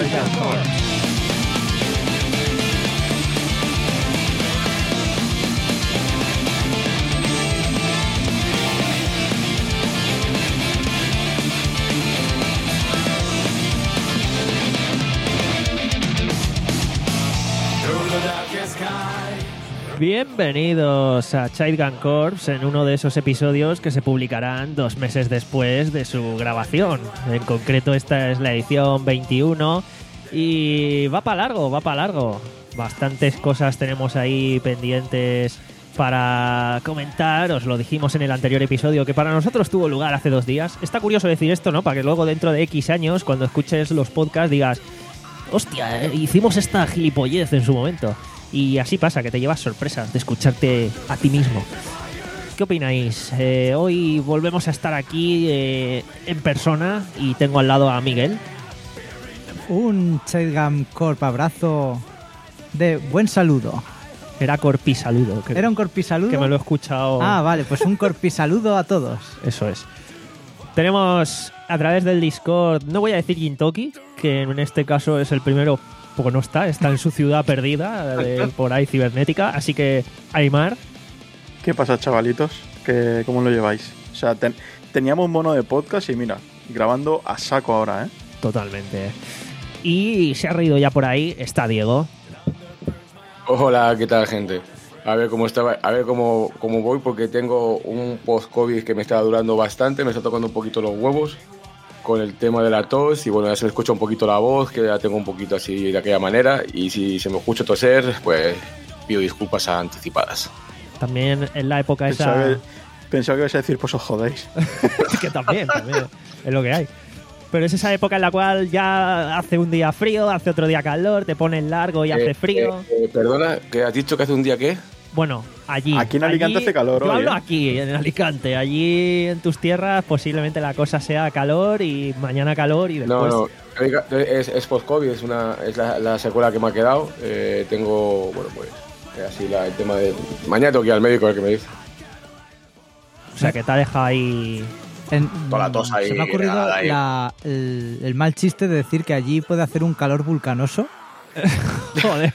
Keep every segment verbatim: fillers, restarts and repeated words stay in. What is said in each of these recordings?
Child Corps. Bienvenidos a Child Corps en uno de esos episodios que se publicarán dos meses después de su grabación. En concreto, esta es la edición veintiuno y va para largo, va para largo. Bastantes cosas tenemos ahí pendientes para comentar. Os lo dijimos en el anterior episodio, que para nosotros tuvo lugar hace dos días. Está curioso decir esto, ¿no? Para que luego dentro de X años, cuando escuches los podcasts, digas: hostia, eh, hicimos esta gilipollez en su momento. Y así pasa, que te llevas sorpresas de escucharte a ti mismo. ¿Qué opináis? Eh, hoy volvemos a estar aquí eh, en persona y tengo al lado a Miguel. Un Child Corp abrazo de buen saludo. Era corpisaludo. Que, ¿Era un corpisaludo? Que me lo he escuchado. Ah, vale, pues un corpisaludo a todos. Eso es. Tenemos a través del Discord, no voy a decir Gintoki, que en este caso es el primero, porque no está, está en su ciudad perdida, de, por ahí cibernética, así que Aymar. ¿Qué pasa, chavalitos? ¿Qué, ¿Cómo lo lleváis? O sea, ten, teníamos mono de podcast y mira, grabando a saco ahora, ¿eh? Totalmente. Y se ha reído ya por ahí, está Diego. Hola, ¿qué tal, gente? A ver cómo estaba, a ver cómo, cómo voy, porque tengo un post-COVID que me está durando bastante, me está tocando un poquito los huevos con el tema de la tos, y bueno, ya se me escucha un poquito la voz, que ya tengo un poquito así de aquella manera, y si se me escucha toser, pues pido disculpas anticipadas. También en la época esa... Pensaba que, pensaba que ibas a decir, pues os jodéis. Que también, también, es lo que hay. Pero es esa época en la cual ya hace un día frío, hace otro día calor, te pones largo y eh, hace frío. Eh, eh, perdona, ¿que has dicho que hace un día qué? Bueno, allí. Aquí en Alicante allí, hace calor yo hoy, hablo ¿eh? aquí, en Alicante. Allí en tus tierras posiblemente la cosa sea calor y mañana calor y después... No, no, es, es post-COVID, es, una, es la, la secuela que me ha quedado. Eh, tengo, bueno, pues, así la, el tema de... Mañana tengo que ir al médico a ver qué me dice. O sea, que te ha dejado ahí... En, Toda la tos ahí. Se me ha ocurrido la, el, el mal chiste de decir que allí puede hacer un calor vulcanoso. Joder.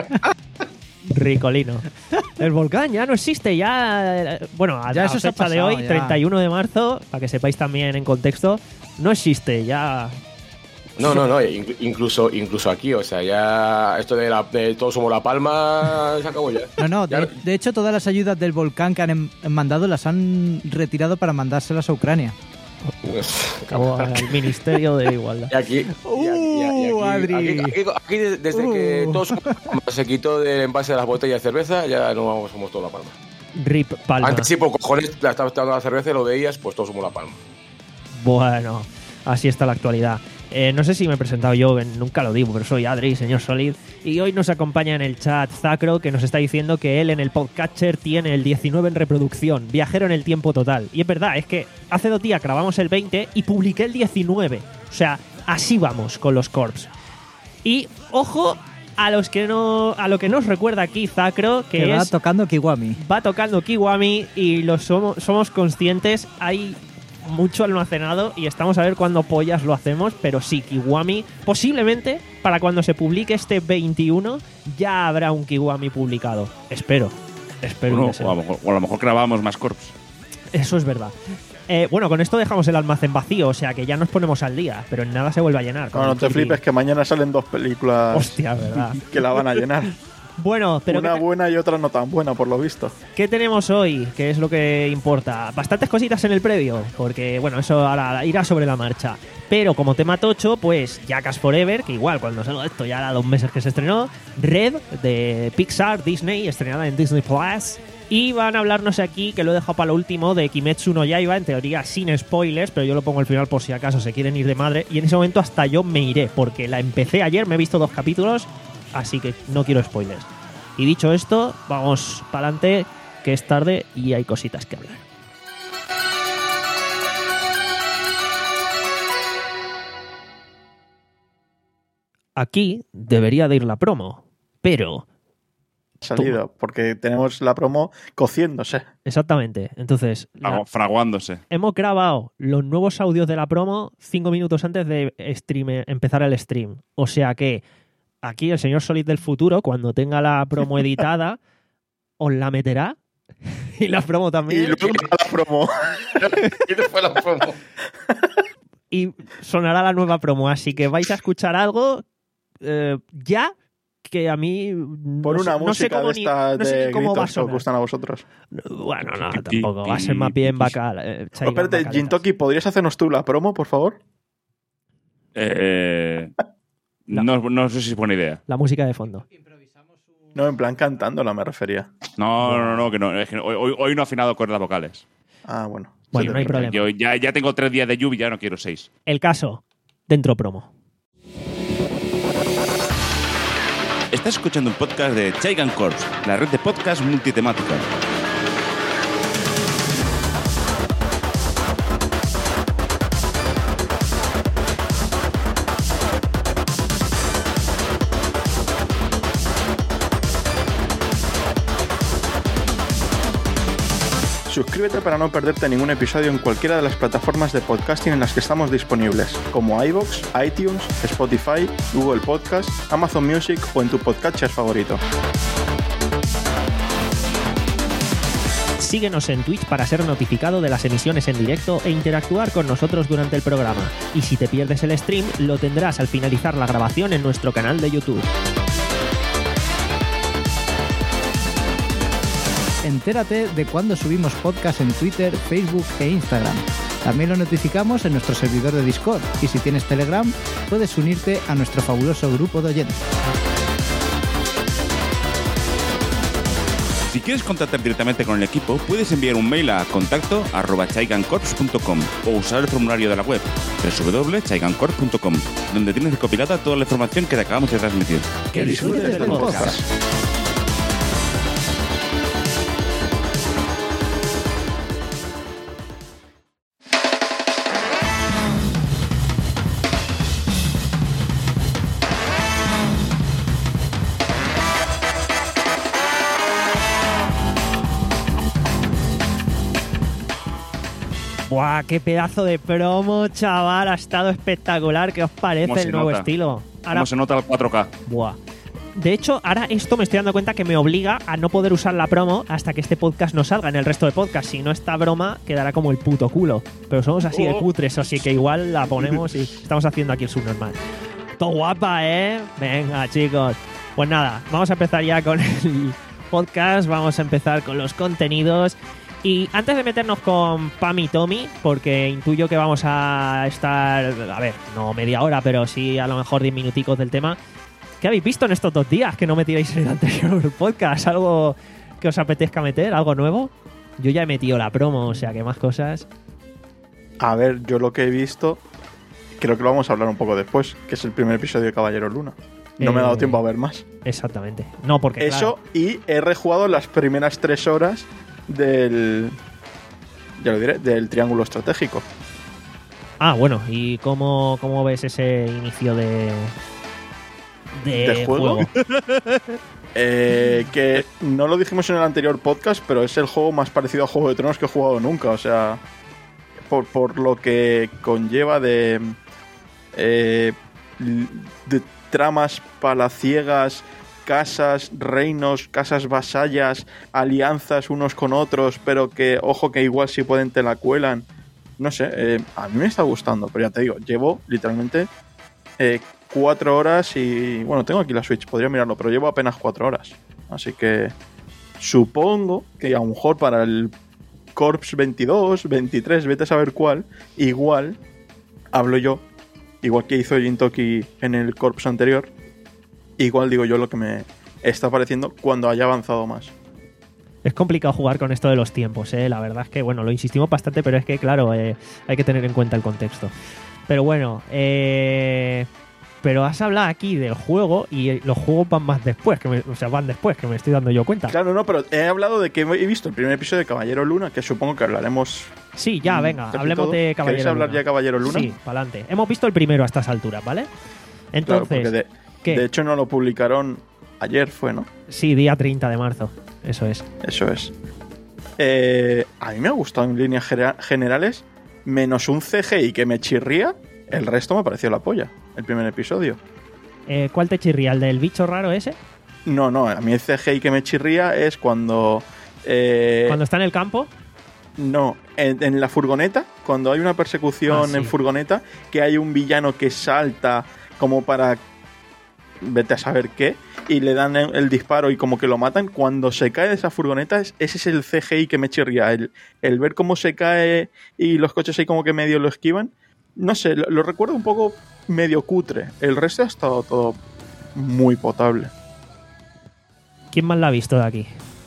Ricolino. El volcán ya no existe, ya... Bueno, a, ya a eso se ha fecha de pasado, hoy, ya. treinta y uno de marzo, para que sepáis también en contexto, no existe, ya... No, no, no, incluso, incluso aquí, o sea, ya esto de, la, de todos somos La Palma se acabó ya. No, no, ya... de, de hecho todas las ayudas del volcán que han em, mandado las han retirado para mandárselas a Ucrania. O al Ministerio de Igualdad. Y aquí, uh, y aquí, y aquí, Adri. aquí, aquí, aquí desde uh. que todos se quitó del envase de las botellas de cerveza, ya no vamos, somos todos La Palma. Rip Palma. Antes sí, por cojones, la estabas tomando la cerveza y lo veías, pues todos somos La Palma. Bueno, así está la actualidad. Eh, no sé si me he presentado yo, nunca lo digo, pero soy Adri, señor Solid, y hoy nos acompaña en el chat Zacro, que nos está diciendo que él en el podcatcher tiene el diecinueve en reproducción, viajero en el tiempo total. Y es verdad, es que hace dos días grabamos el veinte y publiqué el diecinueve. O sea, así vamos con los Corps. Y ojo a los que no, a lo que nos recuerda aquí Zacro, que, que va es, tocando Kiwami. Va tocando Kiwami y lo somos, somos conscientes, hay mucho almacenado y estamos a ver cuándo pollas lo hacemos, pero sí, Kiwami, posiblemente para cuando se publique este veintiuno ya habrá un Kiwami publicado. Espero, espero. Bueno, que sea. O, a lo mejor, o a lo mejor grabamos más Corps. Eso es verdad. Eh, bueno, con esto dejamos el almacén vacío, o sea que ya nos ponemos al día, pero en nada se vuelve a llenar. No, no te flipes, que mañana salen dos películas. Hostia, verdad. Que la van a llenar. Bueno, pero una te... buena y otra no tan buena, por lo visto. ¿Qué tenemos hoy? ¿Qué es lo que importa? Bastantes cositas en el previo, porque, bueno, eso ahora irá sobre la marcha. Pero como tema tocho, pues Jackass Forever, que igual cuando salga esto ya hará dos meses que se estrenó. Red, de Pixar, Disney, estrenada en Disney Plus. Y van a hablarnos aquí, que lo he dejado para lo último, de Kimetsu no Yaiba, en teoría sin spoilers, pero yo lo pongo al final por si acaso se quieren ir de madre. Y en ese momento hasta yo me iré, porque la empecé ayer, me he visto dos capítulos, así que no quiero spoilers. Y dicho esto, vamos para adelante, que es tarde y hay cositas que hablar. Aquí debería de ir la promo, pero... salido, Toma. porque tenemos la promo cociéndose. Exactamente. Entonces, la- Fragu- Fraguándose. hemos grabado los nuevos audios de la promo cinco minutos antes de stream, empezar el stream. O sea que aquí el señor Solid del futuro, cuando tenga la promo editada, os la meterá. Y la promo Y también. luego la promo. ¿Quién fue la promo? Y sonará la nueva promo. Así que vais a escuchar algo eh, ya que a mí no Por una sé, no sé música cómo de ni- esta no sé de ni cómo va a gritos que os sonar. gustan a vosotros. Bueno, no, tampoco. Va a ser más bien bacal. Eh, Oh, espérate, Jintoki, ¿podrías hacernos tú la promo, por favor? Eh, No. no. No sé si es buena idea. La música de fondo. No, en plan cantándola me refería. No, no, no, que no. Es que hoy, hoy- hoy no he afinado con las vocales. Ah, bueno. Bueno, Se no hay te- problema. Yo ya, ya tengo tres días de lluvia, ya no quiero seis. El caso, dentro promo. Estás escuchando un podcast de Chaigan Corps, la red de podcast multitemática. Suscríbete para no perderte ningún episodio en cualquiera de las plataformas de podcasting en las que estamos disponibles, como iVoox, iTunes, Spotify, Google Podcast, Amazon Music o en tu podcatcher favorito. Síguenos en Twitch para ser notificado de las emisiones en directo e interactuar con nosotros durante el programa. Y si te pierdes el stream, lo tendrás al finalizar la grabación en nuestro canal de YouTube. Entérate de cuando subimos podcast en Twitter, Facebook e Instagram. También lo notificamos en nuestro servidor de Discord y si tienes Telegram, puedes unirte a nuestro fabuloso grupo de oyentes. Si quieres contactar directamente con el equipo, puedes enviar un mail a contacto arroba chaigancorps punto com o usar el formulario de la web doble u doble u doble u punto chaigancorps punto com, donde tienes recopilada toda la información que te acabamos de transmitir. Que disfrutes del podcast. Buah, qué pedazo de promo, chaval. Ha estado espectacular. ¿Qué os parece ¿Cómo el se nuevo nota? estilo? Ahora, ¿Cómo se nota el cuatro K? buah. De hecho, ahora esto me estoy dando cuenta que me obliga a no poder usar la promo hasta que este podcast no salga en el resto de podcasts. Si no, esta broma quedará como el puto culo. Pero somos así de Oh. cutres, así que igual la ponemos y estamos haciendo aquí el subnormal. Todo guapa, ¿eh? Venga, chicos. Pues nada, vamos a empezar ya con el podcast. Vamos a empezar con los contenidos. Y antes de meternos con Pam y Tommy, porque intuyo que vamos a estar, a ver, no media hora, pero sí a lo mejor diez minuticos del tema. ¿Qué habéis visto en estos dos días que no metiréis en el anterior podcast? ¿Algo que os apetezca meter? ¿Algo nuevo? Yo ya he metido la promo, o sea que más cosas. A ver, yo lo que he visto, creo que lo vamos a hablar un poco después, que es el primer episodio de Caballero Luna. No me he dado Eh, tiempo a ver más. Exactamente. No, porque Eso, claro, y he rejugado las primeras tres horas del... Ya lo diré, del triángulo estratégico. Ah, bueno, ¿y cómo, cómo ves ese inicio de. de, ¿De juego? Eh, que no lo dijimos en el anterior podcast, pero es el juego más parecido a Juego de Tronos que he jugado nunca. O sea, por, por lo que conlleva de, eh, de tramas palaciegas, casas, reinos, casas vasallas, alianzas unos con otros, pero que, ojo, que igual si pueden te la cuelan. No sé, eh, a mí me está gustando, pero ya te digo, llevo literalmente eh, cuatro horas y... Bueno, tengo aquí la Switch, podría mirarlo, pero llevo apenas cuatro horas. Así que supongo que a lo mejor para el Corps veintidós, veintitrés, vete a saber cuál, igual hablo yo, igual que hizo Jintoki en el Corps anterior, igual digo yo lo que me está pareciendo cuando haya avanzado más. es complicado jugar con esto de los tiempos, ¿eh? La verdad es que, bueno, lo insistimos bastante, pero es que, claro, eh, hay que tener en cuenta el contexto. Pero bueno, eh, pero has hablado aquí del juego y los juegos van más después, que me, o sea, van después, que me estoy dando yo cuenta. Claro, no, pero he hablado de que he visto el primer episodio de Caballero Luna, que supongo que hablaremos. Sí, ya, mm, venga, casi hablemos todo. de Caballero ¿Queréis hablar Luna? ya de Caballero Luna? Sí, para adelante. Hemos visto el primero a estas alturas, ¿vale? Claro, Entonces, porque de, ¿qué? de hecho no lo publicaron ayer fue, ¿no? Sí, día treinta de marzo. Eso es. Eso es. Eh, a mí me ha gustado en líneas gera- generales, menos un C G I que me chirría, el resto me pareció la polla, el primer episodio. Eh, ¿Cuál te chirría? ¿El del bicho raro ese? No, no, a mí el C G I que me chirría es cuando... Eh, ¿Cuando está en el campo? No, en, en la furgoneta, cuando hay una persecución Ah, sí. en furgoneta, que hay un villano que salta como para... vete a saber qué, y le dan el, el disparo y como que lo matan. Cuando se cae de esa furgoneta, es, ese es el C G I que me chirría. El, el ver cómo se cae y los coches ahí como que medio lo esquivan. No sé, lo, lo recuerdo un poco medio cutre. El resto ha estado todo muy potable. ¿Quién más la ha visto de aquí?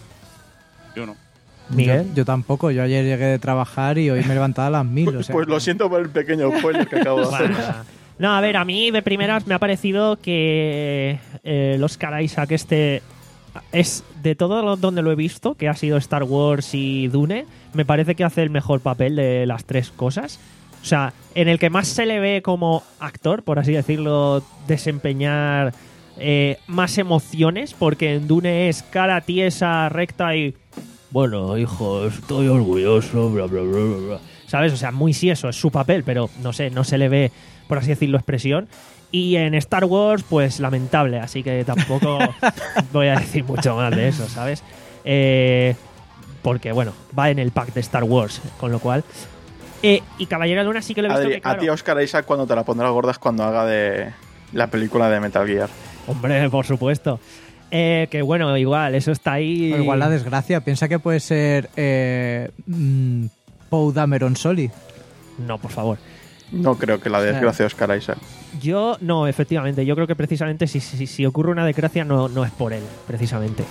Yo no. ¿Miguel? Yo, yo tampoco. Yo ayer llegué de trabajar y hoy me he levantado a las mil. Pues, o sea, pues lo siento por el pequeño spoiler que acabo de hacer. Bueno, no, a ver, a mí de primeras me ha parecido que eh, el Oscar Isaac este es, de todo lo, donde lo he visto, que ha sido Star Wars y Dune, me parece que hace el mejor papel de las tres cosas. O sea, en el que más se le ve como actor, por así decirlo, desempeñar eh, más emociones, porque en Dune es cara tiesa, recta y... Bueno, hijo, estoy orgulloso, bla, bla, bla, bla, bla. ¿Sabes? O sea, muy sí, eso es su papel, pero no sé, no se le ve, por así decirlo, expresión. Y en Star Wars, pues lamentable, así que tampoco voy a decir mucho más de eso, ¿sabes? Eh, porque, bueno, va en el pack de Star Wars, con lo cual... Eh, y Caballero de Luna sí que lo he visto Adri, que, claro, a ti Oscar Isaac cuando te la pondrás gorda es cuando haga de la película de Metal Gear. hombre, por supuesto. Eh, que bueno, igual, eso está ahí... o igual la desgracia. Piensa que puede ser eh, mm, Poe Dameron Soli. No, por favor. No creo que la desgracie de Oscar Isaac. Yo, no, efectivamente, yo creo que precisamente si, si, si ocurre una desgracia no, no es por él, precisamente.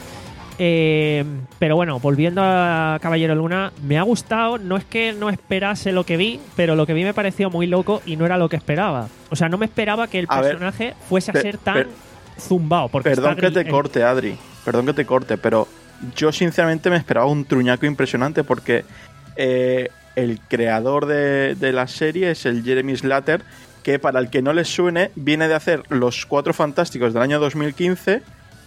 Eh, pero bueno, volviendo a Caballero Luna, me ha gustado, no es que no esperase lo que vi, pero lo que vi me pareció muy loco y no era lo que esperaba. O sea, no me esperaba que el A ver, personaje fuese a per- ser tan per- zumbao. Porque Perdón está que gri- te el- corte, Adri. Perdón que te corte, pero yo sinceramente me esperaba un truñaco impresionante porque eh, el creador de, de la serie es el Jeremy Slater, que para el que no les suene, viene de hacer Los Cuatro Fantásticos del año dos mil quince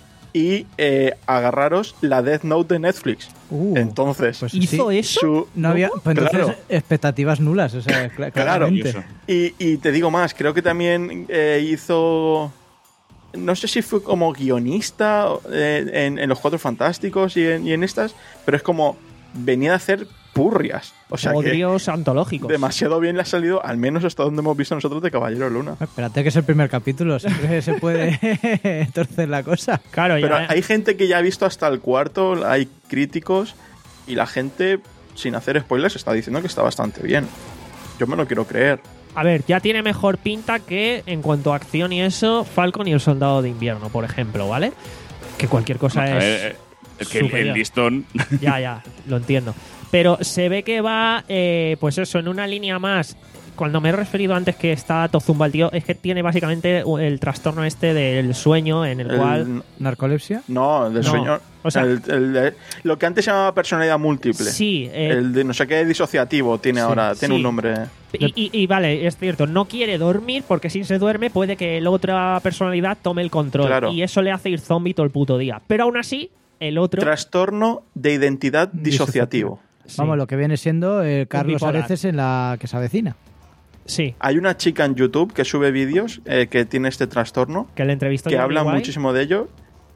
y eh, agarraros la Death Note de Netflix. Uh, Entonces, pues ¿Hizo sí. eso? su- No había, pues entonces, Claro. expectativas nulas. O sea, cl- Claro. claramente. Eso. Y, y te digo más, creo que también eh, hizo... No sé si fue como guionista eh, en, en Los Cuatro Fantásticos y en, y en estas, pero es como venía a hacer purrias. O sea que Podrios antológicos. demasiado bien le ha salido, al menos hasta donde hemos visto nosotros de Caballero Luna. Espérate que es el primer capítulo. Siempre se puede torcer la cosa. Claro, Pero ya, hay gente que ya ha visto hasta el cuarto, hay críticos, y la gente, sin hacer spoilers, está diciendo que está bastante bien. Yo me lo quiero creer. a ver, ya tiene mejor pinta que, en cuanto a acción y eso, Falcon y el Soldado de Invierno, por ejemplo, ¿vale? Que cualquier cosa A es... ver, eh, es que el, superior. el listón. Ya, ya, lo entiendo. Pero se ve que va, eh, pues eso, en una línea más. Cuando me he referido antes que está Tozumba el tío, es que tiene básicamente el trastorno este del sueño en el, El- cual... ¿Narcolepsia? No, del No, sueño. o sea- el- el de- lo que antes se llamaba personalidad múltiple. Sí, eh, El de no sé qué disociativo tiene Sí. ahora, tiene Sí. un nombre. y, y- y vale, es cierto, no quiere dormir porque si se duerme puede que la otra personalidad tome el control. Claro. Y eso le hace ir zombie todo el puto día. Pero aún así, el otro... Trastorno de identidad disociativo. Sí, Vamos, lo que viene siendo eh, Carlos bipolar. Areces en la que se avecina. sí, Hay una chica en YouTube que sube vídeos eh, que tiene este trastorno, que le entrevistó que Jordi habla Wild. muchísimo de ello.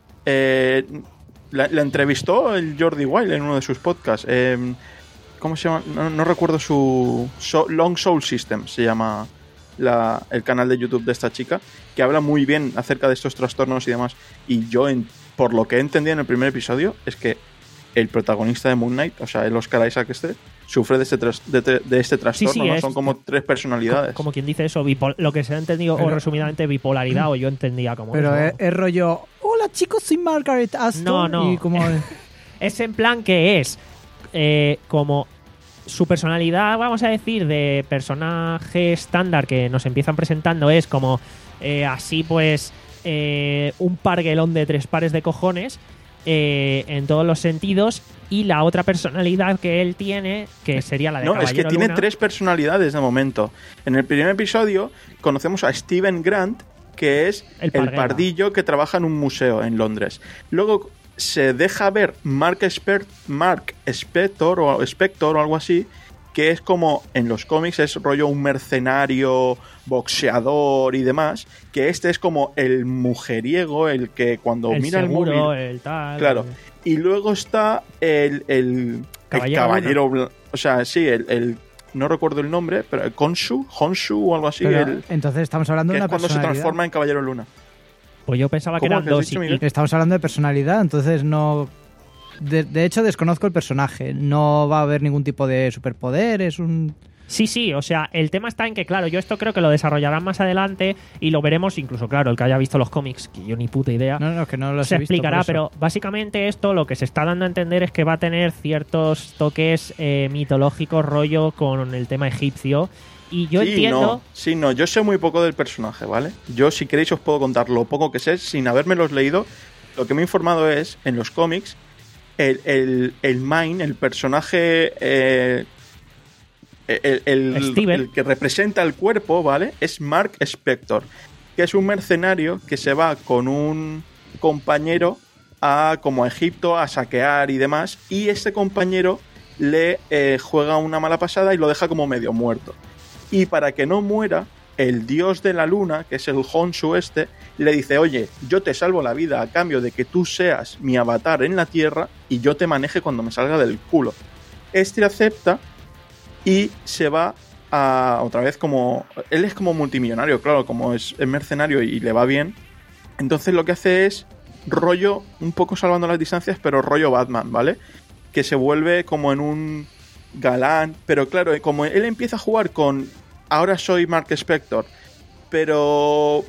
Eh, la, la entrevistó el Jordi Wild en uno de sus podcasts. Eh, ¿Cómo se llama? No, no recuerdo su... So- Long Soul System se llama la- el canal de YouTube de esta chica, que habla muy bien acerca de estos trastornos y demás. Y yo, en- por lo que he entendido en el primer episodio, es que el protagonista de Moon Knight, o sea, el Oscar Isaac este, sufre de este, tras- de, te- de este trastorno, sí, ¿no? es- Son como tres personalidades. Como quien dice eso, bipol- lo que se ha entendido, o Pero- resumidamente bipolaridad, o yo entendía como Pero eso. es, es rollo, hola chicos, soy Margaret Aston. No, no. Y como, Es en plan que es eh, como su personalidad, vamos a decir, de personaje estándar que nos empiezan presentando es como eh, así pues eh, un parguelón de tres pares de cojones eh, en todos los sentidos, y la otra personalidad que él tiene, que sería la de No, es que Caballero tiene Luna. tres personalidades de momento. En el primer episodio conocemos a Steven Grant, que es El el, Parguela. pardillo que trabaja en un museo en Londres. Luego se deja ver Mark, Esper- Mark Spector o Spector o algo así, que es como en los cómics es rollo un mercenario, boxeador y demás, que este es como el mujeriego, el que cuando el mira seguro, el móvil... el tal... Claro. Y luego está el, el, Caballero el caballero, bla- o sea, sí, el, el- no recuerdo el nombre, pero el Khonshu, Honshu o algo así, Pero, el, entonces estamos hablando que de es una cuando se personalidad. transforma en Caballero Luna. Pues yo pensaba que ¿Cómo eran que has dos. dicho, y- Miguel? Estamos hablando de personalidad, entonces no... De, de hecho, desconozco el personaje. No va a haber ningún tipo de superpoder, es un... Sí, sí, o sea, el tema está en que, claro, yo esto creo que lo desarrollarán más adelante y lo veremos, incluso, claro, el que haya visto los cómics, que yo ni puta idea, No, no, que no lo se he visto, explicará, por eso. pero básicamente esto lo que se está dando a entender es que va a tener ciertos toques eh, mitológicos, rollo con el tema egipcio. Y yo sí, entiendo... No, sí, no, yo sé muy poco del personaje, ¿vale? Yo, si queréis, os puedo contar lo poco que sé sin habérmelos leído. Lo que me he informado es, en los cómics, el, el, el Mine, el personaje... Eh, el, el- Steven. el que representa el cuerpo, ¿vale? Es Mark Spector, que es un mercenario que se va con un compañero a como a Egipto a saquear y demás, y este compañero le eh, juega una mala pasada y lo deja como medio muerto. Y para que no muera, el dios de la luna, que es el Honshu este, le dice, oye, yo te salvo la vida a cambio de que tú seas mi avatar en la tierra y yo te maneje cuando me salga del culo. Este acepta y se va a otra vez como... Él es como multimillonario, claro, como es, es mercenario y le va bien. Entonces lo que hace es rollo, un poco salvando las distancias, pero rollo Batman, ¿vale? Que se vuelve como en un galán, pero claro, como él empieza a jugar con ahora soy Mark Spector, pero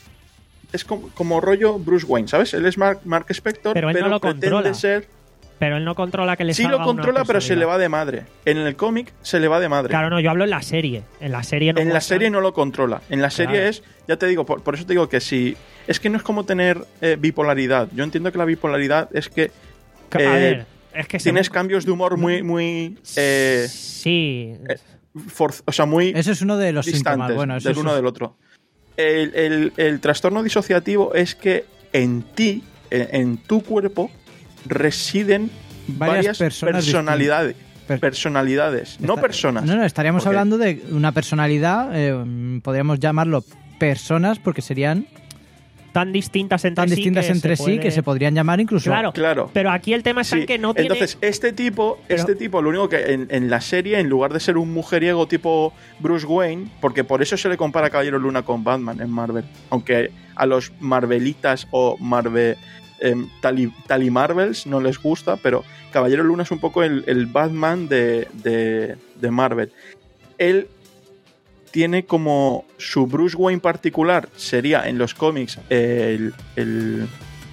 es como, como rollo Bruce Wayne, ¿sabes? Él es Mark, Mark Spector, Pero pero, él no lo pretende controla. ser... Pero él no controla que le Sí salga lo controla, una pero se le va personalidad. de madre. En el cómic se le va de madre. Claro, no, yo hablo en la serie. En la serie no En la muestran- serie no lo controla. En la serie Claro. es, ya te digo, por, por eso te digo que si... Es que no es como tener eh, bipolaridad. Yo entiendo que la bipolaridad es que A eh, ver, es que se- tienes cambios de humor muy, muy... eh, Sí. eh, for- o sea, muy Eso es uno de los distantes síntomas. Bueno, eso del es- uno del otro. El, el- el trastorno disociativo es que en ti, en, en tu cuerpo, residen Varias varias, personas personalidades. Per- personalidades, no Está- personas. No, no, estaríamos Porque- hablando de una personalidad, eh, podríamos llamarlo personas, porque serían Tan distintas entre tan sí. distintas que entre se sí puede- que se podrían llamar incluso... Claro, Claro. pero aquí el tema está en Sí, que no tiene... Entonces, este tipo, Pero- este tipo, lo único que en, en la serie, en lugar de ser un mujeriego tipo Bruce Wayne, porque por eso se le compara a Caballero Luna con Batman en Marvel, aunque a los Marvelitas o Marvel em, tali, tali Marvels no les gusta, pero Caballero Luna es un poco el, el Batman de, de, de Marvel. Él tiene como su Bruce Wayne particular, sería en los cómics el, el,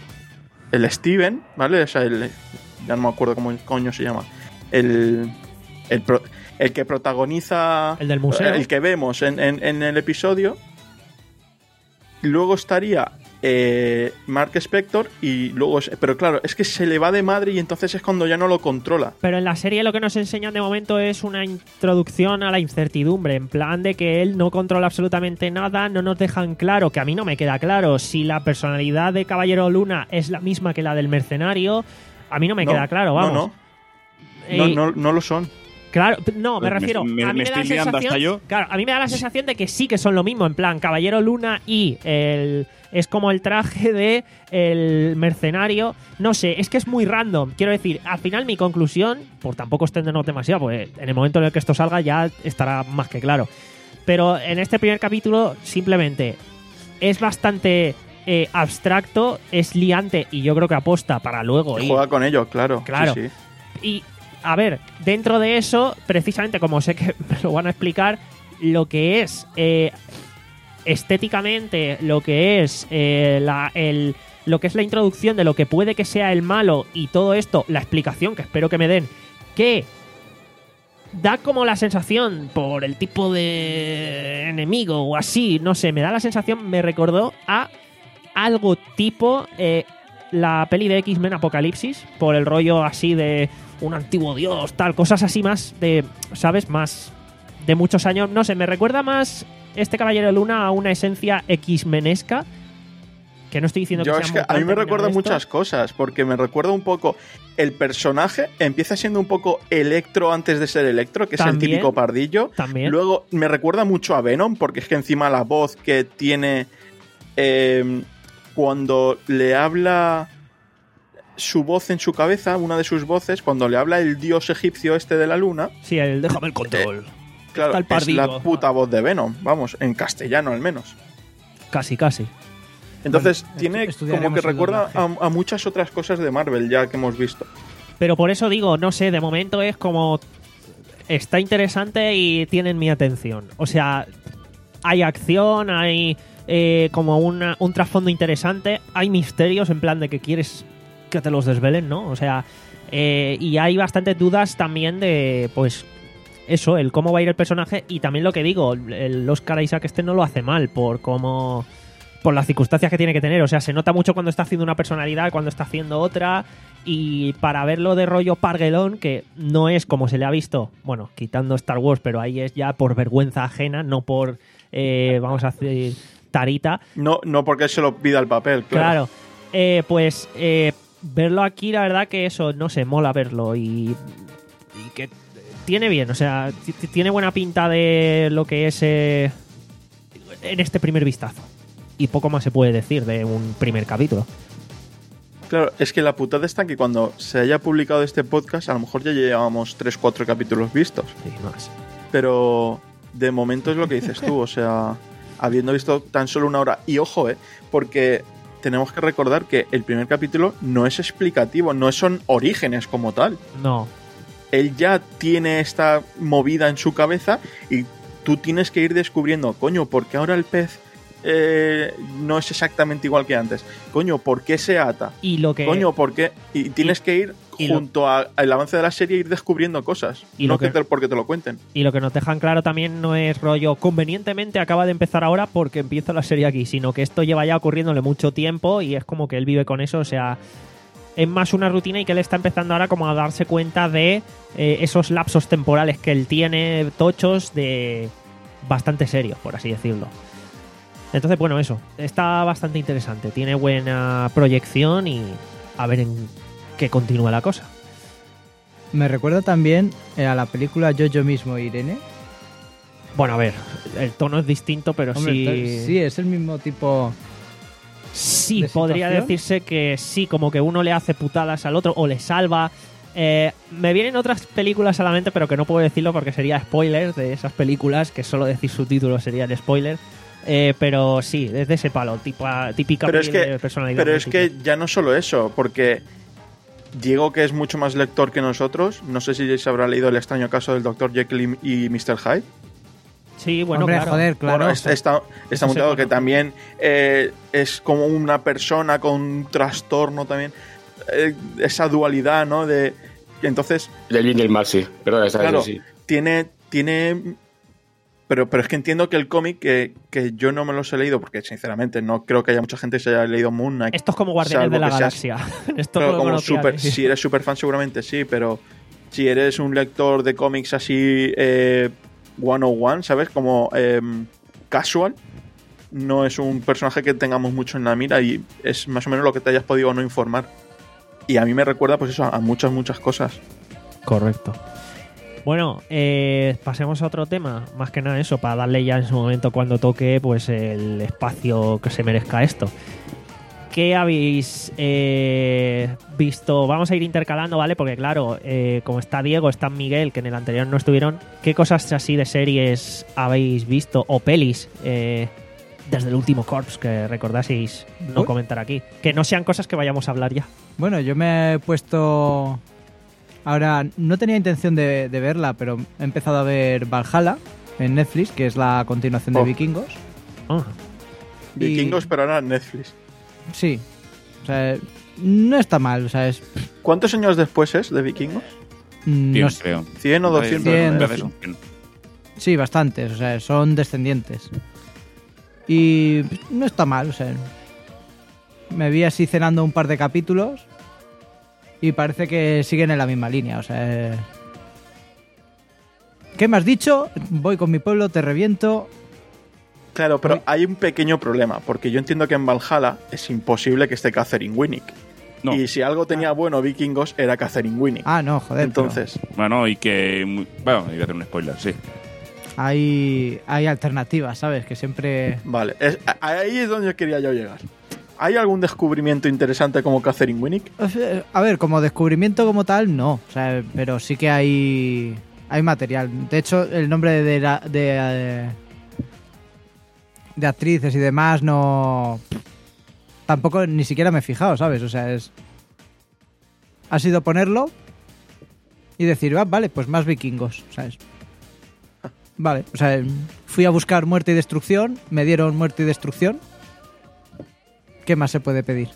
el Steven, ¿vale? O sea, el, ya no me acuerdo cómo coño se llama. El, el, pro- el que protagoniza... El del museo. El que vemos en, en, en el episodio. Luego estaría eh, Mark Spector y luego... Pero claro, es que se le va de madre y entonces es cuando ya no lo controla. Pero en la serie lo que nos enseñan de momento es una introducción a la incertidumbre, en plan de que él no controla absolutamente nada, no nos dejan claro, que a mí no me queda claro, si la personalidad de Caballero Luna es la misma que la del mercenario, a mí no me No, queda claro, vamos. No, no. Eh, No, no, no lo son. Claro, no, me Pues me- refiero. me- a mí me me, da la estoy liando sensación. hasta yo. Claro, a mí me da la sensación de que sí que son lo mismo. En plan, Caballero Luna y el. Es como el traje de el mercenario. No sé, es que es muy random. Quiero decir, al final mi conclusión, por tampoco extendernos demasiado, pues en el momento en el que esto salga ya estará más que claro. Pero en este primer capítulo, simplemente es bastante eh, abstracto, es liante y yo creo que aposta para luego ir. Juega con ello, claro. Claro. Sí, sí. Y, a ver, dentro de eso, precisamente como sé que me lo van a explicar, lo que es eh, estéticamente, lo que es eh, la, el, lo que es la introducción de lo que puede que sea el malo y todo esto, la explicación que espero que me den, que da como la sensación, por el tipo de enemigo o así, no sé, me da la sensación, me recordó a algo tipo eh, la peli de X-Men Apocalipsis, por el rollo así de un antiguo dios, tal, cosas así más de, ¿sabes? Más de muchos años. No sé, me recuerda más este Caballero de Luna a una esencia X-menesca. Que no estoy diciendo Yo que es sea que a mí me mutante ni recuerda nada de esto. muchas cosas, porque me recuerda un poco. El personaje empieza siendo un poco Electro antes de ser Electro, que es el También, típico pardillo. También. Luego me recuerda mucho a Venom, porque es que encima la voz que tiene eh, cuando le habla su voz en su cabeza, una de sus voces, cuando le habla el dios egipcio este de la luna, Sí, el déjame el control. claro, Está el es pardillo. la puta voz de Venom, vamos, en castellano al menos. Casi, casi. Entonces Bueno, tiene estu- como estudiaremos que el recuerda a, doblaje. a muchas otras cosas de Marvel ya que hemos visto. Pero por eso digo, no sé, de momento es como... Está interesante y tienen mi atención. O sea, hay acción, hay eh, como una, un trasfondo interesante, hay misterios en plan de que quieres que te los desvelen, ¿no? O sea, eh, y hay bastantes dudas también de, pues, eso, el cómo va a ir el personaje y también lo que digo, el Oscar Isaac este no lo hace mal por cómo... por las circunstancias que tiene que tener. O sea, se nota mucho cuando está haciendo una personalidad, cuando está haciendo otra. Y para verlo de rollo parguelón, que no es como se le ha visto, bueno, quitando Star Wars, pero ahí es ya por vergüenza ajena, no por, eh, vamos a decir, tarita. No, no porque se lo pida el papel, claro. Claro. Eh, pues eh, verlo aquí, la verdad que eso, no sé, mola verlo. Y, y que tiene bien, o sea, t- t- tiene buena pinta de lo que es eh, en este primer vistazo. Y poco más se puede decir de un primer capítulo. Claro, es que la putada está que cuando se haya publicado este podcast, a lo mejor ya llevábamos tres cuatro capítulos vistos. Sí, más. Pero de momento es lo que dices tú, o sea, habiendo visto tan solo una hora. Y ojo, eh, porque tenemos que recordar que el primer capítulo no es explicativo, no son orígenes como tal. No. Él ya tiene esta movida en su cabeza y tú tienes que ir descubriendo, coño, ¿por qué ahora el pez eh, no es exactamente igual que antes? Coño, ¿por qué se ata? Y lo que. Coño, ¿por qué? Y tienes y- que ir y lo- junto a- al avance de la serie, ir descubriendo cosas. Y no lo que- que te- porque te lo cuenten. Y lo que nos dejan claro también no es rollo convenientemente acaba de empezar ahora porque empieza la serie aquí, sino que esto lleva ya ocurriéndole mucho tiempo y es como que él vive con eso, o sea, es más una rutina y que él está empezando ahora como a darse cuenta de eh, esos lapsos temporales que él tiene tochos de bastante serios, por así decirlo. Entonces, bueno, eso, está bastante interesante, tiene buena proyección y a ver en qué continúa la cosa. Me recuerda también eh, a la película Yo, Yo Mismo, Irene. Bueno, a ver, el tono es distinto, pero Hombre, sí... entonces, sí, es el mismo tipo... Sí, ¿de podría situación? decirse que sí, como que uno le hace putadas al otro o le salva. Eh, me vienen otras películas a la mente, pero que no puedo decirlo porque sería spoiler de esas películas, que solo decir su título sería el spoiler. Eh, pero sí, es de ese palo, tipa, típica Pero es peli que, de personalidad pero es múltiple. que ya no solo eso, porque Diego, que es mucho más lector que nosotros, no sé si se habrá leído El extraño caso del doctor Jekyll y y míster Hyde. Sí, bueno, Hombre, claro. joder, claro. Bueno, está, está, está Eso montado se que conoce. también eh, es como una persona con un trastorno también. Eh, esa dualidad, ¿no? De, entonces, Del bien y el mal, sí. Perdón, está claro, sí. tiene, tiene pero, pero es que entiendo que el cómic, que, que yo no me los he leído, porque sinceramente no creo que haya mucha gente que se haya leído Moon Knight. Esto es como Guardianes salvo de la que seas- Galaxia. Esto Claro, lo como conocía, super, sí. si eres super fan seguramente sí, pero si eres un lector de cómics así eh, one oh one, ¿sabes? Como eh, casual, no es un personaje que tengamos mucho en la mira y es más o menos lo que te hayas podido o no informar. Y a mí me recuerda pues eso, a muchas, muchas cosas. Correcto. Bueno, eh, pasemos a otro tema. Más que nada eso, para darle ya en su momento cuando toque pues el espacio que se merezca esto. ¿Qué habéis eh, visto? Vamos a ir intercalando, ¿vale? Porque claro, eh, como está Diego, está Miguel, que en el anterior no estuvieron. ¿Qué cosas así de series habéis visto? O pelis eh, desde el último Corps que recordaseis no Uy. comentar aquí. Que no sean cosas que vayamos a hablar ya. Bueno, yo me he puesto... Ahora, no tenía intención de, de verla, pero he empezado a ver Valhalla en Netflix, que es la continuación de Oh. Vikingos. Ah, Y- Vikingos, pero ahora Netflix. Sí. O sea, no está mal. O sea, es... ¿Cuántos años después es de Vikingos? mm, Cien, no sé. creo. ¿cien o doscientos? Cien, ¿no? Cien. Sí, bastantes. O sea, son descendientes. Y no está mal. O sea, me vi así cenando un par de capítulos y parece que siguen en la misma línea. O sea, eh, ¿Qué me has dicho? Voy con mi pueblo, te reviento. Claro, pero Uy. hay un pequeño problema, porque yo entiendo que en Valhalla es imposible que esté Catherine Winnick. No. Y si algo tenía bueno Vikingos era Catherine Winnick. Ah, no, joder. Entonces, Bueno, y que... Bueno, iba a hacer un spoiler, sí. Hay, hay alternativas, ¿sabes? Que siempre... vale. Es- ahí es donde quería yo llegar. ¿Hay algún descubrimiento interesante como Catherine Winnick? A ver, como descubrimiento como tal, no. O sea, pero sí que hay hay material. De hecho, el nombre de la, de, eh, de actrices y demás no... Tampoco ni siquiera me he fijado, ¿sabes? O sea, es... Ha sido ponerlo y decir, ah, vale, pues más vikingos, ¿sabes? Vale, o sea, fui a buscar muerte y destrucción, me dieron muerte y destrucción. ¿Qué más se puede pedir?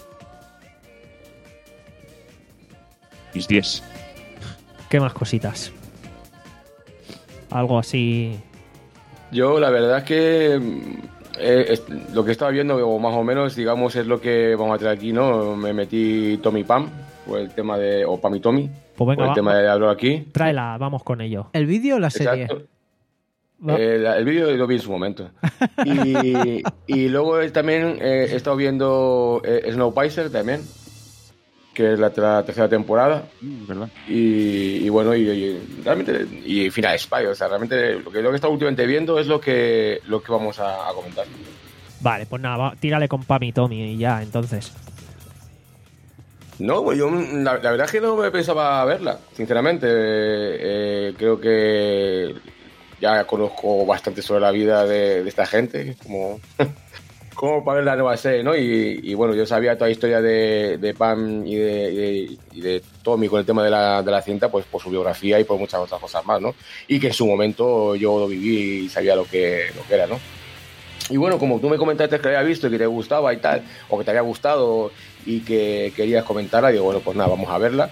Mis diez. ¿Qué más cositas? Algo así. Yo la verdad es que mm, eh, es- lo que estaba viendo, o más o menos, digamos, es lo que vamos a traer aquí, ¿no? Me metí Tommy Pam, por el tema de... o Pam y Tommy, Pues venga, por el va- tema de hablar aquí. tráela, vamos con ello. ¿El vídeo o la serie? Exacto. Va- Eh, la- el vídeo lo vi en su momento. Y, y luego eh, también eh, he estado viendo eh, Snowpiercer también, que es la, la tercera temporada. Mm, ¿Verdad? Y, y bueno, y, y realmente, y Final Spy, o sea, realmente lo que, lo que he estado últimamente viendo es lo que, lo que vamos a, a comentar. Vale, pues nada, va- tírale con Pam y Tommy y ya, entonces. No, pues yo la, la verdad es que no me pensaba verla, sinceramente. Eh, eh, creo que ya conozco bastante sobre la vida de, de esta gente, como, como para ver la nueva serie, ¿no? Y, y bueno, yo sabía toda la historia de, de Pam y de, y de, y de Tommy con el tema de la, de la cinta, pues por su biografía y por muchas otras cosas más, ¿no? Y que en su momento yo lo viví y sabía lo que, lo que era, ¿no? Y bueno, como tú me comentaste que lo había visto y que te gustaba y tal, o que te había gustado y que querías comentarla, digo, bueno, pues nada, vamos a verla.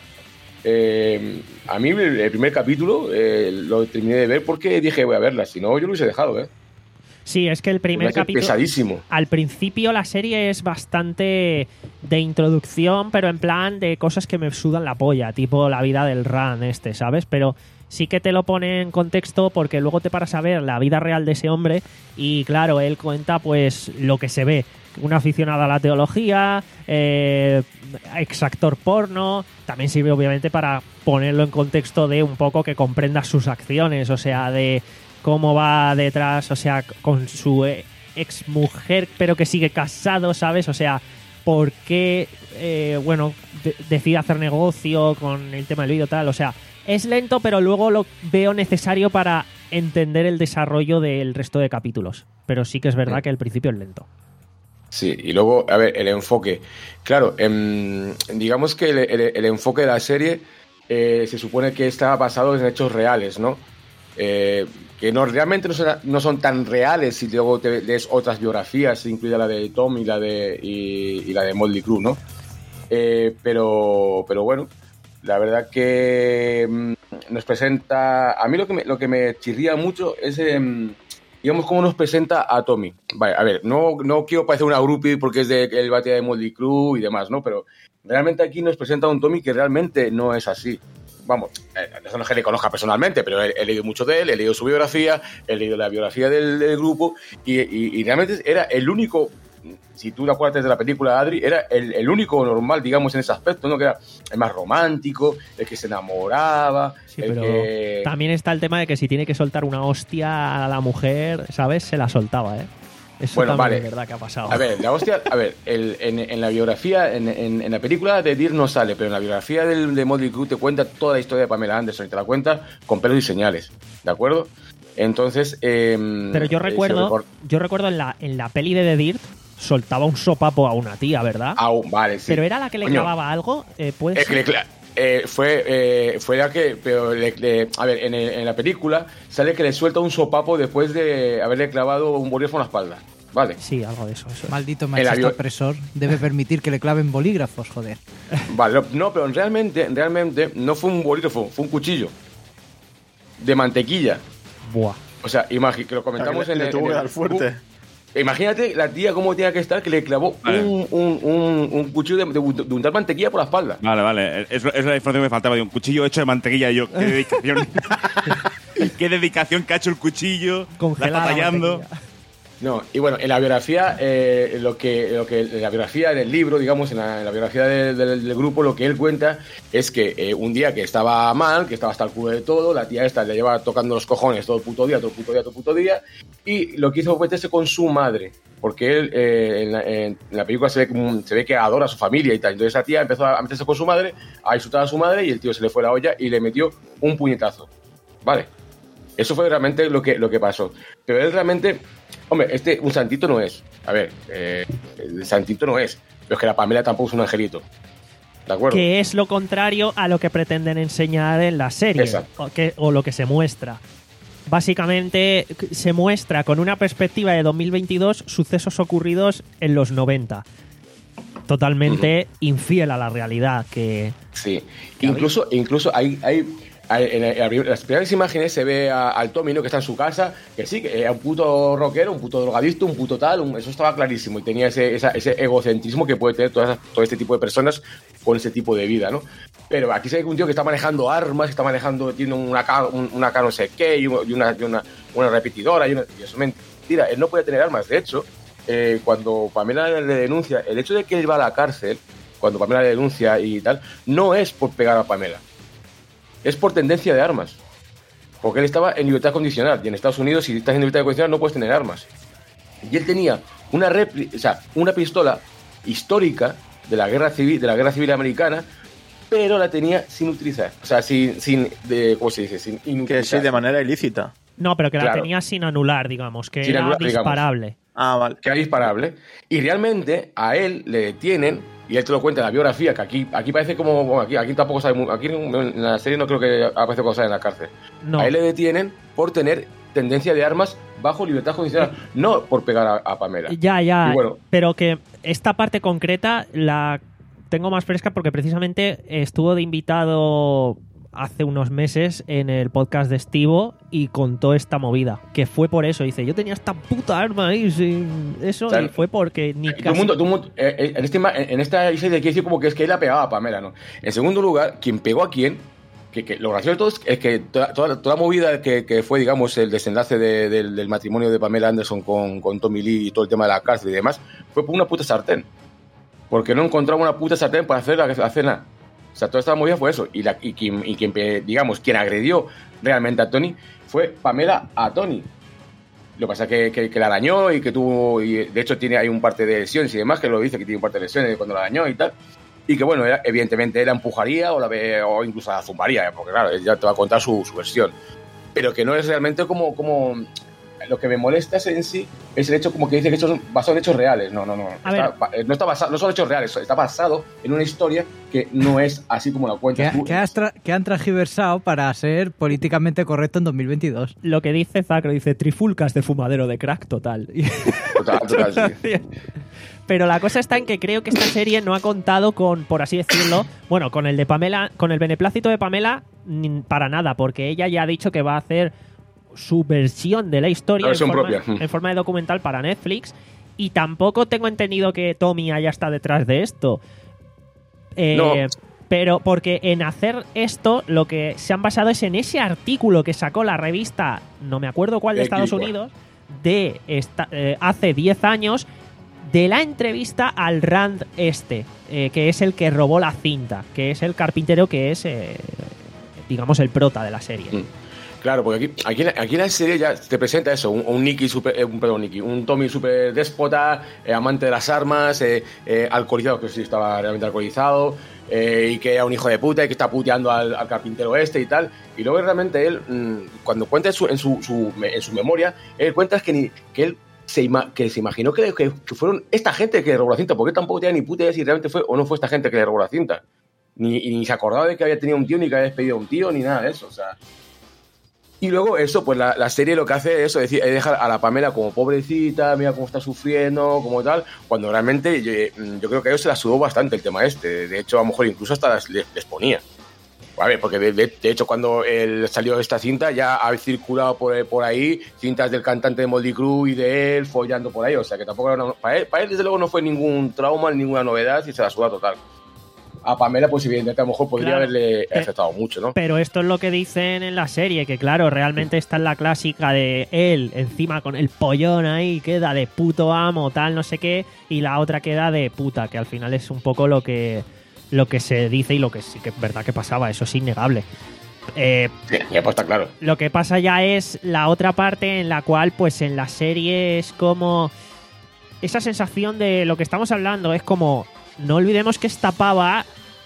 Eh, a mí el, el primer capítulo eh, lo terminé de ver porque dije, voy a verla, si no yo lo hubiese dejado, ¿eh? Sí, es que el Me primer hace capítulo. pesadísimo. Al principio la serie es bastante de introducción, pero en plan de cosas que me sudan la polla, tipo la vida del Ran este, ¿sabes? Pero sí que te lo pone en contexto porque luego te paras a ver la vida real de ese hombre y claro, él cuenta pues lo que se ve. Un aficionado a la teología, eh, ex actor porno, también sirve obviamente para ponerlo en contexto de un poco que comprendas sus acciones, o sea, de cómo va detrás, o sea, con su ex mujer, pero que sigue casado, ¿sabes? O sea, por qué, eh, bueno, de- decide hacer negocio con el tema del vídeo, tal. O sea, es lento, pero luego lo veo necesario para entender el desarrollo del resto de capítulos. Pero sí que es verdad Sí. que el principio es lento. Sí, y luego, a ver, el enfoque. Claro, em, digamos que el, el- el enfoque de la serie eh, se supone que está basado en hechos reales, ¿no? Eh, que no realmente no son, no son tan reales si luego te lees otras biografías, incluida la de Tom y la de, y, y la de Motley Crue, ¿no? Eh, pero, pero bueno, la verdad que mm, nos presenta... A mí lo que me, lo que me chirría mucho es... em, digamos, cómo nos presenta a Tommy. Vale, a ver, no, no quiero parecer una groupie porque es de el batalla de Motley Crue y demás, ¿no? Pero realmente aquí nos presenta a un Tommy que realmente no es así. Vamos, eh, no es que le conozca personalmente, pero he, he leído mucho de él, he leído su biografía, he leído la biografía del, del grupo y, y, y realmente era el único, si tú te acuerdas de la película Adri, era el, el único normal, digamos, en ese aspecto, ¿no? Que era el más romántico, el que se enamoraba, Sí, el pero que... también está el tema de que si tiene que soltar una hostia a la mujer, ¿sabes? Se la soltaba, ¿eh? Eso Bueno, también vale. es verdad que ha pasado. A ver, la hostia, a ver, el- en, en la biografía, en, en- en la película de Deer no sale, pero en la biografía del, de Motley Crue te cuenta toda la historia de Pamela Anderson y te la cuenta con pelos y señales, ¿de acuerdo? Entonces, eh, Pero yo eh, se recuerdo, recor- yo recuerdo en la, en la peli de The Dirt soltaba un sopapo a una tía, ¿verdad? Aún, vale, sí. Pero era la que le Coño, clavaba algo, eh, puede es que ser. le cla- eh, fue, eh, fue la que, pero le- le- a ver, en, el- en la película sale que le suelta un sopapo después de haberle clavado un bolígrafo en la espalda, ¿vale? Sí, algo de eso. eso es. Maldito El machista avión- opresor debe permitir que le claven bolígrafos, joder. Vale, no, no, pero realmente, realmente no fue un bolígrafo, fue un cuchillo de mantequilla. Buah. O sea, imagi- que lo comentamos Le- en le el. tuvo en que el dar fuerte. Facebook. Imagínate la tía cómo tenía que estar que le clavó Vale. un, un, un, un cuchillo de, de, de untar mantequilla por la espalda. Vale, vale. Es, es la información que me faltaba de un cuchillo hecho de mantequilla. Y yo, qué dedicación. Qué dedicación que ha hecho el cuchillo. Congelada La está tallando. mantequilla. No, y bueno, en la biografía, eh, lo que, lo que, en la biografía del libro, digamos, en la, en la biografía de, de, del grupo, lo que él cuenta es que eh, un día que estaba mal, que estaba hasta el culo de todo, la tía esta le lleva tocando los cojones todo el puto día, todo el puto día, todo el puto día, y lo que hizo fue meterse con su madre, porque él eh, en, la, en la película se ve, como, se ve que adora a su familia y tal, entonces esa tía empezó a meterse con su madre, a insultar a su madre, y el tío se le fue la olla y le metió un puñetazo, ¿vale? Eso fue realmente lo que, lo que pasó. Pero él realmente... Hombre, este un santito no es. A ver, eh, el santito no es. Pero es que la Pamela tampoco es un angelito. ¿De acuerdo? Que es lo contrario a lo que pretenden enseñar en la serie. Exacto. O, que, o lo que se muestra. Básicamente se muestra con una perspectiva de dos mil veintidós sucesos ocurridos en los noventa. Totalmente uh-huh. infiel a la realidad. Que, sí. Que incluso, incluso hay... hay en las primeras imágenes se ve a, al Tommy, ¿no? Que está en su casa, que sí, que era un puto rockero, un puto drogadicto, un puto tal, un, eso estaba clarísimo y tenía ese, esa, ese egocentrismo que puede tener todas, todo este tipo de personas con ese tipo de vida, ¿no? Pero aquí se ve un tío que está manejando armas, que está manejando, tiene una K, una K no sé qué, y una, y una, una repetidora, y, una, y eso es mentira, él no puede tener armas. De hecho, eh, cuando Pamela le denuncia, el hecho de que él va a la cárcel, cuando Pamela le denuncia y tal, no es por pegar a Pamela. Es por tendencia de armas. Porque él estaba en libertad condicional. Y en Estados Unidos, si estás en libertad condicional, no puedes tener armas. Y él tenía una repli- o sea, una pistola histórica de la guerra civil, de la guerra civil americana, pero la tenía sin utilizar. O sea, sin, sin de, ¿cómo se dice? Sin inutilizar. Que sí, de manera ilícita. No, pero que Claro. la tenía sin anular, digamos, que Sin era anular, digamos. disparable. Ah, vale. Que era disparable. Y realmente a él le detienen, y él te lo cuenta en la biografía, que aquí, aquí parece como... Bueno, aquí, aquí tampoco sabe... Aquí en la serie no creo que aparezca cuando sale en la cárcel. No. A él le detienen por tener tendencia de armas bajo libertad condicional, no por pegar a, a Pamela. Ya, ya, Y bueno, pero que esta parte concreta la tengo más fresca porque precisamente estuvo de invitado hace unos meses en el podcast de Estivo y contó esta movida, que fue por eso. Dice, yo tenía esta puta arma ahí sin eso, Claro. y fue porque ni todo el casi... mundo, todo el mundo- eh, eh, en, este, ma- en esta historia quiere decir como que es que él ha pegado a Pamela, ¿no? En segundo lugar, quien pegó a quién, que, que lo gracioso de todo es, es que toda, toda, toda la movida que, que fue, digamos, el desenlace de- del, del matrimonio de Pamela Anderson con, con Tommy Lee y todo el tema de la cárcel y demás, fue por una puta sartén. Porque no encontraba una puta sartén para hacer la, la cena. O sea, toda esta movida fue eso. Y, la, y, quien, y quien, digamos, quien agredió realmente a Tony fue Pamela a Tony. Lo que pasa es que, que, que la arañó y que tuvo... Y de hecho tiene hay un parte de lesiones y demás, que lo dice, que tiene un parte de lesiones cuando la arañó y tal. Y que, bueno, era, evidentemente él la empujaría o, la, ve- o incluso la zumbaría, porque claro, él ya te va a contar su, su versión. Pero que no es realmente como... como lo que me molesta es en sí es el hecho como que dice que son basados en hechos reales. No, no, no. A Está, ver. ba- no, está basado, no son hechos reales, está basado en una historia que no es así como la Que, cuentas tú. que, has tra- que han transgiversado para ser políticamente correcto en dos mil veintidós. Lo que dice Zacro, dice trifulcas de fumadero de crack total. Total, total, sí. Pero la cosa está en que creo que esta serie no ha contado con, por así decirlo, bueno, con el de Pamela, con el beneplácito de Pamela, ni- para nada, porque ella ya ha dicho que va a hacer su versión de la historia La en versión forma, propia. en forma de documental para Netflix, y tampoco tengo entendido que Tommy haya estado detrás de esto. Eh, No. Pero porque en hacer esto lo que se han basado es en ese artículo que sacó la revista, no me acuerdo cuál de El Estados Clipboard. Unidos, de esta- eh, hace diez años, de la entrevista al Rand este, eh, que es el que robó la cinta, que es el carpintero que es, eh, digamos, el prota de la serie. Mm. Claro, porque aquí, aquí, aquí en la serie ya te presenta eso, un, un Nicky super, eh, un, perdón, Nicky, un Tommy super déspota, eh, amante de las armas, eh, eh, alcoholizado, que sí estaba realmente alcoholizado, eh, y que era un hijo de puta y que está puteando al, al carpintero este y tal. Y luego realmente él, mmm, cuando cuenta en su, en su, su- en su memoria, él cuenta es que, ni, que él se, ima- que se imaginó que, que, que fueron esta gente que le robó la cinta, porque él tampoco tenía ni puta idea si realmente fue o no fue esta gente que le robó la cinta. Ni, y ni se acordaba de que había tenido un tío, ni que había despedido a un tío, ni nada de eso, o sea... Y luego eso, pues la, la serie lo que hace es eso, es decir, es dejar a la Pamela como pobrecita, mira cómo está sufriendo, como tal, cuando realmente yo, yo creo que a ellos se la sudó bastante el tema este. De hecho, a lo mejor incluso hasta las- les, les ponía. A ver, porque de, de- de hecho cuando él salió esta cinta ya ha circulado por, por ahí cintas del cantante de Motley Crue y de él follando por ahí, o sea que tampoco era una- para, él, para él desde luego no fue ningún trauma, ninguna novedad y se la suda total. a Pamela, pues evidentemente a lo mejor podría Claro. haberle Pe- afectado mucho, ¿no? Pero esto es lo que dicen en la serie, que claro, realmente está en la clásica de él encima con el pollón ahí, queda de puto amo, tal, no sé qué, y la otra queda de puta, que al final es un poco lo que, lo que se dice y lo que sí que es verdad que pasaba, eso es innegable. Eh, Sí, ya pues está claro. Lo que pasa ya es la otra parte en la cual, pues en la serie es como esa sensación de lo que estamos hablando, es como, no olvidemos que esta pava,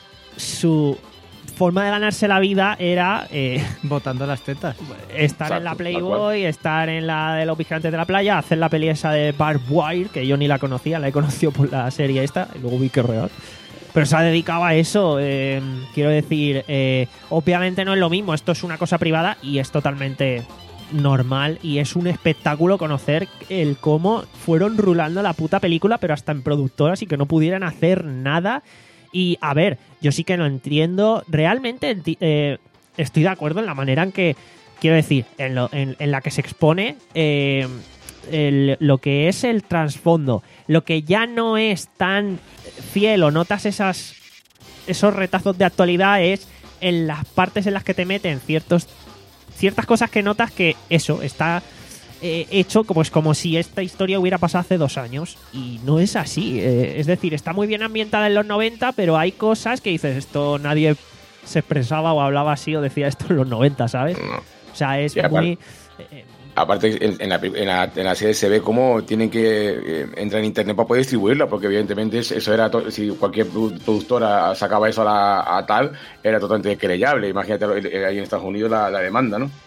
su forma de ganarse la vida era eh, Botando las tetas. estar Exacto, en la tal Playboy, estar en la de los vigilantes de la playa, hacer la peli esa de Barbed Wire, que yo ni la conocía, la he conocido por la serie esta, y luego vi que es real. Pero se ha dedicado a eso, eh, quiero decir, eh, obviamente no es lo mismo, esto es una cosa privada y es totalmente normal y es un espectáculo conocer el cómo fueron rulando la puta película, pero hasta en productoras y que no pudieran hacer nada. Y a ver, yo sí que lo entiendo, realmente enti- eh, estoy de acuerdo en la manera en que, quiero decir, en, lo, en, en la que se expone eh, el- lo que es el trasfondo, lo que ya no es tan fiel o notas esas esos retazos de actualidad es en las partes en las que te meten ciertos ciertas cosas que notas que eso está eh, hecho como, es como si esta historia hubiera pasado hace dos años y no es así. Eh, es decir, está muy bien ambientada en los noventa, pero hay cosas que dices, esto nadie se expresaba o hablaba así o decía esto en los noventa, ¿sabes? No. O sea, es Sí, muy... eh, Aparte, en, en la, en, la, en la serie se ve cómo tienen que eh, entrar en internet para poder distribuirla, porque evidentemente eso era, to- si cualquier produ- productora sacaba eso a, la, a tal, era totalmente querellable. Imagínate eh, ahí en Estados Unidos la, la demanda, ¿no?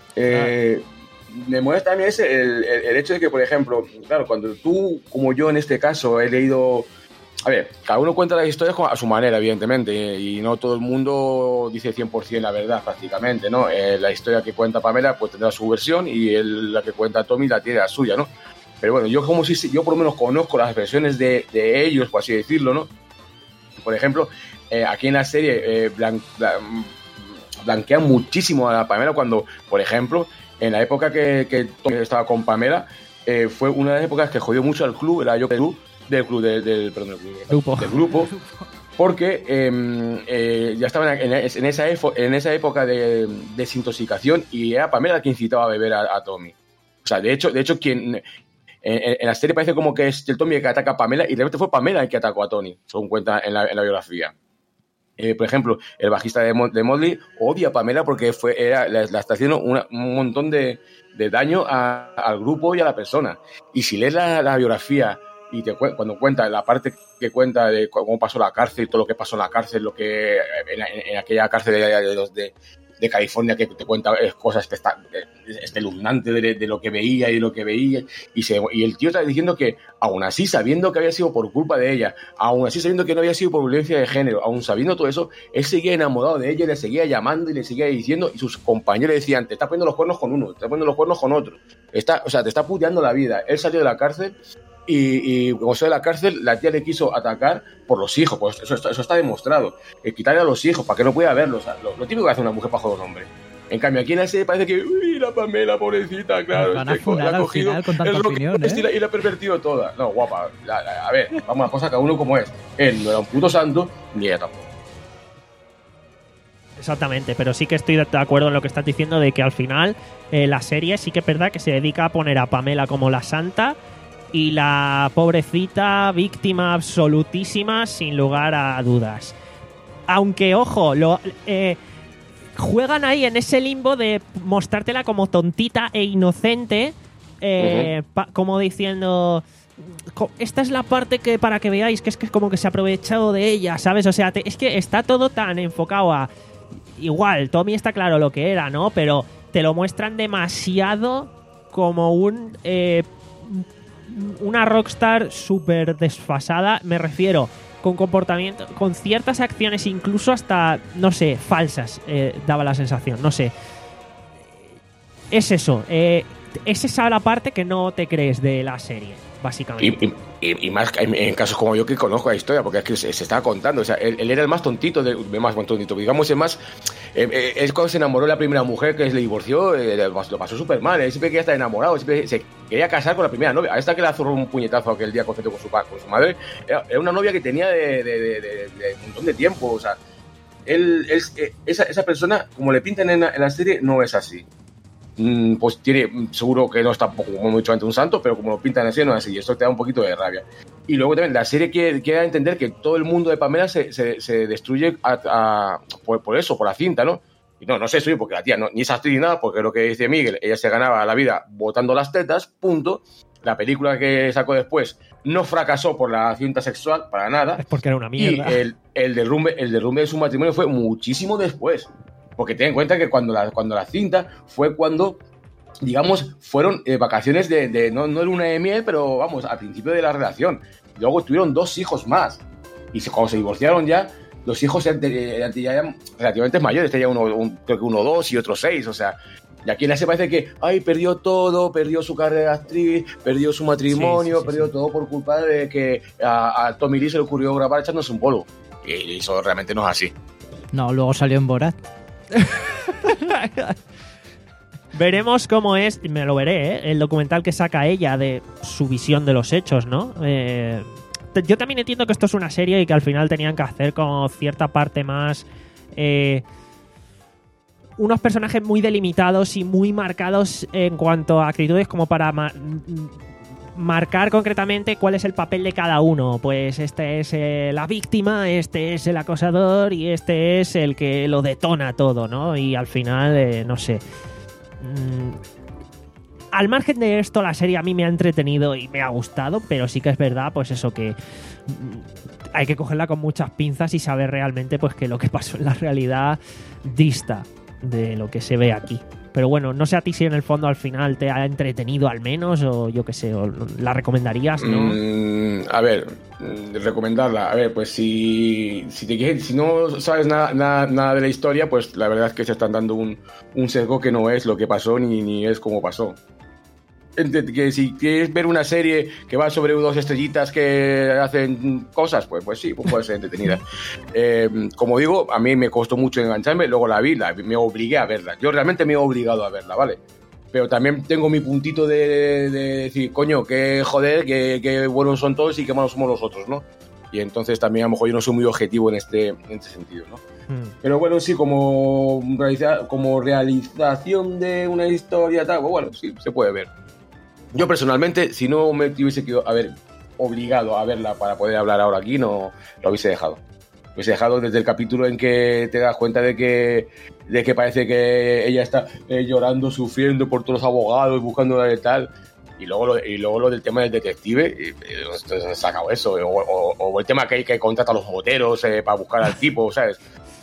Eh, me molesta también ese, el, el, el hecho de que, por ejemplo, claro, cuando tú, como yo en este caso, he leído... A ver, cada uno cuenta las historias a su manera, evidentemente, y no todo el mundo dice cien por ciento la verdad, prácticamente, ¿no? Eh, la historia que cuenta Pamela pues tendrá su versión y el, la que cuenta Tommy la tiene la suya, ¿no? Pero bueno, yo como si yo por lo menos conozco las versiones de, de ellos, por así decirlo, ¿no? Por ejemplo, eh, aquí en la serie eh, blan, blan, blanquean muchísimo a la Pamela cuando, por ejemplo, en la época que, que Tommy estaba con Pamela, eh, fue una de las épocas que jodió mucho al club, el Joker Club, del club del, del, perdón, del, club, Grupo. del grupo, porque eh, eh, ya estaban en, en, esa efo, en esa época de desintoxicación y era Pamela quien incitaba a beber a, a Tommy. O sea, de hecho, de hecho quien en, en la serie parece como que es el Tommy el que ataca a Pamela y realmente fue Pamela el que atacó a Tony, según cuenta en la, en la biografía. Eh, por ejemplo, el bajista de, Mo, de Motley odia a Pamela porque fue, era, la, la está haciendo una, un montón de, de daño a, al grupo y a la persona. Y si lees la, la biografía y te, cuando cuenta la parte que cuenta de cómo pasó la cárcel, todo lo que pasó en la cárcel, lo que en, en, en aquella cárcel de, de, de, de California que te cuenta cosas que está espeluznantes de, de lo que veía y de lo que veía y, se, y el tío está diciendo que aún así sabiendo que había sido por culpa de ella, aún así sabiendo que no había sido por violencia de género, aún sabiendo todo eso, él seguía enamorado de ella y le seguía llamando y le seguía diciendo y sus compañeros le decían, te está poniendo los cuernos con uno, te está poniendo los cuernos con otro, está, o sea, te está puteando la vida. Él salió de la cárcel y, y como salió de la cárcel, la tía le quiso atacar por los hijos, pues eso está, eso está demostrado. Eh, quitarle a los hijos para que no pueda verlos. O sea, lo, lo típico que hace una mujer para joder a un hombre. En cambio, aquí en la serie parece que, uy, la Pamela, pobrecita, claro, van a este, la funar ha al cogido, final con tanta es lo opinión, que ¿eh? y la, y la ha pervertido toda. No, guapa, la, la, a ver, vamos a cosa cada uno como es. Él no era un puto santo, ni ella tampoco. Exactamente, pero sí que estoy de acuerdo en lo que estás diciendo de que al final eh, la serie sí que es verdad que se dedica a poner a Pamela como la santa y la pobrecita víctima absolutísima sin lugar a dudas. Aunque, ojo, lo, eh, juegan ahí en ese limbo de mostrártela como tontita e inocente, eh, uh-huh. pa, como diciendo... Esta es la parte que para que veáis que es que es como que se ha aprovechado de ella, ¿sabes? O sea, te, es que está todo tan enfocado a... Igual, Tommy está claro lo que era, ¿no? Pero te lo muestran demasiado como un... Eh, una rockstar súper desfasada, me refiero, con comportamiento, con ciertas acciones incluso hasta, no sé, falsas, eh, daba la sensación, no sé. Es eso, eh, es esa la parte que no te crees de la serie, básicamente. Y, y, y más en, en casos como yo que conozco la historia, porque es que se, se estaba contando, o sea, él, él era el más tontito, de, más tontito, digamos, el más, eh, eh, es cuando se enamoró de la primera mujer que le divorció, eh, lo pasó súper mal, él siempre quería estar enamorado, siempre se quería casar con la primera novia, a esta que le azorró un puñetazo aquel día con su, con su madre, era, era una novia que tenía de, de, de, de, de un montón de tiempo, o sea, él, él eh, esa, esa persona, como le pintan en la, en la serie, no es así. Pues tiene, seguro que no está como mucho ante un santo, pero como lo pintan así, no es así, y esto te da un poquito de rabia. Y luego también la serie quiere, quiere entender que todo el mundo de Pamela se, se, se destruye a, a, por, por eso, por la cinta, ¿no? Y no, no se destruye porque la tía no, ni es actriz ni nada, porque lo que dice Miguel, ella se ganaba la vida botando las tetas, punto. La película que sacó después no fracasó por la cinta sexual, para nada. Es porque era una mierda. Y el, el, derrumbe, el derrumbe de su matrimonio fue muchísimo después. Porque ten en cuenta que cuando la, cuando la cinta fue cuando, digamos, fueron eh, vacaciones de, de no, no luna de miel, pero vamos, al principio de la relación. Luego tuvieron dos hijos más. Y se, cuando se divorciaron ya, los hijos ya, ya, ya eran relativamente mayores. Tenía uno, un, creo que uno dos y otro seis, o sea. Y aquí en la se parece que, ay, perdió todo, perdió su carrera de actriz, perdió su matrimonio, sí, sí, sí, perdió sí. todo por culpa de que a, a Tommy Lee se le ocurrió grabar echándose un polvo. Y eso realmente no es así. No, luego salió en Borat. Veremos cómo es, me lo veré, ¿eh? El documental que saca ella de su visión de los hechos, ¿no? Eh, yo también entiendo que esto es una serie y que al final tenían que hacer como cierta parte más... Eh, unos personajes muy delimitados y muy marcados en cuanto a actitudes como para... Ma- marcar concretamente cuál es el papel de cada uno. Pues este es eh, la víctima, este es el acosador y este es el que lo detona todo, ¿no? Y al final, eh, no sé. Mm, al margen de esto, la serie a mí me ha entretenido y me ha gustado, pero sí que es verdad, pues eso, que mm, hay que cogerla con muchas pinzas y saber realmente pues que lo que pasó en la realidad dista de lo que se ve aquí. Pero bueno, no sé a ti si en el fondo al final te ha entretenido al menos, o yo qué sé, o la recomendarías, ¿no? Mm, a ver, recomendarla. A ver, pues si, si, te quieres, si no sabes nada, nada, nada de la historia, pues la verdad es que se están dando un, un sesgo que no es lo que pasó ni, ni es como pasó. Que si quieres ver una serie que va sobre dos estrellitas que hacen cosas, pues, pues sí, pues puede ser entretenida. eh, como digo, a mí me costó mucho engancharme, luego la vi, la, me obligué a verla. Yo realmente me he obligado a verla, ¿vale? Pero también tengo mi puntito de, de decir, coño, que joder, que, que buenos son todos y que malos somos los otros, ¿no? Y entonces también a lo mejor yo no soy muy objetivo en este, en este sentido, ¿no? Hmm. Pero bueno, sí, como, realiza, como realización de una historia, tal, pues bueno, sí, se puede ver. Yo personalmente, si no me hubiese quedado, a ver, obligado a verla para poder hablar ahora aquí, no lo hubiese dejado. Lo hubiese dejado desde el capítulo en que te das cuenta de que, de que parece que ella está eh, llorando, sufriendo por todos los abogados, buscando de tal. Y luego, lo, y luego lo del tema del detective, y, y, se ha sacado eso. O, o, o el tema que hay que contratar a los moteros eh, para buscar al tipo, ¿sabes?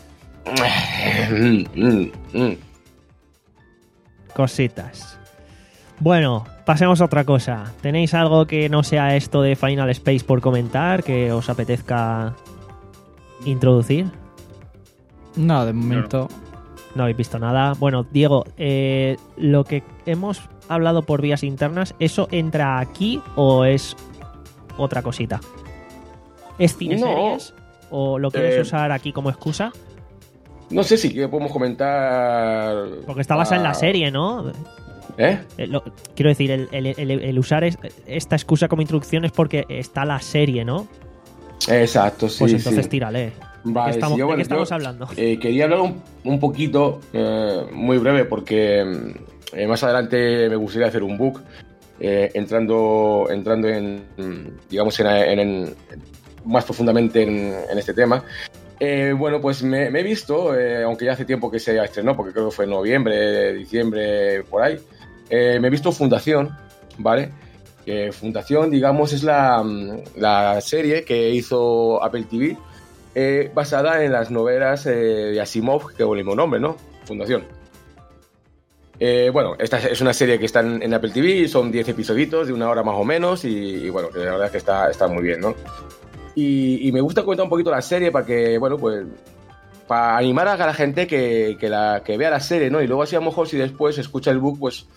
Cositas. Bueno, pasemos a otra cosa. ¿Tenéis algo que no sea esto de Final Space por comentar, que os apetezca introducir? No, de momento... No habéis visto nada. Bueno, Diego, eh, lo que hemos hablado por vías internas, ¿eso entra aquí o es otra cosita? ¿Es cine series? No. ¿O lo quieres eh, usar aquí como excusa? No sé si podemos comentar... Porque está basada a... en la serie, ¿no? ¿Eh? Eh, lo, quiero decir, el, el, el, el usar es, esta excusa como introducción es porque está la serie, ¿no? Exacto, sí. Pues entonces sí. tírale. Vale, ¿De qué estamos, sí, yo, ¿de bueno, qué estamos yo, hablando? Eh, quería hablar un, un poquito, eh, muy breve, porque eh, más adelante me gustaría hacer un book eh, entrando, entrando en, digamos, en, en, en, más profundamente en, en este tema. Eh, bueno, pues me, me he visto, eh, aunque ya hace tiempo que se estrenó, porque creo que fue en noviembre, diciembre, por ahí. Eh, me he visto Fundación, ¿vale? Que Fundación, digamos, es la, la serie que hizo Apple T V eh, basada en las novelas eh, de Asimov, que es el mismo nombre, ¿no? Fundación. Eh, bueno, esta es una serie que está en, en Apple T V, son diez episoditos de una hora más o menos y, y bueno, la verdad es que está, está muy bien, ¿no? Y, y me gusta comentar un poquito la serie para que, bueno, pues para animar a la gente que, que, la, que vea la serie, ¿no? Y luego así a lo mejor si después escucha el book, pues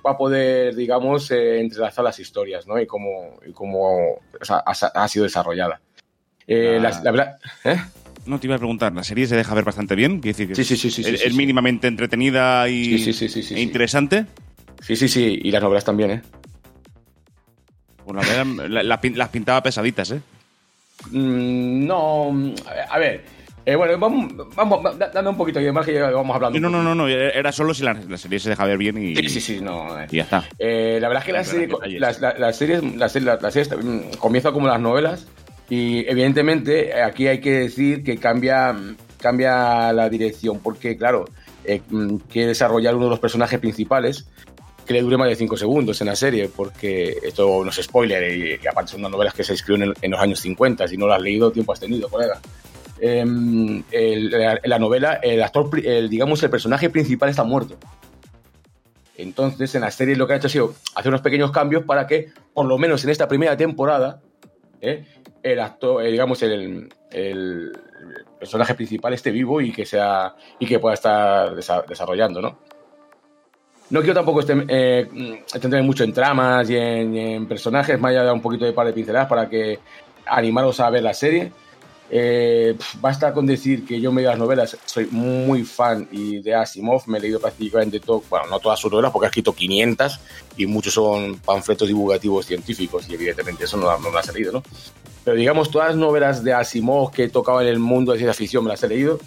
para poder, digamos, eh, entrelazar las historias, ¿no? Y cómo, y cómo o sea, ha, ha sido desarrollada. Eh, Ah. la, la verdad... ¿eh? No, te iba a preguntar, ¿la serie se deja ver bastante bien? Quiero decir que Sí, sí, sí, sí, es, sí, es sí, sí. mínimamente entretenida y Sí, sí, sí, sí, sí, e sí. interesante. Sí, sí, sí, y las novelas también, ¿eh? Bueno, la verdad, la- la pin- las pintaba pesaditas, ¿eh? Mm, no, a ver, eh, bueno, vamos, vamos da- dame un poquito de más que ya vamos hablando. No, un no, no, poquito. no, era solo si la, la serie se deja ver bien y, Sí, sí, sí, no. eh. y ya está. Eh, la verdad es que la Pero serie, detalles. las, la, la series, la serie, la, la serie está- mm, comienza como las novelas y evidentemente eh, aquí hay que decir que cambia, cambia la dirección porque, claro, eh, mm, quiere desarrollar uno de los personajes principales que le dure más de cinco segundos en la serie, porque esto no es spoiler y, y aparte son unas novelas que se escribieron en, en los años cincuenta, si no las has leído, tiempo has tenido, colega. Eh, el- la, la novela, el actor, pri- el, digamos, el personaje principal está muerto. Entonces, en la serie lo que ha hecho ha sido hacer unos pequeños cambios para que, por lo menos en esta primera temporada, ¿eh? el actor, eh, digamos, el, el personaje principal esté vivo y que sea y que pueda estar desa- desarrollando, ¿no? No quiero tampoco este, eh, extenderme mucho en tramas y en, y en personajes, más allá de dar un poquito de par de pinceladas para que animaros a ver la serie. Eh, pf, basta con decir que yo me he leído las novelas, soy muy fan y de Asimov, me he leído prácticamente todo, bueno, no todas sus novelas porque ha escrito quinientas y muchos son panfletos divulgativos científicos y evidentemente eso no, no me las he leído, ¿no? Pero digamos, todas las novelas de Asimov que he tocado en el mundo de ciencia ficción me las he leído.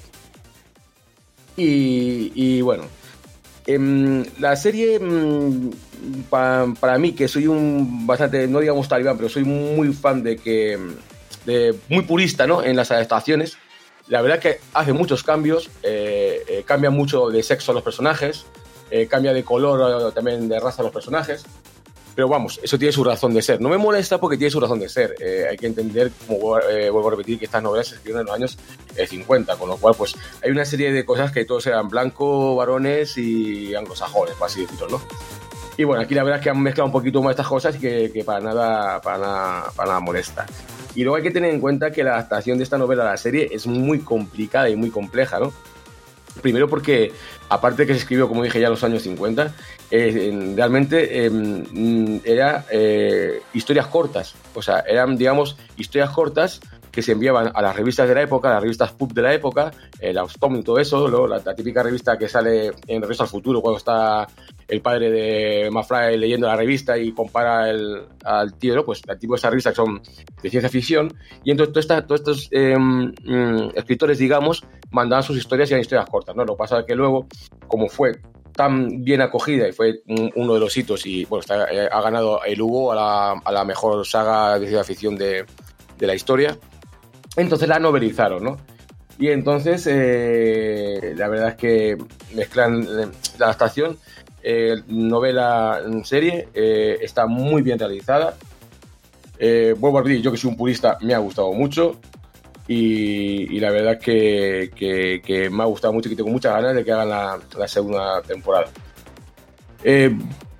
Y, y bueno, em, la serie, em, pa, para mí, que soy un bastante, no digamos talibán, pero soy muy fan de que, de, muy purista, ¿no? En las adaptaciones, la verdad que hace muchos cambios, eh, eh, cambia mucho de sexo a los personajes, eh, cambia de color, eh, también de raza a los personajes. Pero vamos, eso tiene su razón de ser. No me molesta porque tiene su razón de ser. Eh, hay que entender, como eh, vuelvo a repetir, que estas novelas se escribieron en los años eh, cincuenta, con lo cual pues hay una serie de cosas que todos eran blancos, varones y anglosajones, por así decirlo, ¿no? Y bueno, aquí la verdad es que han mezclado un poquito más estas cosas y que, que para, nada, para, nada, para nada molesta. Y luego hay que tener en cuenta que la adaptación de esta novela a la serie es muy complicada y muy compleja, ¿no? Primero porque, aparte de que se escribió, como dije ya, en los años cincuenta, eh, realmente eh, era eh, historias cortas. O sea, eran, digamos, historias cortas que se enviaban a las revistas de la época, a las revistas pulp de la época, el Austom y todo eso, luego la, la típica revista que sale en Regreso al Futuro, cuando está el padre de McFly leyendo la revista y compara el, al tío, ¿no? Pues el tipo de esas revistas que son de ciencia ficción, y entonces todos esta, todo estos eh, mm, escritores, digamos, mandaban sus historias y eran historias cortas, ¿no? Lo que pasa es que luego, como fue tan bien acogida y fue un, uno de los hitos y, bueno, está, eh, ha ganado el Hugo a la, a la mejor saga de ciencia ficción de, de la historia, entonces la novelizaron, ¿no? Y entonces, eh, la verdad es que mezclan la adaptación, eh, novela en serie, eh, está muy bien realizada. Eh, vuelvo a decir, yo que soy un purista, me ha gustado mucho. Y, y la verdad es que, que, que me ha gustado mucho y que tengo muchas ganas de que hagan la, la segunda temporada. Eh,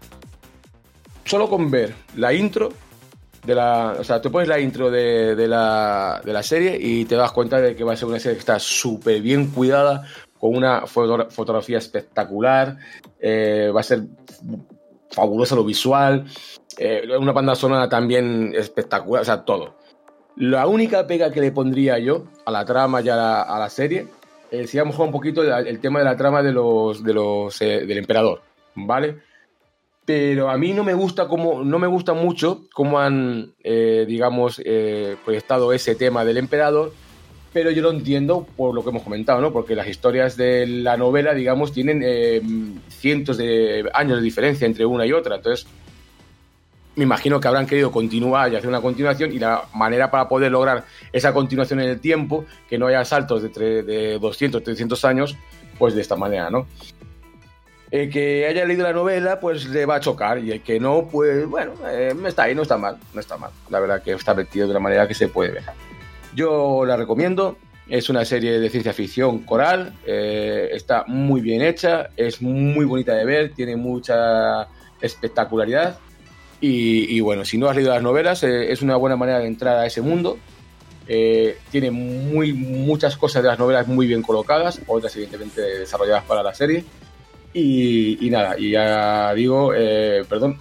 solo con ver la intro de la, o sea, te pones la intro de, de, la, de la serie y te das cuenta de que va a ser una serie que está súper bien cuidada, con una foto, fotografía espectacular, eh, va a ser fabulosa lo visual, eh, una banda sonora también espectacular, o sea, todo. La única pega que le pondría yo a la trama y a la, a la serie, eh, si vamos a jugar un poquito el, el tema de la trama de los, de los, eh, del emperador, ¿vale? Pero a mí no me gusta como, no me gusta mucho cómo han, eh, digamos, eh, proyectado ese tema del emperador, pero yo lo entiendo por lo que hemos comentado, ¿no? Porque las historias de la novela, digamos, tienen eh, cientos de años de diferencia entre una y otra, entonces me imagino que habrán querido continuar y hacer una continuación, y la manera para poder lograr esa continuación en el tiempo, que no haya saltos de, tre- de doscientos, trescientos años, pues de esta manera, ¿no? El que haya leído la novela, pues le va a chocar, y el que no, pues bueno, eh, está ahí, no está mal, no está mal. La verdad que está metido de una manera que se puede ver. Yo la recomiendo, es una serie de ciencia ficción coral, eh, está muy bien hecha, es muy bonita de ver, tiene mucha espectacularidad, y, y bueno, si no has leído las novelas, eh, es una buena manera de entrar a ese mundo. Eh, tiene muy, muchas cosas de las novelas muy bien colocadas, otras evidentemente desarrolladas para la serie. Y, y nada, y ya digo, eh, perdón,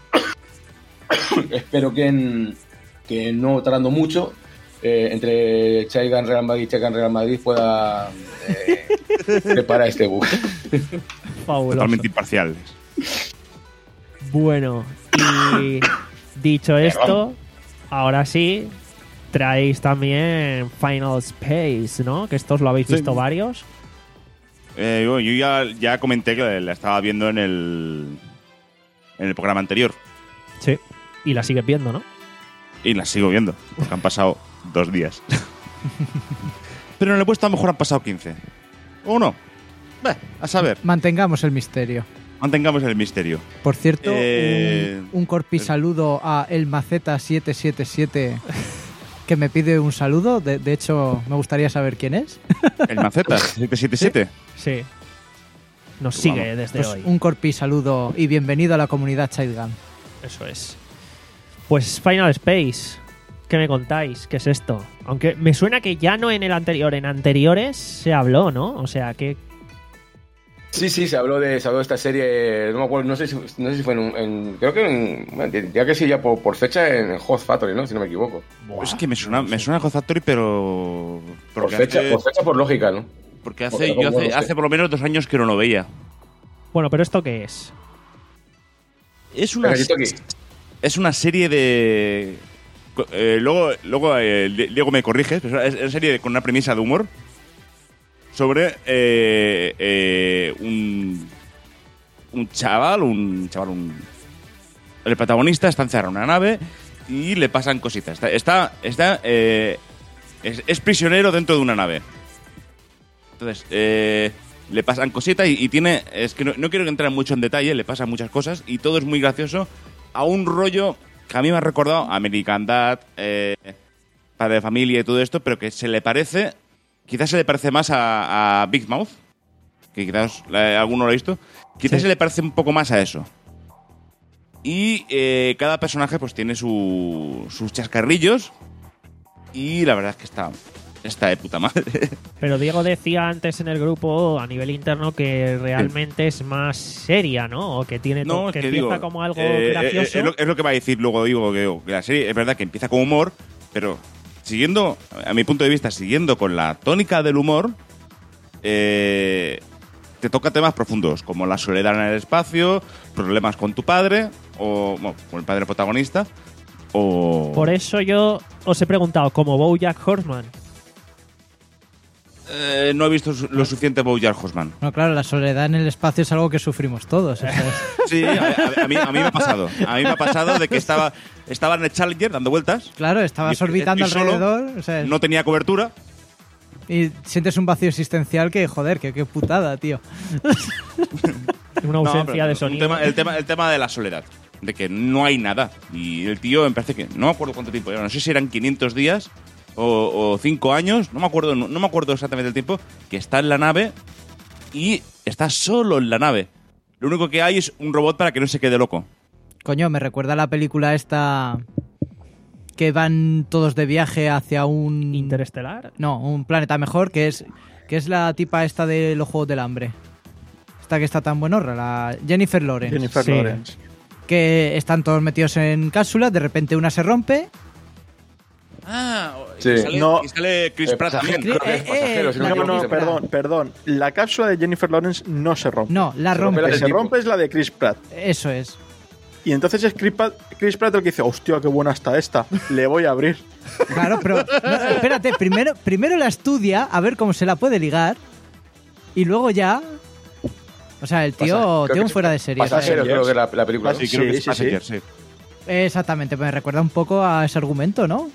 espero que, en, que no tardando mucho, eh, entre Chaigan Real Madrid y Chaigan Real Madrid pueda eh, preparar este bug. Fabuloso. Totalmente imparciales. Bueno, y dicho esto, ahora sí, traéis también Final Space, ¿no? Que estos lo habéis visto Sí. varios. Eh, yo yo ya, ya comenté que la estaba viendo en el, en el programa anterior. Sí. Y la sigues viendo, ¿no? Y la sigo viendo, porque han pasado dos días. Pero en el puesto a lo mejor han pasado quince. ¿O no? Bah, a saber. Mantengamos el misterio. Mantengamos el misterio. Por cierto, Eh, un, un corpi saludo a el Maceta siete siete siete que me pide un saludo. De, de hecho, me gustaría saber quién es. El Maceta, siete siete siete. Sí. Nos sigue Vamos. desde Pues hoy. un corpi saludo y bienvenido a la comunidad Childgun. Eso es. Pues Final Space. ¿Qué me contáis? ¿Qué es esto? Aunque me suena que ya no en el anterior, en anteriores se habló, ¿no? O sea, que Sí, sí, se habló de, se habló de esta serie, no me acuerdo, no sé si, no sé si fue en, un- en creo que en, bueno, ya que sí, ya por, por fecha en Hot Factory, ¿no? Si no me equivoco. Pues es que me suena, me suena a Hot Factory, pero. Por Porque fecha, hace, por fecha, por lógica, ¿no? porque hace, porque yo tampoco hace, lo sé. hace por lo menos dos años que no lo veía. Bueno, pero ¿esto qué es? Es una, Necesito aquí. es una serie de. eh, luego luego eh, Diego me corrige, pero es una serie con una premisa de humor sobre eh, eh, un, un chaval, un chaval, un, el protagonista está encerrado en una nave y le pasan cositas. Está, está, está eh, es, es prisionero dentro de una nave. Entonces, eh, le pasan cositas y, y tiene, es que no, no quiero entrar mucho en detalle, le pasan muchas cosas y todo es muy gracioso a un rollo que a mí me ha recordado a American Dad, eh, Padre de Familia y todo esto, pero que se le parece, quizás se le parece más a, a Big Mouth, que quizás eh, alguno lo ha visto, quizás Sí. se le parece un poco más a eso. Y eh, cada personaje pues tiene su, sus chascarrillos y la verdad es que está, está de puta madre. Pero Diego decía antes en el grupo a nivel interno que realmente es más seria, ¿no? O que tiene to- No, es que, que empieza digo, como algo eh, eh, gracioso. es, lo, es lo que va a decir luego, digo, que, digo, que la serie es verdad que empieza con humor, pero siguiendo, a mi punto de vista, siguiendo con la tónica del humor, eh, te toca temas profundos, como la soledad en el espacio, problemas con tu padre, o bueno, con el padre protagonista, o... Por eso yo os he preguntado, como BoJack Horseman. Eh, no he visto su- lo suficiente BoJack Horseman. No, claro, la soledad en el espacio es algo que sufrimos todos. eso es. Sí, a, a- a mí, a mí me ha pasado. A mí me ha pasado de que estaba, estaba en el Challenger dando vueltas, Claro, estabas Y- orbitando estoy solo, alrededor o sea, no tenía cobertura. y sientes un vacío existencial que, joder, que qué putada, tío. Una No, ausencia pero de un sonido. tema- el, tema, el tema de la soledad, de que no hay nada. Y el tío me parece que, no me acuerdo cuánto tiempo era, no sé si eran quinientos días o cinco años, no me acuerdo no, no me acuerdo exactamente el tiempo, que está en la nave y está solo en la nave. Lo único que hay es un robot para que no se quede loco. Coño, me recuerda a la película esta que van todos de viaje hacia un... Interestelar. No, un planeta mejor, que es que es la tipa esta de los Juegos del Hambre. Esta que está tan buenorra, la Jennifer Lawrence. Jennifer Sí. Lawrence. Que están todos metidos en cápsulas, de repente una se rompe. Ah, Sí. y, sale, No. y sale Chris Eh, Pratt también. pasajero, creo que es Eh, eh, pasajero, si no me la No, equivoco. no, perdón, perdón. La cápsula de Jennifer Lawrence no se rompe. No, la Se rompe rompe. la La que del se tipo. rompe es la de Chris Pratt. Eso es. Y entonces es Chris Pratt, Chris Pratt el que dice, hostia, qué buena está esta. Le voy a abrir. Claro, pero no, espérate, primero, primero la estudia a ver cómo se la puede ligar y luego ya... O sea, el tío, Pasa- creo tío que un es fuera de serie. Pasajero, ¿sabes? creo que es la, la película. ¿no? Sí, Sí, creo que es sí, Passenger, sí. sí. Exactamente, me recuerda un poco a ese argumento, ¿no?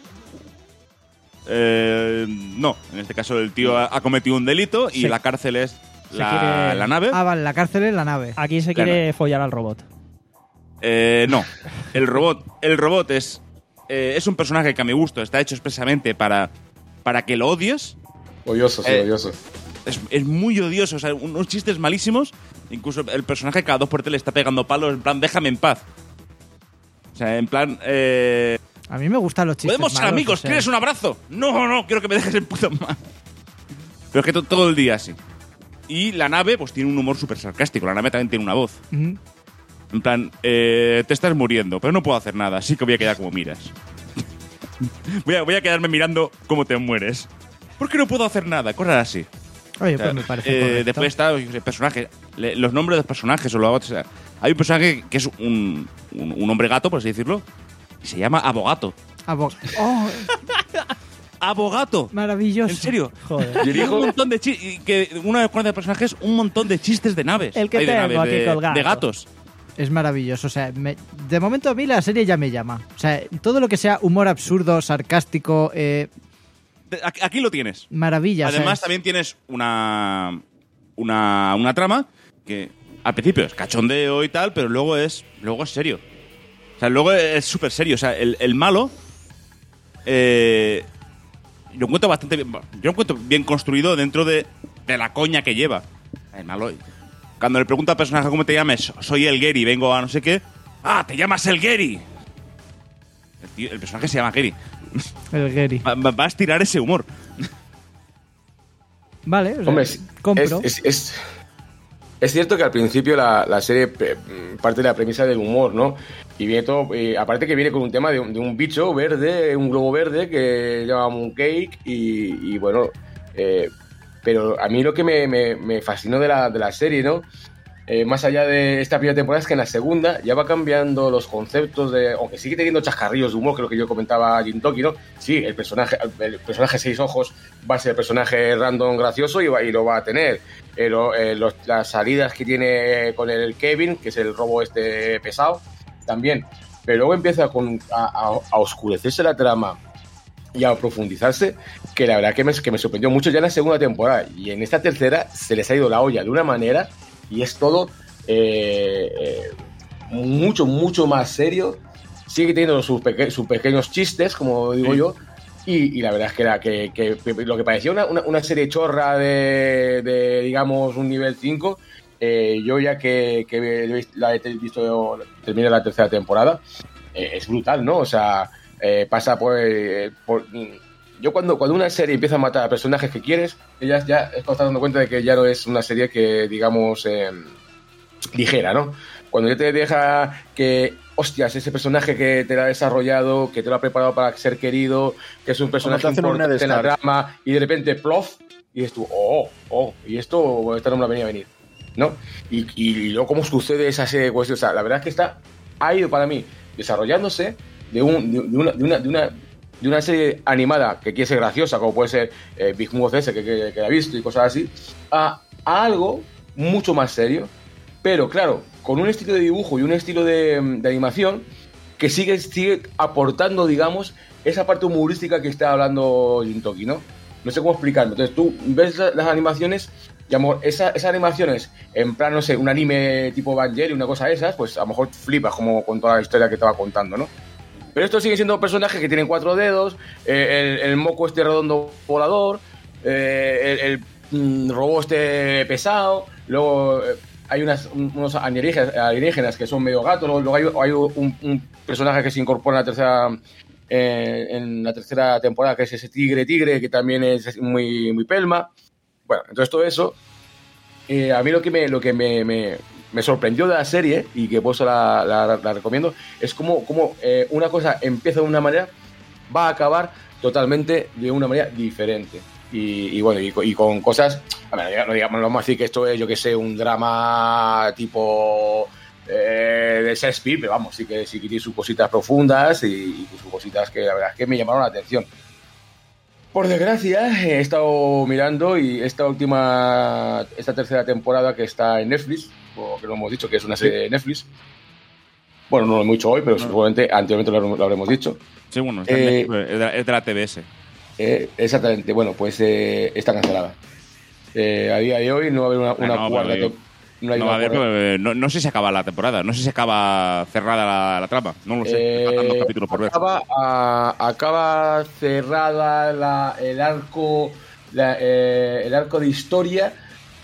Eh, no, en este caso el tío ha, ha cometido un delito y Se- la cárcel es se la, quiere- la nave. Ah, vale, la cárcel es la nave. Aquí se Claro. quiere follar al robot. Eh, no, el robot, el robot es, eh, es un personaje que a mi gusto está hecho expresamente para, para que lo odies. Odioso, sí, Eh, odioso. Es, es muy odioso, o sea, unos chistes malísimos. Incluso el personaje cada dos por tres le está pegando palos, en plan, déjame en paz. O sea, en plan, eh, A mí me gustan los chistes podemos ser malos, amigos, o sea. ¿quieres un abrazo? No, no, quiero que me dejes en puta madre. Pero es que to- todo el día así. Y la nave, pues tiene un humor súper sarcástico. La nave también tiene una voz. Ujú. En plan, eh, te estás muriendo, pero no puedo hacer nada, así que voy a quedar como miras. voy, a, voy a quedarme mirando cómo te mueres. ¿Por qué no puedo hacer nada? Cosas así. Oye, O sea, pues me parece eh, correcto. después está el personaje, le- los nombres de los personajes o lo, o sea, hay un personaje que es un, un, un hombre gato, por así decirlo, y se llama Abogato. Abo- ¡Oh, ¡Abogato! maravilloso! ¿En serio? Joder. Y dijo un montón de chistes. Que uno de los personajes, un montón de chistes de naves. El que Ay, de tengo naves, aquí de, colgado. de gatos. Es maravilloso. O sea, me- de momento a mí la serie ya me llama. O sea, todo lo que sea humor absurdo, sarcástico, eh, De- Aquí aquí lo tienes. maravilla. o sea, Además, es- también tienes una, una. Una trama que al principio es cachondeo y tal, pero luego es. Luego es serio. O sea, luego es súper serio. O sea, el, el malo. Eh, lo encuentro bastante bien. Yo lo encuentro bien construido dentro de, de la coña que lleva. El malo. Cuando le pregunta al personaje cómo te llamas, soy el Gary, vengo a no sé qué. ¡Ah, te llamas el Gary! El, tío- el personaje se llama Gary. el Gary. Va, va- va a estirar ese humor. Vale, o sea, Hombre, es, compro. es, es- es- es cierto que al principio la, la serie pe- parte de la premisa del humor, ¿no? Y viene todo, eh, aparte que viene con un tema de un, de un bicho verde, un globo verde que se llama Mooncake y, y bueno, eh, pero a mí lo que me, me- me fascinó de la, de la serie, ¿no? Eh, más allá de esta primera temporada es que en la segunda ya va cambiando los conceptos de, aunque sigue teniendo chascarrillos de humor, que es lo que yo comentaba a Jintoki, ¿no? Sí, el personaje, el personaje seis ojos va a ser el personaje random gracioso y, va, y lo va a tener. Eh, lo- eh, los- las salidas que tiene con el Kevin, que es el robo este pesado, también. Pero luego empieza con, a, a- a oscurecerse la trama y a profundizarse, que la verdad que me, que me sorprendió mucho ya en la segunda temporada. Y en esta tercera se les ha ido la olla de una manera y es todo eh, eh, mucho, mucho más serio. Sigue teniendo sus, peque- sus pequeños chistes, como digo Sí. yo. Y, y la verdad es que, era que, que lo que parecía una, una, una serie chorra de, de, digamos, un nivel cinco, eh, yo ya que, que la he visto, termina la tercera temporada, eh, es brutal, ¿no? O sea, eh, pasa por, eh, por... Yo cuando, cuando una serie empieza a matar a personajes que quieres, ya, ya estás dando cuenta de que ya no es una serie que, digamos, eh, ligera, ¿no? Cuando ya te deja que, hostias, ese personaje que te lo ha desarrollado, que te lo ha preparado para ser querido, que es un personaje te hacen un importante en la Ned Stark. trama, y de repente, plof, y dices tú, oh, oh, y esto, esta no me la venía a venir, ¿no? Y, y luego cómo sucede esa serie de cuestiones. O sea, la verdad es que está, ha ido para mí desarrollándose de, un, de, de una, de, una, de, una, de una serie animada que quiere ser graciosa, como puede ser eh, Big Mouth ese que, que, que la he visto y cosas así, a, a algo mucho más serio, pero claro, con un estilo de dibujo y un estilo de, de animación que sigue, sigue aportando, digamos, esa parte humorística que está hablando Jintoki, ¿no? No sé cómo explicarlo. Entonces tú ves la- las animaciones y a lo mejor esa- esas animaciones, en plan, no sé, un anime tipo Evangelion, una cosa de esas, pues a lo mejor flipas como con toda la historia que te va contando, ¿no? Pero estos siguen siendo personajes que tienen cuatro dedos, eh, el, el moco este redondo volador, eh, el, el mm, robot este pesado, luego eh, hay unas, un- unos alienígenas, alienígenas que son medio gatos, luego, luego hay, hay un, un personaje que se incorpora en la tercera eh, en la tercera temporada, que es ese tigre tigre, que también es muy, muy pelma. Bueno, entonces todo eso, eh, a mí lo que me, lo que me, me, me sorprendió de la serie, y que por eso la, la, la recomiendo, es como, como eh, una cosa empieza de una manera, va a acabar totalmente de una manera diferente. Y, y bueno, y, y con cosas, a ver, no digamos, no vamos a decir que esto es, yo que sé, un drama tipo eh, de Shakespeare, pero vamos, sí que sí que tiene sus cositas profundas y, y sus cositas que la verdad es que me llamaron la atención. Por desgracia, he estado mirando y esta última, esta tercera temporada que está en Netflix, o que lo hemos dicho que es una serie de Netflix. Bueno, no lo hemos dicho hoy, pero No. seguramente anteriormente lo, lo habremos dicho. Sí, bueno, está en Eh, Netflix, es, de la, es de la T B S. Eh, exactamente, bueno, pues eh, está cancelada. Eh, a día de hoy no va a haber una, una Ah, no, cuarta. pero- tem- no hay No, una a ver, cuarta- pero, eh, no, no sé si acaba la temporada, no sé si acaba cerrada la, la trama, no lo sé. Eh, Me faltan dos capítulos por ver. acaba, a- acaba cerrada la- el arco la- eh, el arco de historia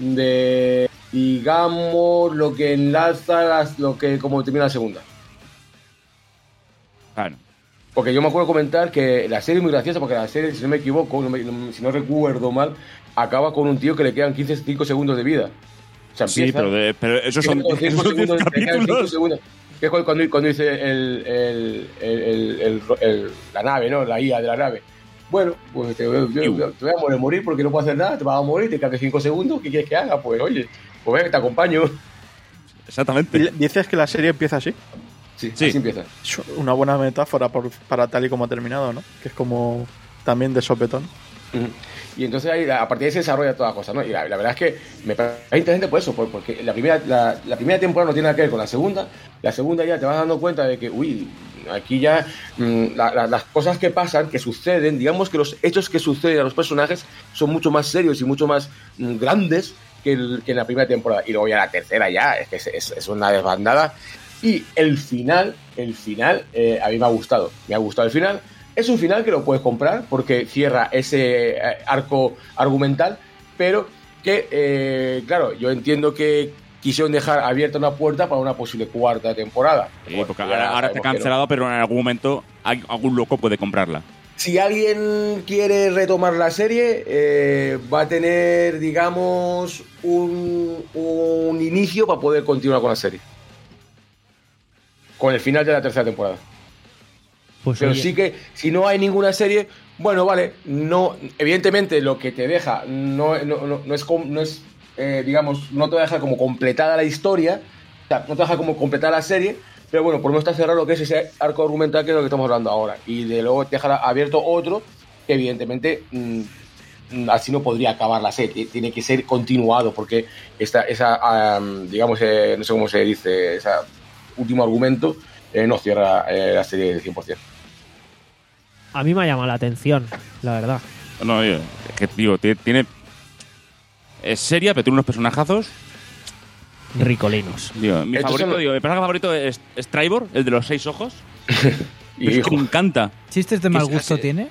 de, digamos, lo que enlaza las- lo que como termina la segunda. Claro. Porque yo me acuerdo comentar que la serie es muy graciosa, porque la serie, si no me equivoco, no me- no- si no recuerdo mal, acaba con un tío que le quedan quince cinco segundos de vida. O sea, Sí, empieza- pero, de- pero esos son, Con cinco esos son diez segundos, te quedan cinco capítulos. segundos. Que es cuando, cuando dice el, el, el, el- el- el- la nave, ¿no? La I A de la nave. Bueno, pues te, yo- yo- te voy a morir, morir porque no puedo hacer nada, te vas a morir, te quedan cinco segundos, ¿qué quieres que haga? Pues oye, pues venga, te acompaño. Exactamente. Y dices que la serie empieza así. Sí, Sí. así empieza. Es una buena metáfora por- para tal y como ha terminado, ¿no? Que es como también de sopetón. Ujú. Y entonces ahí, a partir de ahí se desarrolla toda la cosa, ¿no? Y la, la verdad es que me parece interesante por eso, por- porque la primera, la, la primera temporada no tiene nada que ver con la segunda, la segunda ya te vas dando cuenta de que, uy, aquí ya mm, la- la- las cosas que pasan, que suceden, digamos que los hechos que suceden a los personajes son mucho más serios y mucho más mm, grandes que, el- que en la primera temporada. Y luego ya la tercera ya, es que es, es- es una desbandada. Y el final, el final, eh, a mí me ha gustado, me ha gustado el final. Es un final que lo puedes comprar porque cierra ese eh, arco argumental, pero que, eh, claro, yo entiendo que quisieron dejar abierta una puerta para una posible cuarta temporada. Sí, Bueno, porque ya ahora, ahora está sabemos que no. cancelado, pero en algún momento hay- algún loco puede comprarla. Si alguien quiere retomar la serie, eh, va a tener, digamos, un, un inicio para poder continuar con la serie. Con el final de la tercera temporada. Pues Pero oye, sí que si no hay ninguna serie, bueno, vale, no, evidentemente lo que te deja no, no, no, no es, com- no es eh, digamos, no te deja como completada la historia, o sea, no te deja como completar la serie, pero bueno, por lo menos está cerrado lo que es ese arco argumental que es lo que estamos hablando ahora. Y de luego te deja abierto otro que evidentemente mm, mm, así no podría acabar la serie, tiene que ser continuado porque esta, esa, um, digamos, eh, no sé cómo se dice, ese último argumento eh, no cierra eh, la serie del cien por ciento. a mí me ha llamado la atención, la verdad. No, oye, es que, tío, tiene, tiene- es seria, pero tiene unos personajazos. Ricolinos. Digo, mi Estos favorito, son- digo, mi personaje favorito es, es Tribor, el de los seis ojos. Y Pero es hijo, que me encanta. ¿Chistes de Que mal es- gusto es- tiene?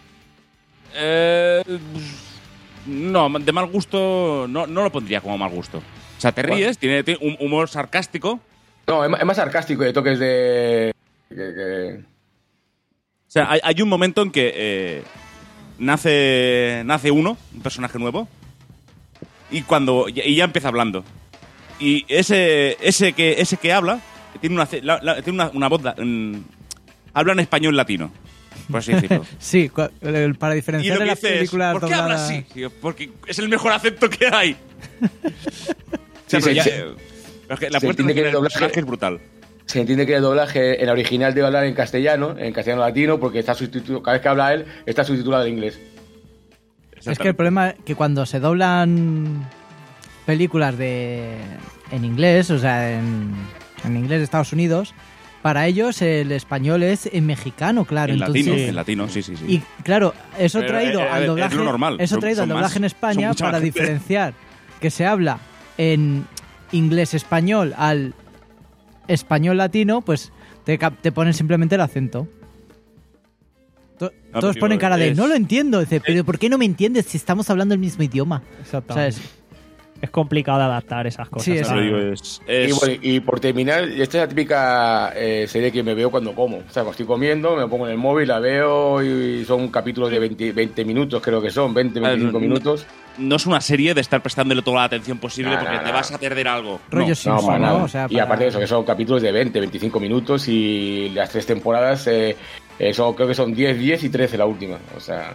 Eh, no, de mal gusto no, no lo pondría como mal gusto. O sea, te Bueno. ríes, tiene, tiene un humor sarcástico. no, es más, es más sarcástico de toques de... que- que- O sea, hay, hay un momento en que eh, nace, nace uno, un personaje nuevo, y cuando y ya empieza hablando. Y ese ese que ese que habla tiene una ce- la- la- tiene una, una voz, mm, habla en español latino, por así decirlo. Sí, cua- el- para Y diferenciar lo de que las dice es, películas ¿por qué habla dobladas- así? Digo, porque es el mejor acento que hay. O sea, Sí, pero sí, ya- sí. pero es que la Se puesta entiende que en el el doblaje- personaje es brutal. Se entiende que el doblaje en la original debe hablar en castellano, en castellano latino, porque está subtitu- cada vez que habla él está subtitulado en inglés. Es que el problema es que cuando se doblan películas de en inglés, o sea, en, en inglés de Estados Unidos, para ellos el español es en mexicano, claro. En entonces, latino, en latino, sí, sí, sí. Y claro, eso Pero, traído eh, eh, al es doblaje, lo normal. eso Son- traído al son doblaje más- en son España mucha para más gente. diferenciar que se habla en inglés español al español latino, pues te, cap- te ponen simplemente el acento. To- No, Todos pero ponen digo, cara de es- no lo entiendo, dice, pero ¿por qué no me entiendes si estamos hablando el mismo idioma? Exactamente. ¿Sabes? Es complicado de adaptar esas cosas. Sí, es- Pero ¿sabes? digo, es- Y, es- bueno, y por terminar, esta es la típica eh, serie que me veo cuando como. O sea, cuando estoy comiendo, me pongo en el móvil, la veo y son capítulos de veinte, veinte minutos, creo que son, veinte, veinticinco no- minutos. no es una serie de estar prestándole toda la atención posible No, porque no, te no. vas a perder algo. Rollo No. Simpson, para ¿no? nada. O sea, Y para- aparte de eso, que son capítulos de veinte, veinticinco minutos y las tres temporadas, eh, eh, son- creo que son diez, diez y trece la última. O sea,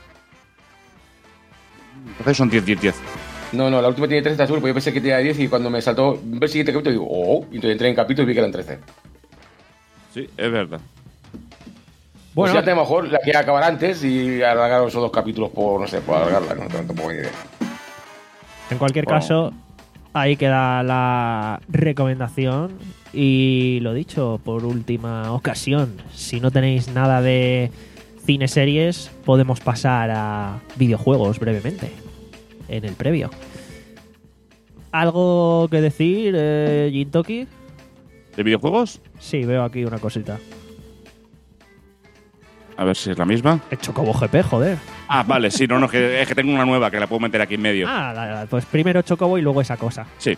Entonces son diez, diez, diez. no, no, la última tiene trece azul, pues yo pensé que tenía diez y cuando me saltó ver el siguiente capítulo digo, oh, y entonces entré en capítulos y vi que eran trece. Sí, es verdad. Bueno, Bueno, ya a lo mejor la quiero acabar antes y alargaron esos dos capítulos por, no sé, por alargarla, no tengo tampoco ni idea. en cualquier Bueno. caso, ahí queda la recomendación. Y lo dicho, por última ocasión, si no tenéis nada de cine series, podemos pasar a videojuegos brevemente, en el previo. ¿Algo que decir, eh, Jintoki? ¿De videojuegos? Sí, veo aquí una cosita. A ver si es la misma. El Chocobo G P, joder. Ah, vale, sí, no, no, que, es que tengo una nueva que la puedo meter aquí en medio. Ah, la- la- pues primero Chocobo y luego esa cosa. Sí.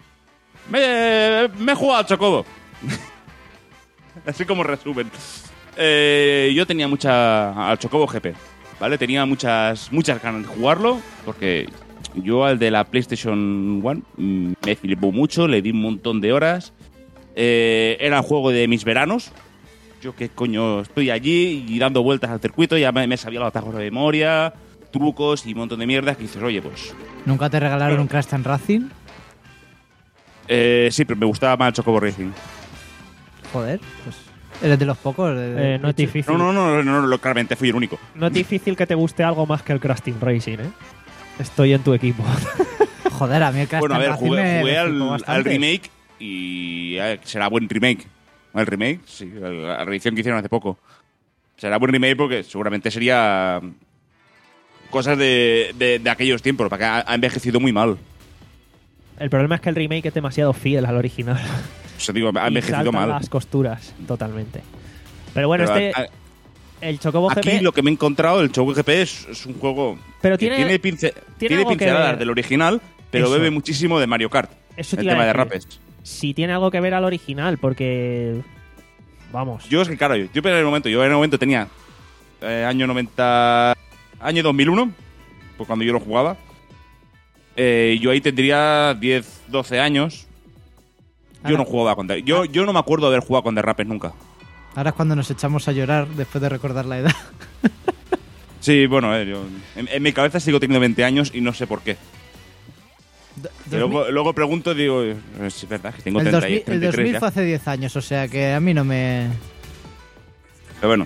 Me, me he jugado al Chocobo. Así como resumen. eh, yo tenía mucha... al Chocobo G P, ¿vale? Tenía muchas, muchas ganas de jugarlo, porque yo al de la PlayStation uno mm, me flipó mucho, le di un montón de horas. Eh, era el juego de mis veranos. Yo qué coño, estoy allí y dando vueltas al circuito, ya me, me sabía los atajos de memoria, trucos y un montón de mierdas que dices, oye, pues... ¿Nunca te regalaron un Crash Team Racing? Eh, sí, pero me gustaba más el Chocobo Racing. Joder, pues eres de los pocos. De, de Eh, no es hecho. difícil. No, no, no, no, no, no, claramente fui el único. No es difícil que te guste algo más que el Crash Team Racing, ¿eh? Estoy en tu equipo. Joder, a mí el Crash Bueno, a Team ver, Racing jugué, me, jugué me al, flipó bastante. al remake y eh, será buen remake. El remake, sí, la reedición que hicieron hace poco. Será buen remake porque seguramente sería cosas de, de, de aquellos tiempos, porque ha, ha envejecido muy mal. El problema es que el remake es demasiado fiel al original. O sea, digo, ha Y envejecido saltan mal. las costuras, totalmente. Pero bueno, Pero este... a- a- el Chocobo aquí G P... lo que me he encontrado, el Chocobo G P es, es un juego Pero que tiene- tiene, pince- tiene tiene algo que pinceladas ver. del original, pero Eso. bebe muchísimo de Mario Kart. Eso te el iba a tema de decir. rapes. Si tiene algo que ver al original, porque... Vamos. Yo es que, claro, yo, yo en el momento, yo en el momento tenía eh, año noventa, año dos mil uno, pues cuando yo lo jugaba. Eh, yo ahí tendría diez, doce años. Yo Ahora- no jugaba con The- yo, yo no me acuerdo de haber jugado con The Rappers nunca. Ahora es cuando nos echamos a llorar después de recordar la edad. Sí, bueno, eh, yo, en, en mi cabeza sigo teniendo veinte años y no sé por qué. Y luego, luego pregunto y digo, eh, es verdad que tengo el, treinta, dos mil, el treinta y tres dos mil ya. fue hace diez años, o sea que a mí no me... Pero bueno.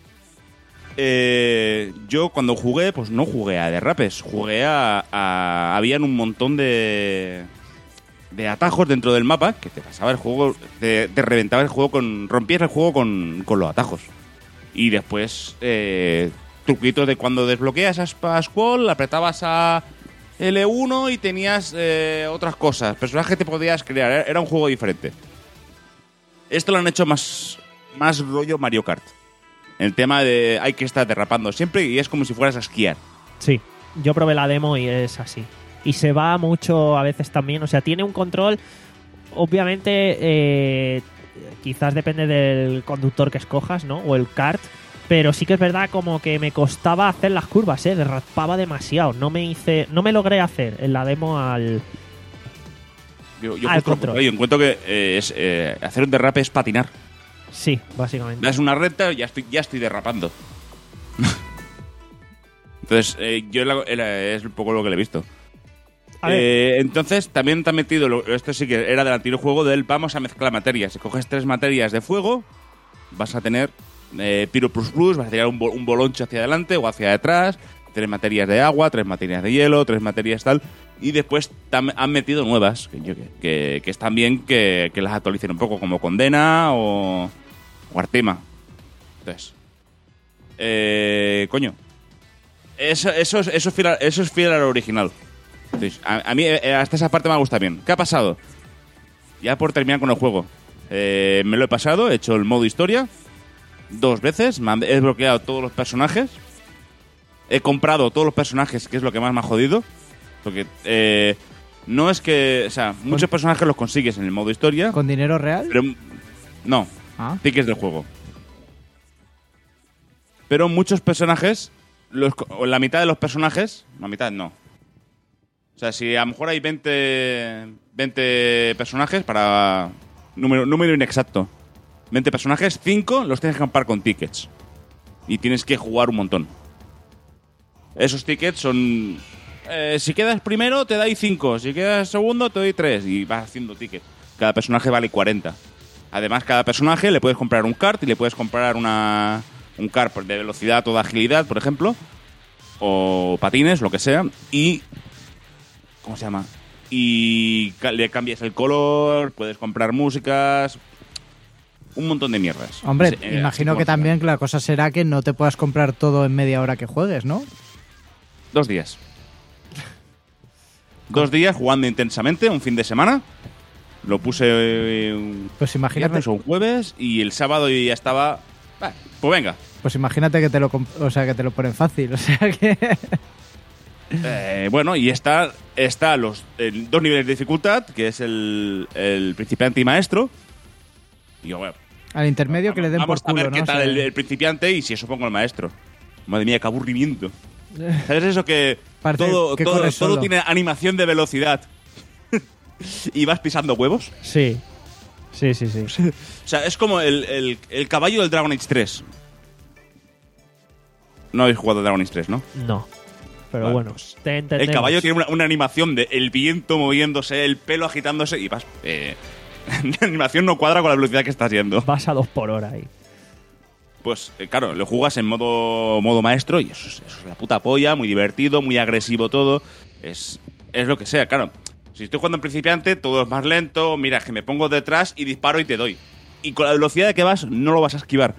Eh, yo cuando jugué, pues no jugué a derrapes, jugué a, a... Habían un montón de... de atajos dentro del mapa que te pasaba el juego, te, te reventaba el juego con... rompías el juego con, con los atajos. Y después, eh, truquitos de cuando desbloqueas a Squall, apretabas a L uno y tenías eh, otras cosas, personajes que te podías crear, era un juego diferente. Esto lo han hecho más, más rollo Mario Kart. El tema de hay que estar derrapando siempre y es como si fueras a esquiar. Sí, yo probé la demo y es así. Y se va mucho a veces también, o sea, tiene un control, obviamente, eh, quizás depende del conductor que escojas, ¿no? O el kart, pero sí que es verdad como que me costaba hacer las curvas, ¿eh? Derrapaba demasiado, no me hice, no me logré hacer en la demo al... Yo, yo Al justo- control. yo encuentro que eh, es, eh, hacer un derrape es patinar. Sí, básicamente. Das una recta y ya estoy, ya estoy derrapando. Entonces, eh, yo la- la- es un poco lo que le he visto. A ver. Eh, entonces, también te han metido, lo- esto sí que era del anterior juego, del vamos a mezclar materias. Si coges tres materias de fuego, vas a tener eh, Pyro Plus Plus, vas a tirar un, bol- un boloncho hacia adelante o hacia detrás, tres materias de agua, tres materias de hielo, tres materias tal. Y después tam- han metido nuevas, que, yo- que, que están bien que, que las actualicen un poco, como Condena o, o Artema. Entonces, eh, coño, eso, eso, es, eso, es fiel a- eso es fiel al original. Entonces, a, a mí eh, hasta esa parte me ha gustado bien. ¿Qué ha pasado? Ya por terminar con el juego. Eh, me lo he pasado, he hecho el modo historia dos veces, me han- he desbloqueado todos los personajes, he comprado todos los personajes, que es lo que más me ha jodido. Porque eh, no es que... O sea, muchos personajes los consigues en el modo historia, ¿Con dinero real? pero... No, Ah. tickets del juego. Pero muchos personajes, los, o la mitad de los personajes, la mitad no. O sea, si a lo mejor hay veinte, veinte personajes para... Número, número inexacto. veinte personajes, cinco los tienes que comprar con tickets. Y tienes que jugar un montón. Esos tickets son... eh, si quedas primero te doy cinco, si quedas segundo te doy tres y vas haciendo tickets. Cada personaje vale cuarenta. Además, cada personaje le puedes comprar un kart y le puedes comprar una un kart de velocidad o de agilidad, por ejemplo, o patines, lo que sea, y... ¿Cómo se llama? Y ca- le cambias el color, puedes comprar músicas, un montón de mierdas. Hombre, Sí, eh, imagino así que como- también la cosa será que no te puedas comprar todo en media hora que juegues, ¿no? Dos días. Dos días jugando intensamente, un fin de semana. Lo puse eh, un Pues imagínate, viernes o un jueves y el sábado yo ya estaba... "Bah, pues venga. pues imagínate que te lo comp- o sea, que te lo ponen fácil, o sea que Eh, bueno, y está, está los en dos niveles de dificultad, que es el, el principiante y maestro. Y yo, bueno, Al intermedio que le den Vamos por culo, a ver ¿no? qué O tal sea, el, el principiante y si eso pongo el maestro. Madre mía, qué aburrimiento. ¿Sabes eso que Parece todo, que todo, corres todo solo. tiene animación de velocidad y vas pisando huevos? Sí. Sí, sí, sí. O sea, es como el, el, el caballo del Dragon Age tres. No habéis jugado Dragon Age tres, ¿no? No. Pero Vale, bueno, pues, te entendemos. El caballo tiene una, una animación de el viento moviéndose, el pelo agitándose y vas... Eh, la animación no cuadra con la velocidad que estás yendo. Vas a dos por hora ahí. Pues eh, claro, lo jugas en modo, modo maestro y eso es, eso es la puta polla, muy divertido, muy agresivo todo. Es, es lo que sea, claro. Si estoy jugando en principiante, todo es más lento. Mira, es que me pongo detrás y disparo y te doy. Y con la velocidad de que vas, no lo vas a esquivar.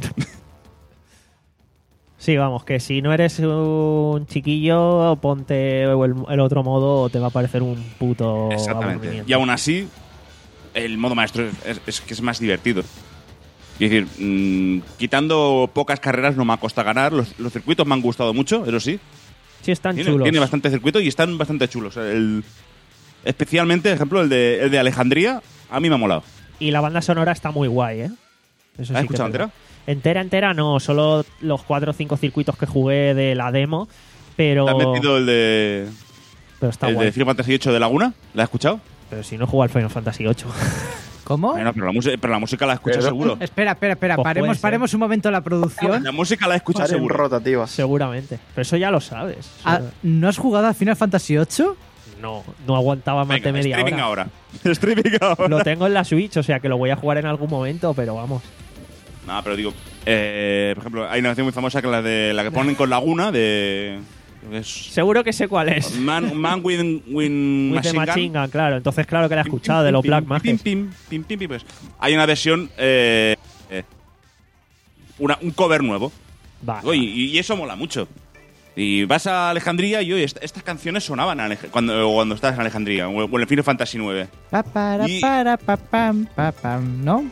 Sí, vamos, que si no eres un chiquillo, ponte el, el otro modo o te va a parecer un puto Exactamente. aburrimiento. Y aún así, el modo maestro es, es- es que es más divertido. Es decir, mmm, quitando pocas carreras no me ha costado ganar. Los, los circuitos me han gustado mucho, eso sí. Sí, están Tiene, chulos. tiene bastante circuito y están bastante chulos. El, especialmente, por ejemplo, el de, el de Alejandría, a mí me ha molado. Y la banda sonora está muy guay, ¿eh? Eso ¿La has sí que escuchado te digo. entera? Entera, entera no. Solo los cuatro o cinco circuitos que jugué de la demo. Pero, ¿Te has metido el de, pero está el guay. de Final Fantasy ocho de Laguna? ¿La has escuchado? Pero si no juego al Final Fantasy ocho. ¿Cómo? Bueno, pero la, música, pero la música la escuchas Pero- seguro. Espera, espera, espera. Pues puede paremos, ser. paremos un momento la producción. La música la escuchas Estar en seguro. rotativas. Seguramente. Pero eso ya lo sabes. Eso- Ah, ¿No has jugado a Final Fantasy ocho? No, no aguantaba más Venga, de media streaming hora. ahora. Streaming ahora. Lo tengo en la Switch, o sea que lo voy a jugar en algún momento, pero vamos. No, pero digo, eh, por ejemplo, hay una canción muy famosa que es la de la que ponen con Laguna de es Seguro que sé cuál es. Man, Man with, with With the Machine Gun. Machine Gun, claro. Entonces, claro que la he Pim, escuchado pim, de los pim, Black pim, Mages. pim, pim, pim, pim, pues. Hay una versión, eh, eh, una, un cover nuevo. Vale. Oye, y, y eso mola mucho. Y vas a Alejandría y oye, est- estas canciones sonaban en Alej- cuando, cuando estabas en Alejandría, o en el Final Fantasy nueve. Pa, para, Y- para, pa, pam, pa, pam, ¿no?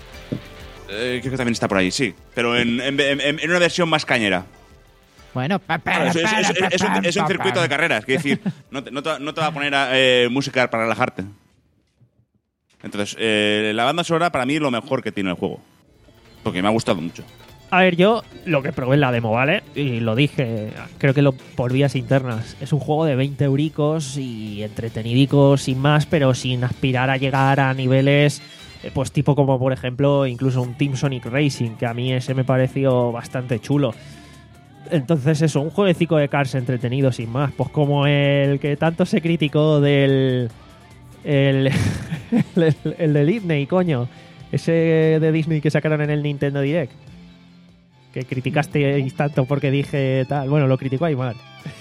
Eh, creo que también está por ahí, sí. Pero en, en- en- en una versión más cañera. Bueno, pa, para, Es, es- para, es- pa, es un, pam, es un pa, circuito pam. de carreras, es decir, no te, no te- no te va a poner eh, música para relajarte. Entonces, eh, la banda sonora para mí es lo mejor que tiene el juego. Porque me ha gustado mucho. A ver, yo lo que probé en la demo, ¿vale? Y lo dije, creo que lo por vías internas. Es un juego de veinte euricos y entretenidicos sin más, pero sin aspirar a llegar a niveles, eh, pues tipo como por ejemplo incluso un Team Sonic Racing, que a mí ese me pareció bastante chulo. Entonces eso, un jueguecito de cars entretenido sin más. Pues como el que tanto se criticó del... El, el, el de Disney, coño. Ese de Disney que sacaron en el Nintendo Direct. Que criticaste tanto porque dije tal. Bueno, lo criticó Aymar.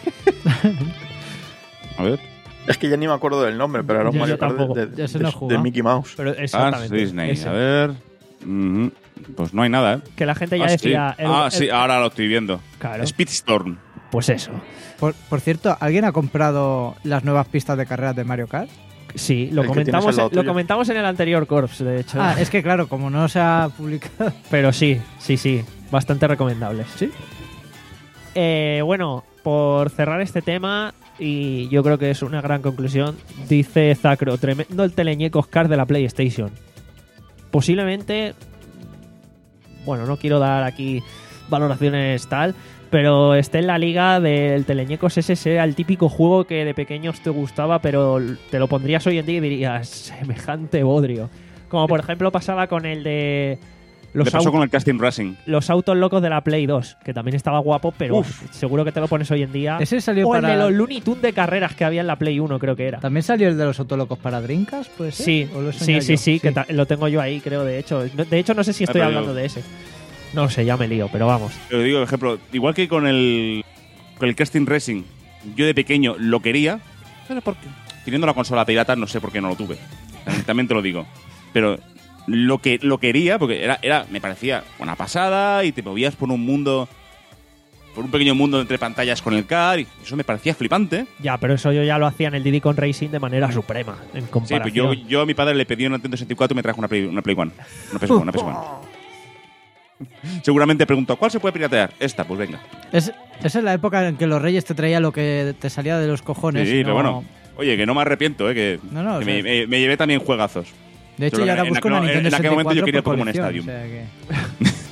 A ver. Es que ya ni me acuerdo del nombre, pero era un Yo- Mario yo Kart tampoco. de, de- Yo ese de- no he de jugado. Mickey Mouse. Pero Cars exactamente. Disney. ese. A ver. Ujú. Pues no hay nada, ¿eh? Que la gente ya Ah, sí. decía. el- ah, el- sí, ahora lo estoy viendo. Claro. Speedstorm. Pues eso. Por, por cierto, ¿alguien ha comprado las nuevas pistas de carreras de Mario Kart? Sí, lo El que comentamos, tienes al lado lo tuyo. comentamos en el anterior Corps, de hecho. Ah, es que claro, como no se ha publicado. Pero sí, sí, sí. Bastante recomendables. ¿Sí? Eh, bueno, por cerrar este tema, y yo creo que es una gran conclusión, dice Zacro, tremendo el teleñeco Oscar de la PlayStation. Posiblemente, bueno, no quiero dar aquí valoraciones tal, pero esté en la liga del teleñecos ese sea el típico juego que de pequeños te gustaba, pero te lo pondrías hoy en día y dirías, semejante bodrio. Como por ejemplo pasaba con el de... Los Le pasó autos- con el Casting Racing. los autos locos de la Play dos, que también estaba guapo, pero Uf. seguro que te lo pones hoy en día. Ese salió o para. el de los Looney Tunes de carreras que había en la Play uno, creo que era. ¿También salió el de los autolocos para Dreamcast? ¿Puede ser? Sí, ¿O lo he sí, soñado sí, yo? sí, que ta- lo tengo yo ahí, creo, de hecho. No- De hecho, no sé si estoy pero hablando yo- de ese. No lo sé, ya me lío, pero vamos. Pero digo, por ejemplo, igual que con el, con el Casting Racing, yo de pequeño lo quería, pero porque teniendo la consola pirata no sé por qué no lo tuve. También, también te lo digo. Pero lo que lo quería, porque era, era me parecía una pasada y te movías por un mundo, por un pequeño mundo entre pantallas con el car y eso me parecía flipante. Ya, pero eso yo ya lo hacía en el Diddy Kong Racing de manera suprema, en Sí, comparación. pues yo, yo a mi padre le pedí un Nintendo sesenta y cuatro y me trajo una Play, una Play One. Una P S uno, una P S uno. Seguramente pregunto, ¿cuál se puede piratear? Esta, pues venga. Es, esa es la época en que los Reyes te traían lo que te salía de los cojones. Sí, y pero no- bueno. Oye, que no me arrepiento, ¿eh? Que, No, no, que o sea- me, me- me llevé también juegazos. De hecho, Solo ya que la en busco en, aquel- Nintendo en aquel momento yo sesenta y cuatro quería por Pokémon colección, Stadium. o sea que-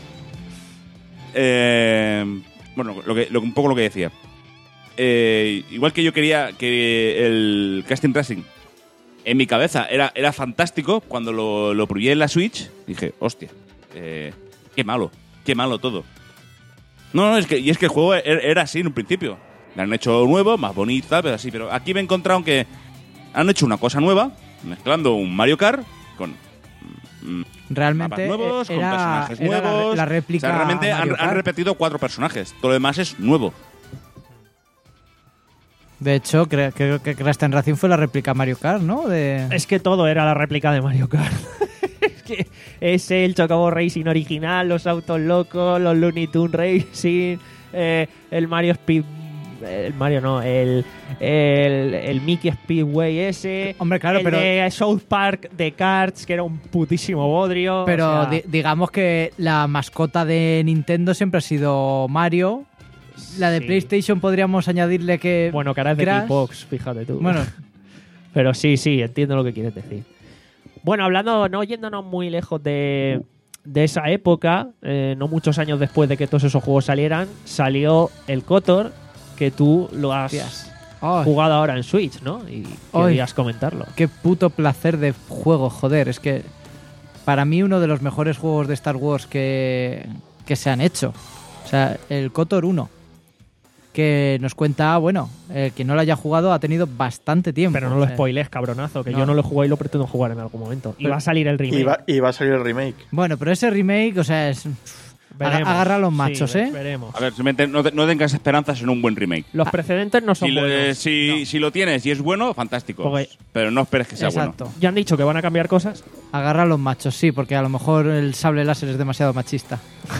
Eh, bueno, lo que, lo, un poco lo que decía. Eh, igual que yo quería que el Casting Racing en mi cabeza era, era fantástico, cuando lo, lo probé en la Switch, dije, hostia, eh, qué malo, qué malo todo. No, no, es que, y es que el juego era, era así en un principio. Le han hecho nuevo, más bonito, tal, pero así. Pero aquí me he encontrado que han hecho una cosa nueva, mezclando un Mario Kart con mm, Realmente mapas nuevos, era, con personajes era la- nuevos. la réplica O sea, realmente han, Mario han Kart. repetido cuatro personajes. Todo lo demás es nuevo. De hecho, creo, creo que Crash Racing fue la réplica Mario Kart, ¿no? De... Es que todo era la réplica de Mario Kart. Es que es el Chocobo Racing original, los autos locos, los Looney Tunes Racing, eh, el Mario Speed... El Mario no, el, el, el Mickey Speedway ese. Hombre, claro, el pero- de South Park de Karts, que era un putísimo bodrio. Pero o sea, di- digamos que la mascota de Nintendo siempre ha sido Mario. La de sí. PlayStation podríamos añadirle que... Bueno, cara es de Crash. Xbox, fíjate tú. Bueno, Pero sí, sí, entiendo lo que quieres decir. Bueno, hablando, no yéndonos muy lejos de, de esa época, eh, no muchos años después de que todos esos juegos salieran, salió el KOTOR, que tú lo has hostias. Ay, jugado ahora en Switch, ¿no? Y Ay. querías comentarlo. qué puto placer de juego, joder. Es que para mí uno de los mejores juegos de Star Wars que, que se han hecho. O sea, el KOTOR uno. Que nos cuenta, bueno, el que no lo haya jugado ha tenido bastante tiempo. Pero no lo O sea, spoiles, cabronazo, que no. yo no lo jugué y lo pretendo jugar en algún momento. Y Pero- va a salir el remake. Y va, y va a salir el remake. Bueno, pero ese remake, o sea, es... Veremos. agarra a los Sí, machos, ve- ¿eh? Veremos. A ver, simplemente no, te- no tengas esperanzas en un buen remake. Los precedentes no son Si, lo- buenos. si, No. si lo tienes y es bueno, fantástico. Porque- Pero no esperes que sea Exacto. bueno. Ya han dicho que van a cambiar cosas. Agarra a los machos, sí, porque a lo mejor el sable láser es demasiado machista.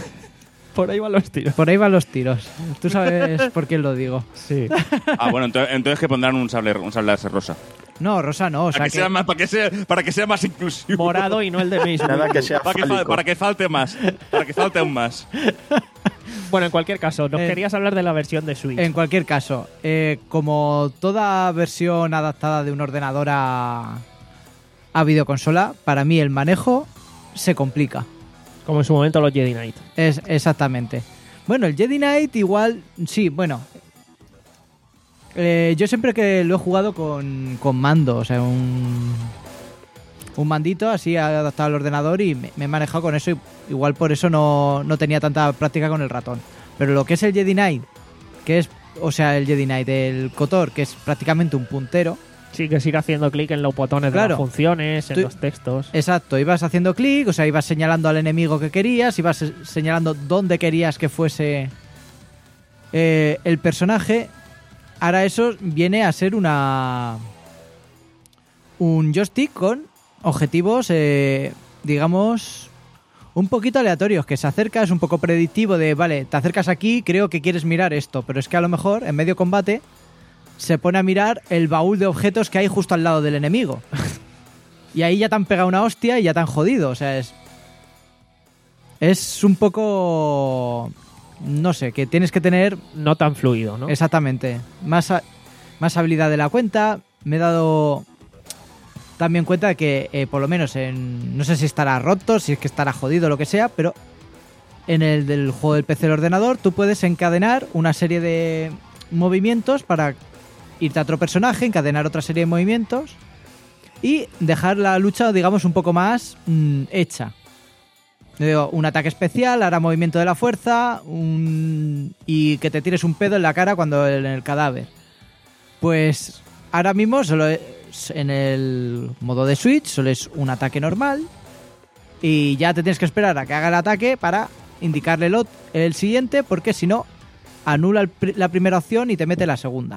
Por ahí van los tiros. Por ahí van los tiros. Tú sabes por qué lo digo. Sí. Ah, bueno, entonces, entonces que pondrán un sable, un sable láser rosa. No, Rosa no, o sea Para que, que... sea más, para, que sea, para que sea más inclusivo. Morado y no el de Mace Nada Windu. que sea Para que, fal- fálico. para que falte más. Para que falte aún más. Bueno, en cualquier caso, nos Eh, querías hablar de la versión de Switch. En cualquier caso, eh, como toda versión adaptada de un ordenador a, a videoconsola, para mí el manejo se complica. Como en su momento los Jedi Knight. Es exactamente. Bueno, el Jedi Knight igual, sí, bueno. Eh, yo siempre que lo he jugado con, con mando, o sea, un, un mandito así adaptado al ordenador y me, me he manejado con eso. Y igual por eso no, no tenía tanta práctica con el ratón. Pero lo que es el Jedi Knight, que es, o sea, el Jedi Knight, el KOTOR, que es prácticamente un puntero. Sí, que es ir haciendo clic en los botones de Claro. las funciones, en Tú- los textos. Exacto, ibas haciendo clic, o sea, ibas señalando al enemigo que querías, ibas se- señalando dónde querías que fuese eh, el personaje. Ahora eso viene a ser una un joystick con objetivos, eh, digamos, un poquito aleatorios, que se acerca, es un poco predictivo de, vale, te acercas aquí, creo que quieres mirar esto, pero es que a lo mejor en medio combate se pone a mirar el baúl de objetos que hay justo al lado del enemigo. Y ahí ya te han pegado una hostia y ya te han jodido. O sea, es. Es un poco. No sé, que tienes que tener No tan fluido, ¿no? exactamente más, a- más habilidad de la cuenta. Me he dado también cuenta de que, eh, por lo menos en. No sé si estará roto, si es que estará jodido, lo que sea, pero en el del juego del P C del ordenador tú puedes encadenar una serie de movimientos para irte a otro personaje, encadenar otra serie de movimientos y dejar la lucha, digamos, un poco más mm, hecha. Yo digo, un ataque especial, ahora movimiento de la fuerza un... y que te tires un pedo en la cara cuando en el cadáver. Pues ahora mismo solo es en el modo de Switch, solo es un ataque normal y ya te tienes que esperar a que haga el ataque para indicarle el, ot- el siguiente, porque si no anula el pri- la primera opción y te mete la segunda.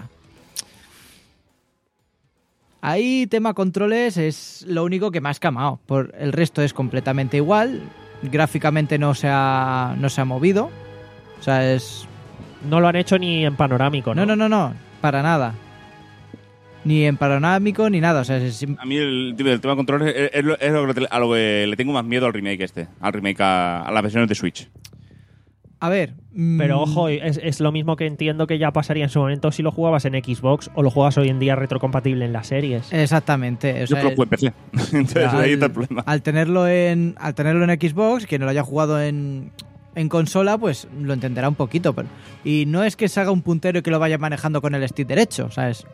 Ahí tema controles es lo único que me ha escamado. Por el resto es completamente igual. Gráficamente no se ha, no se ha movido. O sea, es... No lo han hecho ni en panorámico, ¿no? No, no, no, no. Para nada. Ni en panorámico ni nada. O sea, es... A mí el, el tema de controles es, es lo, es lo que, a lo que le tengo más miedo al remake este. Al remake a, a las versiones de Switch. A ver. mm, Pero ojo, es, es lo mismo que entiendo que ya pasaría en su momento si lo jugabas en Xbox o lo juegas hoy en día retrocompatible en las series. Exactamente. O Yo sea, creo que fue P C. Entonces al, ahí está el problema. al tenerlo en al tenerlo en Xbox, quien no lo haya jugado en, en consola, pues lo entenderá un poquito. Pero, y no es que se haga un puntero y que lo vaya manejando con el stick derecho, ¿sabes?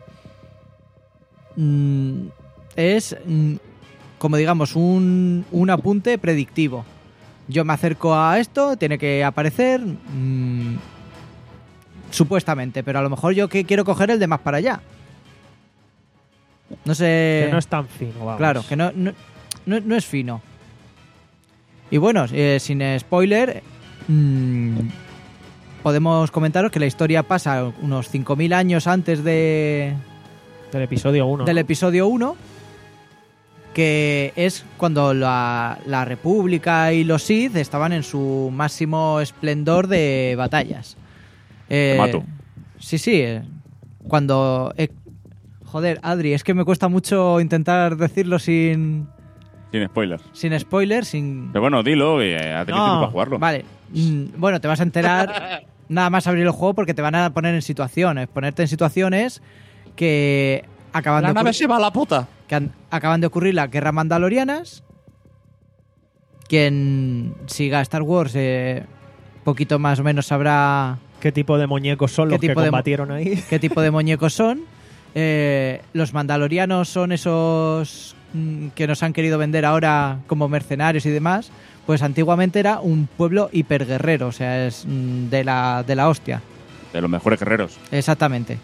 Mm, es, mm, como digamos, un, un apunte predictivo. Yo me acerco a esto, tiene que aparecer, mmm, supuestamente, pero a lo mejor yo que quiero coger el de más para allá. No sé... Que no es tan fino, vamos. Claro, que no, no, no, no es fino. Y bueno, eh, sin spoiler, mmm, podemos comentaros que la historia pasa unos cinco mil años antes de, Del episodio uno. del episodio uno, que es cuando la, la República y los Sith estaban en su máximo esplendor de batallas. Eh, Te mato. Sí, sí. eh, Cuando... eh, joder, Adri, es que me cuesta mucho intentar decirlo sin, Sin spoilers. sin spoilers, sin... Pero bueno, dilo y eh, ha tenido No, tiempo para jugarlo. Vale. Mm, bueno, te vas a enterar nada más abrir el juego porque te van a poner en situaciones. Ponerte en situaciones que acaban, de, ocurrir, va a la puta. que han- acaban de ocurrir las guerras mandalorianas. Quien siga Star Wars, eh, poquito más o menos sabrá ¿Qué tipo de muñecos son ¿Qué los que tipo de mo- combatieron ahí? qué tipo de muñecos son. Eh, los mandalorianos son esos mm, que nos han querido vender ahora como mercenarios y demás. Pues antiguamente era un pueblo hiperguerrero, o sea, es mm, de la, de la hostia. De los mejores guerreros. Exactamente.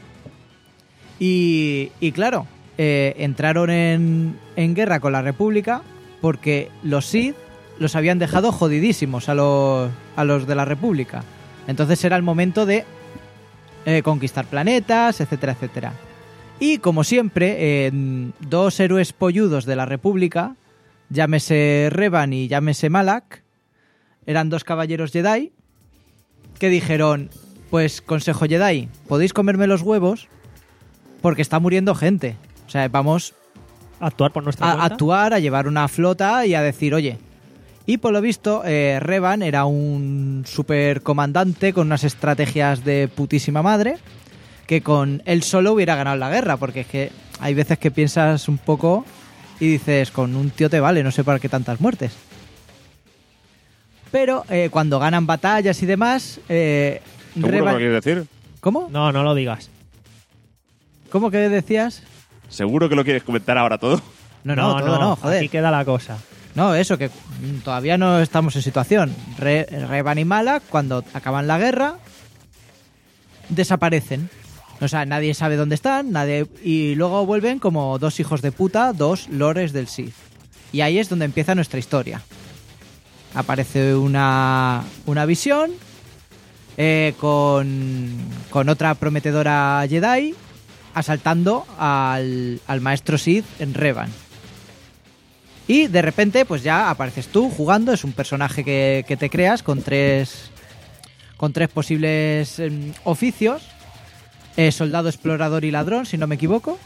Y, y claro, eh, entraron en, en guerra con la República porque los Sith los habían dejado jodidísimos a los, a los de la República. Entonces era el momento de eh, conquistar planetas, etcétera, etcétera. Y como siempre, eh, dos héroes polludos de la República, llámese Revan y llámese Malak, eran dos caballeros Jedi que dijeron: pues consejo Jedi, podéis comerme los huevos porque está muriendo gente. O sea, vamos Actuar por nuestra a cuenta. actuar, a llevar una flota y a decir, oye. Y por lo visto, eh, Revan era un supercomandante con unas estrategias de putísima madre, que con él solo hubiera ganado la guerra, porque es que hay veces que piensas un poco y dices, con un tío te vale, no sé para qué tantas muertes. Pero eh, cuando ganan batallas y demás, eh, ¿Seguro que Revan... lo quieres decir? ¿Cómo? No, no lo digas. ¿Cómo que decías? ¿Seguro que lo quieres comentar ahora todo? No, no, todo no, joder. Aquí queda la cosa. No, eso, que mm, todavía no estamos en situación. Re, Revan y Malak, cuando acaban la guerra, desaparecen. O sea, nadie sabe dónde están, nadie y luego vuelven como dos hijos de puta, dos lores del Sith. Y ahí es donde empieza nuestra historia. Aparece una, una visión eh, con, con otra prometedora Jedi asaltando al, al maestro Sith en Revan. Y de repente, pues ya apareces tú jugando. Es un personaje que, que te creas con tres, con tres posibles eh, oficios. Eh, soldado, explorador y ladrón, si no me equivoco.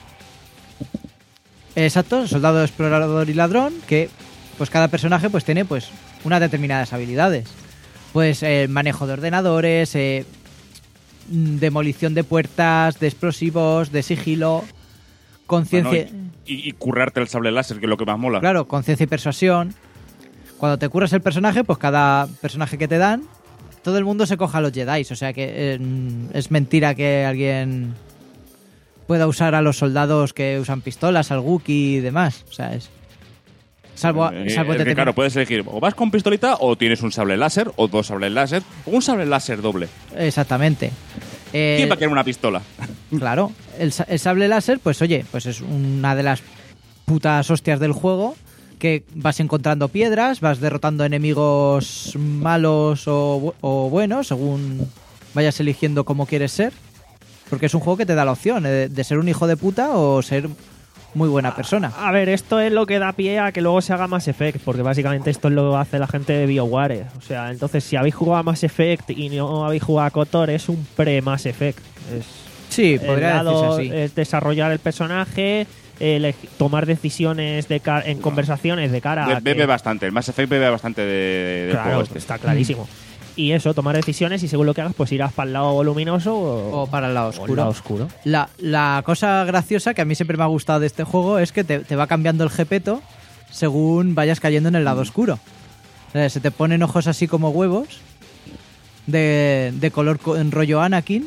Exacto, soldado, explorador y ladrón. Que pues cada personaje pues tiene pues unas determinadas habilidades. Pues eh, manejo de ordenadores, eh, demolición de puertas, de explosivos, de sigilo, conciencia... Bueno, y, y currarte el sable láser, que es lo que más mola. Claro, conciencia y persuasión. Cuando te curras el personaje, pues cada personaje que te dan, todo el mundo se coja a los Jedi. O sea que eh, es mentira que alguien pueda usar a los soldados que usan pistolas, al Wookiee y demás. O sea, es... Salvo, Eh, salvo es que, determin- claro, puedes elegir o vas con pistolita o tienes un sable láser o dos sables láser o un sable láser doble. Exactamente. Eh, ¿Quién va a querer una pistola? Claro, el, sa- el sable láser, pues oye, pues es una de las putas hostias del juego, que vas encontrando piedras, vas derrotando enemigos malos o, bu- o buenos, según vayas eligiendo cómo quieres ser, porque es un juego que te da la opción eh, de ser un hijo de puta o ser muy buena persona. A ver, esto es lo que da pie a que luego se haga Mass Effect, porque básicamente esto lo hace la gente de BioWare. O sea, entonces si habéis jugado a Mass Effect y no habéis jugado a KOTOR, es un pre-Mass Effect. Es, Sí, el podría lado decirse así. es desarrollar el personaje, ele- tomar decisiones de ca- en conversaciones de cara Be- a bebe que- bastante. El Mass Effect bebe bastante de, del Claro, juego este. está clarísimo. Y eso, tomar decisiones y según lo que hagas, pues irás para el lado luminoso o, O para el lado o el oscuro. lado oscuro. La, la cosa graciosa que a mí siempre me ha gustado de este juego es que te, te va cambiando el jepeto según vayas cayendo en el lado oscuro. O sea, se te ponen ojos así como huevos de, de color co- en rollo Anakin.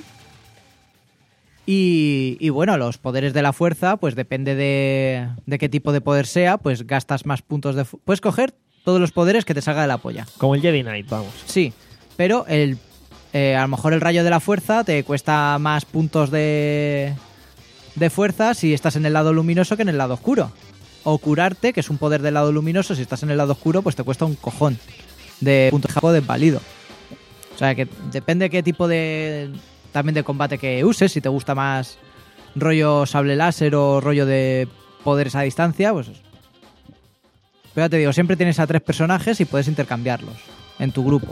Y, y bueno, los poderes de la fuerza, pues depende de, de qué tipo de poder sea, pues gastas más puntos de... fu- Puedes coger todos los poderes que te salga de la polla. Como el Jedi Knight, vamos. Sí, pero el, eh, a lo mejor el rayo de la fuerza te cuesta más puntos de, de fuerza si estás en el lado luminoso que en el lado oscuro. O curarte, que es un poder del lado luminoso, si estás en el lado oscuro, pues te cuesta un cojón de puntos de juego desvalido. O sea que depende qué tipo de también de combate que uses, si te gusta más rollo sable láser o rollo de poderes a distancia, pues... Pero ya te digo, siempre tienes a tres personajes y puedes intercambiarlos en tu grupo.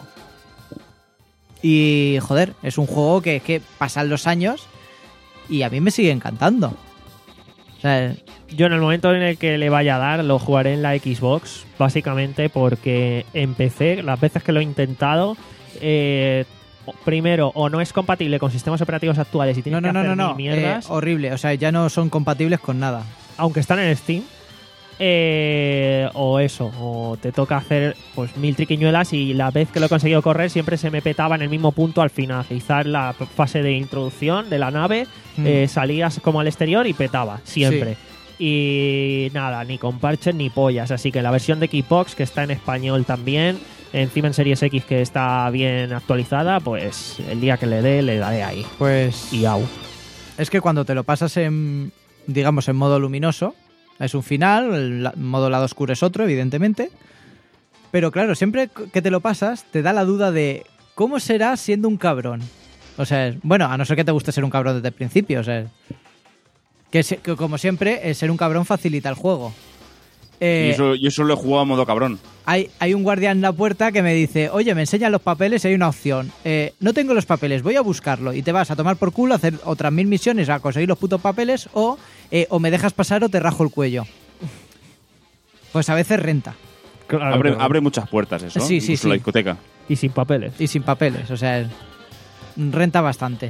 Y, joder, es un juego que, que pasan los años y a mí me sigue encantando. O sea, Yo en el momento en el que le vaya a dar, lo jugaré en la Xbox, básicamente porque empecé, las veces que lo he intentado, eh, primero, o no es compatible con sistemas operativos actuales y tienes no, no, que no, hacer no, no. mil Eh, mierdas, horrible. O sea, ya no son compatibles con nada. aunque están en Steam. Eh, o eso, o te toca hacer pues mil triquiñuelas y la vez que lo he conseguido correr siempre se me petaba en el mismo punto al final. Quizás la fase de introducción de la nave, Mm. eh, salías como al exterior y petaba, siempre. Y nada, ni con parches ni pollas. Así que la versión de Xbox, que está en español también, encima en Series X que está bien actualizada, pues el día que le dé, le daré ahí. Pues Y au. es que cuando te lo pasas en, digamos, en modo luminoso, es un final, el la- modo lado oscuro es otro, evidentemente. Pero claro, siempre que te lo pasas, te da la duda de cómo será siendo un cabrón. O sea, bueno, a no ser que te guste ser un cabrón desde el principio, o sea... Que, se- que como siempre, eh, ser un cabrón facilita el juego. Eh, Y eso, yo eso lo he jugado a modo cabrón. hay, hay un guardia en la puerta que me dice, oye, me enseñan los papeles y hay una opción. Eh, no tengo los papeles, voy a buscarlo. Y te vas a tomar por culo, a hacer otras mil misiones a conseguir los putos papeles o, eh, o me dejas pasar o te rajo el cuello. Pues a veces renta. Claro, abre, claro. abre muchas puertas eso. Sí, sí, Incluso sí. la discoteca. Y sin papeles. Y sin papeles, o sea, renta bastante.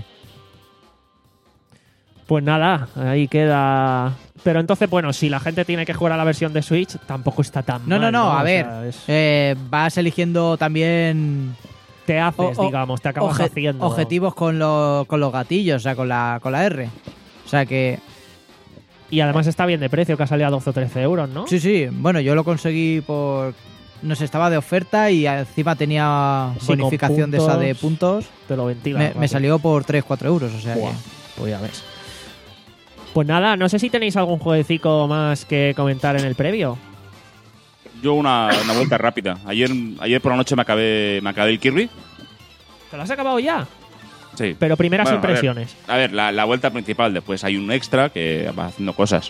Pues nada, ahí queda. Pero entonces, bueno, si la gente tiene que jugar a la versión de Switch, tampoco está tan No, mal. no, no, a O ver. sea, es- Eh, vas eligiendo también te haces, o- o- digamos, te acabas oje- haciendo. objetivos con, lo- con los gatillos, o sea, con la, con la R. O sea que, Y además está bien de precio, que ha salido a doce o trece euros, ¿no? sí, sí, bueno, yo lo conseguí por... No sé, estaba de oferta y encima tenía Sí, con bonificación de esa de puntos. Te lo ventila. Me, rápido. me salió por tres cuatro euros, o sea Buah, que... pues ya ves. Pues nada, no sé si tenéis algún jueguecito más que comentar en el previo. Yo una, una vuelta rápida. Ayer, ayer por la noche me acabé, me acabé el Kirby. ¿Te lo has acabado ya? Sí. Pero primeras Bueno, a ver. impresiones. A ver, la, la vuelta principal, después hay un extra que va haciendo cosas.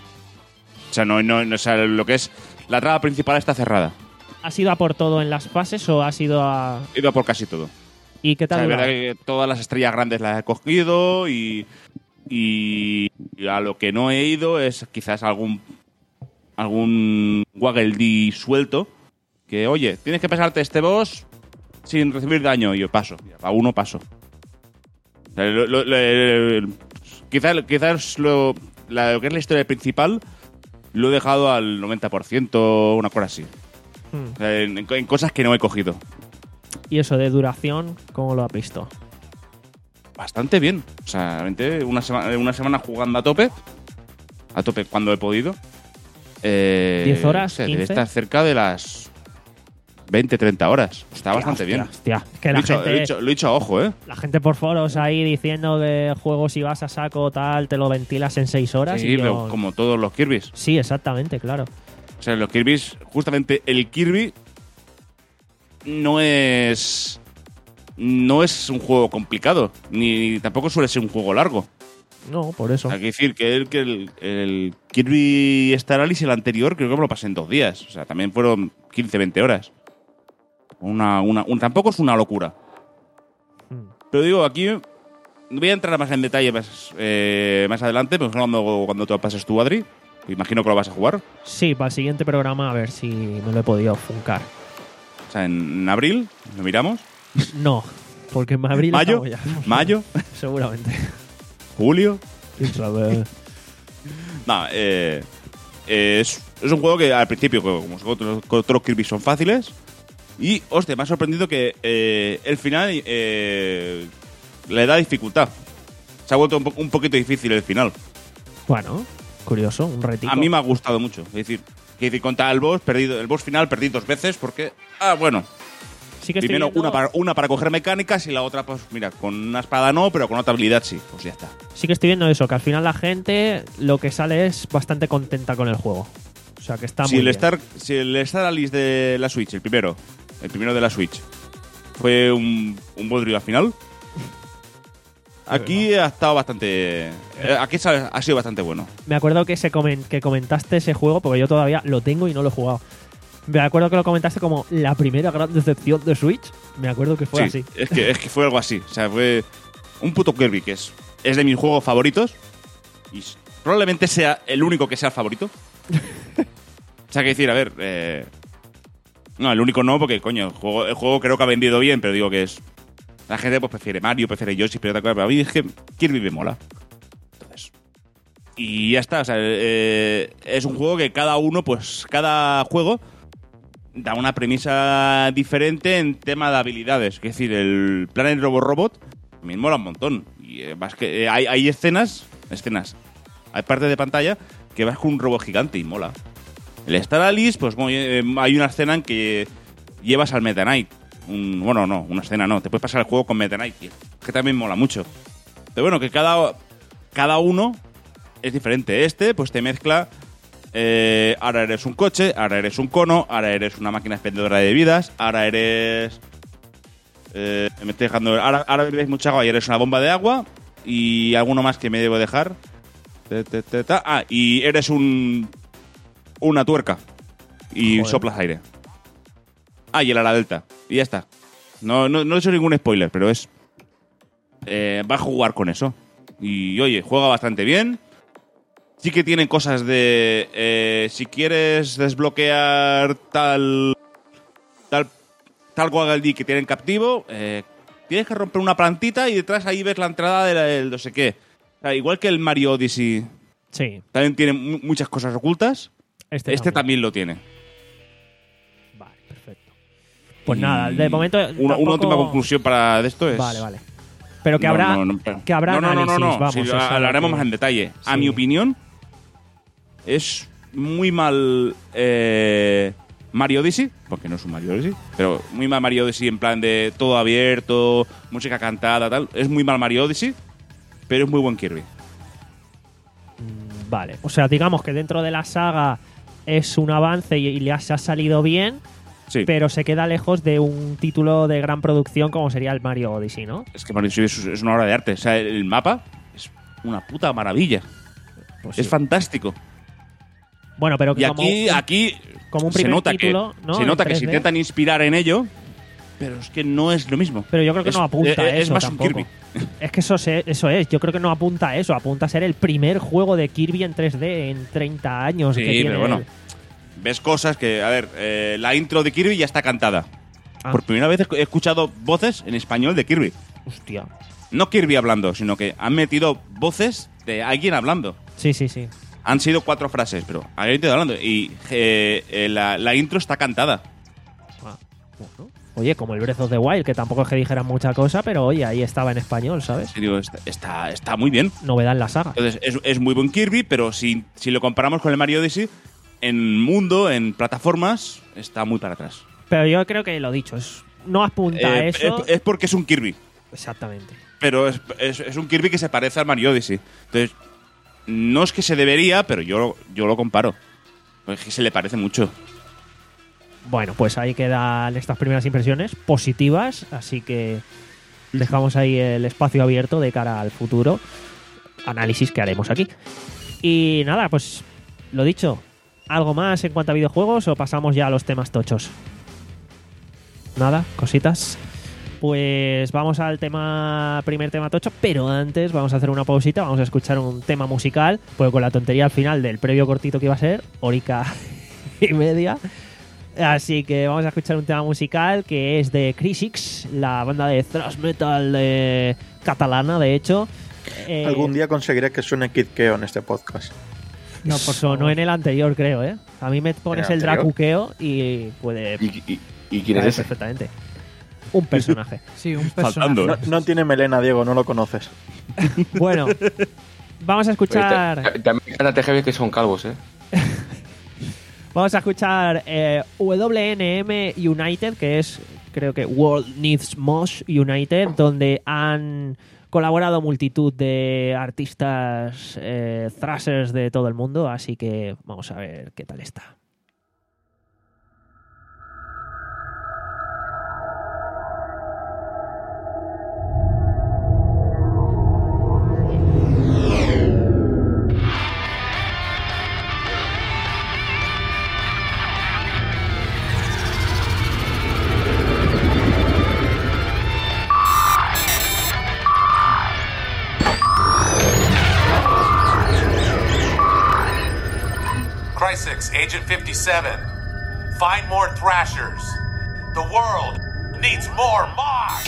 O sea, no, no, no, o sea, lo que es. La trama principal está cerrada. ¿Has ido a por todo en las fases o has ido a...? He ido a por casi todo. ¿Y qué O sea, tal? es durado? verdad que todas las estrellas grandes las he cogido y, y a lo que no he ido es quizás algún algún Waggle Dee suelto que, oye, tienes que pasarte este boss sin recibir daño y yo paso. A uno paso. O sea, lo- lo- lo- quizás quizás lo, la- lo que es la historia principal lo he dejado al noventa por ciento, una cosa así. Hmm. O sea, en, en cosas que no he cogido. Y eso de duración, ¿cómo lo has visto? Bastante bien. O sea, realmente una semana, una semana jugando a tope. A tope cuando he podido. Eh, ¿diez horas, o sea, debe quince? estar cerca de las veinte, treinta horas. Está bastante Hostia, bien. Hostia, es que Lo la he, dicho, gente, lo he dicho- lo he dicho a ojo, ¿eh? la gente por foros ahí diciendo que juegos si vas a saco tal, te lo ventilas en seis horas. Sí, y yo- pero como todos los Kirby's. Sí, exactamente, claro. O sea, los Kirby's, justamente el Kirby no es. No es un juego complicado. Ni tampoco suele ser un juego largo. No, por eso. Hay que decir que el, que el, el Kirby Star Allies, el anterior, creo que me lo pasé en dos días. O sea, también fueron quince, veinte horas. Una, una, un, tampoco es una locura. Hmm. Pero digo, aquí voy a entrar más en detalle más, eh, más adelante, pero cuando, cuando te lo pases tú, Adri. Imagino que lo vas a jugar. Sí, para el siguiente programa a ver si me lo he podido funcar. O sea, en, en abril, lo miramos. No, porque en abril ¿Mayo? estamos ya. ¿Mayo? Seguramente. ¿Julio? ¿Quién sabe? No, eh, eh, es, es un juego que al principio, como otros, otros Kirby, son fáciles. Y, hostia, me ha sorprendido que eh, el final eh, le da dificultad. Se ha vuelto un, po- un poquito difícil el final. Bueno, curioso, un retito. A mí me ha gustado mucho. Es decir, es decir contra el boss, perdido, el boss final perdí dos veces porque... Ah, bueno. Sí que estoy Primero viendo- una, para, una para coger mecánicas y la otra, pues mira, con una espada no, pero con otra habilidad sí. Pues ya está. Sí que estoy viendo eso, que al final la gente lo que sale es bastante contenta con el juego. O sea, que está Si muy el, bien. Star, si el Star Alice de la Switch, el primero, el primero de la Switch, fue un, un bodrio al final, aquí ha estado bastante... eh, Aquí ha ha sido bastante bueno. Me acuerdo que, se comen- que comentaste ese juego, porque yo todavía lo tengo y no lo he jugado. Me acuerdo que lo comentaste como la primera gran decepción de Switch. Me acuerdo que fue Sí, así. Es que, es que fue algo así. O sea, fue un puto Kirby que es, es de mis juegos favoritos y s- probablemente sea el único que sea el favorito. O sea, que decir, a ver... eh, no, el único no, porque, coño, el juego, el juego creo que ha vendido bien, pero digo que es... La gente pues prefiere Mario, prefiere Yoshi, pero otra cosa. Pero a mí es que Kirby me mola. Entonces... Y ya está. O sea, eh, es un juego que cada uno, pues, cada juego da una premisa diferente en tema de habilidades. Es decir, el Planet Robo Robot me mola un montón. Y eh, más que eh, hay, hay escenas, escenas, hay partes de pantalla que vas con un robot gigante y mola. El Star Alice, pues muy, eh, hay una escena en que llevas al Meta Knight. Un, bueno, no, una escena no. Te puedes pasar el juego con Meta Knight, que también mola mucho. Pero bueno, que cada, cada uno es diferente. Este, pues te mezcla... Eh, ahora eres un coche, ahora eres un cono, ahora eres una máquina expendedora de vidas, ahora eres... Eh, me estoy dejando... Ahora, ahora bebes mucha agua y eres una bomba de agua. Y alguno más que me debo dejar. Te, te, te, ta. Ah, y eres un... Una tuerca. Y Joder. soplas aire. Ah, y el ala delta. Y ya está. No, no, no he hecho ningún spoiler, pero es... Eh, va a jugar con eso. Y oye, juega bastante bien. Sí que tienen cosas de... Eh, si quieres desbloquear tal... Tal... Tal Waggledee que tienen captivo, eh, tienes que romper una plantita y detrás ahí ves la entrada del del no sé qué. O sea, igual que el Mario Odyssey Sí, también tiene mu- muchas cosas ocultas, este, este también lo tiene. Vale, perfecto. Pues Y nada, de momento... Una, una tampoco- última conclusión para de esto es... Vale, vale. Pero que No, habrá, no, no, pero- que habrá no, no, no, análisis, no, no. vamos. Sí, eso es algo hablaremos que- más en detalle. A Sí. mi opinión, es muy mal eh, Mario Odyssey, porque no es un Mario Odyssey, pero muy mal Mario Odyssey en plan de todo abierto, música cantada, tal. Es muy mal Mario Odyssey, pero es muy buen Kirby. Vale, o sea, digamos que dentro de la saga es un avance y, y le ha, se ha salido bien, Sí, pero se queda lejos de un título de gran producción como sería el Mario Odyssey, ¿no? es que Mario Odyssey es, es una obra de arte. O sea, el mapa es una puta maravilla. Pues Es sí. fantástico. Bueno, pero que Y como aquí, un- aquí como un se primer nota título, que, ¿no? se En nota que se tres D. intentan inspirar en ello, pero es que no es lo mismo. Pero yo creo que Es- no apunta eh, a es eso más un tampoco. Kirby. Es que eso, se- eso es, yo creo que no apunta a eso, apunta a ser el primer juego de Kirby en tres D en treinta años. Sí, que tiene pero bueno, el- ves cosas que, a ver, eh, la intro de Kirby ya está cantada. Ah. Por primera vez he escuchado voces en español de Kirby. Hostia. No Kirby hablando, sino que han metido voces de alguien hablando. Sí, sí, sí. Han sido cuatro frases, pero alguien está hablando. Y eh, eh, la, la intro está cantada. Ah, bueno. Oye, como el Breath of the Wild, que tampoco es que dijera mucha cosa, pero oye, ahí estaba en español, ¿sabes? Y digo, está, está, está muy bien. Novedad en la saga. Entonces, es, es muy buen Kirby, pero si, si lo comparamos con el Mario Odyssey, en mundo, en plataformas, está muy para atrás. Pero yo creo que lo dicho, es, no apunta a Eh, eso. es, es porque es un Kirby. Exactamente. Pero es, es- es un Kirby que se parece al Mario Odyssey. Entonces, no es que se debería, pero yo, yo lo comparo. Pues es que se le parece mucho. Bueno, pues ahí quedan estas primeras impresiones positivas, así que dejamos ahí el espacio abierto de cara al futuro análisis que haremos aquí. Y nada, pues lo dicho, ¿algo más en cuanto a videojuegos o pasamos ya a los temas tochos? Nada, cositas. Pues vamos al tema primer tema tocho, pero antes vamos a hacer una pausita, vamos a escuchar un tema musical, porque con la tontería al final del previo cortito que iba a ser, horica y media, Así que vamos a escuchar un tema musical que es de Crisix, la banda de thrash metal eh, catalana, de hecho. Eh, Algún día conseguiré que suene Kid Keo en este podcast. No, por sonó favor. en el anterior, creo, ¿eh? A mí me pones ¿En el el anterior? Dracuqueo y puede ¿Y, y, y quién caer es ese? perfectamente. Un personaje. Sí, un personaje. Saltando. No, no tiene melena, Diego, no lo conoces. Bueno, vamos a Oye, escuchar... ta- ta- También canta T G B que son calvos, ¿eh? Vamos a escuchar eh, W N M United, que es, creo que World Needs Mosh United, donde han colaborado multitud de artistas eh, thrashers de todo el mundo, así que vamos a ver qué tal está. Crysis, Agent fifty-seven. Find more Thrashers. The world needs more Mars!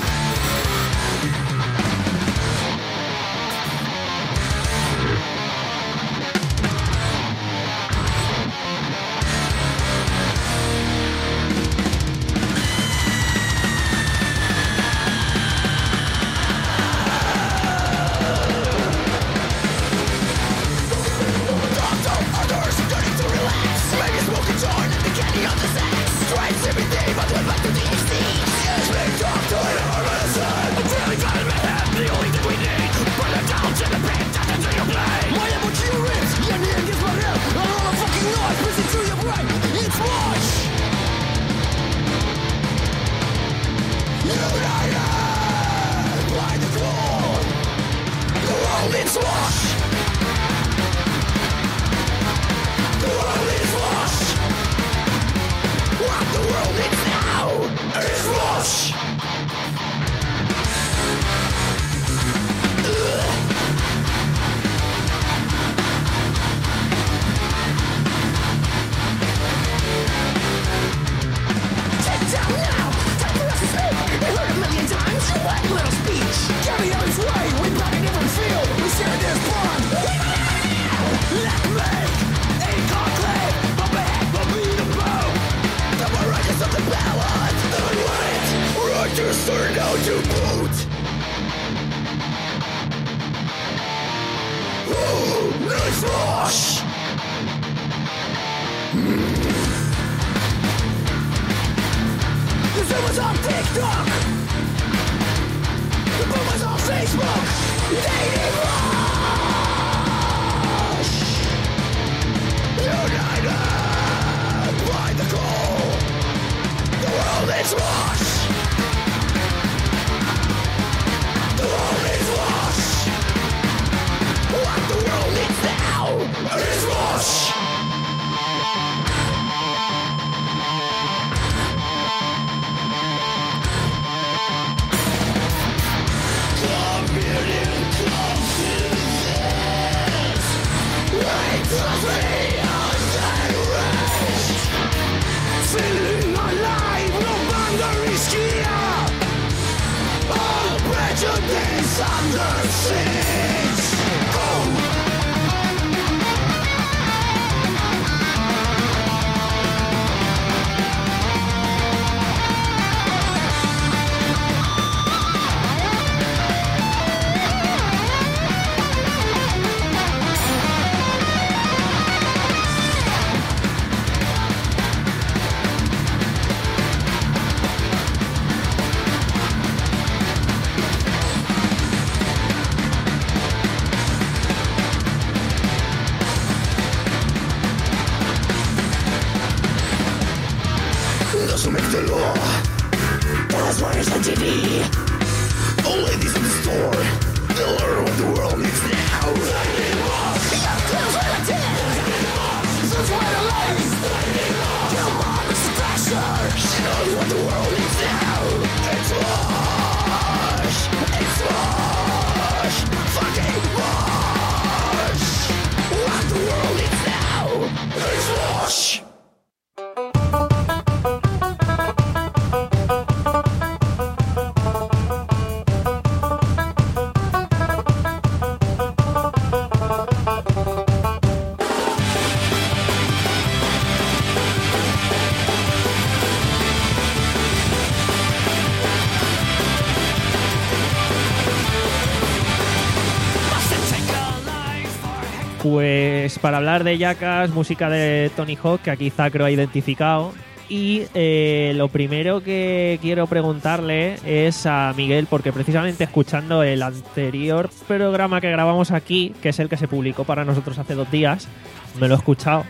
Pues para hablar de Jackass, música de Tony Hawk, que aquí Zacro ha identificado. Y eh, lo primero que quiero preguntarle es a Miguel, porque precisamente escuchando el anterior programa que grabamos aquí, que es el que se publicó para nosotros hace dos días, me lo he escuchado.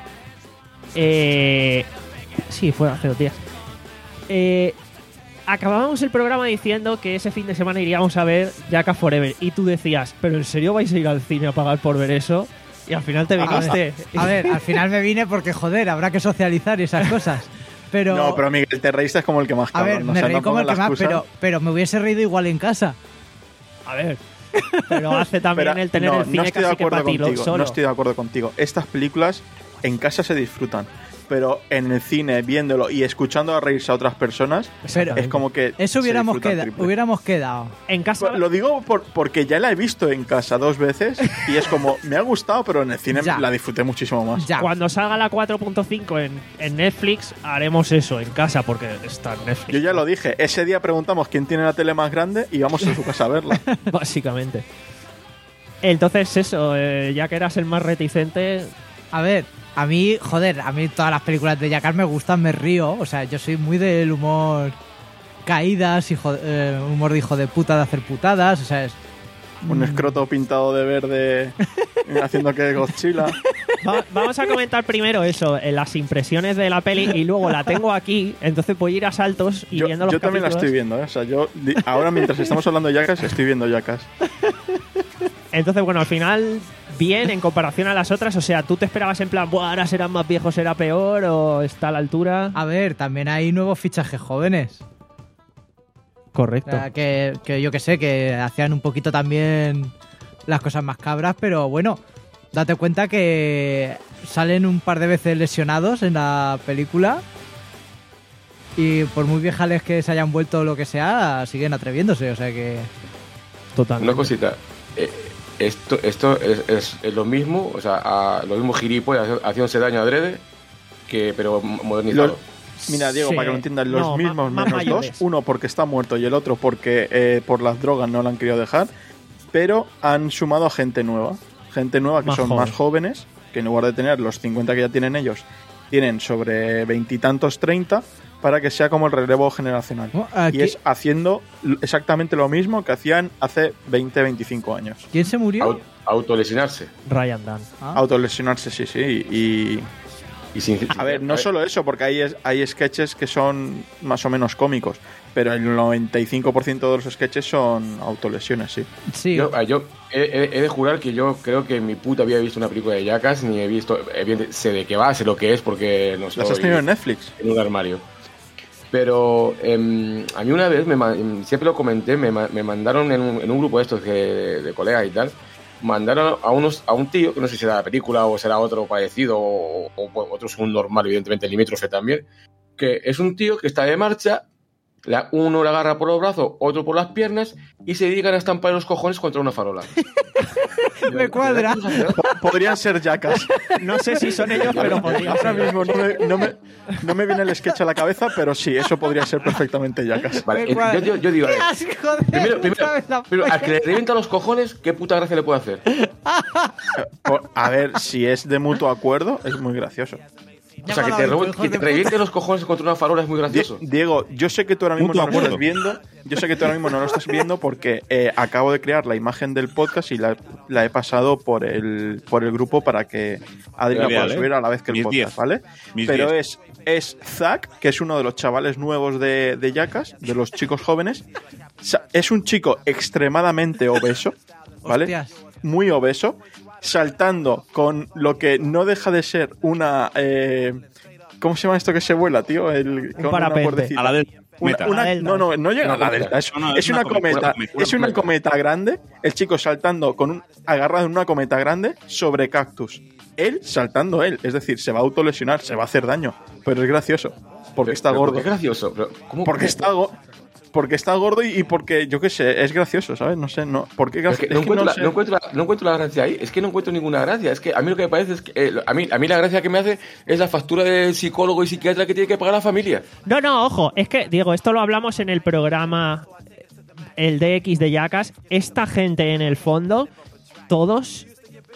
Eh, sí, fue hace dos días. Eh, acabábamos el programa diciendo que ese fin de semana iríamos a ver Jackass Forever. Y tú decías, ¿pero en serio vais a ir al cine a pagar por ver eso? Y al final te viniste. A ver, al final me vine porque, joder, habrá que socializar y esas cosas. Pero, No, pero Miguel, te reíste como el que más a cabrón. ver, ¿no? me O sea, reí no como el pongas que la más, excusa. pero, pero me hubiese reído igual en casa. A ver. Pero hace también Pero, el tener no, el cine no estoy de casi que acuerdo para ti contigo, solo. no estoy de acuerdo contigo. Estas películas en casa se disfrutan, pero en el cine, viéndolo y escuchando a reírse a otras personas, Pero es como que eso se hubiéramos, disfruta queda, triple. hubiéramos quedado. En casa. Lo digo por- porque ya la he visto en casa dos veces y es como, me ha gustado, pero en el cine Ya. la disfruté muchísimo más. Ya. Cuando salga la cuatro punto cinco en, en Netflix, haremos eso en casa porque está en Netflix. Yo ya lo dije, ese día preguntamos quién tiene la tele más grande y vamos a su casa a verla. Básicamente. Entonces, eso, eh, ya que eras el más reticente. A ver, a mí, joder, a mí todas las películas de Jackass me gustan, me río. O sea, yo soy muy del humor caídas, hijo, eh, humor de hijo de puta de hacer putadas. O sea, es, Un escroto pintado de verde haciendo que Godzilla. Va- vamos a comentar primero eso, eh, las impresiones de la peli, y luego la tengo aquí, entonces voy a ir a saltos y Yo, viendo los yo también la capítulos. estoy viendo, ¿eh? O sea, yo di- ahora mientras estamos hablando de Jackass, estoy viendo Jackass. Entonces, bueno, al final, bien en comparación a las otras. O sea, ¿tú te esperabas en plan, Buah, ahora serán más viejos, será peor, o está a la altura? a ver, también hay nuevos fichajes jóvenes. O Correcto. sea, que, que yo que sé, que hacían un poquito también las cosas más cabras, pero bueno, date cuenta que salen un par de veces lesionados en la película y por muy viejales que se hayan vuelto o lo que sea, siguen atreviéndose, o sea que... Totalmente. Una cosita. eh, esto esto es, es- es lo mismo, o sea, a, lo mismo gilipollas haciéndose daño adrede, que, pero modernizado. Los- Mira, Diego, Sí. para que lo entiendas, los No, mismos ma- más menos mayores. dos. Uno porque está muerto y el otro porque eh, por las drogas no lo han querido dejar. Pero han sumado a gente nueva. Gente nueva que Más son joven. más jóvenes, que en lugar de tener los cincuenta que ya tienen ellos, tienen sobre veintitantos, treinta, para que sea como el relevo generacional. Oh, aquí- Y es haciendo l- exactamente lo mismo que hacían hace veinte, veinticinco años. ¿Quién se murió? Au- autolesionarse. Ryan Dunn. Ah. Autolesionarse, sí, sí. Y, Y sin, a ver, no solo eso, porque hay, es- hay sketches que son más o menos cómicos, pero el noventa y cinco por ciento de los sketches son autolesiones, sí. Sí, Yo, ah, yo he, he- he de jurar que yo creo que en mi puta había visto una película de Jackass, ni he visto, evidente, sé de qué va, sé lo que es, porque no ¿Las has estoy tenido en Netflix? en un armario. Pero em, a mí una vez, me, ma- em, siempre lo comenté, me, ma- me mandaron en un, en un grupo de estos de, de colegas y tal, mandaron a unos a un tío, que no sé si será la película o será otro parecido, o, o, o otro es un normal, evidentemente, el limítrofe también, que es un tío que está de marcha, la, uno le agarra por los brazos, otro por las piernas, y se dedican a estampar los cojones contra una farola. Me cuadra. Podrían ser Jackass. No sé si son ellos, pero podría Ahora ser. mismo no me, no, me, no me viene el sketch a la cabeza, pero sí, eso podría ser perfectamente Jackass. Vale, Me eh, cuadra. yo, yo, yo digo, ¡Qué eh, asco de primero, primero, otra vez la pero polla! a que le revienta los cojones, ¿qué puta gracia le puede hacer? Por- a ver, si es de mutuo acuerdo, es muy gracioso. O sea, que te, Llámalo, re- hijo que de te reviente los cojones contra una farola es muy Die- gracioso. Diego, yo sé que tú ahora mismo Mutuo no lo estás acuerdo. viendo. Yo sé que tú ahora mismo no lo estás viendo porque eh, acabo de crear la imagen del podcast y la, la he pasado por el, por el grupo para que Adri la Genial, pueda ¿eh? subir a la vez que el Mis podcast, diez. ¿vale? Mis Pero diez. es, es Zack, que es uno de los chavales nuevos de, de Jackass, de los chicos jóvenes. Sa- Es un chico extremadamente obeso, ¿vale? Hostias. Muy obeso, saltando con lo que no deja de ser una... eh, ¿Cómo se llama esto que se vuela, tío? El, con una parapente. cuerdecita. A la del Una- meta. una- La delta. no, no, no llega Una a la cometa. delta. Es, No, no, es es una, una cometa, cometa. una cometa, Es una una cometa grande. El chico saltando con un agarrado en una cometa grande sobre cactus. Él saltando él. Es decir, se va a autolesionar, se va a hacer daño. Pero es gracioso. Porque está Pero, gordo. ¿por qué es gracioso? Pero, ¿cómo- Porque cómo- está go- porque está gordo y, y porque, yo qué sé, es gracioso, ¿sabes? No sé, no. ¿Por qué Es gracioso? que no, encuentro la, no, encuentro la, no encuentro la gracia ahí. Es que no encuentro ninguna gracia. Es que a mí lo que me parece es que. eh, a, mí, a mí la gracia que me hace es la factura del psicólogo y psiquiatra que tiene que pagar la familia. No, no, ojo, es que, Diego, esto lo hablamos en el programa, el D X de Jackass. Esta gente en el fondo, todos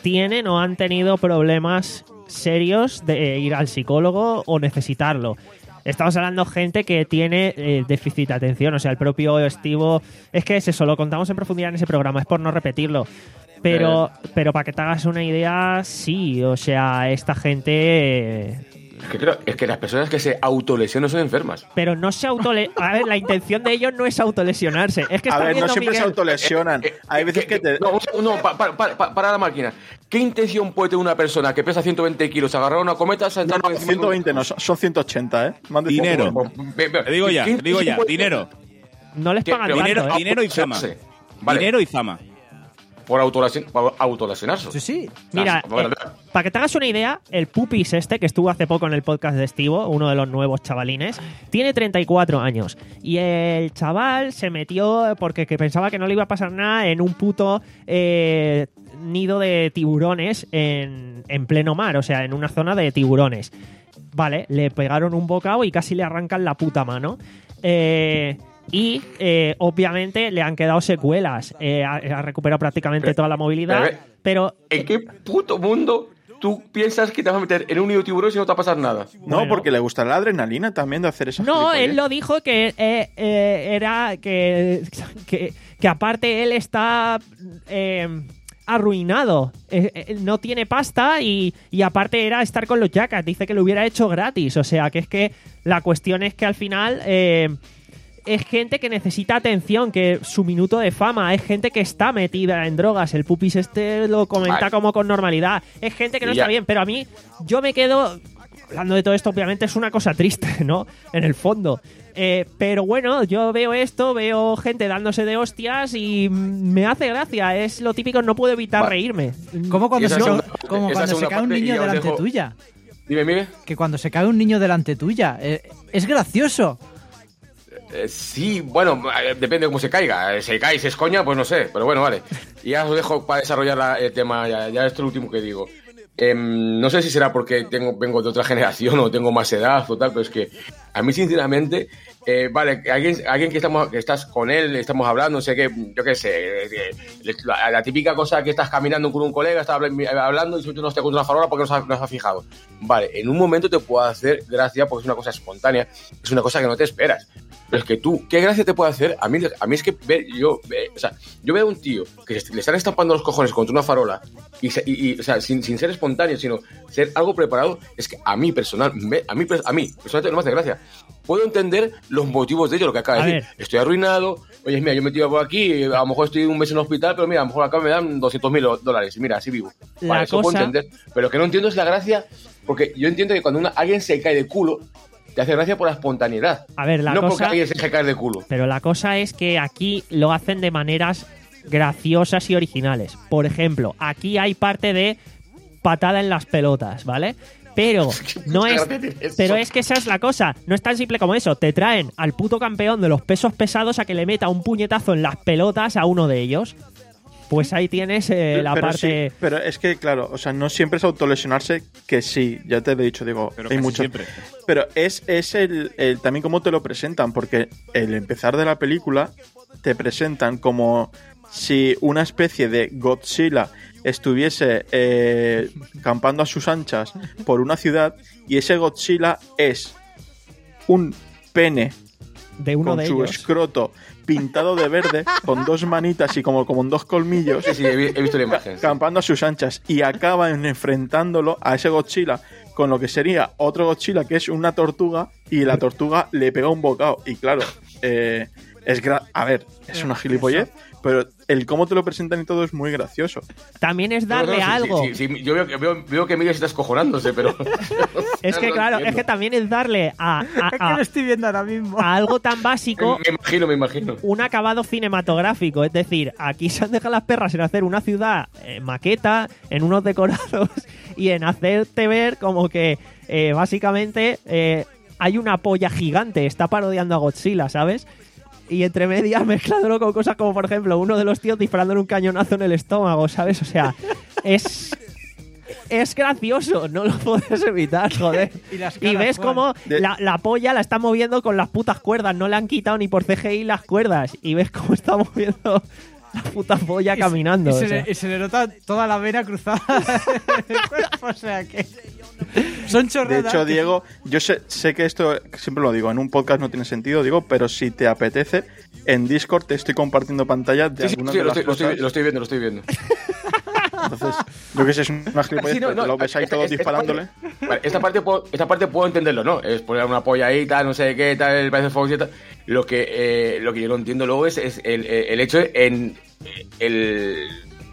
tienen o han tenido problemas serios de ir al psicólogo o necesitarlo. Estamos hablando de gente que tiene eh, déficit de atención, o sea, el propio Estivo... Es que es eso, lo contamos en profundidad en ese programa, es por no repetirlo. Pero, eh. pero para que te hagas una idea, sí, o sea, esta gente... Eh, Es que, creo, es que las personas que se autolesionan son enfermas. Pero no se autolesionan. A ver, la intención de ellos no es autolesionarse. Es que a está ver, viendo no siempre Miguel... se autolesionan. Eh, eh, Hay veces que, que te... No, no pa, pa, pa, pa, para la máquina. ¿Qué intención puede tener una persona que pesa ciento veinte kilos, agarrar una cometa, saltar No, no, ciento veinte no, son ciento ochenta, ¿eh? Más de Dinero. ciento Te digo ya, te digo ya, dinero. No les pagan Dinero, tanto, ¿eh? dinero y fama. Vale. Dinero y fama. Por autolesionarse. Sí, sí. Mira, Ah, bueno, eh, para que te hagas una idea, el Pupis este, que estuvo hace poco en el podcast de Estivo, uno de los nuevos chavalines, tiene treinta y cuatro años. Y el chaval se metió porque que pensaba que no le iba a pasar nada en un puto eh, nido de tiburones en, en pleno mar, o sea, en una zona de tiburones. Vale, le pegaron un bocado y casi le arrancan la puta mano. Eh... Y, eh, obviamente, le han quedado secuelas. Eh, ha, ha recuperado prácticamente pero, toda la movilidad, pero... ¿En qué puto mundo tú piensas que te vas a meter en un nido de tiburones y no te va a pasar nada? No, Bueno. porque le gusta la adrenalina también de hacer esas No, gilipollas. él lo dijo que eh, eh, era que, que, que aparte él está... Eh, arruinado, eh, eh, no tiene pasta y, y aparte era estar con los Jackass. Dice que lo hubiera hecho gratis, o sea, que es que la cuestión es que al final... Eh, es gente que necesita atención, que su minuto de fama, es gente que está metida en drogas. El Pupis este lo comenta vale. como con normalidad. Es gente que no Y está ya. bien, pero a mí, yo me quedo... Hablando de todo esto, obviamente es una cosa triste, ¿no? En el fondo. Eh, pero bueno, yo veo esto, veo gente dándose de hostias y me hace gracia. Es lo típico, no puedo evitar Va. reírme. Como cuando esa se, segunda- como esa cuando se segunda cae un parte, y niño ya os delante dejo- tuya. Dime, Miguel. Que cuando se cae un niño delante tuya. eh, es gracioso. Eh, sí, bueno, eh, depende de cómo se caiga. Eh, Se cae y se escoña, pues no sé. Pero bueno, vale. Y ya os dejo para desarrollar la- el tema. Ya, ya esto es lo último que digo. Eh, no sé si será porque tengo, vengo de otra generación o tengo más edad o tal, pero es que a mí, sinceramente, eh, vale, alguien, alguien que, estamos, que estás con él, estamos hablando, no sé qué, yo qué sé, eh, la, la típica cosa que estás caminando con un colega, estás hablando y no te con una farola porque no se, ha, no se ha fijado. Vale, en un momento te puede hacer gracia porque es una cosa espontánea, es una cosa que no te esperas. Pero es que tú, ¿qué gracia te puede hacer? A mí, a mí es que ver, yo, eh, o sea, yo veo a un tío que le están estampando los cojones contra una farola y, y, y o sea, sin, sin ser espontáneo, sino ser algo preparado, es que a mí personal, a mí, a mí personalmente no me hace gracia. Puedo entender los motivos de ello, lo que acaba de A decir. ver. Estoy arruinado, oye, mira, yo me he metido por aquí, a lo mejor estoy un mes en el hospital, pero mira, a lo mejor acá me dan doscientos mil dólares y mira, así vivo. La Vale, eso cosa- puedo entender. Pero lo que no entiendo es la gracia, porque yo entiendo que cuando una, alguien se cae de culo, te hace gracia por la espontaneidad. A ver, la no porque cosa... alguien se deje caer de culo. Pero la cosa es que aquí lo hacen de maneras graciosas y originales. Por ejemplo, aquí hay parte de patada en las pelotas, ¿vale? Pero no es, gracia tiene eso? pero es que esa es la cosa. No es tan simple como eso. Te traen al puto campeón de los pesos pesados a que le meta un puñetazo en las pelotas a uno de ellos. Pues ahí tienes eh, la pero parte... sí, pero es que, claro, o sea, no siempre es autolesionarse, que sí, ya te lo he dicho, digo, Pero hay casi mucho. siempre. Pero es, es el, el también cómo te lo presentan, porque el empezar de la película te presentan como si una especie de Godzilla estuviese eh, campando a sus anchas por una ciudad y ese Godzilla es un pene de uno con de su ellos. escroto pintado de verde, con dos manitas y como, como dos colmillos, Sí, sí, he, vi- he visto la imagen. sí. campando a sus anchas, y acaban enfrentándolo a ese Godzilla con lo que sería otro Godzilla que es una tortuga, y la tortuga le pega un bocado. Y claro, eh, es gra- a ver, es una gilipollez, pero el cómo te lo presentan y todo es muy gracioso. También es No, no, darle sí, sí, algo. sí, sí, yo veo, que- veo, veo que Miguel se está escojonándose, pero... Es que No lo claro, es entiendo. que también es darle a, a- Es que a- lo estoy viendo ahora mismo. a algo tan básico Me imagino, me imagino. un acabado cinematográfico. Es decir, aquí se han dejado las perras en hacer una ciudad eh, maqueta, en unos decorados y en hacerte ver como que eh, básicamente eh, hay una polla gigante, está parodiando a Godzilla, ¿sabes? Y entre medias mezclándolo con cosas como, por ejemplo, uno de los tíos disparándole un cañonazo en el estómago, ¿sabes? O sea, es... Es gracioso, no lo puedes evitar, joder. Y las Y caras, ves Juan. cómo De- la, la polla la está moviendo con las putas cuerdas, no le han quitado ni por C G I las cuerdas. Y ves cómo está moviendo La puta polla Y- caminando. Y se, o sea. le, y se le nota toda la vena cruzada del cuerpo, o sea que... Son De chorradas. hecho, que- Diego, yo sé, sé que esto, siempre lo digo, en un podcast no tiene sentido, digo, pero si te apetece, en Discord te estoy compartiendo pantalla de Sí, sí, algunas sí, de lo, las estoy, lo, cosas. estoy, lo estoy viendo, lo estoy viendo. Entonces, yo que sé, es una gilipollez, Sí, no, pero no, te lo ves ahí esta- todos esta- disparándole. Esta parte, vale, esta, parte puedo, esta parte puedo entenderlo, ¿no? Es poner una polla ahí, tal, no sé qué, tal, parece Fox y tal. Lo que, eh, lo que yo no entiendo luego es, es el, el hecho de en el,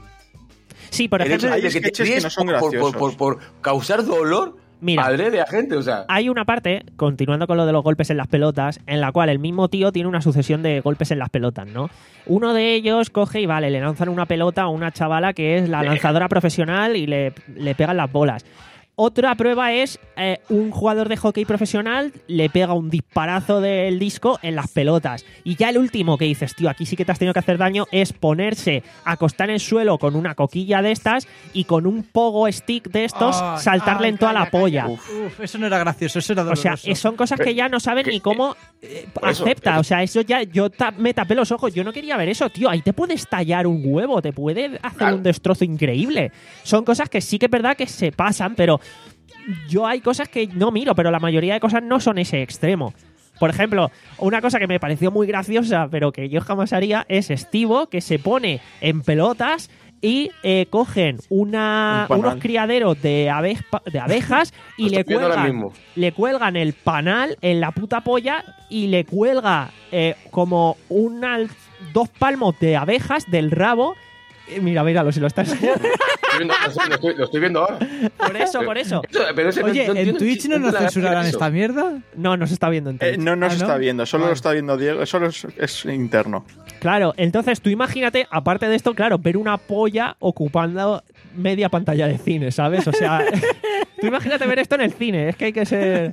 Sí, por el hecho ejemplo, hay de que te sketches que ríes no son por, por, graciosos. por, por, por causar dolor Mira. adrede a gente, o sea. hay una parte, continuando con lo de los golpes en las pelotas, en la cual el mismo tío tiene una sucesión de golpes en las pelotas, ¿no? Uno de ellos coge y, vale, le lanzan una pelota a una chavala que es la lanzadora profesional y le, le pegan las bolas. Otra prueba es eh, un jugador de hockey profesional le pega un disparazo del disco en las pelotas. Y ya el último que dices, tío, aquí sí que te has tenido que hacer daño, es ponerse, acostar en el suelo con una coquilla de estas y con un pogo stick de estos Ay, saltarle ay, en toda calla, la polla. calla. Uf, eso no era gracioso, eso era O doloroso. sea, son cosas que ya no saben Que- ni cómo eh, por eso, acepta. pero- O sea, eso ya yo ta- me tapé los ojos. Yo no quería ver eso, tío. Ahí te puedes tallar un huevo, te puede hacer Claro. un destrozo increíble. Son cosas que sí que es verdad que se pasan, pero yo hay cosas que no miro, pero la mayoría de cosas no son ese extremo. Por ejemplo, una cosa que me pareció muy graciosa, pero que yo jamás haría, es Estivo, que se pone en pelotas y eh, cogen una, Un panal. unos criaderos de, abe- de abejas y Lo le estoy viendo ahora cuelgan, mismo. le cuelgan el panal en la puta polla y le cuelga eh, como una, dos palmos de abejas del rabo. Eh, Mira, míralo, si lo estás enseñando. Estoy viendo- lo, estoy, lo estoy viendo ahora. Por eso, por eso. Eso, pero ese no- Oye, no ¿en entiendo Twitch si- no nos entiendo la censurarán gracia de esta eso. mierda? No, no se está viendo en Eh, Twitch. no, no Ah, se ¿no? está viendo, solo Vale. lo está viendo Diego, solo es, es interno. Claro, entonces tú imagínate, aparte de esto, claro, ver una polla ocupando media pantalla de cine, ¿sabes? O sea, tú imagínate ver esto en el cine, es que hay que ser...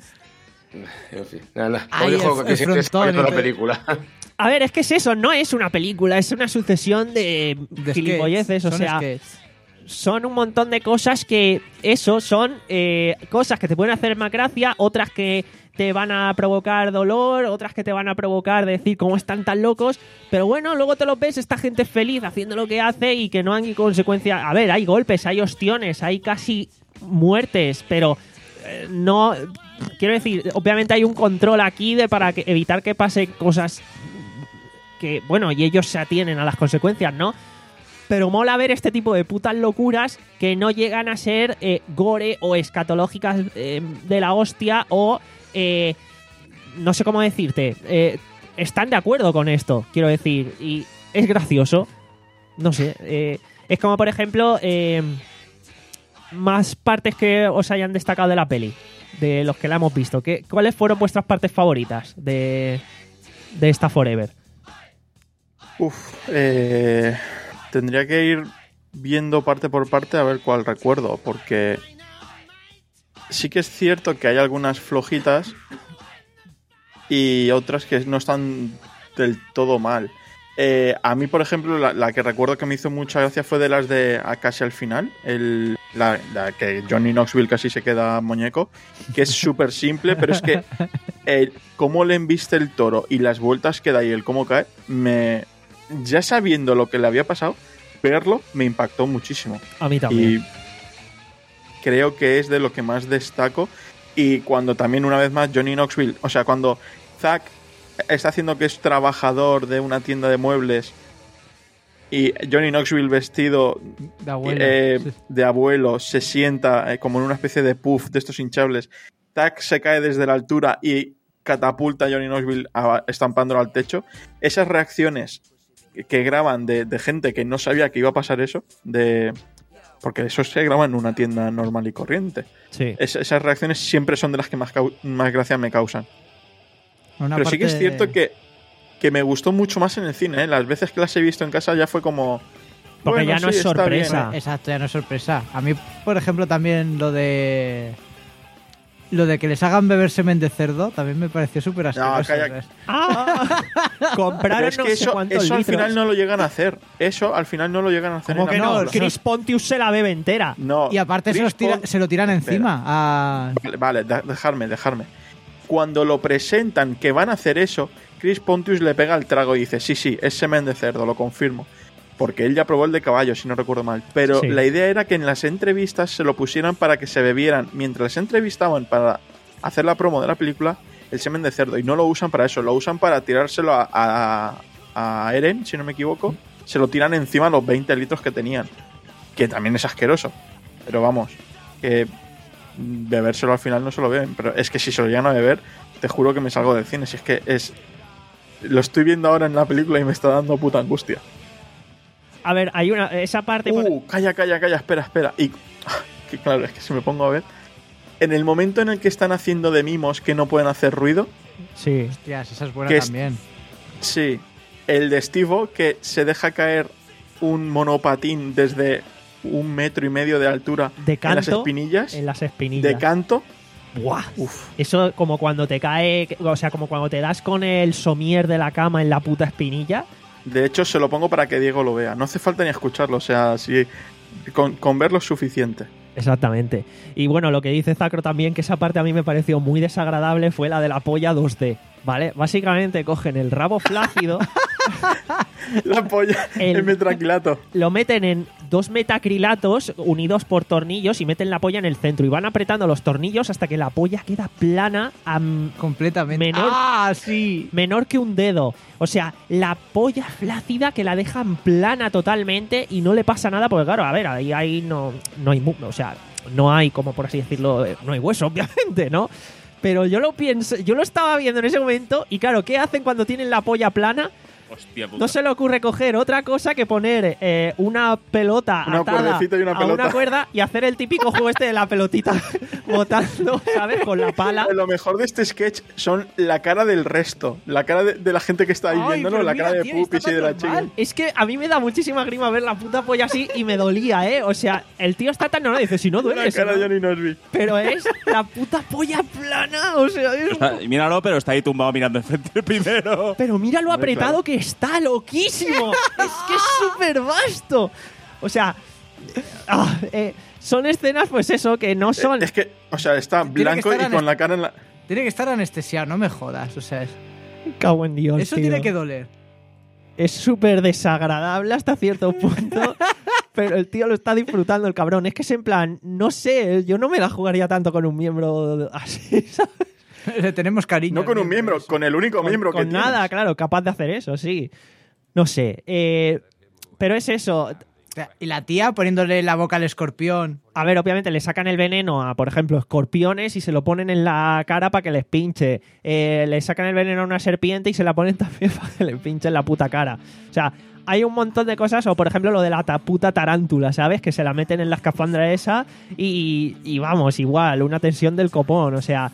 En fin, nada, nada. Ay, Os dejo el- que el se esté frontón, la el- película. A ver, es que es eso, no es una película, es una sucesión de, De gilipolleces, o sketches, sea, son sketches. son un montón de cosas que, eso, son eh, cosas que te pueden hacer más gracia, otras que te van a provocar dolor, otras que te van a provocar decir cómo están tan locos, pero bueno, luego te los ves, esta gente feliz haciendo lo que hace y que no hay consecuencia. A ver, hay golpes, hay ostiones, hay casi muertes, pero eh, no... Quiero decir, obviamente hay un control aquí de para que, evitar que pasen cosas que, bueno, y ellos se atienen a las consecuencias, ¿no? Pero mola ver este tipo de putas locuras que no llegan a ser eh, gore o escatológicas eh, de la hostia o eh, no sé cómo decirte. eh, están de acuerdo con esto, quiero decir, y es gracioso. No sé. eh, es como, por ejemplo, eh, más partes que os hayan destacado de la peli, de los que la hemos visto. ¿Qué, ¿Cuáles fueron vuestras partes favoritas de, de esta Forever? Uf, eh, tendría que ir viendo parte por parte a ver cuál recuerdo, porque sí que es cierto que hay algunas flojitas y otras que no están del todo mal. Eh, a mí, por ejemplo, la, la que recuerdo que me hizo mucha gracia fue de las de a casi al final, el, la, la que Johnny Knoxville casi se queda muñeco, que es súper simple, pero es que el cómo le embiste el toro y las vueltas que da y el cómo cae, me ya sabiendo lo que le había pasado, verlo me impactó muchísimo. A mí también. Y creo que es de lo que más destaco. Y cuando también, una vez más, Johnny Knoxville, o sea, cuando Zack está haciendo que es trabajador de una tienda de muebles y Johnny Knoxville vestido De abuelo. eh, Sí. de abuelo se sienta eh, como en una especie de puff de estos hinchables, Zack se cae desde la altura y catapulta a Johnny Knoxville a- estampándolo al techo. Esas reacciones que graban de, de gente que no sabía que iba a pasar eso, de porque eso se graba en una tienda normal y corriente. Sí. Es- esas reacciones siempre son de las que más, cau- más gracia me causan. Una Pero sí que es parte- cierto que, que me gustó mucho más en el cine, ¿eh? Las veces que las he visto en casa ya fue como... Porque bueno, ya no sí, es está bien. sorpresa. Exacto, ya no es sorpresa. A mí, por ejemplo, también lo de... Lo de que les hagan beber semen de cerdo también me pareció súper asqueroso. calla. ¿sabes? ¡Ah! Pero Compraron es que no sé eso, cuántos eso al litros. final no lo llegan a hacer. Eso al final no lo llegan a hacer. ¿Cómo en que la no? película. Chris Pontius se la bebe entera. No. Y aparte se, Chris los tira- Pon- se lo tiran Espera. encima. A... Vale, vale, de- dejarme, dejarme. Cuando lo presentan que van a hacer eso, Chris Pontius le pega el trago y dice, sí, sí, es semen de cerdo, lo confirmo. porque él ya probó el de caballo, si no recuerdo mal. Pero Sí. la idea era que en las entrevistas se lo pusieran para que se bebieran, mientras les entrevistaban para hacer la promo de la película, el semen de cerdo. Y no lo usan para eso, lo usan para tirárselo a, a, a Eren, si no me equivoco. Se lo tiran encima los veinte litros que tenían. Que también es asqueroso. Pero vamos, que bebérselo al final no se lo beben. Pero es que si se lo llegan a beber, te juro que me salgo del cine. Si es que es... Lo estoy viendo ahora en la película y me está dando puta angustia. A ver, hay una... Esa parte... por- Uh, calla, calla, calla, espera, espera. Y que claro, es que si me pongo a ver... En el momento en el que están haciendo de mimos que no pueden hacer ruido, Sí. Hostias, esa es buena Que es- también. sí, el de Steve-O que se deja caer un monopatín desde un metro y medio de altura De en las canto, espinillas, En las espinillas. de canto. Buah. Uf, Eso como cuando te cae... O sea, como cuando te das con el somier de la cama en la puta espinilla. de hecho se lo pongo para que Diego lo vea. No hace falta ni escucharlo, o sea, si con, con verlo es suficiente. Exactamente. Y bueno, lo que dice Zacro también, que esa parte a mí me pareció muy desagradable, fue la de la polla dos D, ¿vale? Básicamente cogen el rabo flácido, La polla, El- el metraquilato. lo meten en dos metacrilatos unidos por tornillos y meten la polla en el centro y van apretando los tornillos hasta que la polla queda plana a m- Completamente. Menor- ¡Ah, sí! menor que un dedo. O sea, la polla flácida que la dejan plana totalmente y no le pasa nada porque claro, a ver, ahí, ahí no, no hay... mu- O sea, no hay, como por así decirlo, eh, no hay hueso, obviamente, ¿no? Pero yo lo pienso, yo lo estaba viendo en ese momento y claro, ¿qué hacen cuando tienen la polla plana? Hostia puta. No se le ocurre coger otra cosa que poner eh, una pelota Una atada cuerdecita y una a pelota. una cuerda y hacer el típico juego este de la pelotita botando, ¿sabes? Con la pala. Lo mejor de este sketch son la cara del resto, la cara de, de la gente que está ahí Ay, viéndolo, pero la mira, cara de tío, Pupis está y de la tan chica. normal. Es que a mí me da muchísima grima ver la puta polla así y me dolía, ¿eh? O sea, el tío está tan normal, dice, si no duele, La si cara no- de Johnny Nosby. pero es la puta polla plana, o sea, es- Está- míralo, pero está ahí tumbado mirando enfrente primero. pero mira lo Hombre, apretado claro. que está, loquísimo. Es que es súper vasto. O sea, ah, eh, son escenas, pues eso, que no son... Es que, o sea, está Tiene que blanco estar y con anest- la cara en la... Tiene que estar anestesiado, no me jodas. O sea, es- Cago en Dios, eso tío. tiene que doler. Es súper desagradable hasta cierto punto, pero el tío lo está disfrutando, el cabrón. Es que es en plan, no sé, yo no me la jugaría tanto con un miembro así, ¿sabes? Le tenemos cariño. No con al un miembro, ese. con el único Con, miembro que con nada, tienes. claro, capaz de hacer eso, sí. No sé, eh, pero es eso. Y la tía poniéndole la boca al escorpión. A ver, obviamente le sacan el veneno a, por ejemplo, escorpiones y se lo ponen en la cara para que les pinche. Eh, le sacan el veneno a una serpiente y se la ponen también para que le pinche en la puta cara. O sea, hay un montón de cosas, o por ejemplo lo de la ta- puta tarántula, ¿sabes? Que se la meten en la escafandra esa y, y vamos, igual, una tensión del copón. O sea,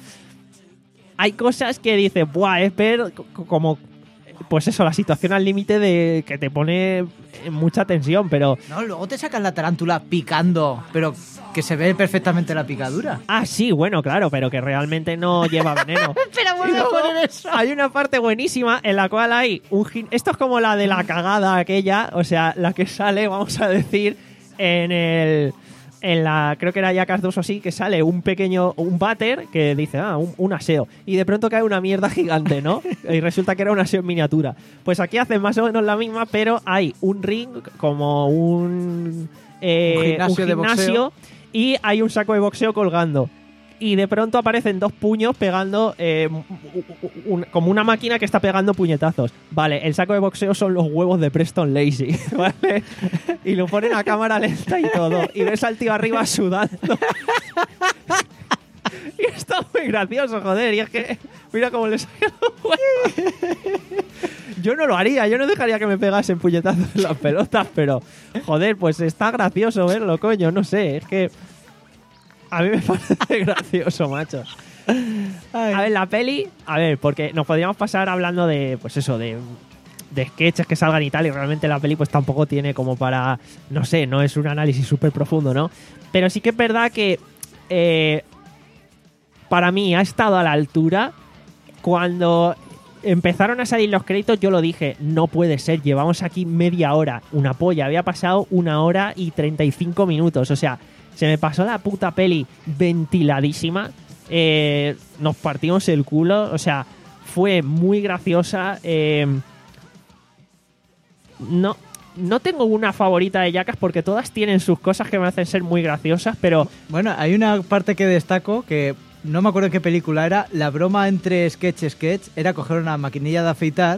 hay cosas que dices, buah, es ver co- como... Pues eso, la situación al límite de que te pone en mucha tensión, pero... No, luego te sacan la tarántula picando, pero que se ve perfectamente la picadura. Ah, sí, bueno, claro, pero que realmente no lleva veneno. Pero Y luego hay una parte buenísima en la cual hay un... gin- Esto es como la de la cagada aquella, o sea, la que sale, vamos a decir, en el... En la, creo que era Jackass dos o así, que sale un pequeño, un váter que dice, ah, un, un aseo. Y de pronto cae una mierda gigante, ¿no? Y resulta que era un aseo en miniatura. Pues aquí hacen más o menos la misma, pero hay un ring como un... eh, Un gimnasio de boxeo. y hay un saco de boxeo colgando. Y de pronto aparecen dos puños pegando eh, un- como una máquina que está pegando puñetazos. Vale, el saco de boxeo son los huevos de Preston Lacy, ¿vale? Y lo ponen a cámara lenta y todo. Y ves al tío arriba sudando. Y está muy gracioso, joder. Y es que mira cómo le salen los huevos. Yo no lo haría, yo no dejaría que me pegasen puñetazos en las pelotas, pero joder, pues está gracioso verlo, coño, no sé, es que a mí me parece gracioso, macho. A ver, la peli, a ver, porque nos podríamos pasar hablando de, pues eso, de, de sketches que salgan y tal, y realmente la peli pues tampoco tiene como para, no sé, no es un análisis súper profundo, ¿no? Pero sí que es verdad que eh, para mí ha estado a la altura. Cuando empezaron a salir los créditos yo lo dije, no puede ser, llevamos aquí media hora, una polla, había pasado una hora y treinta y cinco minutos, o sea, se me pasó la puta peli ventiladísima, eh, nos partimos el culo, o sea, fue muy graciosa, eh, no, no tengo una favorita de Jackass porque todas tienen sus cosas que me hacen ser muy graciosas, pero Bueno, hay una parte que destaco que no me acuerdo en qué película era. La broma entre sketch y sketch era coger una maquinilla de afeitar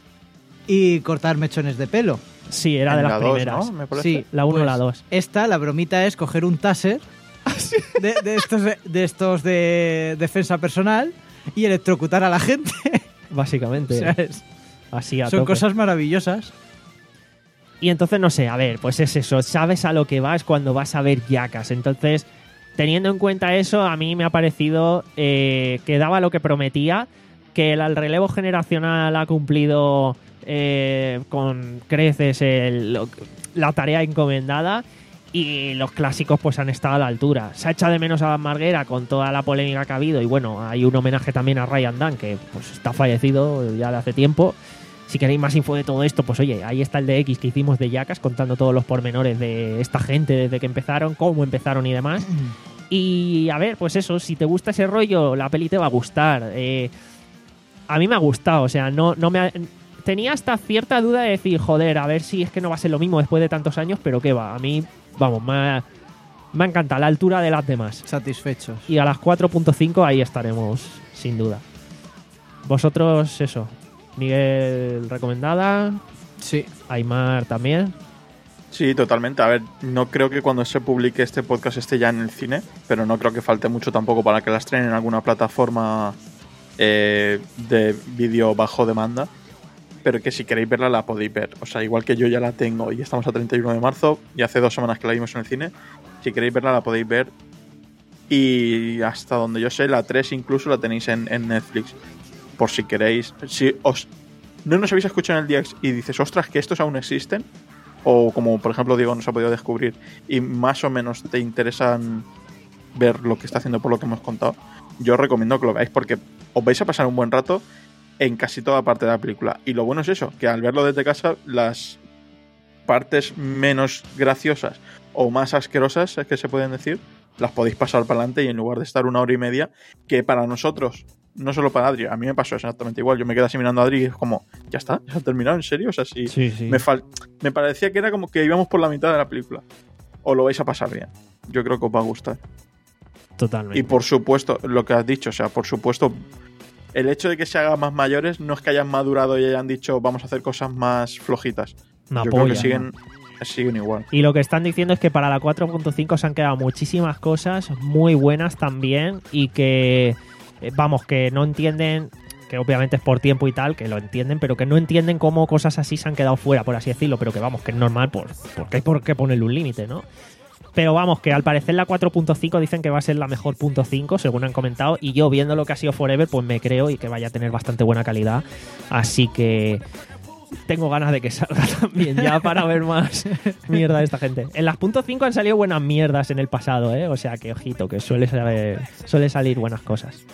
y cortar mechones de pelo. sí, era En de la las dos, primeras. ¿no? Me parece. Sí, La uno o pues, la dos. Esta, la bromita es coger un taser de, de estos, de estos de defensa personal y electrocutar a la gente. Básicamente. O sea, es- Así a son tope. cosas maravillosas. Y entonces, no sé, a ver, pues es eso, sabes a lo que vas cuando vas a ver Jackass. Entonces, teniendo en cuenta eso, a mí me ha parecido eh, que daba lo que prometía, que el, el relevo generacional ha cumplido eh, con creces el- lo- la tarea encomendada y los clásicos pues han estado a la altura. Se ha echado de menos a Marguera con toda la polémica que ha habido y bueno, hay un homenaje también a Ryan Dunn, que pues está fallecido ya de hace tiempo. Si queréis más info de todo esto, pues oye, ahí está el D X que hicimos de Jackass contando todos los pormenores de esta gente desde que empezaron, cómo empezaron y demás. Y a ver, pues eso, si te gusta ese rollo, la peli te va a gustar. Eh, a mí me ha gustado, o sea, no, no me ha- tenía hasta cierta duda de decir, joder, a ver si es que no va a ser lo mismo después de tantos años, pero qué va, a mí, vamos, me ha, me ha encantado, a la altura de las demás. Satisfechos. Y a las cuatro punto cinco ahí estaremos, sin duda. Vosotros, eso, Miguel, recomendada, Sí. Aymar también. Sí, totalmente. A ver, no creo que cuando se publique este podcast esté ya en el cine, pero no creo que falte mucho tampoco para que la estrenen en alguna plataforma eh, de vídeo bajo demanda. Pero que si queréis verla la podéis ver. O sea, igual que yo ya la tengo y estamos a treinta y uno de marzo y hace dos semanas que la vimos en el cine, si queréis verla la podéis ver. Y hasta donde yo sé, la tres incluso la tenéis en, en Netflix. Por si queréis. Si os no nos habéis escuchado en el D X y dices, ostras, que estos aún existen, o como por ejemplo Diego nos ha podido descubrir y más o menos te interesan ver lo que está haciendo por lo que hemos contado, yo os recomiendo que lo veáis porque os vais a pasar un buen rato en casi toda parte de la película. Y lo bueno es eso, que al verlo desde casa, las partes menos graciosas o más asquerosas, es que se pueden decir, las podéis pasar para adelante y en lugar de estar una hora y media, que para nosotros, no solo para Adri, a mí me pasó exactamente igual, yo me quedé así mirando a Adri y es como, ya está, ya ha terminado, ¿en serio? O sea, sí, Sí, sí. Me, fal- me parecía que era como que íbamos por la mitad de la película. O lo vais a pasar bien. Yo creo que os va a gustar. Totalmente. Y por supuesto, lo que has dicho, o sea, por supuesto, el hecho de que se hagan más mayores no es que hayan madurado y hayan dicho vamos a hacer cosas más flojitas. Una Yo creo polla, que siguen, siguen igual. Y lo que están diciendo es que para la cuatro punto cinco se han quedado muchísimas cosas muy buenas también y que, eh, vamos, que no entienden, que obviamente es por tiempo y tal, que lo entienden, pero que no entienden cómo cosas así se han quedado fuera, por así decirlo, pero que vamos, que es normal, por, porque hay por qué ponerle un límite, ¿no? Pero vamos, que al parecer la cuatro punto cinco dicen que va a ser la mejor punto cinco, según han comentado, y yo viendo lo que ha sido Forever, pues me creo y que vaya a tener bastante buena calidad, así que tengo ganas de que salga también ya para ver más mierda de esta gente. En las punto cinco han salido buenas mierdas en el pasado, ¿eh? O sea que ojito, que suele, saber- suele salir buenas cosas.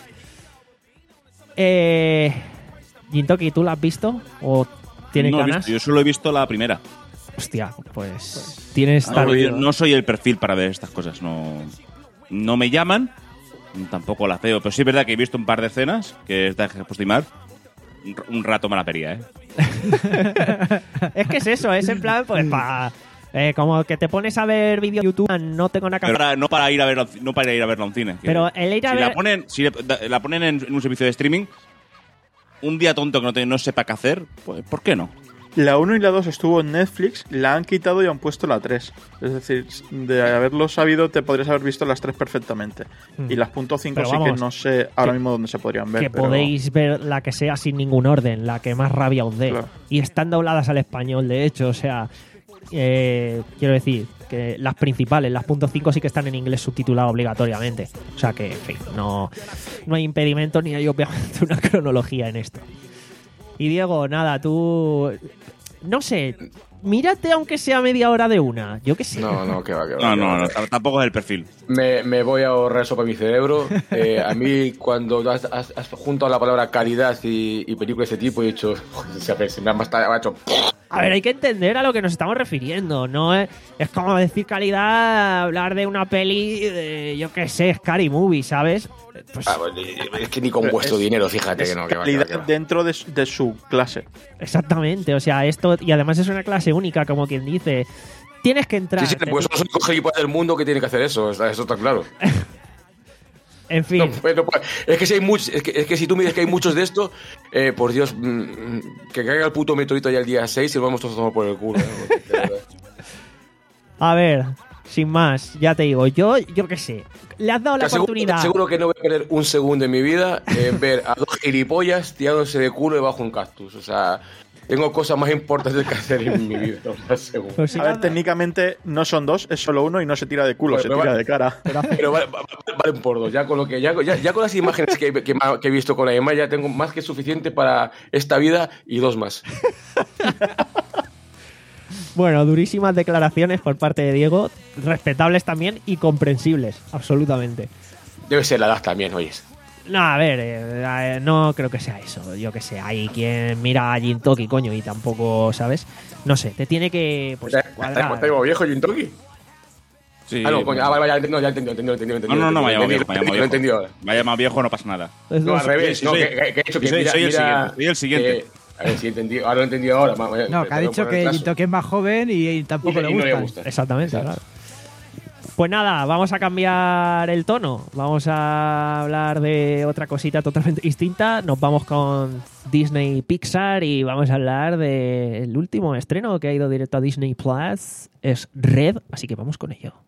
Eh, Jintoki, ¿tú la has visto? ¿O tienes No lo he ganas? visto, yo solo he visto la primera. Hostia, pues tienes Ah, No, tal- yo no soy el perfil para ver estas cosas. No, no me llaman, tampoco las veo. Pero sí es verdad que he visto un par de escenas que está puesto Aymar. Un, un rato me la vería, ¿eh? Es que es eso, es en plan, pues para... Eh, como que te pones a ver vídeos de YouTube, no tengo nada que Pero hacer. para- no para ir a verla, no para ir a verla a un cine. Que Pero el ir a si ver... la ponen, si la, la ponen en, en un servicio de streaming, un día tonto que no, te- no sepa qué hacer, pues ¿por qué no? La uno y la dos estuvo en Netflix, la han quitado y han puesto la tres. Es decir, de haberlo sabido te podrías haber visto las tres perfectamente. Mm. Y las punto cinco Pero sí vamos, que no sé ahora que- mismo dónde se podrían ver. que pero- podéis ver la que sea sin ningún orden, la que más rabia os dé. Claro. Y están dobladas al español, de hecho, o sea, eh, quiero decir que las principales, las punto cinco sí que están en inglés subtitulado obligatoriamente. O sea que, en fin, no, no hay impedimento ni hay obviamente una cronología en esto. Y Diego, nada, tú... No sé, mírate aunque sea media hora de una, yo qué sé. No, no, que va, que va. No, que va, no, no, que va. t- tampoco es el perfil. Me, me voy a ahorrar eso para mi cerebro. Eh, a mí, cuando has, has, has juntado la palabra calidad y, y película de ese tipo, he dicho, joder, se me ha bastante- me ha hecho A ver, hay que entender a lo que nos estamos refiriendo. No es, es como decir calidad, hablar de una peli, de, yo qué sé, Scary Movie, ¿sabes? Pues, Ah, pues, es que ni con vuestro es- dinero, fíjate Es que no. Que va, que calidad va, que va. dentro de, su- de su clase. exactamente, o sea, esto, y además es una clase única, como quien dice. Tienes que entrar. Sí, sí, pues son los únicos gilipollas del mundo que tienen que hacer eso, está- eso está claro. En fin, No, pues, no, pues, es que si hay muchos, es que, es que si tú me dices que hay muchos de esto, eh, por Dios, mm, mm, que caiga el puto meteorito ya el día seis y lo vamos todos a tomar por el culo. ¿eh? De verdad. a ver, sin más, ya te digo, yo, yo qué sé, le has dado la Te aseguro- oportunidad. te Seguro que no voy a perder un segundo en mi vida en ver a dos gilipollas tirándose de culo debajo de un cactus. O sea, tengo cosas más importantes que hacer en mi vida, te lo aseguro. Pues sí, A ver, técnicamente no son dos, es solo uno y no se tira de culo, Pues se me tira va- de cara. Pero vale- vale- valen por dos. Ya con, lo que, ya, ya- ya con las imágenes que, que me- que he visto con la Emma, ya tengo más que suficiente para esta vida y dos más. Bueno, durísimas declaraciones por parte de Diego, respetables también y comprensibles, absolutamente. Debe ser la edad también, oyes. No, a ver, eh, eh, no creo que sea eso. Yo que sé, hay quien mira a Jintoki, coño, y tampoco, ¿sabes? No sé, te tiene que pues, ¿Está cuadrar. está como viejo Jintoki? Sí. Ah, no, coño, ah, vale, vale, ya, no, ya entendido, entendido, entendido, No, no, no, vaya entendido, más viejo, vaya más entendido, viejo. entendido ahora. Vaya más viejo, no pasa nada. Es No, lo- al revés, sí, no, soy- que, que, que he hecho que soy- mira, soy el mira, siguiente, soy el siguiente. que- a ver si he entendido, ahora lo he entendido ahora. ma- ma- No, que ha perdón dicho por que el Jintoki es más joven y, y tampoco Y- le y no gusta. le gusta. Exactamente, claro. Pues nada, vamos a cambiar el tono. Vamos a hablar de otra cosita totalmente distinta. Nos vamos con Disney Pixar y vamos a hablar del último estreno que ha ido directo a Disney Plus. Es Red, así que vamos con ello.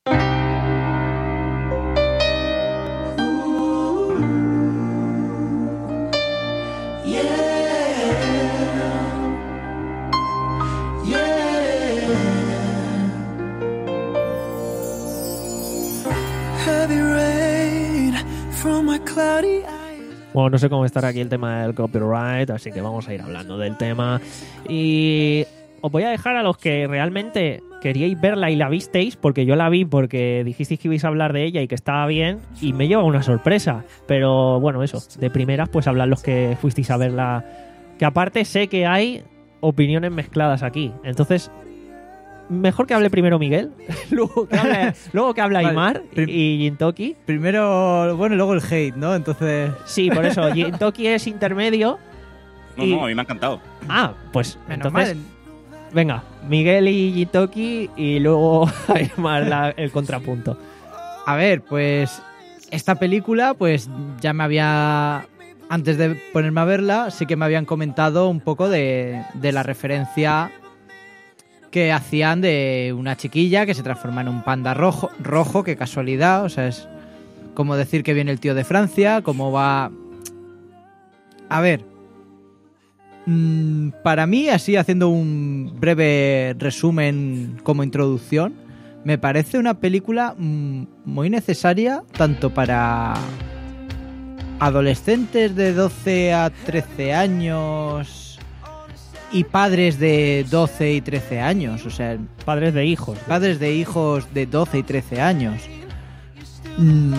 Heavy rain from my cloudy eyes. Bueno, no sé cómo estará aquí el tema del copyright, así que vamos a ir hablando del tema. Y os voy a dejar a los que realmente queríais verla y la visteis, porque yo la vi porque dijisteis que ibais a hablar de ella y que estaba bien, y me lleva una sorpresa. Pero bueno, eso, de primeras pues hablar los que fuisteis a verla. Que aparte sé que hay opiniones mezcladas aquí. Entonces, mejor que hable primero Miguel, luego que hable, luego que habla Vale, Aymar prim- y Jintoki. Primero, bueno, y luego el hate, ¿no? Entonces, Sí, por eso, Jintoki es intermedio. No, Y- no, a mí me ha encantado. Ah, pues menos entonces, mal. venga, Miguel y Jintoki y luego Aymar la- el contrapunto. A ver, pues esta película, pues ya me había, antes de ponerme a verla, sí que me habían comentado un poco de, de la referencia que hacían de una chiquilla que se transforma en un panda rojo, rojo, qué casualidad, o sea, es como decir que viene el tío de Francia, cómo va... A ver, mm, para mí, así haciendo un breve resumen como introducción, me parece una película mm, muy necesaria tanto para adolescentes de doce a trece años y padres de doce y trece años, o sea, Padres de hijos. padres de hijos de doce y trece años. Mm,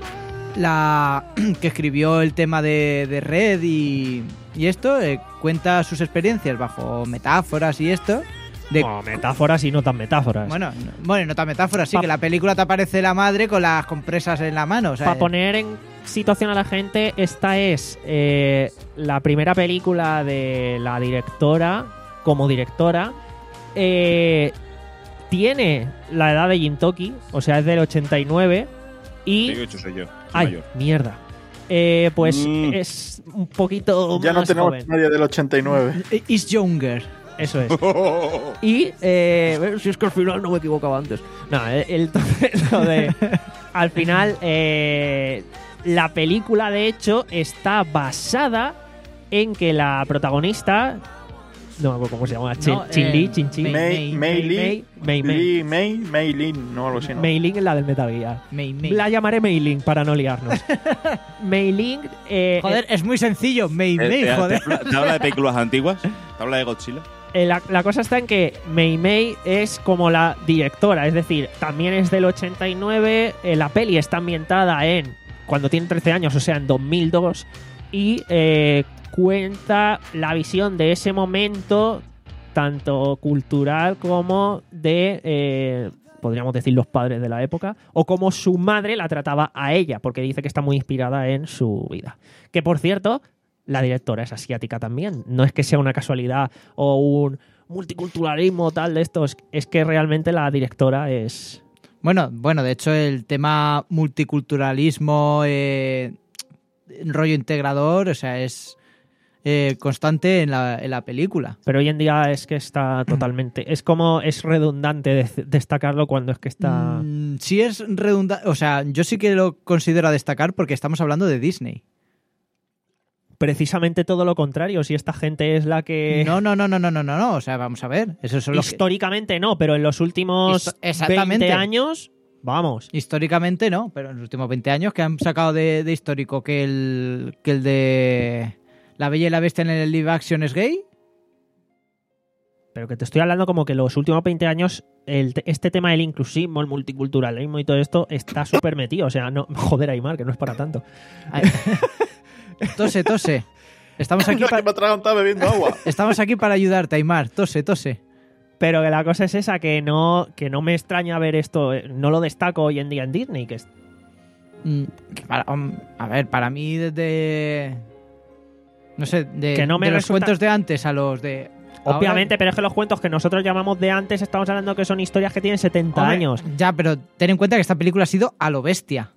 La que escribió el tema de, de Red y, y esto, eh, cuenta sus experiencias bajo metáforas y esto. De, No, metáforas y no tan metáforas. bueno, no, bueno, no tan metáforas, sí, Pa- que la película te aparece la madre con las compresas en la mano. O sea, Para poner en situación a la gente, esta es eh, la primera película de la directora, como directora. Eh, tiene la edad de Jintoki, o sea, es del ochenta y nueve. Y... veintiocho soy yo. soy ¡Ay, mayor. mierda! Eh, pues Mm. es un poquito Ya no más tenemos joven. nadie del ochenta y nueve. is younger. Eso es. Y eh, bueno, si es que al final no me equivocaba antes. No, el, el- lo de- al final eh, la película de hecho está basada en que la protagonista, no me acuerdo cómo se llama, Chin, No, Chin eh, Li, Chin Chin, Mei- Mei, Mei, Mei, Lee, Mei, Mei. Lee, Mei, Mei Lin, no algo así, ¿no? Mei Ling es la del Metal Gear. Mei, Mei. La llamaré Mei Ling para no liarnos. Mei Ling, eh, Joder, es muy sencillo. Mei, Eh, Mei, eh, joder. ¿Te, habla- te habla de películas antiguas? ¿Te habla de Godzilla? Eh, la, la cosa está en que Mei Mei es como la directora, es decir, también es del ochenta y nueve, eh, la peli está ambientada en cuando tiene trece años, o sea, en dos mil dos, y eh, cuenta la visión de ese momento tanto cultural como de, eh, podríamos decir, los padres de la época, o como su madre la trataba a ella, porque dice que está muy inspirada en su vida. Que, por cierto, la directora es asiática también. No es que sea una casualidad o un multiculturalismo tal de estos, es que realmente la directora es... Bueno, bueno, de hecho el tema multiculturalismo, eh, rollo integrador, o sea, es eh, constante en la, en la película. Pero hoy en día es que está totalmente... Es como... Es redundante de- destacarlo cuando es que está... Mm, sí es redundante, o sea, yo sí que lo considero a destacar porque estamos hablando de Disney. Precisamente todo lo contrario. Si esta gente es la que... No, no, no, no, no, no, no, no, o sea, vamos a ver, eso es lo que... Históricamente no, pero en los últimos Histo- exactamente. veinte años... Vamos. Históricamente no, pero en los últimos veinte años que han sacado de, de histórico que el, que el de La Bella y la Bestia en el live action es gay. Pero que te estoy hablando como que los últimos veinte años el te- este tema del inclusismo, el multiculturalismo y todo esto está súper metido. O sea, no... Joder, Aymar, que no es para tanto. Ay. Tose, tose. Estamos aquí, No, que pa- me ha atragantado bebiendo agua. estamos aquí para ayudarte, Aymar. Tose, tose. Pero que la cosa es esa, que no, que no me extraña ver esto. eh, No lo destaco hoy en día en Disney. Que es... Mm, que para- um, a ver, para mí desde... No sé, de, Que no me de los resulta- cuentos de antes a los de... ahora- Obviamente, pero es que los cuentos que nosotros llamamos de antes, estamos hablando que son historias que tienen setenta Hombre, años. Ya, pero ten en cuenta que esta película ha sido a lo bestia.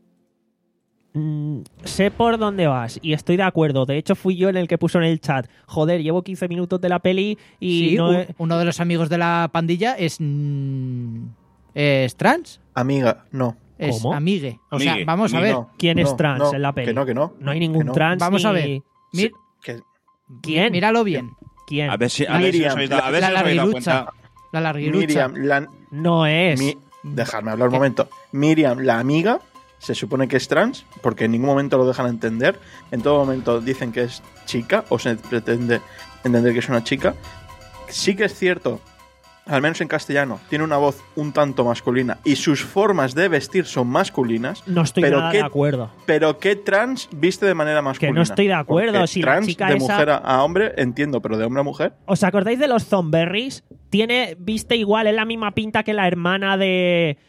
Mm, sé por dónde vas y estoy de acuerdo. De hecho, fui yo en el que puso en el chat: joder, llevo quince minutos de la peli y Sí, no u- he- uno de los amigos de la pandilla es... mm, es trans. Amiga, no. Es ¿Cómo? amigue. O sea, Amigue. vamos a Ni ver. no, ¿Quién es no, trans no, en la peli? Que no, que no. No hay ningún que no. trans. Vamos a ni- ver. Mi- Que- ¿Quién? Míralo bien. ¿Quién? A ver si, a ver si os habéis dado, a ver La si os habéis dado larguirucha. cuenta. La larguirucha. Miriam, la, No es. mi- dejadme hablar un momento. Miriam, la amiga, se supone que es trans, porque en ningún momento lo dejan entender. En todo momento dicen que es chica, o se pretende entender que es una chica. Sí que es cierto, al menos en castellano, tiene una voz un tanto masculina y sus formas de vestir son masculinas. No estoy pero nada qué- de acuerdo. Pero ¿qué trans viste de manera masculina? no estoy de acuerdo, Porque si la trans chica de esa- mujer a, a hombre, entiendo, pero de hombre a mujer. ¿Os acordáis de los Zomberries? Tiene, viste igual, es la misma pinta que la hermana de.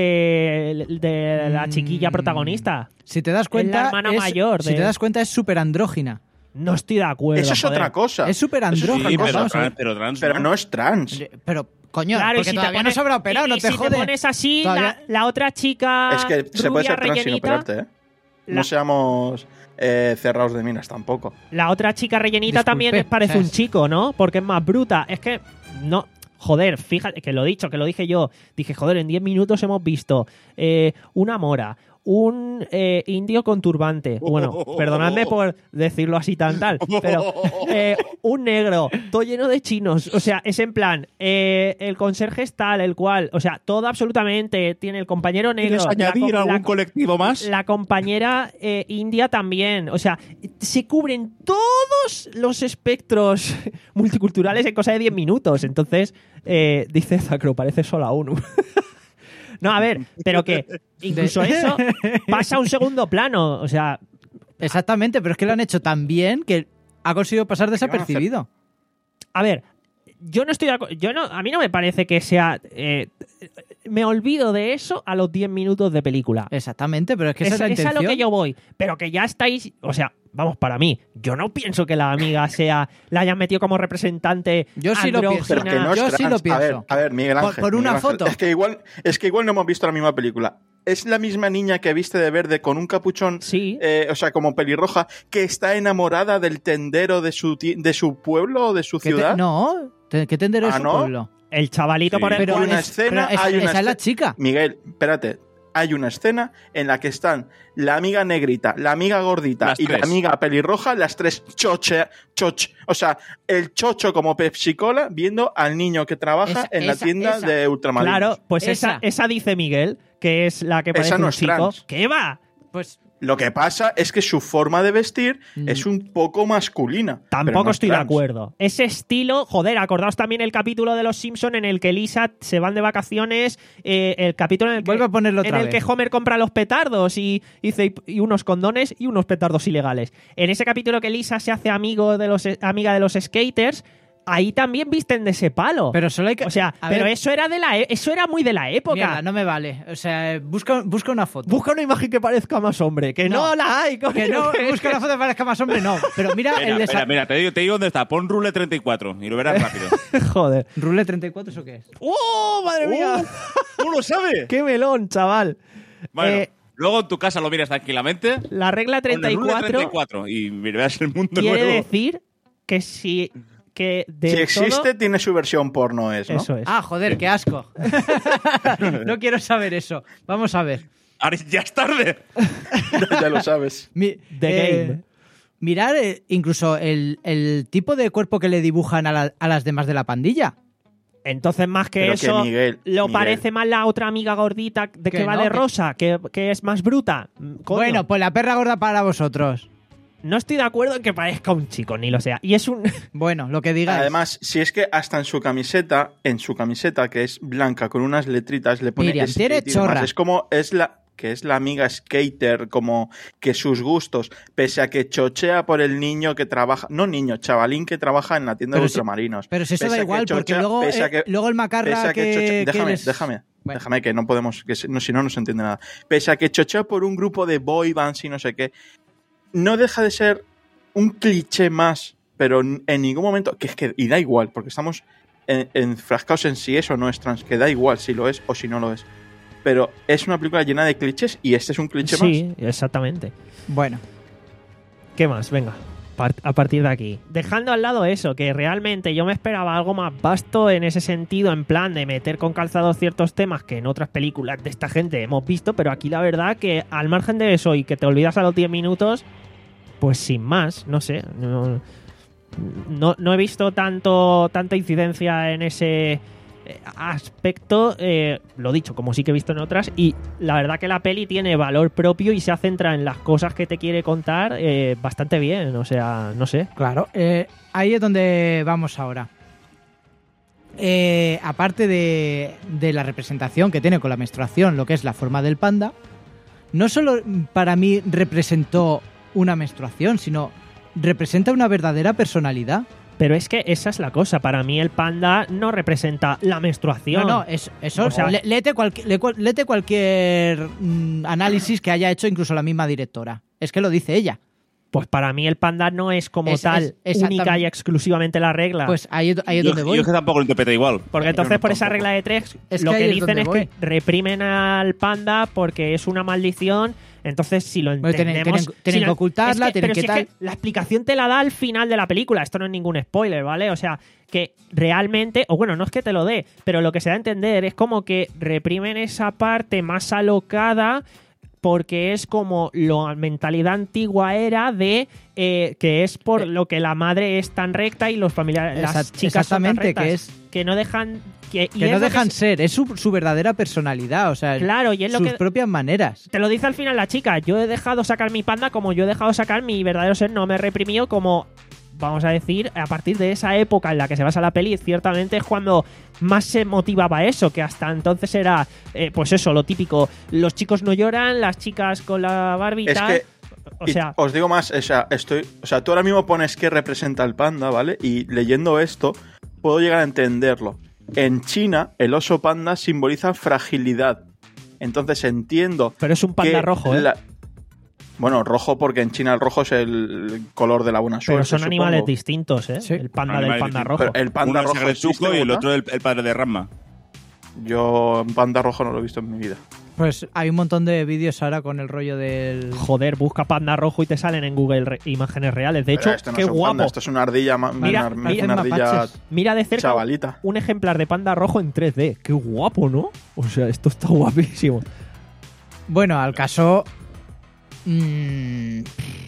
de, de la chiquilla Mm, protagonista. Si te das Es cuenta, la hermana es- mayor si de- te das cuenta es súper andrógina. No estoy de acuerdo. Eso es joder. otra cosa. Es súper Eso es otra andrógina. Sí, cosa. pero, Vamos a ver. trans, pero trans Pero no. no es trans. Pero, coño, Claro, y porque si te todavía pones, no se habrá operado, y- no y te si jode. te pones así, Todavía- la, la otra chica. Es que se puede rubia, ser trans sin rellenita, operarte, ¿eh? la- No seamos eh, cerrados de minas tampoco. La otra chica rellenita Disculpe, también es- parece o sea, un es- chico, ¿no? Porque es más bruta. Es que no. Joder, fíjate, que lo he dicho, que lo dije yo. Dije, joder, en diez minutos hemos visto eh, una mora, un eh, indio con turbante. Bueno, perdonadme por decirlo así tan tal, pero eh, un negro, todo lleno de chinos. O sea, es en plan, eh, el conserje es tal, el cual, o sea, todo absolutamente. Tiene el compañero negro. ¿Quieres la añadir co- algún la- colectivo más? la compañera eh, india también. O sea, se cubren todos los espectros multiculturales en cosa de diez minutos. Entonces, eh, dice Zacro, parece solo a uno. No, a ver, pero que incluso eso pasa a un segundo plano. O sea, Exactamente, pero es que lo han hecho tan bien que ha conseguido pasar van a hacer? desapercibido. a ver, yo no estoy de acuerdo. Yo no, a mí no me parece que sea. eh, me olvido de eso a los diez minutos de película. Exactamente, pero es que esa Es, es la es a intención. lo que yo voy. Pero que ya estáis. O sea, vamos, para mí, yo no pienso que la amiga sea. La hayan metido como representante. Yo sí lo pienso. Pero que no es Yo trans. sí lo A ver, pienso. a ver, Miguel Por- Ángel. por una Miguel Ángel, foto. Es que, igual, es que igual no hemos visto la misma película. Es la misma niña que viste de verde con un capuchón, Sí. eh, o sea, como pelirroja, que está enamorada del tendero de su, ti- de su pueblo o de su ¿Qué te- ciudad. no, te- ¿qué tendero es ¿Ah, su no? pueblo? El chavalito, Sí. por Pero Hay ejemplo. una es- escena, pero es- hay una esa es la escena- chica. Miguel, espérate. Hay una escena en la que están la amiga negrita, la amiga gordita Las y la tres. amiga pelirroja, las tres choche, choch, o sea, el chocho como Pepsi Cola viendo al niño que trabaja Esa- en la esa- tienda esa. de ultramarinos. Claro, pues esa. Esa. esa dice Miguel, que es la que parece Esa no un es chico. trans. ¿Qué va? Pues Lo que pasa es que su forma de vestir Mm. es un poco masculina. pero Tampoco no es estoy de trans. acuerdo. Ese estilo, joder, acordaos también el capítulo de Los Simpson en el que Lisa se van de vacaciones, eh, el capítulo en el que, Vuelve a ponerlo en otra el vez. que Homer compra los petardos y dice y unos condones y unos petardos ilegales. En ese capítulo que Lisa se hace amigo de los amiga de los skaters, ahí también visten de ese palo. Pero solo hay que... O sea, a pero ver, eso era de la e- eso era muy de la época. mierda, no me vale. O sea, busca, busca una foto. Busca una imagen que parezca más hombre, que no, No. la hay, coño, Que no, que- busca una foto que parezca más hombre, no. Pero mira, Mira, el de espera, esa... mira, te digo, te digo dónde está. Pon Rule treinta y cuatro y lo verás rápido. Joder. Rule treinta y cuatro, ¿eso qué es? ¡Oh, madre mía! ¿Cómo lo sabe? ¡Qué melón, chaval! Bueno, Eh, luego en tu casa lo miras tranquilamente. la regla Ponle Rule treinta y cuatro treinta y cuatro y verás el mundo quiere nuevo. decir que si que de Si existe, todo, tiene su versión porno, es, ¿no? eso es. Ah, joder, qué asco. No quiero saber eso. Vamos a ver. Ahora ya es tarde. Ya lo sabes. Mi- The eh, Game. Mirar eh, incluso el, el tipo de cuerpo que le dibujan a, la- a las demás de la pandilla. Entonces, más que Pero que eso, Miguel, lo Miguel. parece más la otra amiga gordita de que, Que va no, de que- rosa, que, que es más bruta. Mm, coño. Bueno, pues la perra gorda para vosotros. No estoy de acuerdo en que parezca un chico, ni lo sea. Y es un... Bueno, lo que digáis. Además, si es que hasta en su camiseta, en su camiseta, que es blanca con unas letritas, le pone Miriam, skate tiene y demás. chorra. Es como, es la, que es la amiga skater, como que sus gustos, pese a que chochea por el niño que trabaja, no niño, chavalín que trabaja en la tienda Pero de si- ultramarinos. pero si eso Pese da a que igual, porque chochea- luego, pese a eh, que- luego el macarra pese a que que, chochea- que déjame, les- déjame, Bueno. déjame que no podemos, que se- no, si no, no se entiende nada. Pese a que chochea por un grupo de boy bands y no sé qué, no deja de ser un cliché más, pero en en ningún momento, que es que, y da igual, porque estamos en- enfrascados en si es o no es trans, que da igual si lo es o si no lo es. Pero es una película llena de clichés y este es un cliché Sí, exactamente. Bueno, ¿Qué más? Venga, par- a partir de aquí. Dejando al lado eso, que realmente yo me esperaba algo más vasto en ese sentido, en plan de meter con calzado ciertos temas que en otras películas de esta gente hemos visto, pero aquí la verdad que al margen de eso y que te olvidas a los diez minutos, pues sin más, no sé. No, no, no he visto tanto tanta incidencia en ese eh, aspecto, eh, lo dicho, como sí que he visto en otras, y la verdad que la peli tiene valor propio y se centra en las cosas que te quiere contar eh, bastante bien, o sea, no sé. claro. eh, ahí es donde vamos ahora. Eh, aparte de, de la representación que tiene con la menstruación, lo que es la forma del panda, no solo para mí representó una menstruación, sino representa una verdadera personalidad. Pero es que esa es la cosa, para mí el panda no representa la menstruación. No, no, es- eso, O sea- le- léete, cualqui- le- cual- léete cualquier mm, análisis que haya hecho incluso la misma directora. Es que lo dice ella. Pues para mí el panda no es como Es- tal es exactamente- única y exclusivamente la regla. Pues ahí, es- ahí es Yo, donde yo voy. es que tampoco lo interpreta igual. Porque Yo entonces no, por esa tampoco. regla de tres Es lo que que, ahí es dicen donde es voy. que reprimen al panda porque es una maldición. Entonces si lo Bueno, tienen- entendemos... tienen- tienen si que ocultarla, es tienen pero que si es tal. la explicación te la da al final de la película. Esto no es ningún spoiler, ¿vale? O sea, que realmente... O bueno, no es que te lo dé, pero lo que se da a entender es como que reprimen esa parte más alocada porque es como la mentalidad antigua era de eh, que es por lo que la madre es tan recta y los familiares, las Exact- chicas son tan exactamente, rectas, que es- que no dejan que, y Que es no lo dejan se- ser, es su, su verdadera personalidad, o sea, Claro, y es lo sus que- propias maneras. te lo dice al final la chica. Yo he dejado sacar mi panda como yo he dejado sacar mi verdadero ser. No me reprimió como, vamos a decir, a partir de esa época en la que se basa la peli, ciertamente es cuando más se motivaba eso, que hasta entonces era, eh, pues eso, lo típico. Los chicos no lloran, las chicas con la Barbie y Es tal. que, O y sea, os digo más, o sea, estoy, o sea, tú ahora mismo pones qué representa el panda, ¿vale? Y leyendo esto, puedo llegar a entenderlo. En China, el oso panda simboliza fragilidad. Entonces entiendo. pero es un panda que rojo, ¿eh? la- Bueno, rojo porque en China el rojo es el color de la buena suerte. Pero son supongo. animales distintos, ¿eh? Sí. El panda Animales del panda distintos. rojo. Pero el panda Uno es rojo Sagretsuko existe, y el ¿verdad? otro el, el padre de Ranma. Yo un panda rojo no lo he visto en mi vida. Pues hay un montón de vídeos ahora con el rollo del... Joder, busca panda rojo y te salen en Google re- imágenes reales. De hecho, Pero esto no qué es un guapo. panda, esto es una ardilla, ma- Mira, una, mira, una ardilla mapaches. Mira de cerca chavalita. un ejemplar de panda rojo en tres D. Qué guapo, ¿no? O sea, esto está guapísimo. Bueno, al caso... mm,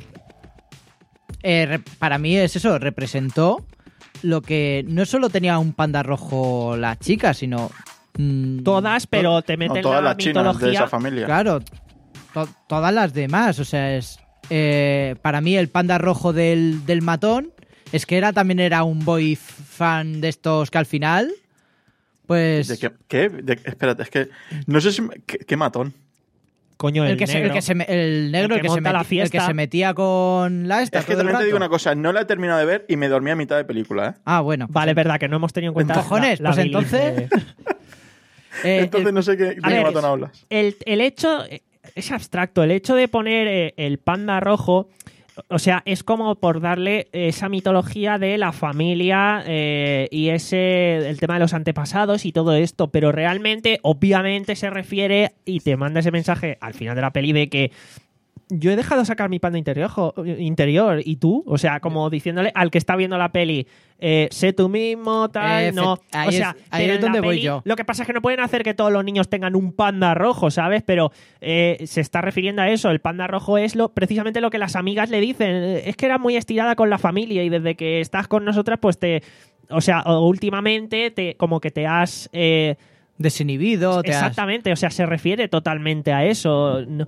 eh, re- para mí es eso, representó lo que no solo tenía un panda rojo la chica, sino... mm, Todas, pero te No, meten todas la las chinas de mitología. esa familia. Claro, to- todas las demás, o sea, es... eh, para mí el panda rojo del, del matón es que era también era un boy fan de estos que al final, pues... ¿De qué? ¿Qué? De- espérate, es que no sé si... me- ¿Qué, qué matón? Coño, el, el, que se, negro. el que se me- el negro, El el que que, se monta la meti- el que fiesta. se metía con la esta. Es que todo el también te digo rato. una cosa, no la he terminado de ver y me dormí a mitad de película, ¿eh? Ah, bueno. pues Vale, ent- verdad, que no hemos tenido en cuenta. Cojones, la- la pues bilis entonces- de- eh, Entonces el- no sé qué, de a qué ver, matón hablas. El, el hecho es abstracto. El hecho de poner eh, el panda rojo, o sea, es como por darle esa mitología de la familia eh, y ese el tema de los antepasados y todo esto, pero realmente, obviamente, se refiere y te manda ese mensaje al final de la peli de que yo he dejado sacar mi panda interior, jo- interior y tú, o sea, como diciéndole al que está viendo la peli, eh, sé tú mismo, tal, Efe- no. ahí o sea, es- ahí pero es en la donde voy peli, yo. Lo que pasa es que no pueden hacer que todos los niños tengan un panda rojo, ¿sabes? Pero eh, se está refiriendo a eso. El panda rojo es lo precisamente lo que las amigas le dicen. Es que era muy estirada con la familia y desde que estás con nosotras, pues te. O sea, o últimamente te como que te has. eh, Desinhibido. Te has- Exactamente, o sea, se refiere totalmente a eso. No,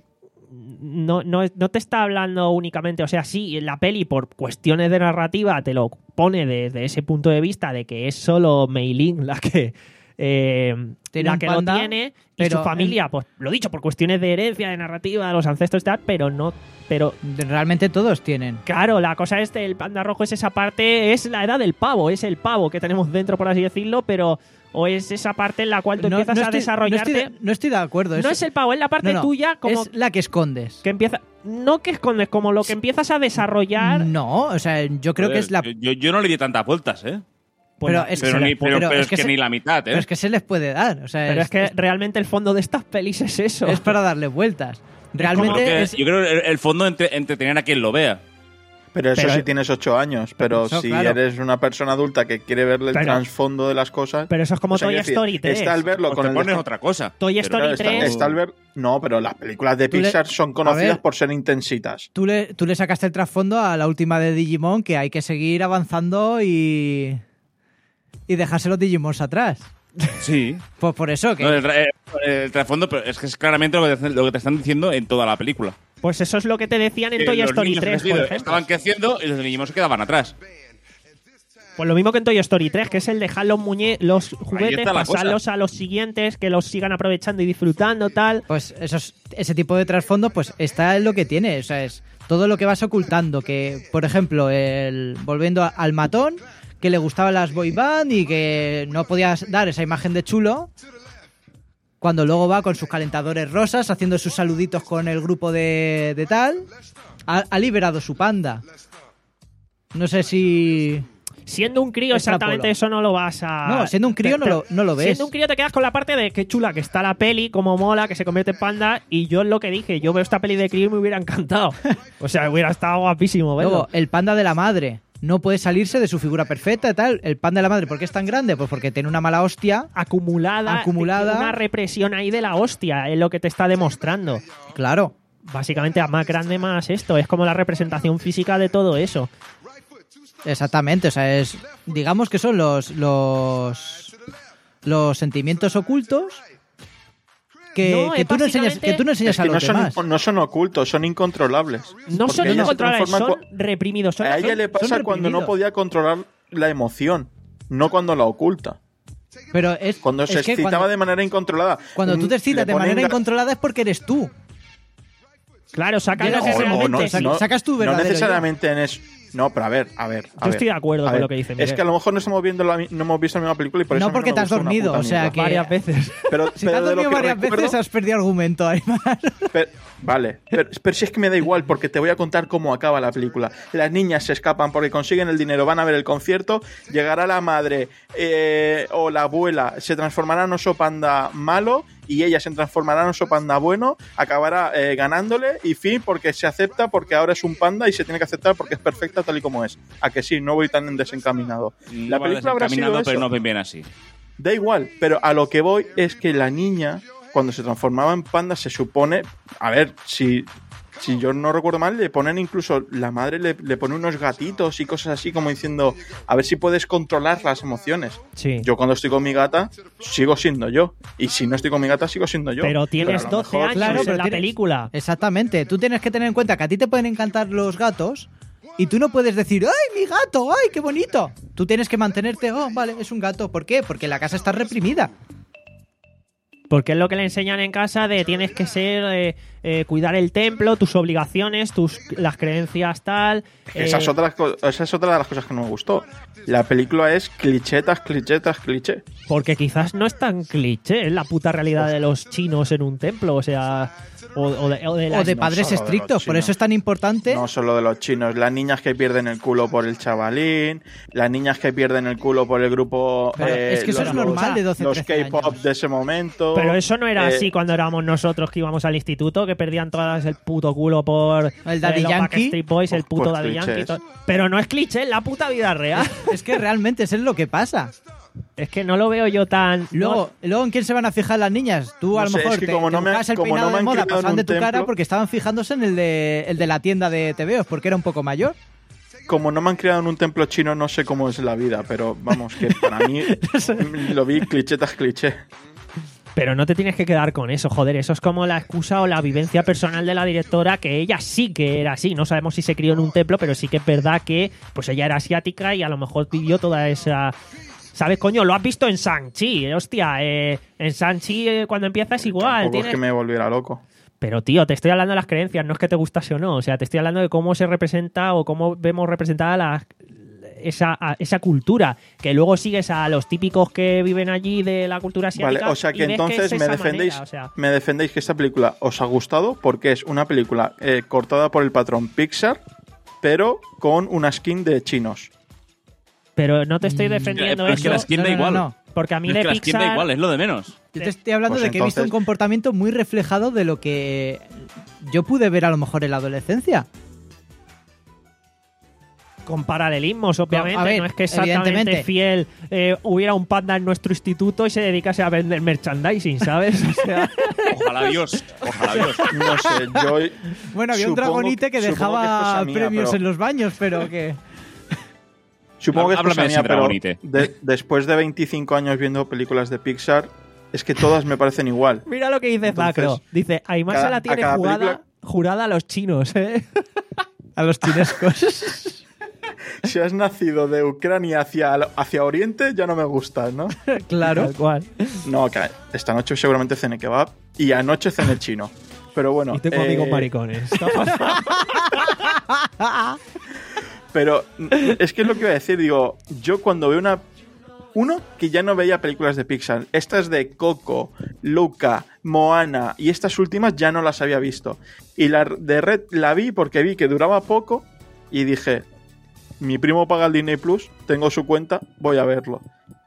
no, no, no te está hablando únicamente, o sea, sí, la peli por cuestiones de narrativa te lo pone desde ese punto de vista de que es solo Mei Ling la que, eh, Tiene la un que panda, lo tiene y pero su familia, pues lo dicho, por cuestiones de herencia, de narrativa, de los ancestros y tal, pero no, pero Realmente todos tienen. claro, la cosa es que el panda rojo es esa parte, es la edad del pavo, es el pavo que tenemos dentro, por así decirlo, pero o es esa parte en la cual tú No- empiezas no a estoy- desarrollarte. No estoy, de, no estoy de acuerdo. No es el pavo, es la parte no, no, tuya como es la que escondes. que empieza. No que escondes, como lo que empiezas a desarrollar. No, o sea, yo creo que Joder, es la. Yo, yo no le di tantas vueltas, ¿eh? Pues pero no, es que Pero, se ni, le- pero, pero pero es es que que se- ni la mitad, ¿eh? Pero es que se les puede dar. O sea, pero es que es, realmente el fondo de estas pelis es eso. es para darle vueltas. Yo Realmente creo que- es. Yo creo que el, el fondo entre, entretener a quien lo vea. Pero eso Pero- sí tienes ocho años. Pero Eso, si claro. eres una persona adulta que quiere verle el Pero- trasfondo de las cosas. Pero eso es como o sea, Toy quiero decir, Story tres. Está al verlo O con te el. pones descon- otra cosa. Toy Pero Story claro, está, tres. está al ver. No, pero las películas de Tú le- Pixar son a conocidas ver. por ser intensitas. Tú le, tú le sacaste el trasfondo a la última de Digimon, que hay que seguir avanzando y. y dejarse los Digimons atrás. Sí. Pues por eso que. No, el, tra- eh, el trasfondo, pero es que es claramente lo que, te, lo que te están diciendo en toda la película. Pues eso es lo que te decían en Que Toy los Story niños tres, por crecidos ejemplo. estaban creciendo y los niños se quedaban atrás. Pues lo mismo que en Toy Story tres, que es el dejar los muñe los juguetes, está la pasarlos cosa. a los siguientes, que los sigan aprovechando y disfrutando, tal. Pues esos, ese tipo de trasfondo, pues está en lo que tiene. O sea, es todo lo que vas ocultando. Que, por ejemplo, el volviendo a- al matón, que le gustaban las boy band y que no podías dar esa imagen de chulo. Cuando luego va con sus calentadores rosas, haciendo sus saluditos con el grupo de, de tal, ha, ha liberado su panda. No sé si... Siendo un crío, Extrapolo. exactamente eso no lo vas a. No, siendo un crío no lo- no lo ves. Siendo un crío te quedas con la parte de qué chula que está la peli, como mola, que se convierte en panda. Y yo es lo que dije, yo veo esta peli de crío y me hubiera encantado. O sea, hubiera estado guapísimo verlo. Luego, el panda de la madre no puede salirse de su figura perfecta y tal. El panda de la madre, ¿por qué es tan grande? Pues porque tiene una mala hostia. acumulada, Acumulada. una represión ahí de la hostia, es lo que te está demostrando. Claro. Básicamente, a más grande, más esto. Es como la representación física de todo eso. Exactamente, o sea, es digamos que son los los los sentimientos ocultos que, No, que es tú no enseñas básicamente- que tú no enseñas Es que a no los demás. son, no son ocultos, son incontrolables. No Porque son ella se incontrolables, transforma son cu- reprimidos. Son, A ella son- le pasa son cuando no reprimidos. podía controlar la emoción, no cuando la oculta. Pero es Cuando es se que excitaba cuando, de manera incontrolada. cuando tú te Mm, excitas le de ponen manera gas- incontrolada es porque eres tú. Claro, sacan Llegas O- a ese o momento, no, sac- no- sacas tu no verdadero necesariamente en eso. No, pero a ver, a ver. a Yo ver, estoy de acuerdo a con ver. lo que dice Es Miguel. que a lo mejor no estamos viendo la, mi- no hemos visto la misma película y por eso No a mí porque me te has gustó una dormido, puta o sea mierda. que- varias veces. Pero, Si te pero has de lo dormido que varias recuerdo- veces has perdido argumento, Aymar. Pero- vale, pero, pero si es que me da igual porque te voy a contar cómo acaba la película. Las niñas se escapan porque consiguen el dinero, van a ver el concierto, llegará la madre eh, o la abuela, se transformará en oso panda malo y ella se transformará en oso panda bueno, acabará eh, ganándole y fin porque se acepta porque ahora es un panda y se tiene que aceptar porque es perfecta tal y como es. A que sí, no voy tan desencaminado. No La va película habrá sido desencaminado, eso. pero no ven bien así. Da igual, pero a lo que voy es que la niña, cuando se transformaba en panda, se supone. A ver, si, si yo no recuerdo mal, le ponen incluso. La madre le, le pone unos gatitos y cosas así, como diciendo, a ver si puedes controlar las emociones. Sí. Yo, cuando estoy con mi gata, sigo siendo yo. Y si no estoy con mi gata, sigo siendo yo. Pero tienes a lo doce mejor- años Claro, en pero la tienes- película. Exactamente. Tú tienes que tener en cuenta que a ti te pueden encantar los gatos y tú no puedes decir, ¡ay, mi gato! ¡Ay, qué bonito! Tú tienes que mantenerte, oh, vale, es un gato. ¿Por qué? Porque la casa está reprimida. Porque es lo que le enseñan en casa de tienes que ser, eh, eh, cuidar el templo, tus obligaciones, tus las creencias tal. Eh, Esa, es otra, co- esa es otra de las cosas que no me gustó. La película es clichetas, clichetas, cliché. Porque quizás no es tan cliché, es la puta realidad de los chinos en un templo, o sea... O, o de, o de, O las- de no padres solo de los estrictos, por chinos. eso es tan importante. No solo de los chinos, las niñas que pierden el culo por el chavalín, las niñas que pierden el culo por el grupo... Pero eh, es que eso los- es normal de doce, Los trece K-pop años. de ese momento. Pero eso no era eh, así cuando éramos nosotros que íbamos al instituto, que perdían todas el puto culo por El Daddy eh, los Yankee. Backstreet Boys, el puto Por Daddy clichés. Yankee. y todo. Pero no es cliché, es la puta vida real. Es que realmente eso es lo que pasa. Es que no lo veo yo tan... Luego, luego ¿en quién se van a fijar las niñas? Tú No a lo sé, mejor es que te, como te no me- buscabas el como no peinado me de han moda, criado en pasaban de un tu cara templo- porque estaban fijándose en el de, el de la tienda de T V Os, porque era un poco mayor. Como no me han criado en un templo chino, no sé cómo es la vida, pero vamos, que para mí lo vi clichetas, cliché. Pero no te tienes que quedar con eso, joder. Eso es como la excusa o la vivencia personal de la directora, que ella sí que era así. No sabemos si se crió en un templo, pero sí que es verdad que pues ella era asiática y a lo mejor vivió toda esa... ¿Sabes, coño? Lo has visto en Shang-Chi, eh, hostia. Eh, en Shang-Chi eh, cuando empieza es igual. Tampoco tienes- es que me volviera loco. Pero, tío, te estoy hablando de las creencias, no es que te gustase o no. O sea, te estoy hablando de cómo se representa o cómo vemos representada la, esa, a- esa cultura. Que luego sigues a los típicos que viven allí de la cultura asiática. Vale, o sea y que ves entonces es me esa defendéis, manera, o sea. me defendéis que esta película os ha gustado porque es una película eh, cortada por el patrón Pixar, pero con una skin de chinos. Pero no te estoy Mm, defendiendo pero es que eso. la skin No, da no, no, igual. no. Porque a mí Es de que la skin da Pixar... igual, es lo de menos. Yo te estoy hablando Pues de que he visto un entonces- comportamiento muy reflejado de lo que yo pude ver a lo mejor en la adolescencia. Con paralelismos, obviamente. A ver, no es que exactamente evidentemente. fiel eh, hubiera un panda en nuestro instituto y se dedicase a vender merchandising, ¿sabes? O sea, Ojalá Dios, ojalá Dios. No sé, yo... Bueno, había un supongo- dragonite que supongo que es dejaba cosa mía, premios pero- en los baños, pero que... Supongo que es Háblame cosa de mía, ese pero dragonite. de- después de veinticinco años viendo películas de Pixar, es que todas me parecen igual. mira lo que dice Entonces, Zacro. Dice, Aymar cada- se la a tiene cada jugada, película- jurada a los chinos, ¿eh? A los chinescos. Si has nacido de Ucrania hacia, hacia Oriente, ya no me gustas, ¿no? Claro. Tal cual. No, que esta noche seguramente cené kebab y anoche cené chino. Pero bueno. Y tengo eh, amigos maricones. Pero mm, es que es lo que iba a decir, digo, yo cuando veo una... Uno, que ya no veía películas de Pixar. Estas de Coco, Luca, Moana y estas últimas ya no las había visto. Y la de Red la vi porque vi que duraba poco y dije, mi primo paga el Disney Plus, tengo su cuenta, voy a verlo.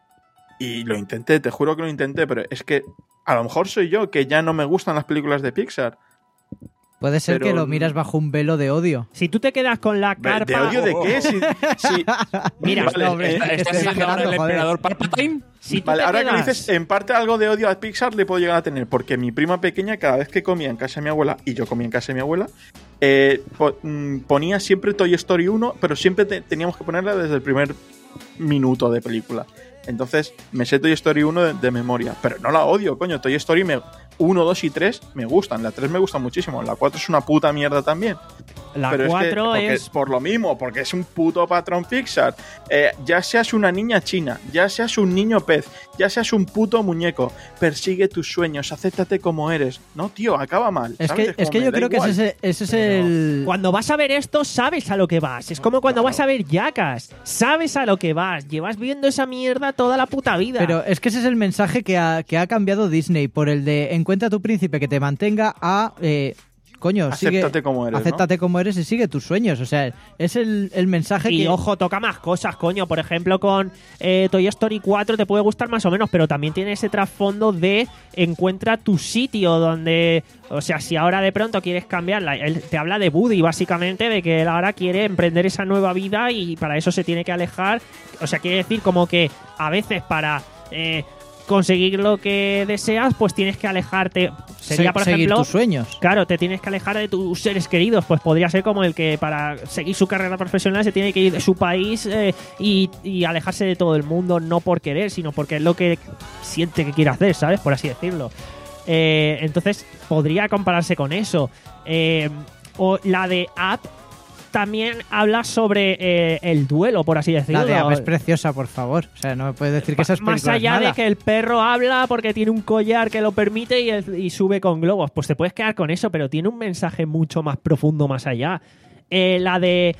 Y lo intenté, te juro que lo intenté, pero es que a lo mejor soy yo que ya no me gustan las películas de Pixar. Puede ser Pero- que lo miras bajo un velo de odio. Si tú te quedas con la ¿De, carpa... de odio de qué? Si, si- Mira, Vale, no, hombre, eh, es que ¿Estás estoy diciendo ahora el exagerando, joder. emperador Palpatine? Si tú Vale, te ahora que quedas- lo dices, en parte algo de odio a Pixar le puedo llegar a tener, porque mi prima pequeña, cada vez que comía en casa de mi abuela, y yo comía en casa de mi abuela, eh, po- mm, ponía siempre Toy Story uno, pero siempre te- teníamos que ponerla desde el primer minuto de película. Entonces, me sé Toy Story uno de, de memoria, pero no la odio, coño. Toy Story uno, dos y tres me gustan, la tres me gusta muchísimo, la cuatro es una puta mierda también. La Pero cuatro es, que, porque es... por lo mismo, porque es un puto patrón Pixar. Eh, ya seas una niña china, ya seas un niño pez, ya seas un puto muñeco, persigue tus sueños, acéptate como eres. No, tío, acaba mal. Es ¿sabes? que, como es que me yo da creo que igual. ese, ese es el... Cuando vas a ver esto, sabes a lo que vas. Es como cuando vas a ver Jackass. Sabes a lo que vas. Llevas viendo esa mierda toda la puta vida. Pero es que ese es el mensaje que ha, que ha cambiado Disney por el de encuentra a tu príncipe que te mantenga a... Eh, coño, sigue, Acéptate como eres, ¿no? acéptate como eres y sigue tus sueños. O sea, es el, el mensaje Y que... ojo, toca más cosas, coño. Por ejemplo, con eh, Toy Story cuatro te puede gustar más o menos, pero también tiene ese trasfondo de encuentra tu sitio donde... O sea, si ahora de pronto quieres cambiarla, él te habla de Woody, básicamente, de que él ahora quiere emprender esa nueva vida y para eso se tiene que alejar. O sea, quiere decir como que a veces para... Eh, conseguir lo que deseas, pues tienes que alejarte. Sería, se- por seguir ejemplo, tus sueños. claro, te tienes que alejar de tus seres queridos. Pues podría ser como el que para seguir su carrera profesional se tiene que ir de su país eh, y, y alejarse de todo el mundo, no por querer, sino porque es lo que siente que quiere hacer, ¿sabes? Por así decirlo. Eh, entonces, podría compararse con eso. Eh, o la de Up también habla sobre eh, el duelo, por así decirlo. La de App es preciosa, por favor. O sea, no me puedes decir que esas películas Más allá nada. de que el perro habla porque tiene un collar que lo permite y, el- y sube con globos, pues te puedes quedar con eso, pero tiene un mensaje mucho más profundo más allá. Eh, la de...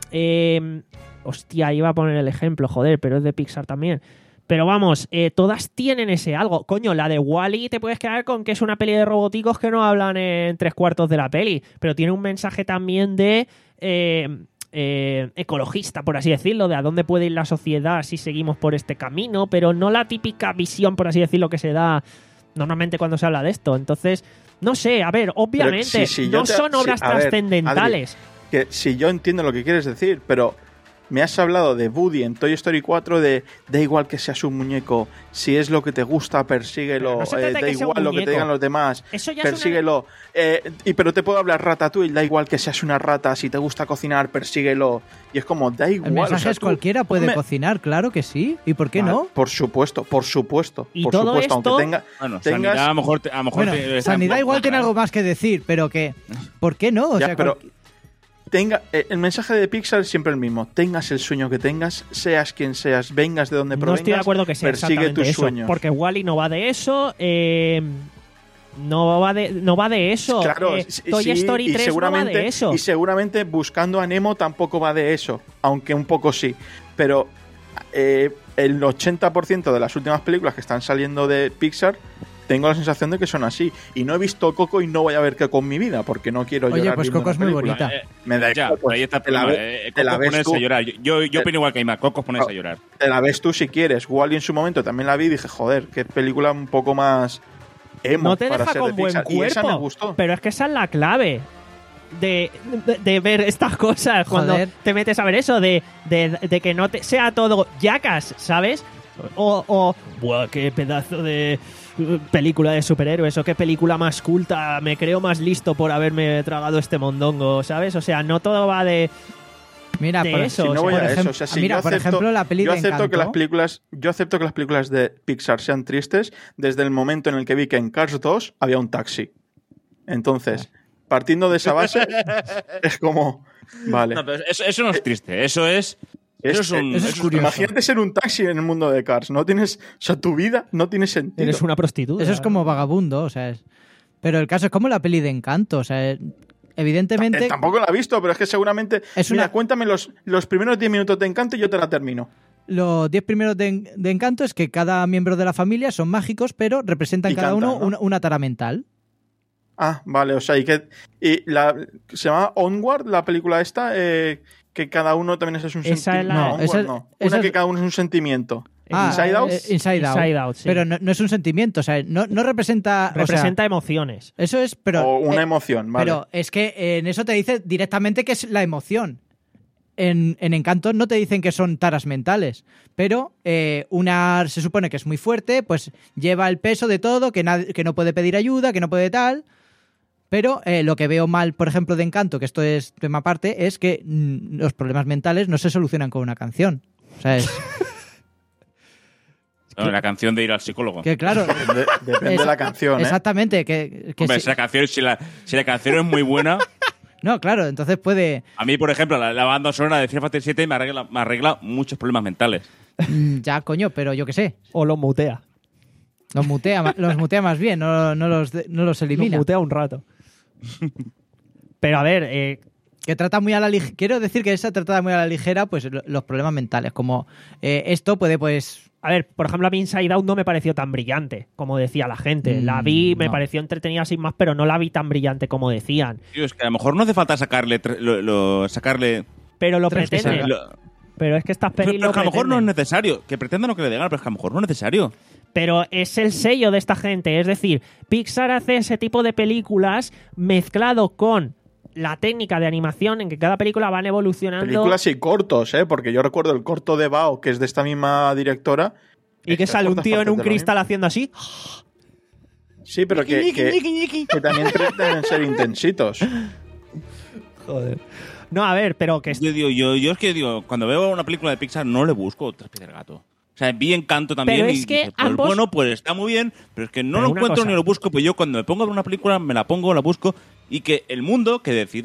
eh, hostia, iba a poner el ejemplo, joder, pero es de Pixar también. Pero vamos, eh, todas tienen ese algo. Coño, la de Wall-E te puedes quedar con que es una peli de roboticos que no hablan en tres cuartos de la peli, pero tiene un mensaje también de eh, eh, ecologista, por así decirlo, de a dónde puede ir la sociedad si seguimos por este camino, pero no la típica visión, por así decirlo, que se da normalmente cuando se habla de esto. Entonces, no sé, a ver, obviamente, Pero si- si yo no te- son si- obras a ver, trascendentales. Que si yo entiendo lo que quieres decir, pero me has hablado de Woody en Toy Story cuatro, de da igual que seas un muñeco, si es lo que te gusta, persíguelo, Pero no se eh, trata da que sea un igual lo que te muñeco. digan los demás, Eso ya es una- persíguelo. Eh, y pero te puedo hablar Ratatouille, da igual que seas una rata, si te gusta cocinar, persíguelo. Y es como, da igual. El mensaje o sea, es tú- cualquiera puede me- cocinar, claro que sí. ¿Y por qué Vale, no? Por supuesto, por supuesto. Y por todo supuesto, esto- aunque tenga, Bueno, tengas... sanidad a lo mejor, te- a lo mejor Bueno, te- está Sanidad un igual poco tiene contra, algo más que decir, pero que ¿por qué no? O Ya, sea, pero cual- tenga eh, el mensaje de Pixar es siempre el mismo. Tengas el sueño que tengas, seas quien seas, vengas de donde No provengas, estoy de acuerdo que sea persigue exactamente tus eso, sueños. porque Wall-E no va de eso, eh, no va de no va de eso. Claro, eh, sí, Toy sí, Story y tres no va seguramente, de eso. y seguramente Buscando a Nemo tampoco va de eso, aunque un poco sí. Pero eh, el ochenta por ciento de las últimas películas que están saliendo de Pixar, tengo la sensación de que son así. Y no he visto Coco y no voy a ver Coco en mi vida, porque no quiero Oye, llorar pues viendo Coco una es muy película. bonita. Eh, Me da ya, igual, pero ahí está el te la problema. ve- eh, te la Coco ves ponerse tú. a llorar. Yo, yo, yo Te- opino igual que Aymar. Coco ponerse a llorar. Te la ves tú si quieres. Wall-E en su momento también la vi y dije, joder, qué película un poco más emo No te para deja ser con de buen Pixar. Y esa me cuerpo, gustó. pero es que esa es la clave de, de, de ver estas cosas cuando Joder. te metes a ver eso, de, de, de que no te sea todo yacas, ¿sabes? O, o ¡buah, qué pedazo de uh, película de superhéroes! O qué película más culta, me creo más listo por haberme tragado este mondongo, ¿sabes? O sea, no todo va de... Mira, de por, eso, Si o no sea, voy por a ejem- eso, o sea, si mira, yo por acepto, ejemplo, la peli yo de acepto que Encanto. las películas, yo acepto que las películas de Pixar sean tristes desde el momento en el que vi que en Cars dos había un taxi. Entonces, partiendo de esa base, es como, vale. No, pero eso, eso no es triste. Eso es. Eso es un. eso es eso curioso. Imagínate ser un taxi en el mundo de Cars. No tienes, o sea, tu vida no tiene sentido. Eres una prostituta. Eso es como vagabundo, o sea, es- pero el caso es como la peli de Encanto, o sea, evidentemente Eh, tampoco la he visto, pero es que seguramente. Es Mira, una- cuéntame los, los primeros diez minutos de Encanto y yo te la termino. los diez primeros de, de Encanto es que cada miembro de la familia son mágicos, pero representan Y cada cantan, uno ¿no? una, una tara mental. Ah, vale, o sea, y que. Y la, se llama Onward, la película esta, eh, que cada uno también es un Esa sentimiento. es la- No, No, Onward esa es- no. esa Una es- que cada uno es un sentimiento. Ah, Inside Out. eh, Inside Out. Inside Out, sí. Pero no, no es un sentimiento, o sea, no, no representa... o sea, Representa emociones. eso es, pero... o una eh, emoción, vale. Pero es que en eso te dice directamente que es la emoción. En, en Encanto no te dicen que son taras mentales, pero eh, una se supone que es muy fuerte, pues lleva el peso de todo, que, nad- que no puede pedir ayuda, que no puede tal. Pero eh, lo que veo mal, por ejemplo, de Encanto, que esto es tema aparte, es que mm, los problemas mentales no se solucionan con una canción. O sea, es No, la canción de ir al psicólogo. que claro... Depende, depende es- de la canción, ¿eh? Exactamente, que, que Hombre, sí- si, la canción, si, la, si la canción es muy buena, No, claro, entonces puede... a mí, por ejemplo, la, la banda sonora de Final Fantasy siete me arregla, me arregla muchos problemas mentales. mm, Ya, coño, pero yo qué sé. O lo mutea. Los mutea, ma- los mutea más bien, no, no los, de- no los Lo elimina. mutea un rato. Pero a ver, eh, Que trata muy a la ligera. Quiero decir que esa trata muy a la ligera, pues lo- los problemas mentales. Como eh, esto puede, pues. a ver, por ejemplo, a mí Inside Out no me pareció tan brillante como decía la gente. Mm, La vi, me no. pareció entretenida sin más, pero no la vi tan brillante como decían. Tío, es que a lo mejor no hace falta sacarle. tre- Lo, lo- sacarle Pero lo Tres que pretenden. salga. lo- Pero es que estas pero, pelis pero lo que a lo mejor no es pretenden. necesario. Que pretendan lo que le digan, pero es que a lo mejor no es necesario. Pero es el sello de esta gente. Es decir, Pixar hace ese tipo de películas mezclado con la técnica de animación en que cada película van evolucionando Películas y cortos, ¿eh? Porque yo recuerdo el corto de Bao, que es de esta misma directora. y que Estas sale un cortas tío en un partes de lo cristal haciendo así. Sí, pero que, que, que también pretenden ser intensitos. Joder. No, a ver, pero que... Yo, digo, yo, yo es que digo, cuando veo una película de Pixar no le busco tres pies del gato. O sea, vi Encanto también Pero y es que dije, pues, ambos- bueno, pues está muy bien, pero es que no Pero lo una encuentro cosa. ni lo busco, pues yo cuando me pongo a ver una película me la pongo, la busco y que el mundo que decida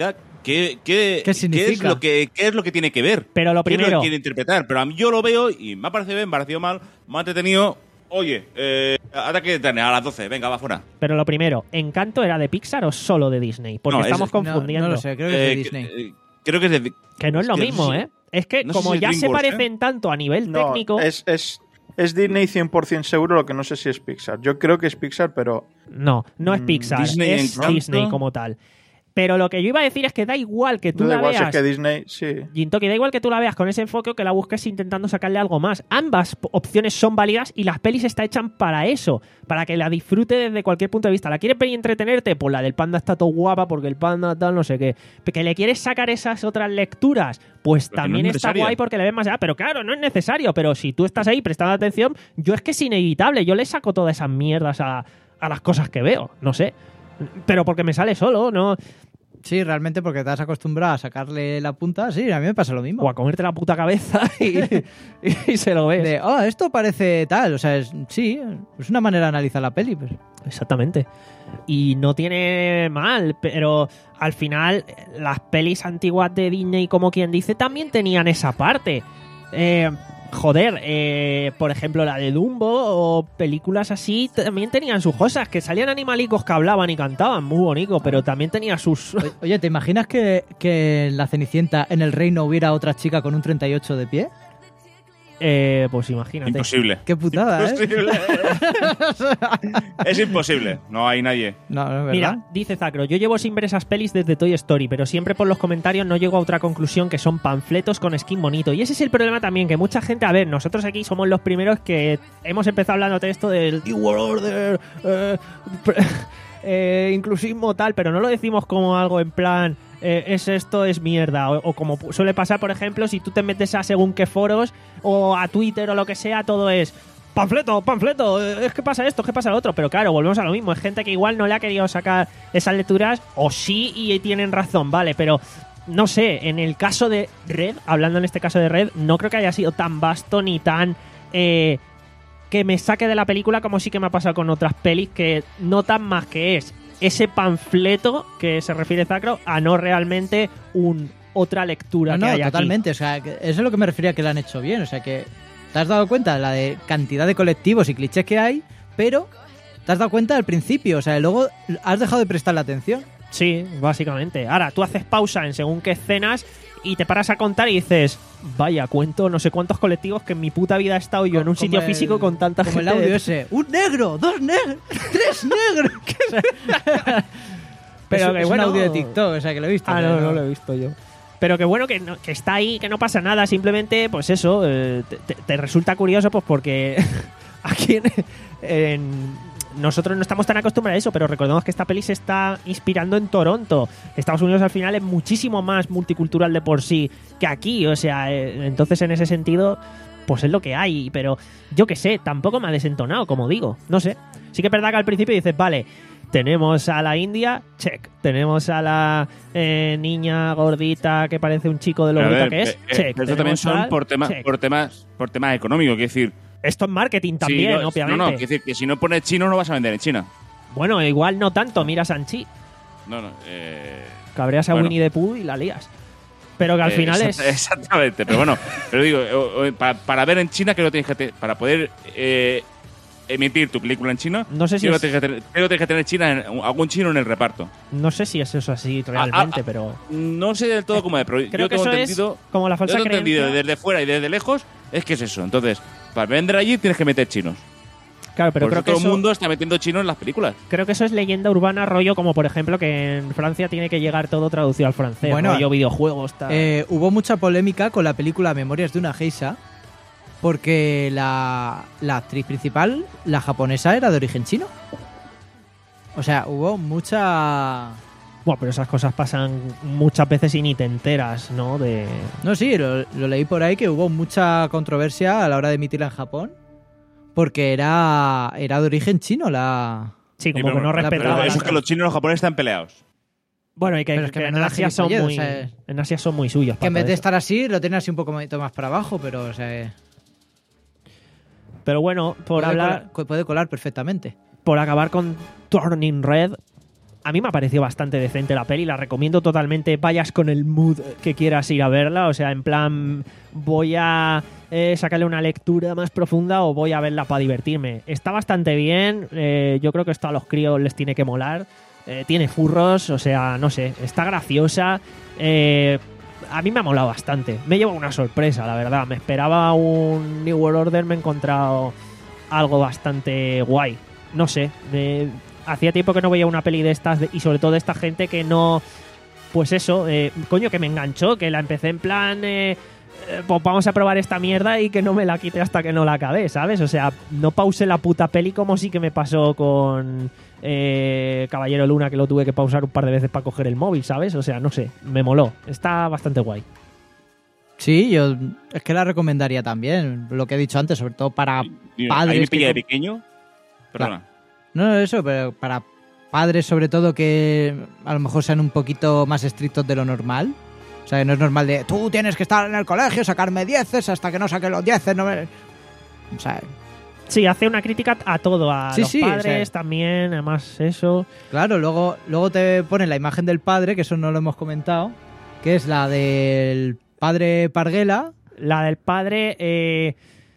¿qué, qué, ¿Qué significa? es lo que, ¿qué es lo que tiene que ver? Pero lo ¿Qué es primero- que quiere interpretar? Pero a mí yo lo veo y me ha parecido bien, me ha parecido mal, me ha entretenido. Oye, eh, ataque de Titanes a las doce, venga, va fuera. Pero lo primero, ¿Encanto era de Pixar o solo de Disney? Porque No, es- estamos No, confundiendo. no lo sé, creo que es de Eh, Disney. eh, creo que es de... Que no es lo Hostia, mismo, no sé. ¿eh? Es que No sé como si es ya se DreamWorks, ¿eh? parecen tanto a nivel No, técnico... es, es, es Disney cien por ciento seguro, lo que no sé si es Pixar. Yo creo que es Pixar, pero No, no es Mm, Pixar, Disney, es Encanto. Disney como tal. Pero lo que yo iba a decir es que da igual que tú no da la igual si veas... es que Disney, sí. Gintoki, da igual que tú la veas con ese enfoque o que la busques intentando sacarle algo más. Ambas p- opciones son válidas y las pelis están hechas para eso, para que la disfrutes desde cualquier punto de vista. ¿La quieres ver y entretenerte? Pues la del panda está todo guapa porque el panda tal, no sé qué. ¿Que le quieres sacar esas otras lecturas? Pues Pero que no también es está necesaria. guay porque le ves más allá. Pero claro, no es necesario. Pero si tú estás ahí prestando atención, yo es que es inevitable. Yo le saco todas esas mierdas a, a las cosas que veo. No sé. Pero porque me sale solo, ¿no? Sí, realmente porque te has acostumbrado a sacarle la punta. Sí, a mí me pasa lo mismo. O a comerte la puta cabeza y, y se lo ves. De, oh, esto parece tal. O sea, es, sí, es una manera de analizar la peli. Pues. Exactamente. Y no tiene mal, pero al final las pelis antiguas de Disney, como quien dice, también tenían esa parte. Eh, joder, eh, por ejemplo, la de Dumbo o películas así también tenían sus cosas, que salían animalicos que hablaban y cantaban, muy bonito, pero también tenía sus... Oye, ¿te imaginas que, que en la Cenicienta, en el reino, hubiera otra chica con un treinta y ocho de pie? Eh, pues imagínate. Imposible. Qué putada, ¿eh? Imposible. Es imposible. No hay nadie. No, no es verdad. Mira, dice Zacro, yo llevo sin ver esas pelis desde Toy Story, pero siempre por los comentarios no llego a otra conclusión que son panfletos con skin bonito. Y ese es el problema también, que mucha gente, a ver, nosotros aquí somos los primeros que hemos empezado hablando de esto del New World Order, eh, eh, inclusismo tal, pero no lo decimos como algo en plan... Eh, es esto, es mierda. O, o como suele pasar, por ejemplo, si tú te metes a según qué foros o a Twitter o lo que sea, todo es panfleto, panfleto, eh, es que pasa esto, es que pasa lo otro. Pero claro, volvemos a lo mismo. Es gente que igual no le ha querido sacar esas lecturas, o sí, y tienen razón, vale, pero no sé, en el caso de Red, hablando en este caso de Red, no creo que haya sido tan vasto ni tan... Eh, que me saque de la película, como sí que me ha pasado con otras pelis que notan más que es ese panfleto que se refiere Zacro a no realmente un otra lectura No, que no, hay aquí. totalmente. O sea, que eso es lo que me refería que lo han hecho bien. O sea, que te has dado cuenta de la de cantidad de colectivos y clichés que hay, pero te has dado cuenta al principio. O sea, luego has dejado de prestarle atención. Sí, básicamente. Ahora, tú haces pausa en según qué escenas y te paras a contar y dices, vaya, cuento no sé cuántos colectivos que en mi puta vida he estado yo en un Como sitio el- físico con tanta como gente. el audio de- ese. Un negro, dos negros, tres negros. Pero es, que es bueno- un audio de TikTok, o sea, que lo he visto. Ah, pero no, no lo he visto yo. Pero que bueno, que, no- que está ahí, que no pasa nada, simplemente, pues eso, eh, te, te- te resulta curioso, pues porque aquí en, en- nosotros no estamos tan acostumbrados a eso, pero recordemos que esta peli se está inspirando en Toronto. Estados Unidos al final es muchísimo más multicultural de por sí que aquí, o sea, eh, entonces en ese sentido, pues es lo que hay, pero yo qué sé, tampoco me ha desentonado, como digo, no sé. Sí que es verdad que al principio dices, vale, tenemos a la India, check. Tenemos a la eh, niña gordita que parece un chico de lo A bonita ver, que es, eh, eh, check. Esto también Tenemos son al- por, tema, check. por, temas, por temas económicos, quiero decir. Esto es marketing también, si no, obviamente. No, no, quiero decir que si no pones chino no vas a vender en China. Bueno, igual no tanto, mira Sanchi. No, no. Eh, Cabreas a Bueno. Winnie the Pooh y la lías. Pero que al eh, final exact- es... Exactamente, pero bueno, pero digo, o- o- para, para ver en China, que lo tienes que te- para poder eh, emitir tu película en China, No sé si creo es- que tienes que tener, creo que tienes que tener China en- algún chino en el reparto. No sé si es eso así realmente, ah, pero... No sé del todo cómo es, pero Creo yo que tengo eso entendido, es como la yo falsa tengo entendido creencia. desde fuera y desde lejos es que es eso. Entonces, para vender allí tienes que meter chinos. Claro, pero Por creo eso que, todo eso, el mundo está metiendo chinos en las películas. creo que eso es leyenda urbana, rollo como por ejemplo que en Francia tiene que llegar todo traducido al francés, Bueno, rollo videojuegos, tal. Eh, hubo mucha polémica con la película Memorias de una geisha porque la, la actriz principal, la japonesa, era de origen chino. O sea, hubo mucha... Bueno, pero esas cosas pasan muchas veces y ni te enteras, ¿no? De... No, sí, lo, lo leí por ahí que hubo mucha controversia a la hora de emitirla en Japón porque era, era de origen chino la... Sí, como Sí, pero- que no pero respetaba eso la es que los chinos y los japoneses están peleados. Bueno, y que, Pero es que que me en, da Asia son gilipollez, muy, o sea, en Asia son muy suyos. Que en para vez de eso. estar así, lo tiene así un poco más para abajo, pero o sea, Pero bueno, por puede, hablar, colar, puede colar perfectamente. por acabar con Turning Red, a mí me ha parecido bastante decente la peli, la recomiendo totalmente, vayas con el mood que quieras ir a verla, o sea, en plan, voy a eh, sacarle una lectura más profunda o voy a verla para divertirme. Está bastante bien, eh, yo creo que esto a los críos les tiene que molar, eh, tiene furros, o sea, no sé, está graciosa, eh, a mí me ha molado bastante, me lleva una sorpresa, la verdad, me esperaba un New World Order, me he encontrado algo bastante guay, no sé, de... Hacía tiempo que no veía una peli de estas de, y sobre todo de esta gente que no... Pues eso, eh, coño, que me enganchó, que la empecé en plan... Eh, eh, pues vamos a probar esta mierda y que no me la quite hasta que no la acabé, ¿sabes? O sea, no pause la puta peli como sí que me pasó con eh, Caballero Luna, que lo tuve que pausar un par de veces para coger el móvil, ¿sabes? O sea, no sé, me moló. Está bastante guay. Sí, yo es que la recomendaría también, lo que he dicho antes, sobre todo para Y- padres. Ahí me pilla que- de pequeño. Perdona. No, no, eso, pero para padres sobre todo que a lo mejor sean un poquito más estrictos de lo normal. O sea, que no es normal de, tú tienes que estar en el colegio, sacarme dieces, hasta que no saque los dieces, no me... O sea, Sí, hace una crítica a todo, a Sí, los sí, padres o sea- también, además eso... claro, luego, luego te ponen la imagen del padre, que eso no lo hemos comentado, que es la del padre Parguela. La del padre... Eh,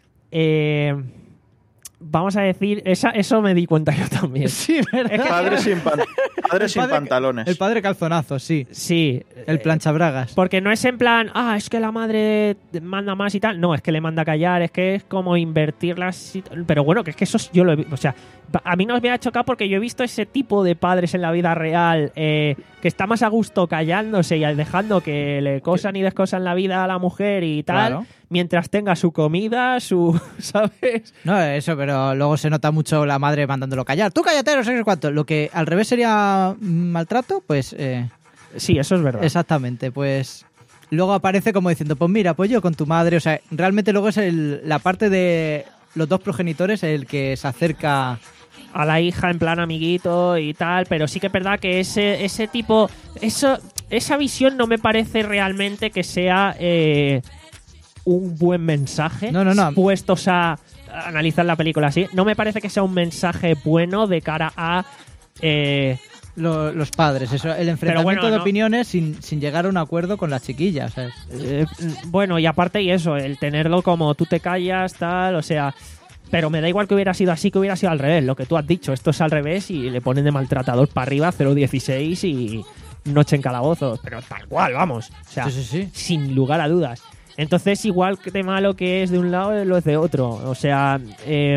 eh, vamos a decir... Esa, eso me di cuenta yo también. Sí, ¿verdad? Padre sin, pan- padre El sin padre- pantalones. El padre calzonazo, sí. Sí. El eh, planchabragas. Porque no es en plan, ah, es que la madre manda más y tal. No, es que le manda a callar, es que es como invertirlas. Y tal. Pero bueno, que es que eso es- yo lo he visto. O sea, a mí no me ha chocado porque yo he visto ese tipo de padres en la vida real eh, que está más a gusto callándose y dejando que le cosan y descosan la vida a la mujer y tal, Claro. mientras tenga su comida, su. ¿Sabes? No, eso, pero luego se nota mucho la madre mandándolo callar. Tú cállate, no sé qué cuánto. Lo que al revés sería maltrato, pues eh, Sí, eso es verdad. exactamente, pues luego aparece como diciendo, pues mira, pues yo con tu madre, o sea, realmente luego es el- la parte de los dos progenitores el que se acerca. A la hija en plan amiguito y tal, pero sí que es verdad que ese, ese tipo, eso, esa visión no me parece realmente que sea eh, un buen mensaje. No, no, no. Puestos a analizar la película así, no me parece que sea un mensaje bueno de cara a... eh, lo- los padres, eso, el enfrentamiento bueno, de no- opiniones sin, sin llegar a un acuerdo con las chiquillas, ¿sabes? eh, bueno, y aparte y eso, el tenerlo como tú te callas, tal, o sea... Pero me da igual que hubiera sido así, que hubiera sido al revés. Lo que tú has dicho, esto es al revés y le ponen de maltratador para arriba cero dieciséis y noche en calabozos. Pero tal cual, vamos. O sea, Sí, sí, sí. sin lugar a dudas. Entonces, igual que de malo que es de un lado, lo es de otro. O sea, eh,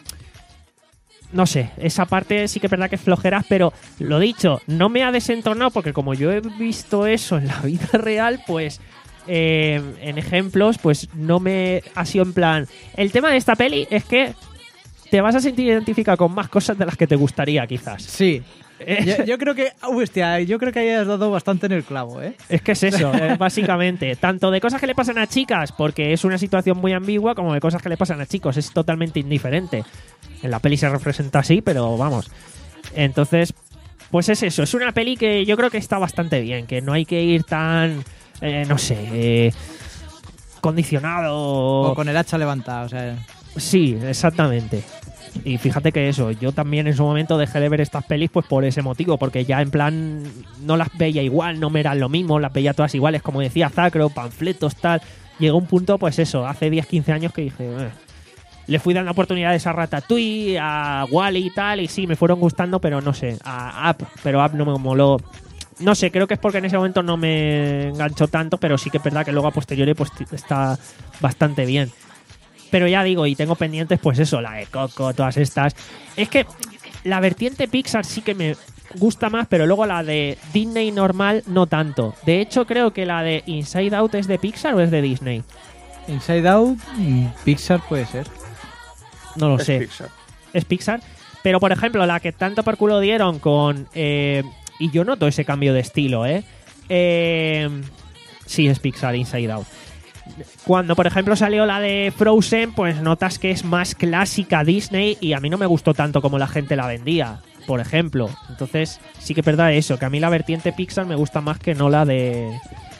no sé, esa parte sí que es verdad que es flojeras, pero lo dicho, no me ha desentornado porque como yo he visto eso en la vida real, pues... Eh, en ejemplos, pues no me ha sido en plan. El tema de esta peli es que te vas a sentir identificado con más cosas de las que te gustaría, quizás. Sí. Yo, yo creo que, hostia, yo creo que ahí has dado bastante en el clavo, ¿eh? Es que es eso, eh, básicamente. Tanto de cosas que le pasan a chicas, porque es una situación muy ambigua, como de cosas que le pasan a chicos. Es totalmente indiferente. En la peli se representa así, pero vamos. Entonces, pues es eso. Es una peli que yo creo que está bastante bien, que no hay que ir tan... Eh, no sé, eh, condicionado. O con el hacha levantada, o sea... Sí, exactamente. Y fíjate que eso, yo también en su momento dejé de ver estas pelis pues por ese motivo, porque ya en plan no las veía igual, no me eran lo mismo, las veía todas iguales, como decía Zacro, panfletos, tal. Llegó un punto, pues eso, hace diez, quince años que dije... Eh. Le fui dando oportunidades a Ratatouille, a Wall-E y tal, y sí, me fueron gustando, pero no sé, a Up, pero Up no me moló... No sé, creo que es porque en ese momento no me enganchó tanto, pero sí que es verdad que luego a posteriori pues t- está bastante bien. Pero ya digo, y tengo pendientes pues eso, la de Coco, todas estas. Es que la vertiente Pixar sí que me gusta más, pero luego la de Disney normal no tanto. De hecho, creo que la de Inside Out es de Pixar o es de Disney. Inside Out, mm, Pixar puede ser. No lo Es sé. Pixar. Es Pixar. Pero, por ejemplo, la que tanto por culo dieron con... Eh, y yo noto ese cambio de estilo, ¿eh? ¿eh? Sí, es Pixar, Inside Out. Cuando, por ejemplo, salió la de Frozen, pues notas que es más clásica Disney y a mí no me gustó tanto como la gente la vendía, por ejemplo. Entonces, sí que es verdad eso, que a mí la vertiente Pixar me gusta más que no la de...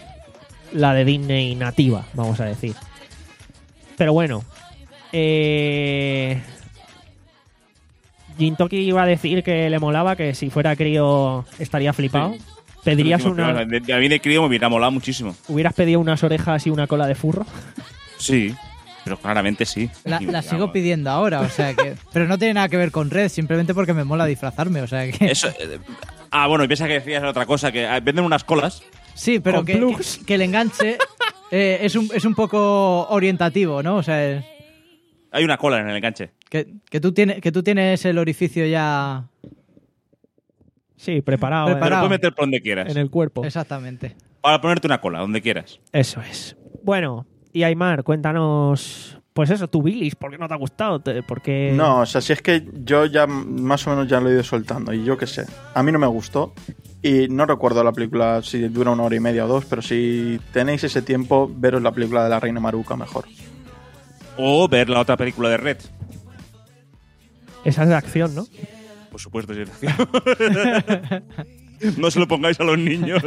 la de Disney nativa, vamos a decir. Pero bueno... Eh... Gintoki iba a decir que le molaba, que si fuera crío estaría flipado. Sí. ¿Pedirías Último, una, de- de- A mí de crío me hubiera molado muchísimo. ¿Hubieras pedido unas orejas y una cola de furro? Sí, pero claramente sí. La, Y, la vamos, sigo pidiendo ahora, o sea que... Pero no tiene nada que ver con Red, simplemente porque me mola disfrazarme, o sea que... Eso, eh, ah, bueno, y piensa que decías otra cosa, que ah, venden unas colas. Sí, pero Con que, que, plugs. que el enganche eh, es, un, es un poco orientativo, ¿no? O sea, es- Hay una cola en el enganche. que, que, tú tienes, que tú tienes el orificio ya... Sí, preparado, Te lo Preparado. puedes meter por donde quieras. En, en el cuerpo. Exactamente. Para ponerte una cola, donde quieras. Eso es. Bueno, y Aymar, cuéntanos... Pues eso, tu bilis, ¿por qué no te ha gustado? Te- ¿Por qué...? No, o sea, si es que yo ya más o menos ya lo he ido soltando y yo qué sé. A mí no me gustó y no recuerdo la película si dura una hora y media o dos, pero si tenéis ese tiempo, veros la película de la Reina Maruca mejor. O ver la otra película de Red. Esa es de acción, ¿no? Por supuesto, sí. No se lo pongáis a los niños.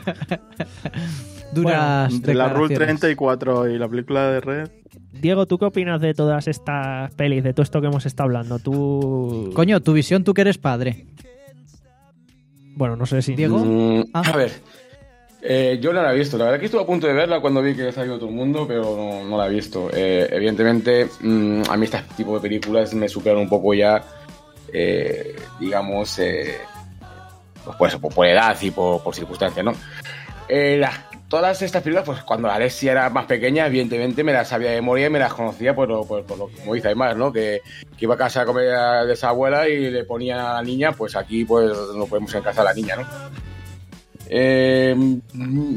Duras Entre la Rule declaraciones. treinta y cuatro y la película de Red... Diego, ¿tú qué opinas de todas estas pelis, de todo esto que hemos estado hablando? Tú... Coño, tu visión, tú que eres padre. Bueno, no sé si... Diego. Mm, Ah. A ver, eh, yo no la he visto. La verdad que estuve a punto de verla cuando vi que salió todo el mundo, pero no, no la he visto. Eh, evidentemente, mm, a mí este tipo de películas me superan un poco ya, eh, digamos, eh, pues por eso, por, por edad y por, por circunstancias, ¿no? Eh, las- todas estas películas, pues cuando Alessia era más pequeña, evidentemente me las sabía de memoria y me las conocía por, lo- por, por lo que, como dice Aymar, ¿no? Que, que iba a casa a comer a- de esa abuela y le ponía a la niña, pues aquí pues no podemos en casa a la niña, ¿no? Eh, mm,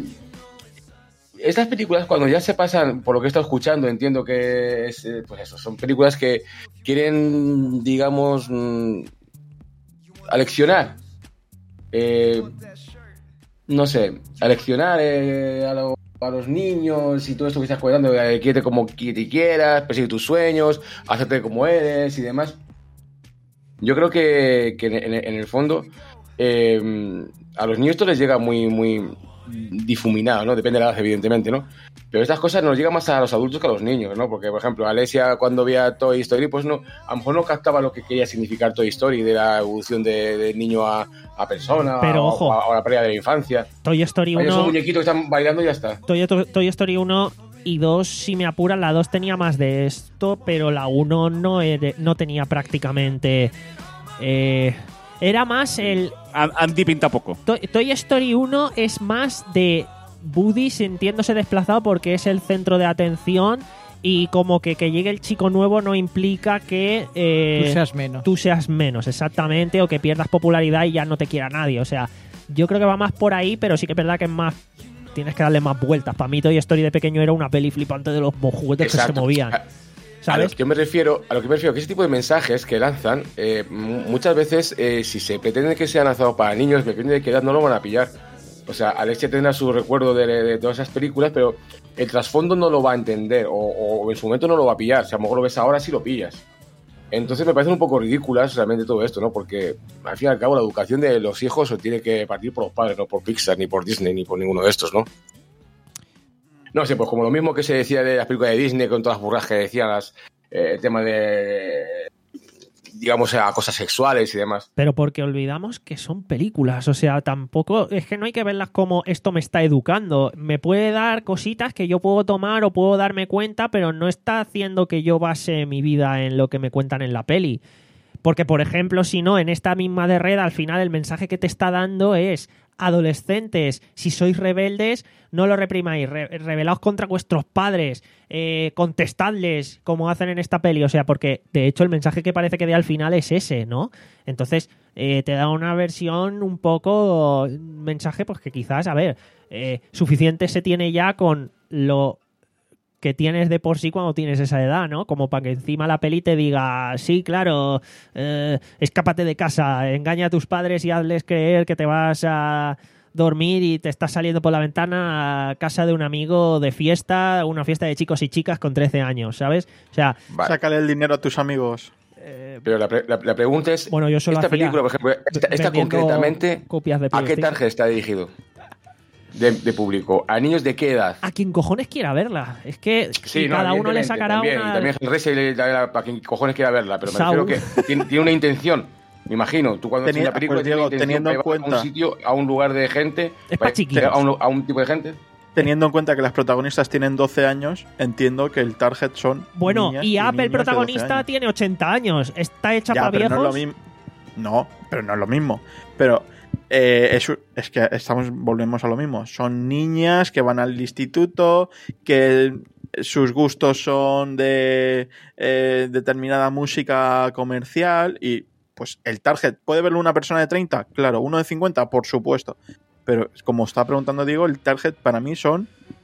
estas películas, cuando ya se pasan, por lo que he estado escuchando, entiendo que es, eh, pues eso, son películas que quieren, digamos, mm, aleccionar. Eh, no sé, aleccionar eh, a, lo- a los niños y todo esto que estás contando, eh, quiérete como que te quieras, persigue tus sueños, hacerte como eres y demás. Yo creo que, que en, en- en el fondo eh, a los niños esto les llega muy, muy difuminado, ¿no? Depende de la edad, evidentemente, ¿no? Pero estas cosas nos llegan más a los adultos que a los niños, ¿no? Porque, por ejemplo, Alessia cuando veía Toy Story, pues no, a lo mejor no captaba lo que quería significar Toy Story, de la evolución de, de niño a, a persona, Pero, o, ojo. o a, o a la pérdida de la infancia. Toy Story Oye, esos uno... muñequitos que están bailando y ya está. Toy, Toy Story uno y dos, si me apuran, la dos tenía más de esto, pero la uno no, era- no tenía prácticamente... eh, era más el... An- Andy pinta poco. Toy, Toy Story uno es más de Woody sintiéndose desplazado porque es el centro de atención y como que que llegue el chico nuevo no implica que eh, Tú seas menos. tú seas menos, exactamente, o que pierdas popularidad y ya no te quiera nadie. O sea, yo creo que va más por ahí, pero sí que es verdad que es más... Tienes que darle más vueltas. Para mí Toy Story de pequeño era una peli flipante de los juguetes que se Exacto. movían. A- A lo ¿Sabes? que yo me refiero, a lo que me refiero, que ese tipo de mensajes que lanzan, eh, mu- muchas veces, eh, si se pretende que sean lanzados para niños, depende de qué edad, no lo van a pillar. O sea, Alessia tendrá su recuerdo de, de todas esas películas, pero el trasfondo no lo va a entender, o, o en su momento no lo va a pillar. Si a lo mejor lo ves ahora, sí lo pillas. Entonces me parecen un poco ridículas realmente todo esto, ¿no? Porque al fin y al cabo la educación de los hijos se tiene que partir por los padres, no por Pixar, ni por Disney, ni por ninguno de estos, ¿no? No sé, pues como lo mismo que se decía de las películas de Disney con todas las burras que decían, las, eh, el tema de, digamos, a cosas sexuales y demás. Pero porque olvidamos que son películas, o sea, tampoco, es que no hay que verlas como esto me está educando, me puede dar cositas que yo puedo tomar o puedo darme cuenta, pero no está haciendo que yo base mi vida en lo que me cuentan en la peli. Porque, por ejemplo, si no, en esta misma de Red, al final el mensaje que te está dando es: adolescentes, si sois rebeldes, no lo reprimáis, re rebelaos contra vuestros padres, eh, contestadles, como hacen en esta peli. O sea, porque de hecho el mensaje que parece que dé al final es ese, ¿no? Entonces, eh, te da una versión un poco, un mensaje pues que quizás, a ver, eh, suficiente se tiene ya con lo que tienes de por sí cuando tienes esa edad, ¿no? Como para que encima la peli te diga, sí, claro, eh, escápate de casa, engaña a tus padres y hazles creer que te vas a dormir y te estás saliendo por la ventana a casa de un amigo de fiesta, una fiesta de chicos y chicas con trece años, ¿sabes? O sea, Vale. Sácale el dinero a tus amigos. Pero la, pre la, la pregunta es, bueno, yo solo esta hacía película, por ejemplo, esta, esta vendiendo concretamente, copias de ¿a qué PlayStation. target está dirigido? de, de público. ¿A niños de qué edad? A quien cojones quiera verla. Es que Sí, y no, cada uno le evidentemente, sacará también, una... Y también Hellraiser le dará para quien cojones quiera verla, pero me Saúl. refiero que tiene, tiene una intención. Me imagino, tú cuando Teni- haces una película pues, tienes Diego, una intención teniendo en para llevar cuenta- a un sitio, a un lugar de gente, Es para- pa' chiquillos. a un, a un tipo de gente. Teniendo en cuenta que las protagonistas tienen doce años, entiendo que el target son Bueno, niñas y Apple, niños de protagonista, doce años. tiene ochenta años. Está hecha Ya, para pero no es lo viejos. mismo. No, pero no es lo mismo. Pero eh, es, es que estamos volvemos a lo mismo. Son niñas que van al instituto, que sus gustos son de eh, determinada música comercial y pues el target, ¿puede verlo una persona de treinta? Claro, uno de cincuenta, por supuesto. Pero como está preguntando Diego, el target para mí son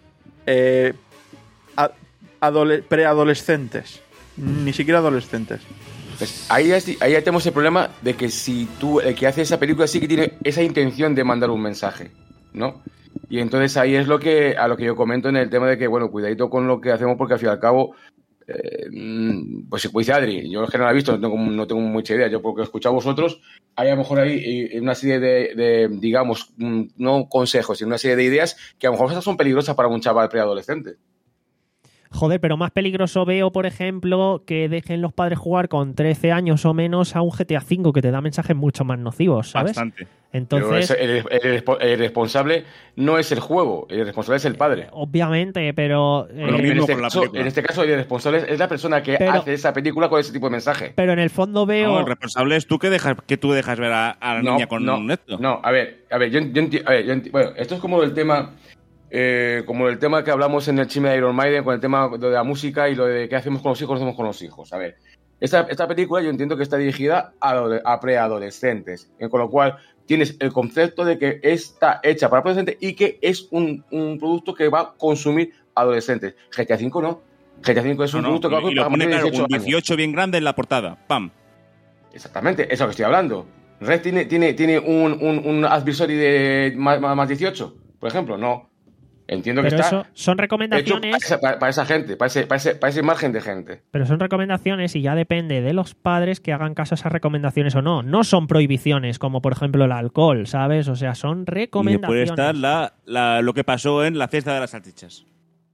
eh, a- adole- preadolescentes. Ni siquiera adolescentes. Pues ahí, ya, ahí ya tenemos el problema de que si tú, el que hace esa película sí que tiene esa intención de mandar un mensaje, ¿no? Y entonces ahí es lo que a lo que yo comento en el tema de que, bueno, cuidadito con lo que hacemos porque al fin y al cabo, eh, pues si dice Adri, yo es que no la he visto, no tengo, no tengo mucha idea, yo porque he escuchado a vosotros, hay a lo mejor ahí una serie de, de, digamos, no consejos, sino una serie de ideas que a lo mejor esas son peligrosas para un chaval preadolescente. Joder, pero más peligroso veo, por ejemplo, que dejen los padres jugar con trece años o menos a un G T A cinco que te da mensajes mucho más nocivos, ¿sabes? Bastante. Entonces, Pero es- el, el- el responsable no es el juego, el responsable es el padre. obviamente, pero... eh, Lo en, mismo este con la caso, película. en este caso, el responsable es la persona que Pero- hace esa película con ese tipo de mensaje. pero en el fondo veo... No, el responsable es tú que dejas que tú dejas ver a, a la No, niña con no, esto. no, a ver, a ver, yo, yo enti- a ver, yo enti- bueno, esto es como el tema, eh, como el tema que hablamos en el chisme de Iron Maiden, con el tema de la música y lo de qué hacemos con los hijos, qué hacemos con los hijos. A ver, esta, esta película yo entiendo que está dirigida a, adole- a preadolescentes, eh, con lo cual tienes el concepto de que está hecha para adolescentes y que es un, un producto que va a consumir adolescentes. G T A cinco no. G T A cinco es un No, no, producto que va a y, y lo para pone mayores de claro, un dieciocho años. dieciocho bien grande en la portada. ¡Pam! Exactamente, eso es lo que estoy hablando. ¿Red tiene, tiene, tiene un, un, un advisory de más, más, más dieciocho? Por ejemplo, no. Entiendo que Pero está eso son hecho recomendaciones... para esa, para- para esa gente, para ese, para, ese, para ese margen de gente. Pero son recomendaciones y ya depende de los padres que hagan caso a esas recomendaciones o no. No son prohibiciones, como por ejemplo el alcohol, ¿sabes? O sea, son Y después recomendaciones. está la, la- lo que pasó en la fiesta de las salchichas.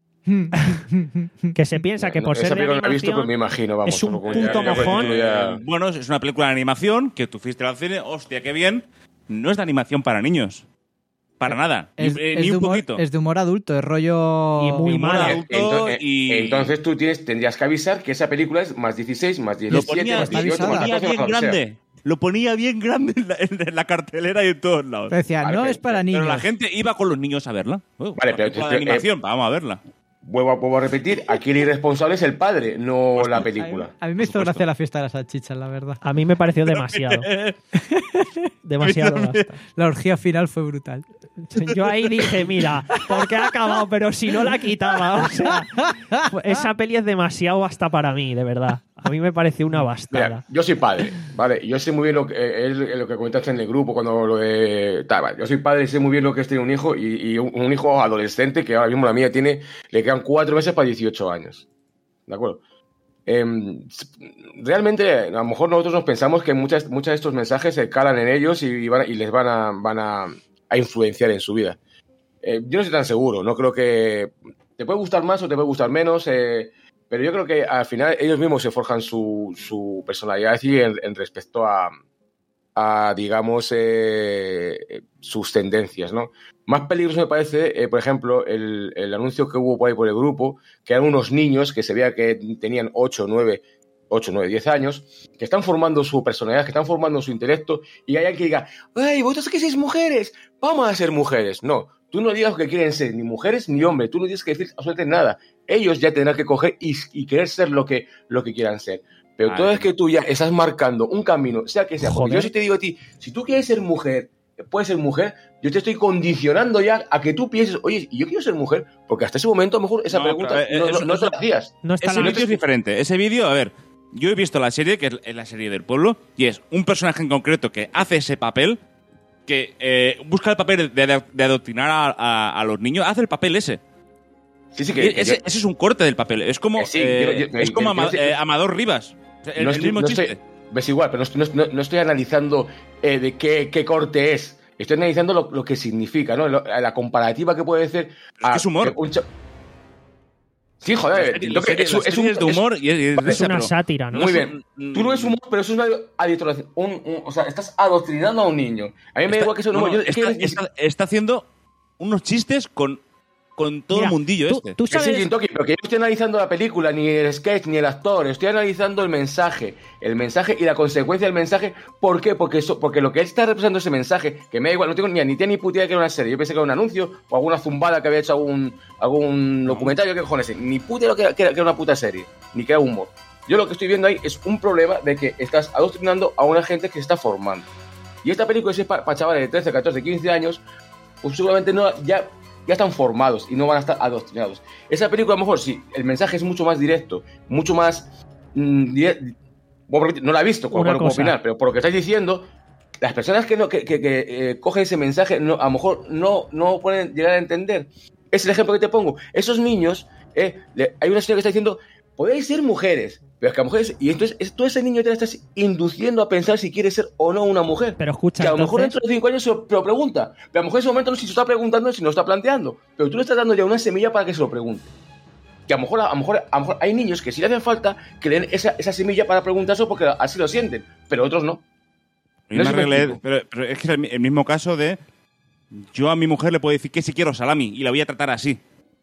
Que se piensa que por Esa ser de película no la he visto, animación... pero me imagino, vamos. es un como puto ya- ya- mojón. ya- Eh, bueno, es una película de animación que tú fuiste al cine, hostia, qué bien. No es de animación para niños. Para nada. Ni, Es, eh, es ni de un humor, poquito. es de humor adulto, es rollo... Y muy humor mala. adulto Entonces, y... entonces tú tienes, tendrías que avisar que esa película es más dieciséis, más lo diecisiete, ponía, más está dieciocho, lo más avisada. ponía catorce, bien más lo que sea. grande. Lo ponía bien grande en la, en la cartelera y en todos lados. Decía, Vale, no pero- es para niños. Pero la gente iba con los niños a verla. Oh, Vale, una pero- película de pero- animación, vamos a verla. Vuelvo a, vuelvo a repetir, aquí el irresponsable es el padre, no Pues la A mí, película. a mí me hizo gracia la fiesta de las salchichas, la verdad. A mí me pareció demasiado. demasiado basta. La orgía final fue brutal. Yo ahí dije, mira, porque ha acabado, pero si no la quitaba. O sea, esa peli es demasiado hasta para mí, de verdad. A mí me pareció una bastada. Mira, yo soy padre, ¿vale? Yo sé muy bien lo que, eh, es lo que comentaste en el grupo cuando lo de... tal, vale. Yo soy padre y sé muy bien lo que es tener un hijo y, y un, un hijo adolescente que ahora mismo la mía tiene, le quedan cuatro meses para dieciocho años. ¿De acuerdo? Em, realmente, a lo mejor nosotros nos pensamos que muchas, muchos de estos mensajes se calan en ellos y, y van, y les van a, van a, a influenciar en su vida. Eh, yo no estoy tan seguro, no creo que... Te puede gustar más o te puede gustar menos, eh, pero yo creo que al final ellos mismos se forjan su, su personalidad y en, en respecto a, a digamos, eh, sus tendencias, ¿no? Más peligroso me parece, eh, por ejemplo, el, el anuncio que hubo por ahí por el grupo, que eran unos niños que se veía que tenían ocho, nueve, diez años, que están formando su personalidad, que están formando su intelecto, y hay alguien que diga, ¡ay, vosotros que sois mujeres! ¡Vamos a ser mujeres! No, tú no digas que quieren ser ni mujeres ni hombres, tú no tienes que decir absolutamente nada. Ellos ya tendrán que coger y, y querer ser lo que, lo que quieran ser. Pero Vale. toda vez que tú ya estás marcando un camino, sea que sea, porque Joder. yo si te digo a ti, si tú quieres ser mujer, puedes ser mujer, yo te estoy condicionando ya a que tú pienses, oye, yo quiero ser mujer, porque hasta ese momento a lo mejor esa No, pregunta pero, eh, no, no, eso- no te la eso- hacías. No está Ese la... vídeo es diferente. Ese vídeo, a ver, yo he visto la serie, que es- es la serie del pueblo, y es un personaje en concreto que hace ese papel, que eh, busca el papel de, de- de adoctrinar a, a- a los niños, hace el papel ese. Sí, sí, Y que, que ese, yo- ese es un corte del papel. Es como, Eh, sí, eh, yo- yo- es como yo- Ama- yo- eh, Amador Rivas. O sea, El, no el estoy- mismo no chiste. estoy- ves igual, pero no, estoy- no- no estoy analizando eh, de qué, qué corte es. Estoy analizando lo, lo que significa, ¿no? Lo, la comparativa que puede ser... Es que es humor. Un cha- sí, joder. Serie, lo que, serie, es, es, un, es de humor es, y es, y es, Es risa, una pero- sátira, ¿no? Muy bien. un- Tú no es humor, pero es una adoctrinación. Un, un, o sea, estás adoctrinando a un niño. A mí me da Está- igual que sea un no, humor. no, Yo- es está, que- está- está haciendo unos chistes con, con todo Mira, el mundillo tú, este. tú Que sí, sabes... Jintoki, pero que yo no estoy analizando la película, ni el sketch, ni el actor. Estoy analizando el mensaje. El mensaje y la consecuencia del mensaje. ¿Por qué? Porque, eso, porque lo que él está representando ese mensaje, que me da igual, no tengo ni, ni tiene ni puta idea que era una serie. Yo pensé que era un anuncio o alguna zumbada que había hecho algún, algún documentario. ¿Qué cojones? Ni puta idea que era, que era una puta serie. Ni que era humor. Yo lo que estoy viendo ahí es un problema de que estás adoctrinando a una gente que se está formando. Y esta película, si es para pa chavales de trece, catorce, quince años, pues seguramente no, ya, ya están formados y no van a estar adoctrinados. Esa película, a lo mejor, sí, el mensaje es mucho más directo, mucho más... Mmm, dire- bueno, no la he visto, Una cuál puedo cosa. opinar, pero por lo que estáis diciendo, las personas que, no, que, que, que eh, cogen ese mensaje, no, a lo mejor no, no pueden llegar a entender. Es el ejemplo que te pongo. Esos niños, eh, le- hay una señora que está diciendo, podéis ser mujeres, pero es que a mujeres... Y entonces es- tú a ese niño te la estás induciendo a pensar si quiere ser o no una mujer. Pero escucha, Que a lo mejor entonces- dentro de cinco años se lo, se lo pregunta. Pero a lo mejor en ese momento no si se está preguntando, si no lo está planteando. Pero tú le estás dando ya una semilla para que se lo pregunte. Que a lo mejor, a lo mejor, a lo mejor hay niños que sí le hacen falta que le den esa, esa semilla para preguntarse porque así lo sienten. Pero otros no. Hay No una sé si me regla, explico. pero, pero es que es el, mi- el mismo caso de yo a mi mujer le puedo decir que si quiero salami y la voy a tratar así.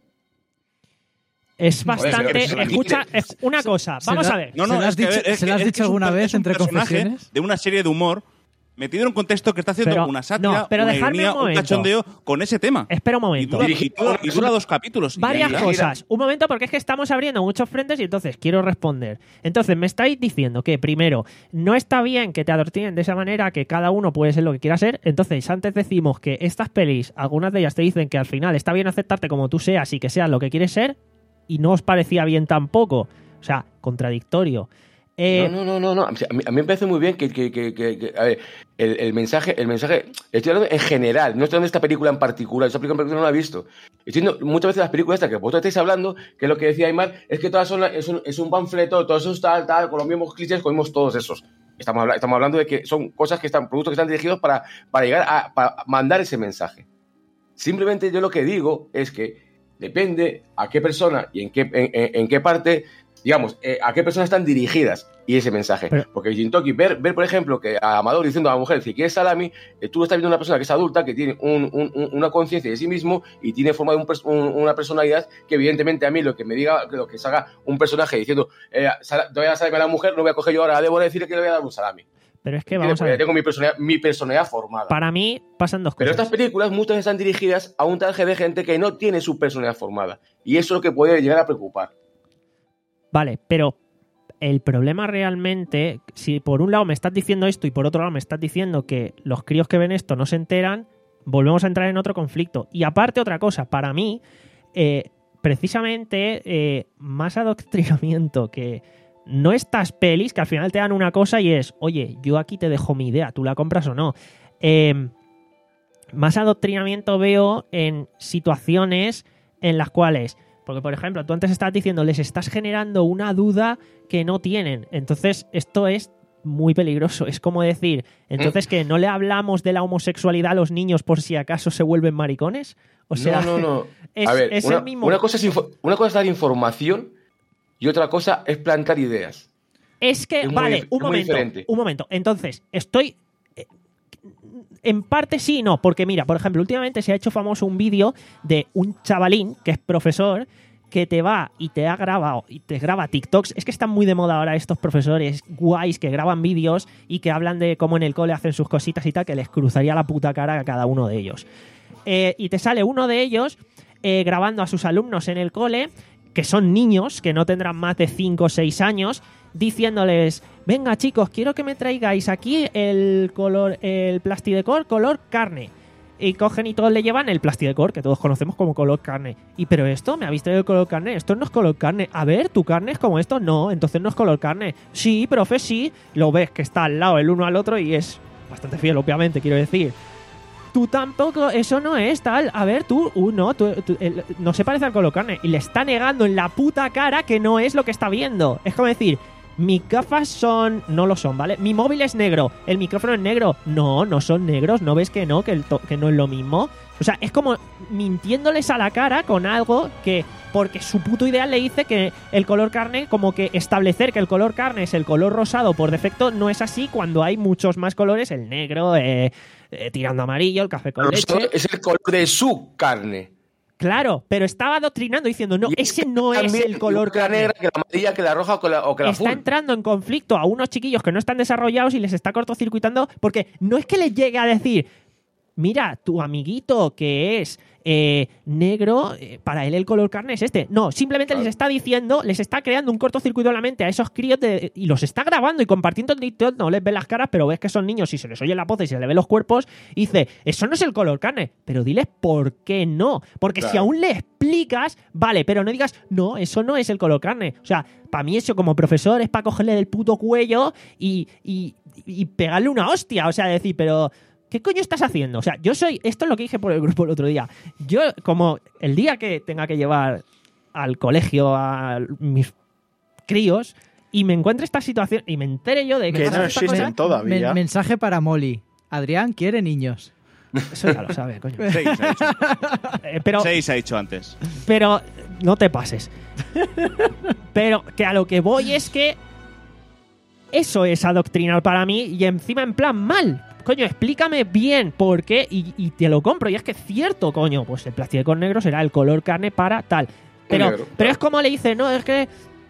Es pero bastante... eso no Escucha, quiere- es una cosa. se Vamos la- a ver. No, ¿Se no, lo has es que, a dicho- ver, es se lo que- has es dicho que es un- alguna vez es un entre personaje confesiones? de una serie de humor metido en un contexto que está haciendo Pero- una sátira, no, pero una dejadme ironía, un un momento. cachondeo con ese tema. Espera un Y momento. dura, y dura- y dura dos capítulos. Y Varias ya está. cosas. Un momento, porque es que estamos abriendo muchos frentes y entonces quiero responder. Entonces, me estáis diciendo que, primero, no está bien que te adoctrinen de esa manera, que cada uno puede ser lo que quiera ser. Entonces, antes decimos que estas pelis, algunas de ellas te dicen que al final está bien aceptarte como tú seas y que seas lo que quieres ser, y no os parecía bien tampoco. O sea, contradictorio. Eh, No, no, no, no, no. A mí, a mí me parece muy bien que, que, que, que- que- a ver, el, el mensaje, el mensaje, estoy hablando en general, no estoy hablando de esta película en particular, esta película en particular no la he visto. Estoy viendo muchas veces las películas estas que vosotros estáis hablando, que lo que decía Aymar, es que todas son, es un, es un panfleto, todos esos tal, tal, con los mismos clichés, cogimos todos esos. Estamos, habla- estamos hablando de que son cosas que están, productos que están dirigidos para, para llegar a para mandar ese mensaje. Simplemente yo lo que digo es que depende a qué persona y en qué, en, en- en qué parte, digamos, eh, a qué personas están dirigidas y ese mensaje. Pero- Porque Jintoki, ver, ver, por ejemplo, que a Amador diciendo a la mujer, si quieres salami, eh, tú estás viendo una persona que es adulta, que tiene un- un- un- una conciencia de sí mismo y tiene formado un pers- un- una personalidad que evidentemente a mí lo que me diga, lo que salga un personaje diciendo, eh, sal- te voy a dar salami a la mujer, no voy a coger yo ahora a Débora y decirle que le voy a dar un salami. pero es que Porque vamos a ver. tengo mi personalidad, mi personalidad formada. Para mí pasan dos Pero cosas. estas películas muchas veces están dirigidas a un traje de gente que no tiene su personalidad formada. Y eso es lo que puede llegar a preocupar. Vale, pero el problema realmente, si por un lado me estás diciendo esto y por otro lado me estás diciendo que los críos que ven esto no se enteran, volvemos a entrar en otro conflicto. Y aparte otra cosa, para mí, eh, precisamente eh, más adoctrinamiento que no estas pelis que al final te dan una cosa y es, oye, yo aquí te dejo mi idea, tú la compras o no. Eh, más adoctrinamiento veo en situaciones en las cuales, porque por ejemplo, tú antes estabas diciendo, les estás generando una duda que no tienen. Entonces, esto es muy peligroso. Es como decir, entonces que no le hablamos de la homosexualidad a los niños por si acaso se vuelven maricones. O sea, no, no, no. es, a ver, es una, el mismo. una cosa es info- una cosa es dar información y otra cosa es plantar ideas. Es que, Es muy vale, dif- un es muy momento, diferente. un momento. Entonces, estoy... eh, En parte sí y no, porque mira, por ejemplo, últimamente se ha hecho famoso un vídeo de un chavalín que es profesor que te va y te ha grabado y te graba TikToks. Es que están muy de moda ahora estos profesores guays que graban vídeos y que hablan de cómo en el cole hacen sus cositas y tal, que les cruzaría la puta cara a cada uno de ellos. Eh, y te sale uno de ellos eh, grabando a sus alumnos en el cole, que son niños, que no tendrán más de cinco o seis años, diciéndoles, venga chicos, quiero que me traigáis aquí el color, el plastidecor color carne. Y cogen y todos le llevan el plastidecor, que todos conocemos como color carne. Y pero esto, ¿me habéis traído el color carne? Esto no es color carne. A ver, ¿tu carne es como esto? No, entonces no es color carne. Sí, profe, sí. Lo ves que está al lado el uno al otro y es bastante fiel, obviamente, quiero decir. Tú tampoco, eso no es tal. A ver, tú, uh, no, tú, tú, el- no se parece al color carne. Y le está negando en la puta cara que no es lo que está viendo. Es como decir, mis gafas son... No lo son, ¿vale? Mi móvil es negro, el micrófono es negro. No, no son negros, ¿no ves que no? Que, el to- que no es lo mismo. O sea, es como mintiéndoles a la cara con algo que... Porque su puto ideal le dice que el color carne, como que establecer que el color carne es el color rosado por defecto, no es así cuando hay muchos más colores, el negro, eh, eh, tirando amarillo, el café con Pero leche. eso es el color de su carne. Claro, pero estaba adoctrinando diciendo, no, Y ese no es también el color que la carne. negra, que la amarilla, que la roja o que la, o que la Está azul. entrando en conflicto a unos chiquillos que no están desarrollados y les está cortocircuitando porque no es que les llegue a decir, mira, tu amiguito que es eh, negro, eh, para él el color carne es este. No, simplemente Claro. les está diciendo, les está creando un cortocircuito en la mente a esos críos de- y los está grabando y compartiendo en TikTok. No les ve las caras, pero ves que son niños y se les oye la voz y se les ve los cuerpos. Y dice, eso no es el color carne. Pero diles por qué no. Porque si Claro. aún le explicas, vale, pero no digas, no, eso no es el color carne. O sea, para mí eso como profesor es para cogerle del puto cuello y, y, y pegarle una hostia. O sea, decir, pero... ¿qué coño estás haciendo? O sea, yo soy... Esto es lo que dije por el grupo el otro día. Yo, como el día que tenga que llevar al colegio a mis críos y me encuentre esta situación y me entere yo de que... Que pasa no esta existen cosa, todavía. Men- mensaje para Molly. Adrián quiere niños. eso ya lo sabe, coño. Seis ha dicho. Eh, pero, Seis ha dicho antes. pero no te pases. Pero que a lo que voy es que eso es adoctrinar para mí y encima en plan mal. Coño, explícame bien por qué y, y te lo compro. Y es que es cierto, coño, pues el plástico negro será el color carne para tal. Pero, Negro, pero claro. es como le dice, no, es que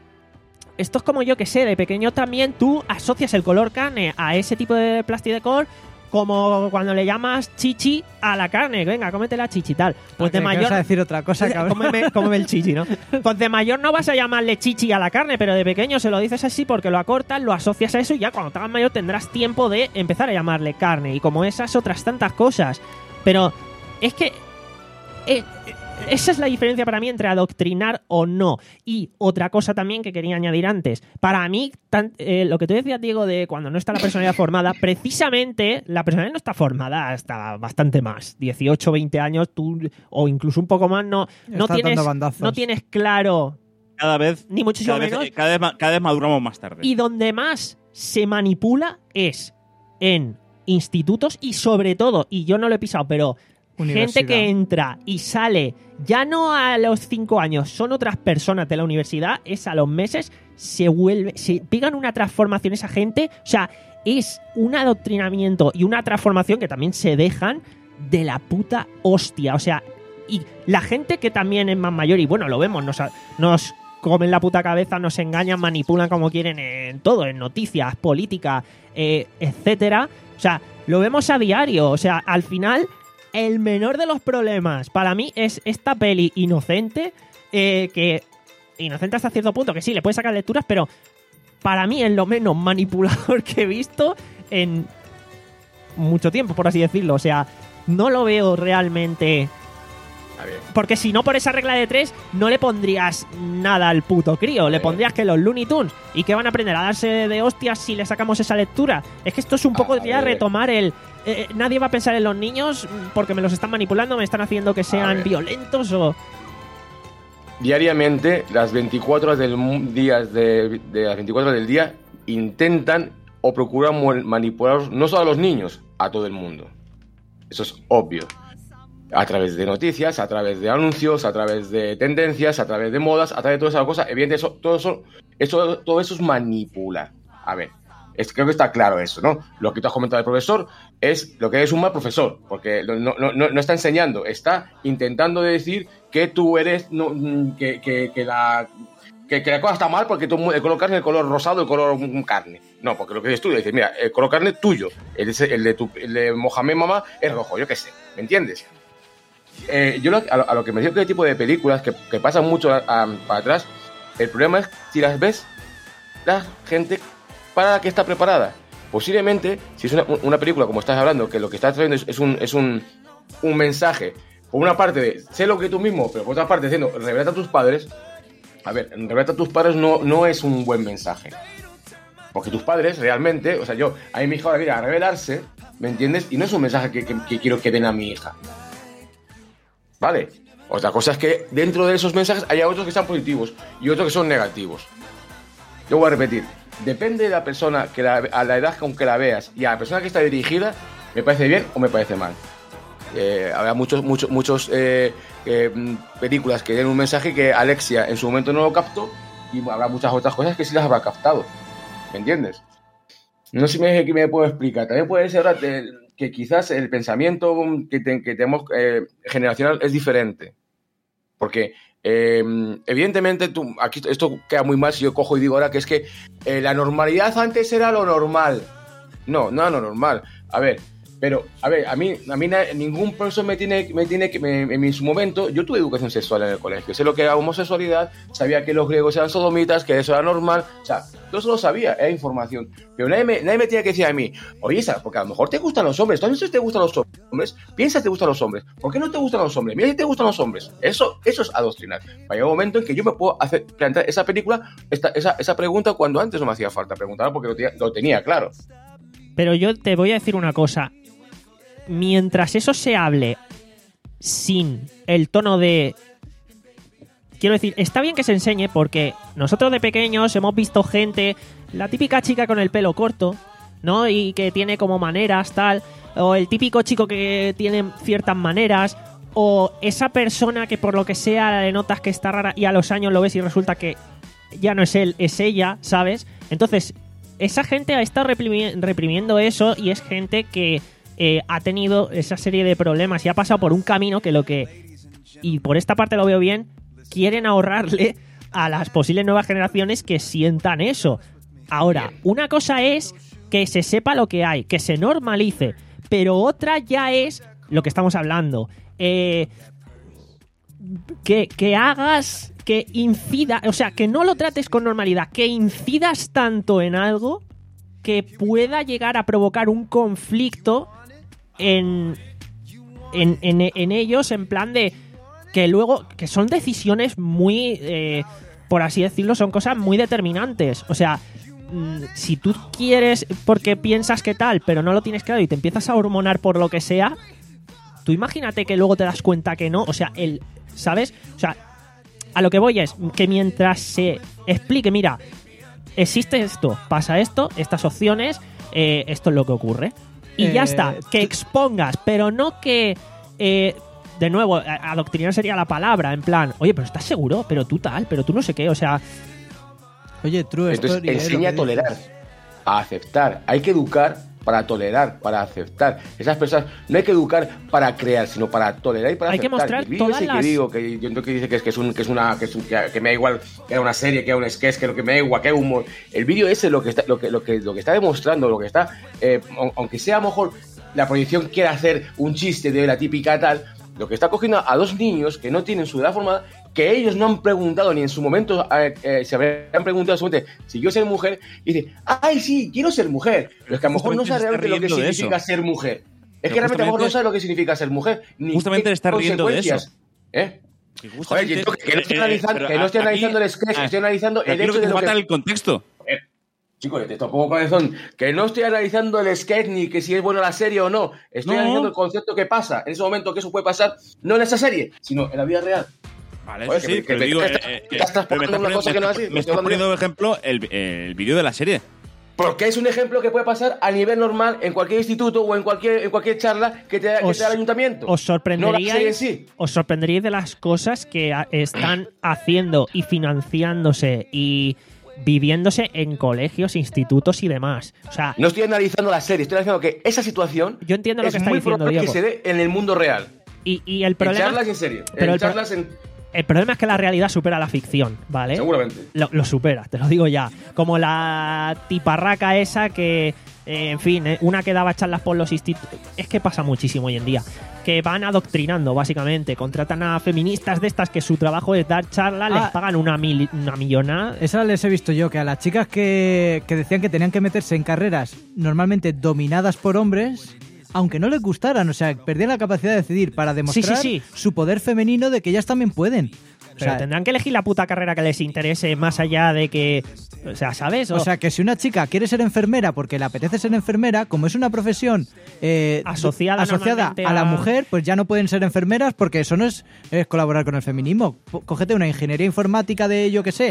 esto es como yo que sé, de pequeño también tú asocias el color carne a ese tipo de plasticor como cuando le llamas chichi a la carne. Venga, cómete la chichi tal. Pues de Creí que mayor... ibas a decir otra cosa, cabrón. Cómeme, cómeme el chichi, ¿no? Pues de mayor no vas a llamarle chichi a la carne, pero de pequeño se lo dices así porque lo acortas, lo asocias a eso y ya cuando te hagas mayor tendrás tiempo de empezar a llamarle carne y como esas otras tantas cosas. Pero es que... eh, esa es la diferencia para mí entre adoctrinar o no. Y otra cosa también que quería añadir antes. Para mí, tan- eh, lo que tú decías, Diego, de cuando no está la personalidad formada, precisamente la personalidad no está formada hasta bastante más. dieciocho, veinte años, tú, o incluso un poco más, no, no, Estás tienes, dando bandazos. no tienes claro, Cada vez, ni muchísimo cada vez, menos. cada vez, ma- cada vez maduramos más tarde. Y donde más se manipula es en institutos y sobre todo, y yo no lo he pisado, pero gente Universidad. que entra y sale ya no a los cinco años, son otras personas de la universidad, es a los meses, se vuelve, se pegan una transformación esa gente, o sea, es un adoctrinamiento y una transformación que también se dejan de la puta hostia, o sea, y la gente que también es más mayor, y bueno, lo vemos, nos, nos comen la puta cabeza, nos engañan, manipulan como quieren en todo, en noticias, política, eh, etcétera, o sea, lo vemos a diario, o sea, al final... El menor de los problemas para mí es esta peli inocente, eh, que inocente hasta cierto punto, que sí, le puedes sacar lecturas, pero para mí es lo menos manipulador que he visto en mucho tiempo, por así decirlo. O sea, no lo veo realmente... A ver. Porque si no por esa regla de tres, no le pondrías nada al puto crío. Le pondrías que los Looney Tunes y que van a aprender a darse de hostias si le sacamos esa lectura. Es que esto es un poco A ya ver. retomar el... eh, nadie va a pensar en los niños porque me los están manipulando, me están haciendo que sean ver. violentos o... Diariamente, las veinticuatro horas del mu- días de, de las veinticuatro horas del día intentan o procuran mo- manipular no solo a los niños, a todo el mundo. Eso es obvio. A través de noticias, a través de anuncios, a través de tendencias, a través de modas, a través de todas esas cosas. Evidentemente, eso, todo, eso, eso, todo eso es manipular. A ver, es, creo que está claro eso, ¿no? Lo que tú has comentado del profesor es lo que es un mal profesor, porque no, no, no, no está enseñando, está intentando decir que tú eres, no, que, que, que la... Que, que la cosa está mal porque tú, el color carne es el color rosado, el color mm, carne. No, porque lo que dices tú, dices, mira, el color carne tuyo, el de, el de, tu, el de Mohamed Mamá es rojo, yo qué sé, ¿me entiendes? Eh, yo lo, a, lo, a lo que me refiero que tipo de películas que, que pasan mucho a, a, para atrás, el problema es si las ves, la gente para la que está preparada. Posiblemente, si es una, una película como estás hablando, que lo que estás trayendo es, es, un, es un, un mensaje, por una parte de sé lo que tú mismo, pero por otra parte diciendo revélate a tus padres. A ver, revélate a tus padres no, no es un buen mensaje. Porque tus padres realmente, o sea, yo, a mi hija ahora viene a revelarse, ¿me entiendes? Y no es un mensaje que, que, que quiero que den a mi hija. ¿Vale? Otra cosa es que dentro de esos mensajes haya otros que sean positivos y otros que son negativos. Yo voy a repetir. depende de la persona, que la, a la edad con que la veas y a la persona que está dirigida, me parece bien o me parece mal. Eh, habrá muchos, muchos, muchos eh, eh, películas que tienen un mensaje que Alexia en su momento no lo captó y habrá muchas otras cosas que sí las habrá captado. ¿Me entiendes? No sé si me, me puedo explicar. También puede ser eh, que quizás el pensamiento que, te, que tenemos eh, generacional es diferente. Porque eh, evidentemente tú, aquí esto queda muy mal si yo cojo y digo ahora que es que eh, la normalidad antes era lo normal. No, no era lo normal. A ver, pero, a ver, a mí, a mí ningún profesor me tiene, me tiene que, me, en su momento, yo tuve educación sexual en el colegio, sé lo que era homosexualidad, sabía que los griegos eran sodomitas, que eso era normal, o sea, todo eso lo sabía, era información, pero nadie me, nadie me tenía que decir a mí, oye, Sara, porque a lo mejor te gustan los hombres, ¿tú si te gustan los hombres? Piensa si te gustan los hombres, ¿por qué no te gustan los hombres? Mira si te gustan los hombres, eso, eso es adoctrinar. Hay un momento en que yo me puedo hacer, plantear esa película, esta, esa, esa pregunta cuando antes no me hacía falta preguntar porque lo tenía, lo tenía claro. Pero yo te voy a decir una cosa. Mientras eso se hable sin el tono de... Quiero decir, está bien que se enseñe porque nosotros de pequeños hemos visto gente, la típica chica con el pelo corto, ¿no? Y que tiene como maneras, tal, o el típico chico que tiene ciertas maneras, o esa persona que por lo que sea le notas que está rara y a los años lo ves y resulta que ya no es él, es ella, ¿sabes? Entonces, esa gente ha estado reprimi- reprimiendo eso y es gente que... Eh, ha tenido esa serie de problemas y ha pasado por un camino que lo que, y por esta parte lo veo bien, quieren ahorrarle a las posibles nuevas generaciones que sientan eso. Ahora, una cosa es que se sepa lo que hay, que se normalice, pero otra ya es lo que estamos hablando. Eh, que, que hagas, que incida, o sea, que no lo trates con normalidad, que incidas tanto en algo que pueda llegar a provocar un conflicto En, en, en, en ellos, en plan de que luego, que son decisiones muy, eh, por así decirlo, son cosas muy determinantes. O sea, mmm, si tú quieres porque piensas que tal, pero no lo tienes claro y te empiezas a hormonar por lo que sea, tú imagínate que luego te das cuenta que no. O sea, el, ¿sabes? O sea, a lo que voy es que mientras se explique, mira, existe esto, pasa esto, estas opciones, eh, esto es lo que ocurre. Y eh, ya está, que expongas, pero no que, eh, de nuevo, adoctrinar sería la palabra, en plan, oye, pero ¿estás seguro? Pero tú tal, pero tú no sé qué, o sea... Oye, True Entonces, Story... enseña a tolerar, a aceptar, hay que educar para tolerar, para aceptar. Esas personas, no hay que educar para crear, sino para tolerar y para hay aceptar. Hay que mostrar todas ese las... que digo, que yo creo que dice que es, que es, un, que es una... Que, es un, que, que me da igual, que era una serie, que era un sketch, que lo que me da igual, que es humor. El vídeo ese lo que está, lo que, lo que, lo que está demostrando, lo que está... Eh, aunque sea a lo mejor... La proyección quiere hacer un chiste de la típica tal, lo que está cogiendo a dos niños que no tienen su edad formada, que ellos no han preguntado ni en su momento eh, eh, se habrían preguntado en su momento si quiero ser mujer, y dice, ¡ay, sí, quiero ser mujer! Pero es que a lo mejor no sabe realmente lo que significa eso. Ser mujer. Es Pero que realmente a lo mejor no sabe lo que significa ser mujer. Ni justamente le está riendo de eso. ¿Eh? Joder, yo, que no estoy analizando, que no estoy analizando el sketch, ah, estoy analizando el hecho que de te lo falta que... el contexto. Eh, Chicos, te toco corazón, que no estoy analizando el sketch ni que si es buena la serie o no. Estoy no. analizando el concepto que pasa en ese momento, que eso puede pasar, no en esa serie, sino en la vida real. Vale, Oye, eso que, sí, que pero me, digo, que eh, estás, eh, estás pero me poniendo una cosa que no es así. Me estás poniendo de ejemplo el, el vídeo de la serie. Porque es un ejemplo que puede pasar a nivel normal en cualquier instituto o en cualquier, en cualquier charla que te, os, que te da el ayuntamiento. Os sorprenderíais, no sí. os sorprenderíais de las cosas que a, están haciendo y financiándose y viviéndose en colegios, institutos y demás. O sea, no estoy analizando la serie, estoy analizando que esa situación yo entiendo lo es que está muy diciendo probable Diego. que se dé en el mundo real. Y, y el problema... En charlas y en serie. Pero en el, charlas en... el problema es que la realidad supera la ficción, ¿vale? Seguramente. Lo, lo supera, te lo digo ya. Como la tiparraca esa que... Eh, en fin, eh, una que daba charlas por los institutos. Es que pasa muchísimo hoy en día. Que van adoctrinando, básicamente. Contratan a feministas de estas que su trabajo es dar charlas, ah, les pagan una, mil, una millonada. Esas les he visto yo, que a las chicas que, que decían que tenían que meterse en carreras normalmente dominadas por hombres, aunque no les gustaran, o sea, perdían la capacidad de decidir para demostrar sí, sí, sí. su poder femenino de que ellas también pueden. Pero o sea, tendrán que elegir la puta carrera que les interese más allá de que... O sea, ¿sabes? O, o sea, que si una chica quiere ser enfermera porque le apetece ser enfermera, como es una profesión eh, asociada, asociada a la mujer, pues ya no pueden ser enfermeras porque eso no es, es colaborar con el feminismo. Cógete una ingeniería informática de, yo qué sé,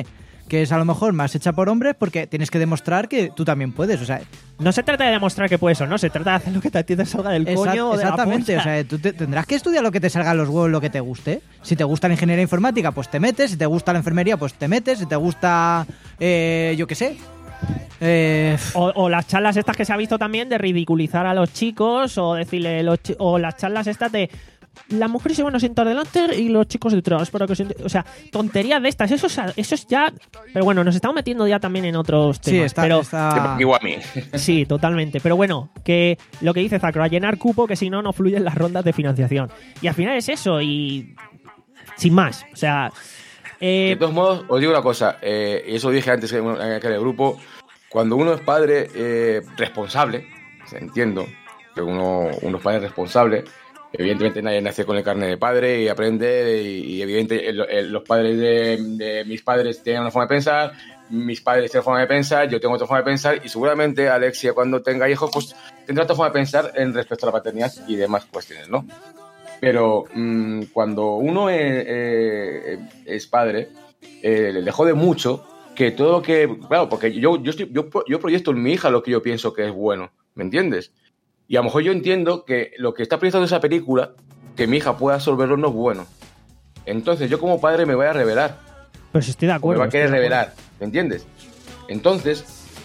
que es a lo mejor más hecha por hombres porque tienes que demostrar que tú también puedes, o sea... No se trata de demostrar que puedes o no, se trata de hacer lo que a ti te salga del Exact- coño o de la exactamente, polla. o sea, tú te- tendrás que estudiar lo que te salga a los huevos, lo que te guste. Si te gusta la ingeniería informática, pues te metes. Si te gusta la enfermería, pues te metes. Si te gusta, eh, yo qué sé... Eh, O, o las charlas estas que se ha visto también de ridiculizar a los chicos o decirle los chi- o las charlas estas de las mujeres se van a sentar delante y los chicos detrás para que se ent- o sea, tonterías de estas, eso es, eso es ya, pero bueno, nos estamos metiendo ya también en otros temas, sí, está... pero está- Igual a mí. sí, totalmente, pero bueno, que lo que dice Zacro, a llenar cupo que si no no fluyen las rondas de financiación y al final es eso y sin más, o sea, eh, De todos modos, os digo una cosa, eh, y eso dije antes en en aquel grupo, cuando uno es padre eh, responsable, entiendo que uno, uno es padre responsable, evidentemente nadie nace con el carnet de padre y aprende, y, y evidentemente el- el- los padres de, de mis padres tienen una forma de pensar, mis padres tienen una forma de pensar, yo tengo otra forma de pensar, y seguramente Alexia cuando tenga hijos pues tendrá otra forma de pensar en respecto a la paternidad y demás cuestiones, ¿no? Pero mmm, cuando uno es, eh, es padre, eh, le jode mucho que todo lo que... Claro, porque yo, yo, estoy, yo, yo proyecto en mi hija lo que yo pienso que es bueno, ¿me entiendes? Y a lo mejor yo entiendo que lo que está proyectando esa película, que mi hija pueda absorberlo, no es bueno. Entonces yo como padre me voy a revelar. pues estoy de O me acuerdo. va a querer estoy de acuerdo. revelar, ¿me entiendes? Entonces,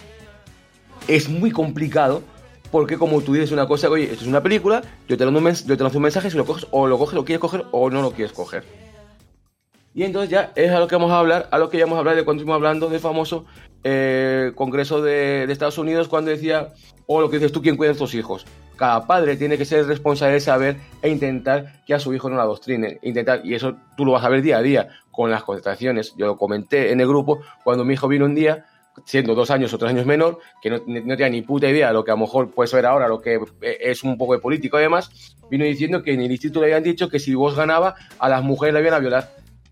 es muy complicado porque como tú dices una cosa, oye, esto es una película, yo te lanzo un, mens- yo te lanzo un mensaje, si lo coges, o lo coges, lo quieres coger, o no lo quieres coger. Y entonces ya es a lo que vamos a hablar, a lo que ya vamos a hablar de cuando estuvimos hablando del famoso eh, Congreso de, de Estados Unidos, cuando decía, o lo que dices tú, ¿quién cuida de estos hijos? Cada padre tiene que ser responsable de saber e intentar que a su hijo no la adoctrine. Intentar, y eso tú lo vas a ver día a día con las concentraciones. Yo lo comenté en el grupo cuando mi hijo vino un día, siendo dos años o tres años menor, que no, no tenía ni puta idea de lo que a lo mejor puede saber ahora, lo que es un poco de político y demás, vino diciendo que en el instituto le habían dicho que si vos ganaba, a las mujeres le iban a violar.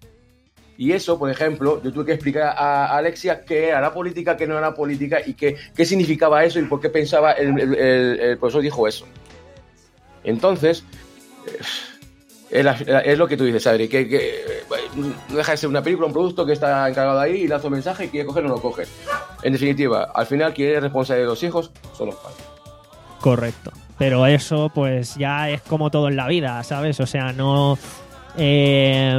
Y eso, por ejemplo, yo tuve que explicar a, a Alexia qué era la política, qué no era la política y qué, qué significaba eso y por qué pensaba el, el, el, el profesor dijo eso. Entonces, es, la, es lo que tú dices, Adri, que, que no deja de ser una película, un producto que está encargado ahí y lanza un mensaje y quiere coger o no lo coge. En definitiva, al final, quien es responsable de los hijos son los padres. Correcto. Pero eso, pues ya es como todo en la vida, ¿sabes? O sea, no. Eh,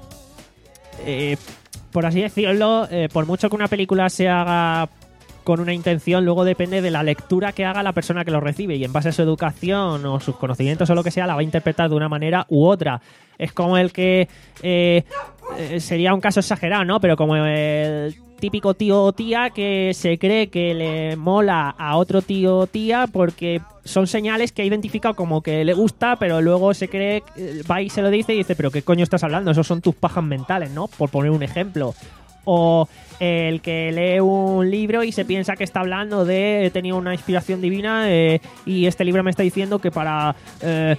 eh, por así decirlo, eh, por mucho que una película se haga con una intención, luego depende de la lectura que haga la persona que lo recibe y en base a su educación o sus conocimientos o lo que sea, la va a interpretar de una manera u otra. Es como el que eh, eh, sería un caso exagerado, ¿no? Pero como el típico tío o tía que se cree que le mola a otro tío o tía porque son señales que ha identificado como que le gusta, pero luego se cree, va y se lo dice y dice, pero ¿qué coño estás hablando? Esos son tus pajas mentales, ¿no? Por poner un ejemplo. O el que lee un libro y se piensa que está hablando de he tenido una inspiración divina eh, y este libro me está diciendo que para eh,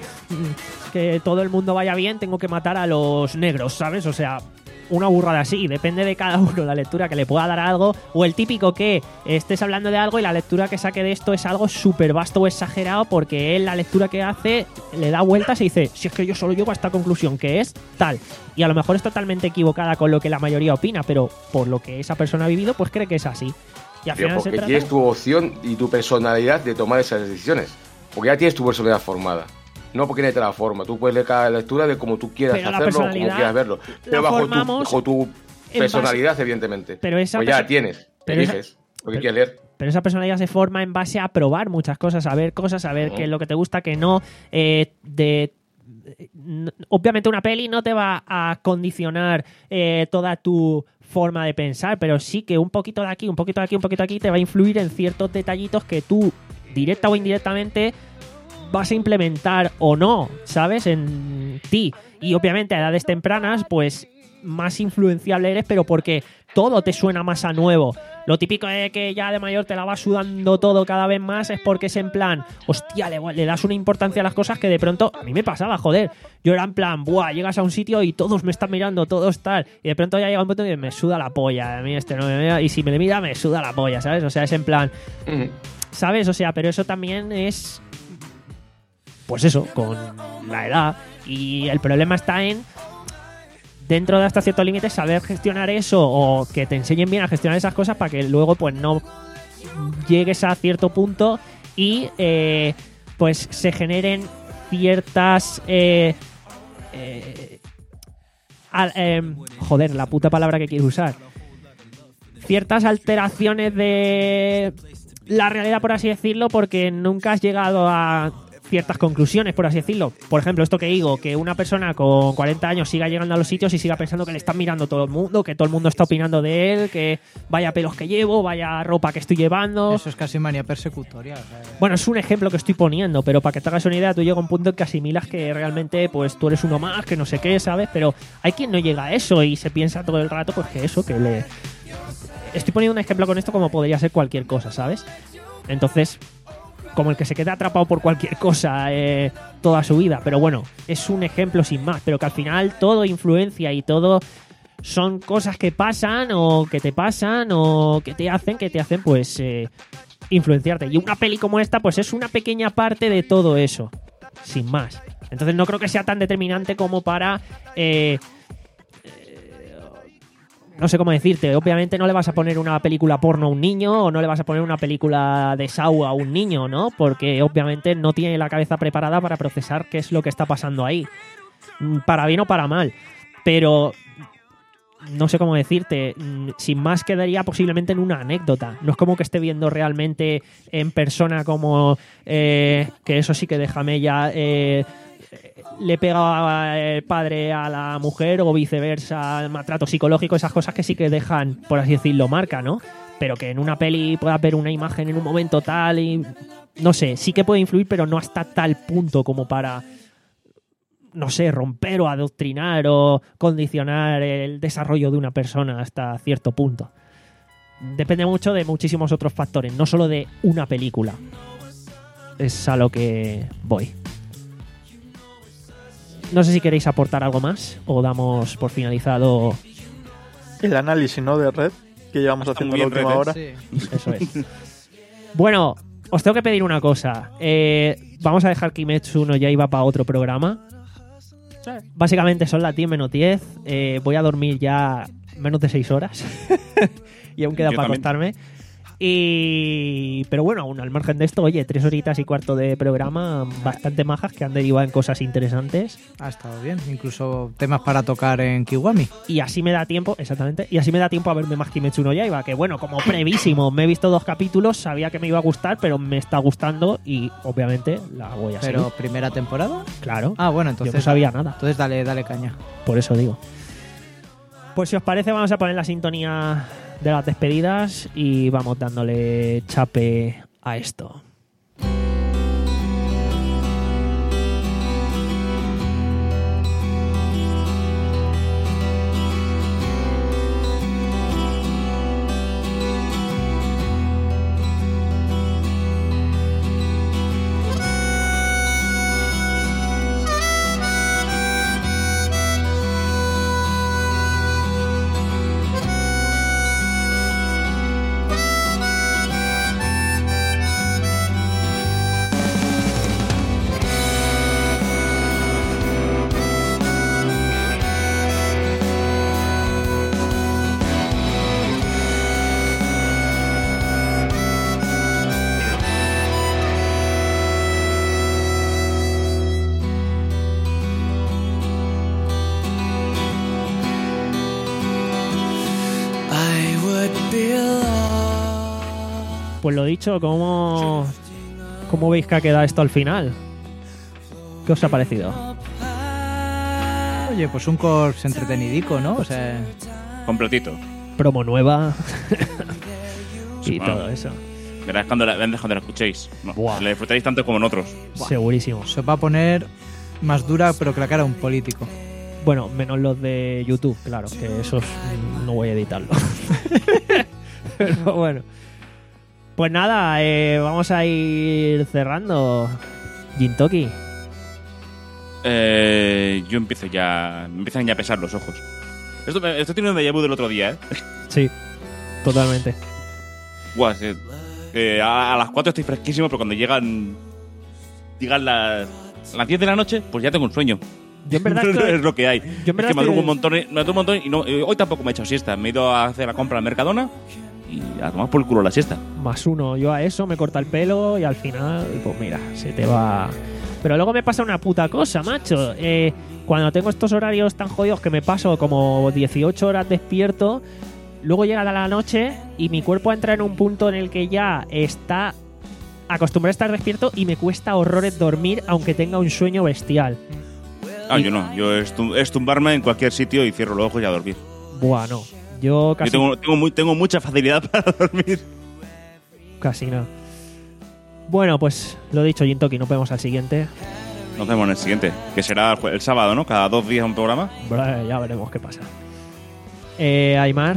que todo el mundo vaya bien tengo que matar a los negros, ¿sabes? O sea, una burrada así, depende de cada uno la lectura que le pueda dar a algo, o el típico que estés hablando de algo y la lectura que saque de esto es algo súper vasto o exagerado porque él la lectura que hace le da vueltas y dice, si es que yo solo llego a esta conclusión, que es tal, y a lo mejor es totalmente equivocada con lo que la mayoría opina, pero por lo que esa persona ha vivido, pues cree que es así. Y al Pero final se porque trata... tienes tu opción y tu personalidad de tomar esas decisiones. Porque ya tienes tu personalidad formada. No porque nadie te la forma. Tú puedes leer cada lectura de como tú quieras Pero la hacerlo o como personalidad quieras verlo. Pero la bajo tu, formamos bajo tu en personalidad, base- evidentemente. Pero esa pues ya perso- la tienes. pero esa- Eliges lo que pero- quieres leer. Pero esa personalidad se forma en base a probar muchas cosas, a ver cosas, a ver Ujú. qué es lo que te gusta, qué no. Eh, de, n- obviamente una peli no te va a condicionar eh, toda tu forma de pensar, pero sí que un poquito de aquí, un poquito de aquí, un poquito de aquí te va a influir en ciertos detallitos que tú, directa o indirectamente, vas a implementar o no, ¿sabes? En ti. Y obviamente a edades tempranas, pues más influenciable eres, pero porque todo te suena más a nuevo. Lo típico de que ya de mayor te la vas sudando todo cada vez más es porque es en plan, hostia, le, le das una importancia a las cosas que de pronto, a mí me pasaba, joder. Yo era en plan, buah, llegas a un sitio y todos me están mirando, todos tal. Y de pronto ya llega un punto y me suda la polla. A mí este no me mira, y si me le mira, me suda la polla, ¿sabes? O sea, es en plan, Ujú. ¿sabes? O sea, pero eso también es, pues eso, con la edad. Y el problema está en dentro de hasta cierto límite saber gestionar eso o que te enseñen bien a gestionar esas cosas para que luego pues no llegues a cierto punto y eh, pues se generen ciertas eh, eh, al, eh, joder, la puta palabra que quiero usar, ciertas alteraciones de la realidad, por así decirlo, porque nunca has llegado a ciertas conclusiones, por así decirlo. Por ejemplo, esto que digo, que una persona con cuarenta años siga llegando a los sitios y siga pensando que le están mirando todo el mundo, que todo el mundo está opinando de él, que vaya pelos que llevo, vaya ropa que estoy llevando. Eso es casi manía persecutoria. O sea, bueno, es un ejemplo que estoy poniendo, pero para que te hagas una idea, tú llegas a un punto en que asimilas que realmente pues tú eres uno más, que no sé qué, ¿sabes? Pero hay quien no llega a eso y se piensa todo el rato pues que eso, que le... Estoy poniendo un ejemplo con esto como podría ser cualquier cosa, ¿sabes? Entonces... como el que se queda atrapado por cualquier cosa eh, toda su vida. Pero bueno, es un ejemplo sin más. Pero que al final todo influencia y todo son cosas que pasan o que te pasan o que te hacen, que te hacen pues eh, influenciarte. Y una peli como esta pues es una pequeña parte de todo eso. Sin más. Entonces no creo que sea tan determinante como para... Eh, no sé cómo decirte, obviamente no le vas a poner una película porno a un niño o no le vas a poner una película de Saw a un niño, ¿no? Porque obviamente no tiene la cabeza preparada para procesar qué es lo que está pasando ahí. Para bien o para mal. Pero no sé cómo decirte, sin más quedaría posiblemente en una anécdota. No es como que esté viendo realmente en persona como eh, que eso sí que déjame ya... Eh, le pega el padre a la mujer o viceversa, el maltrato psicológico, esas cosas que sí que dejan, por así decirlo, marca, ¿no? Pero que en una peli pueda ver una imagen en un momento tal y... no sé, sí que puede influir, pero no hasta tal punto como para, no sé, romper o adoctrinar o condicionar el desarrollo de una persona hasta cierto punto. Depende mucho de muchísimos otros factores, no solo de una película. Es a lo que voy. No sé si queréis aportar algo más o damos por finalizado el análisis, ¿no? De Red que llevamos Está haciendo muy la bien, última Red, hora. sí. Eso es. Bueno, os tengo que pedir una cosa. Eh, vamos a dejar Kimetsu no Yaiba para otro programa. Básicamente son las diez menos diez. Eh, voy a dormir ya menos de seis horas. Y aún queda Yo para también. acostarme. Y pero bueno, aún al margen de esto, oye, tres horitas y cuarto de programa bastante majas que han derivado en cosas interesantes. Ha estado bien. Incluso temas para tocar en Kiwami. Y así me da tiempo, exactamente, y así me da tiempo a verme más Kimetsu no Yaiba, que bueno, como prevísimo, me he visto dos capítulos, sabía que me iba a gustar, pero me está gustando y obviamente la voy a Pero seguir. primera temporada. Claro, Ah, bueno, yo entonces no sabía nada, Entonces dale, dale caña. por eso digo. Pues si os parece vamos a poner la sintonía de las despedidas y vamos dándole chape a esto. I would be lost. Pues lo dicho, ¿cómo, ¿cómo veis que ha quedado esto al final? ¿Qué os ha parecido? Oye, pues un corps entretenidico, ¿no? O sea, Completito. Promo nueva y Bueno. todo eso. Verás cuando la, verás cuando la escuchéis. No, Buah. le disfrutáis tanto como nosotros. Segurísimo. se va a poner más dura, pero que la cara de un político. Bueno, menos los de YouTube, claro, que esos mm, no voy a editarlo. Pero bueno. Pues nada, eh, vamos a ir cerrando. Jintoki. Eh, yo empiezo ya. Me empiezan ya a pesar los ojos. Esto, me- esto tiene un déjà vu del otro día, ¿eh? Sí, totalmente. Buah, sí. Eh, a, a las cuatro estoy fresquísimo, pero cuando llegan. Llegan las. Las diez de la noche, pues ya tengo un sueño. Yo en verdad estoy- es lo que hay. yo en Es verdad que madrugo estoy- un montón, y- madrugo un montón y no, eh, hoy tampoco me he hecho siesta. Me he ido a hacer la compra al Mercadona y a tomar por el culo la siesta. Más uno. Yo a eso me corta el pelo y al final, pues mira, se te va. Pero luego me pasa una puta cosa, macho. Eh, cuando tengo estos horarios tan jodidos que me paso como dieciocho horas despierto, luego llega la noche y mi cuerpo entra en un punto en el que ya está acostumbrado a estar despierto y me cuesta horrores dormir aunque tenga un sueño bestial. Ah, Y- yo no. Yo es, tum- es tumbarme en cualquier sitio y cierro los ojos y a dormir. Buah, no. Yo casi, Yo tengo, tengo, muy, tengo mucha facilidad para dormir. casi no. Bueno, pues lo dicho, Jintoki, nos vemos al siguiente. Nos vemos en el siguiente, que será el, jue- el sábado, ¿no? Cada dos días un programa. Bueno, ya veremos qué pasa. Eh, Aymar,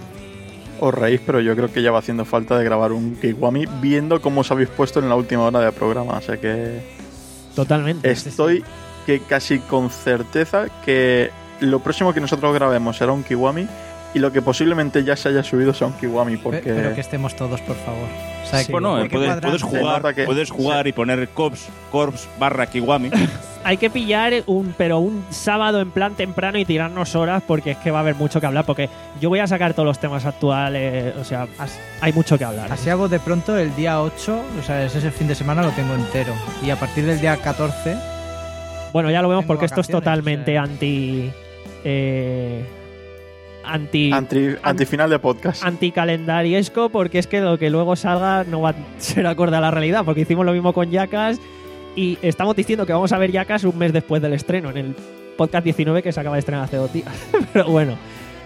Os reís, pero yo creo que ya va haciendo falta de grabar un Kiwami viendo cómo os habéis puesto en la última hora de programa. O sea que totalmente. estoy que casi con certeza que lo próximo que nosotros grabemos será un Kiwami y lo que posiblemente ya se haya subido sea un Kiwami. Pe- Porque Pero que estemos todos, por favor. O sea, Sí, que- Bueno, hay eh, que puedes, cuadrar- puedes Se jugar, nota que- puedes jugar y poner corps, corps barra Kiwami. Hay que pillar un, pero un sábado en plan temprano y tirarnos horas porque es que va a haber mucho que hablar. Porque yo voy a sacar todos los temas actuales, o sea, Así, hay mucho que hablar. así hago de pronto el día ocho, o sea, ese es el fin de semana, lo tengo entero. Y a partir del día catorce, Bueno, ya lo vemos Tengo porque esto es vacaciones, totalmente o sea. anti. Eh, anti. anti, antifinal de podcast. Anticalendariesco, porque es que lo que luego salga no va a ser acorde a la realidad. Porque hicimos lo mismo con Jackass y estamos diciendo que vamos a ver Jackass un mes después del estreno, en el podcast diecinueve que se acaba de estrenar hace dos días. Pero bueno,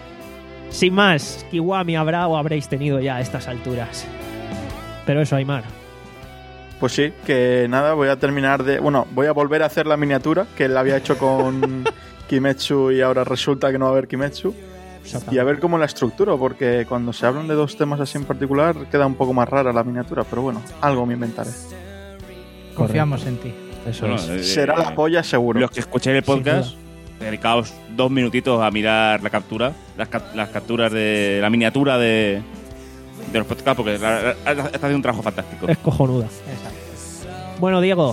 sin más, Kiwami habrá o habréis tenido ya a estas alturas. Pero eso, Aymar. Pues sí, que nada, voy a terminar de... Bueno, voy a volver a hacer la miniatura que la había hecho con Kimetsu y ahora resulta que no va a haber Kimetsu. Y a ver cómo la estructuro, porque cuando se hablan de dos temas así en particular queda un poco más rara la miniatura, pero bueno, algo me inventaré. confiamos en ti. Eso Bueno, es. eh, Será la polla seguro. Los que escucháis el podcast, dedicaos dos minutitos a mirar la captura, las, cap- las capturas de la miniatura de, de los podcasts, porque la- la- está haciendo un trabajo fantástico. Es cojonuda. Exacto. Bueno, Diego,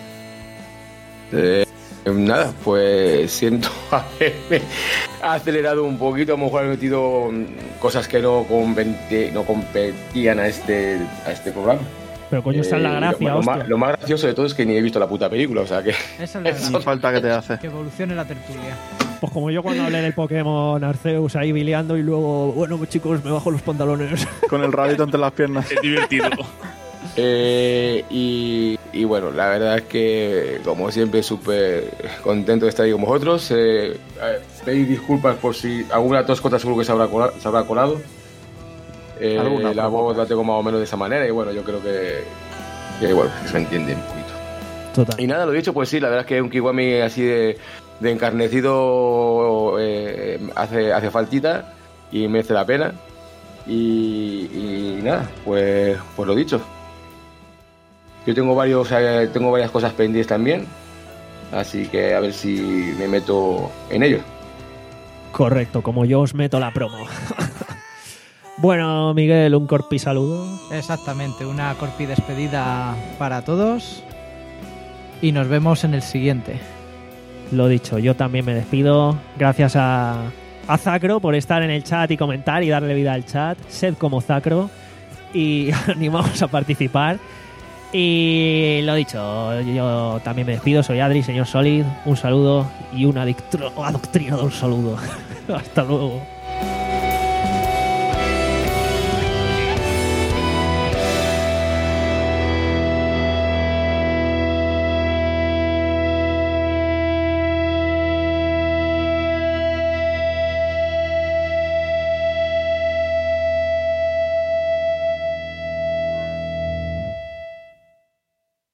Eh, nada, pues siento haberme acelerado un poquito, a lo mejor he metido mm, cosas que no, conventi- no competían a este, a este programa. pero coño, esa es la Eh, gracia, lo, lo hostia. más, lo más gracioso de todo es que ni he visto la puta película, o sea que... Esa es la Ni falta que te hace. que evolucione la tertulia. Pues como yo cuando hablé del Pokémon Arceus ahí bileando y luego, bueno, pues chicos, me bajo los pantalones. Con el rabito entre las piernas. Es divertido. Eh, y, y bueno, la verdad es que, como siempre, súper contento de estar ahí con vosotros. Eh, eh, pedid disculpas por si alguna toscota seguro que se habrá colado. Se habrá colado. Eh, Alguna, la pero voz pocas. la tengo más o menos de esa manera y bueno, yo creo que, que bueno, que se entiende un poquito. Total. Y nada, lo dicho, pues sí, la verdad es que un Kiwami así de, de encarnecido eh, hace, hace faltita y merece la pena. Y, y nada, pues, pues lo dicho. Yo tengo varios, eh, tengo varias cosas pendientes también, así que a ver si me meto en ello. Correcto, como yo os meto la promo. Bueno, Miguel, un corpi saludo. Exactamente, una corpi despedida para todos. Y nos vemos en el siguiente. Lo dicho, yo también me despido. Gracias a, a Zacro por estar en el chat y comentar y darle vida al chat. Sed como Zacro y animamos a participar. Y lo dicho, yo también me despido. Soy Adri, señor Solid. Un saludo y un adictro- adoctrinado un saludo. Hasta luego.